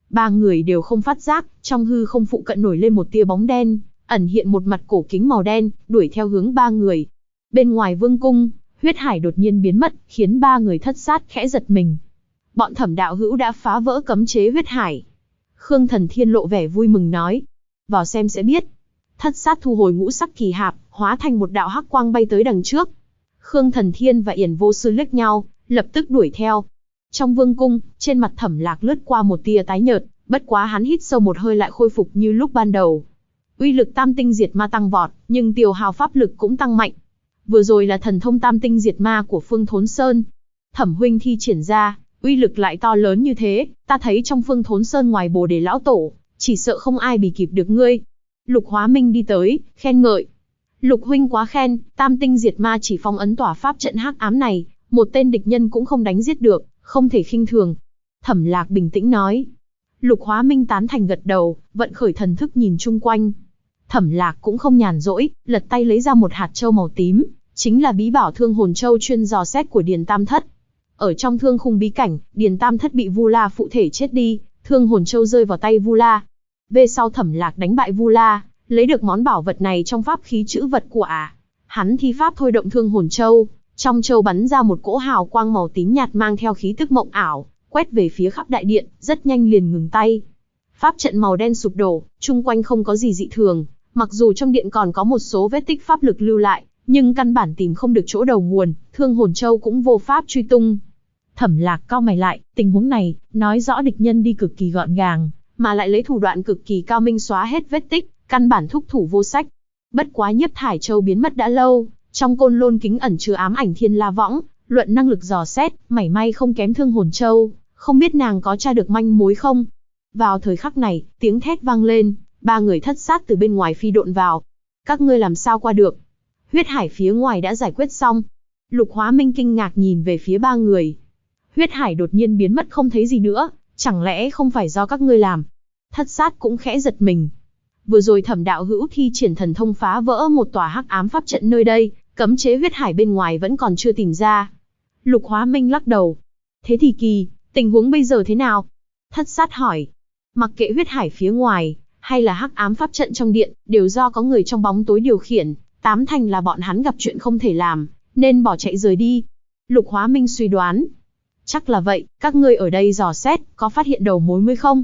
Ba người đều không phát giác, trong hư không phụ cận nổi lên một tia bóng đen, ẩn hiện một mặt cổ kính màu đen, đuổi theo hướng ba người. Bên ngoài vương cung, huyết hải đột nhiên biến mất, khiến ba người thất sát khẽ giật mình. Bọn Thẩm đạo hữu đã phá vỡ cấm chế huyết hải. Khương Thần Thiên lộ vẻ vui mừng nói. Vào xem sẽ biết. Thất sát thu hồi ngũ sắc kỳ hạp, hóa thành một đạo hắc quang bay tới đằng trước. Khương Thần Thiên và Yển Vô Sư liếc nhau, lập tức đuổi theo. Trong vương cung, trên mặt Thẩm Lạc lướt qua một tia tái nhợt, bất quá hắn hít sâu một hơi lại khôi phục như lúc ban đầu. Uy lực tam tinh diệt ma tăng vọt, nhưng tiêu hao pháp lực cũng tăng mạnh. Vừa rồi là thần thông tam tinh diệt ma của Phương Thốn Sơn. Thẩm huynh thi triển ra, uy lực lại to lớn như thế, ta thấy trong Phương Thốn Sơn ngoài Bồ Đề lão tổ, chỉ sợ không ai bì kịp được ngươi. Lục Hóa Minh đi tới, khen ngợi. Lục huynh quá khen, tam tinh diệt ma chỉ phong ấn tỏa pháp trận hắc ám này, một tên địch nhân cũng không đánh giết được, không thể khinh thường. Thẩm Lạc bình tĩnh nói. Lục Hóa Minh tán thành gật đầu, vận khởi thần thức nhìn chung quanh. Thẩm Lạc cũng không nhàn rỗi, lật tay lấy ra một hạt châu màu tím, chính là bí bảo Thương Hồn Châu chuyên dò xét của Điền Tam Thất. Ở trong Thương Khung bí cảnh, Điền Tam Thất bị Vu La phụ thể chết đi, Thương Hồn Châu rơi vào tay Vu La. Về sau Thẩm Lạc đánh bại Vu La, lấy được món bảo vật này trong pháp khí trữ vật của hắn thi pháp thôi động Thương Hồn Châu, trong châu bắn ra một cỗ hào quang màu tím nhạt mang theo khí tức mộng ảo, quét về phía khắp đại điện, rất nhanh liền ngừng tay. Pháp trận màu đen sụp đổ, chung quanh không có gì dị thường, mặc dù trong điện còn có một số vết tích pháp lực lưu lại, nhưng căn bản tìm không được chỗ đầu nguồn, Thương Hồn Châu cũng vô pháp truy tung. Thẩm Lạc cau mày lại, tình huống này, nói rõ địch nhân đi cực kỳ gọn gàng, mà lại lấy thủ đoạn cực kỳ cao minh xóa hết vết tích, căn bản thúc thủ vô sách. Bất quá Nhiếp Thải Châu biến mất đã lâu, trong Côn Lôn kính ẩn chứa ám ảnh Thiên La Võng, luận năng lực dò xét, mảy may không kém Thương Hồn Châu, không biết nàng có tra được manh mối không? Vào thời khắc này, tiếng thét vang lên, ba người thất sát từ bên ngoài phi độn vào. Các ngươi làm sao qua được? Huyết hải phía ngoài đã giải quyết xong. Lục Hóa Minh kinh ngạc nhìn về phía ba người. Huyết hải đột nhiên biến mất không thấy gì nữa, chẳng lẽ không phải do các ngươi làm? Thất sát cũng khẽ giật mình. Vừa rồi Thẩm đạo hữu thi triển thần thông phá vỡ một tòa hắc ám pháp trận nơi đây, cấm chế huyết hải bên ngoài vẫn còn chưa tìm ra. Lục Hóa Minh lắc đầu. Thế thì kỳ, tình huống bây giờ thế nào? Thất sát hỏi. Mặc kệ huyết hải phía ngoài, hay là hắc ám pháp trận trong điện, đều do có người trong bóng tối điều khiển, tám thành là bọn hắn gặp chuyện không thể làm, nên bỏ chạy rời đi. Lục Hóa Minh suy đoán. Chắc là vậy, các ngươi ở đây dò xét, có phát hiện đầu mối mới không?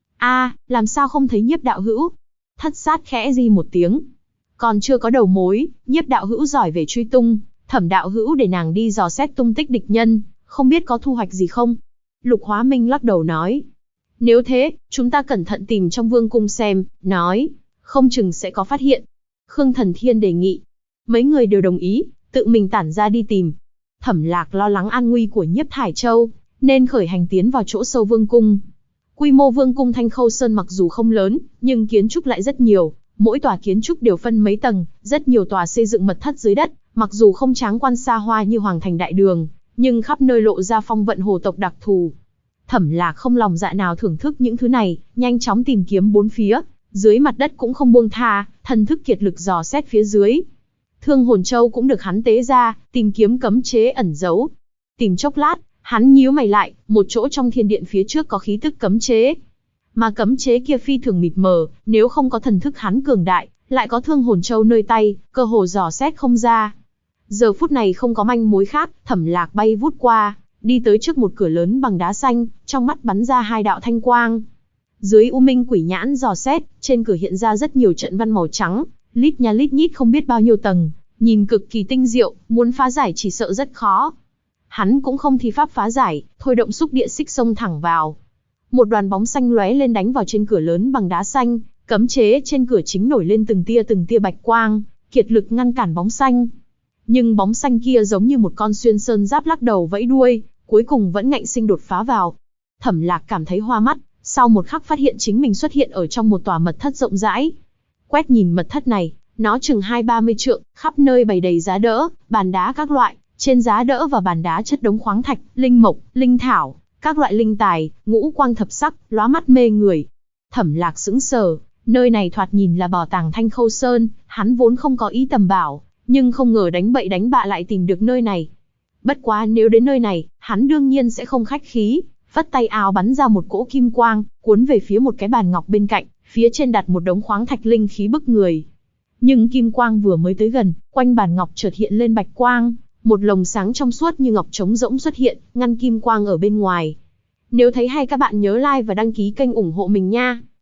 Làm sao không thấy Nhiếp đạo hữu? Thất sát khẽ di một tiếng. Còn chưa có đầu mối, Nhiếp đạo hữu giỏi về truy tung, Thẩm đạo hữu để nàng đi dò xét tung tích địch nhân, không biết có thu hoạch gì không? Lục Hóa Minh lắc đầu nói. Nếu thế, chúng ta cẩn thận tìm trong vương cung xem, nói, không chừng sẽ có phát hiện. Khương Thần Thiên đề nghị. Mấy người đều đồng ý, tự mình tản ra đi tìm. Thẩm Lạc lo lắng an nguy của Nhiếp Thải Châu, nên khởi hành tiến vào chỗ sâu vương cung. Quy mô vương cung Thanh Khâu Sơn mặc dù không lớn, nhưng kiến trúc lại rất nhiều, mỗi tòa kiến trúc đều phân mấy tầng, rất nhiều tòa xây dựng mật thất dưới đất, mặc dù không tráng quan xa hoa như Hoàng Thành Đại Đường, nhưng khắp nơi lộ ra phong vận hồ tộc đặc thù. Thẩm Lạc không lòng dạ nào thưởng thức những thứ này, nhanh chóng tìm kiếm bốn phía, dưới mặt đất cũng không buông tha, thần thức kiệt lực dò xét phía dưới. Thương Hồn Châu cũng được hắn tế ra, tìm kiếm cấm chế ẩn giấu. Tìm chốc lát, hắn nhíu mày lại, một chỗ trong thiên điện phía trước có khí tức cấm chế. Mà cấm chế kia phi thường mịt mờ, nếu không có thần thức hắn cường đại, lại có Thương Hồn Châu nơi tay, cơ hồ dò xét không ra. Giờ phút này không có manh mối khác, Thẩm Lạc bay vút qua, đi tới trước một cửa lớn bằng đá xanh, trong mắt bắn ra hai đạo thanh quang. Dưới U Minh Quỷ Nhãn dò xét, trên cửa hiện ra rất nhiều trận văn màu trắng, lít nha lít nhít không biết bao nhiêu tầng, nhìn cực kỳ tinh diệu, muốn phá giải chỉ sợ rất khó. Hắn cũng không thi pháp phá giải, thôi động xúc địa xích xông thẳng vào. Một đoàn bóng xanh lóe lên đánh vào trên cửa lớn bằng đá xanh, cấm chế trên cửa chính nổi lên từng tia bạch quang, kiệt lực ngăn cản bóng xanh. Nhưng bóng xanh kia giống như một con xuyên sơn giáp lắc đầu vẫy đuôi, cuối cùng vẫn ngạnh sinh đột phá vào. Thẩm Lạc cảm thấy hoa mắt, sau một khắc phát hiện chính mình xuất hiện ở trong một tòa mật thất rộng rãi. Quét nhìn mật thất này, nó chừng 20-30 trượng, khắp nơi bày đầy giá đỡ, bàn đá các loại, trên giá đỡ và bàn đá chất đống khoáng thạch, linh mộc, linh thảo, các loại linh tài, ngũ quang thập sắc, lóa mắt mê người. Thẩm Lạc sững sờ, nơi này thoạt nhìn là bảo tàng Thanh Khâu Sơn, hắn vốn không có ý tầm bảo, nhưng không ngờ đánh bậy đánh bạ lại tìm được nơi này. Bất quá nếu đến nơi này, hắn đương nhiên sẽ không khách khí, phất tay áo bắn ra một cỗ kim quang, cuốn về phía một cái bàn ngọc bên cạnh, phía trên đặt một đống khoáng thạch linh khí bức người. Nhưng kim quang vừa mới tới gần, quanh bàn ngọc chợt hiện lên bạch quang, một lồng sáng trong suốt như ngọc trống rỗng xuất hiện, ngăn kim quang ở bên ngoài. Nếu thấy hay các bạn nhớ like và đăng ký kênh ủng hộ mình nha.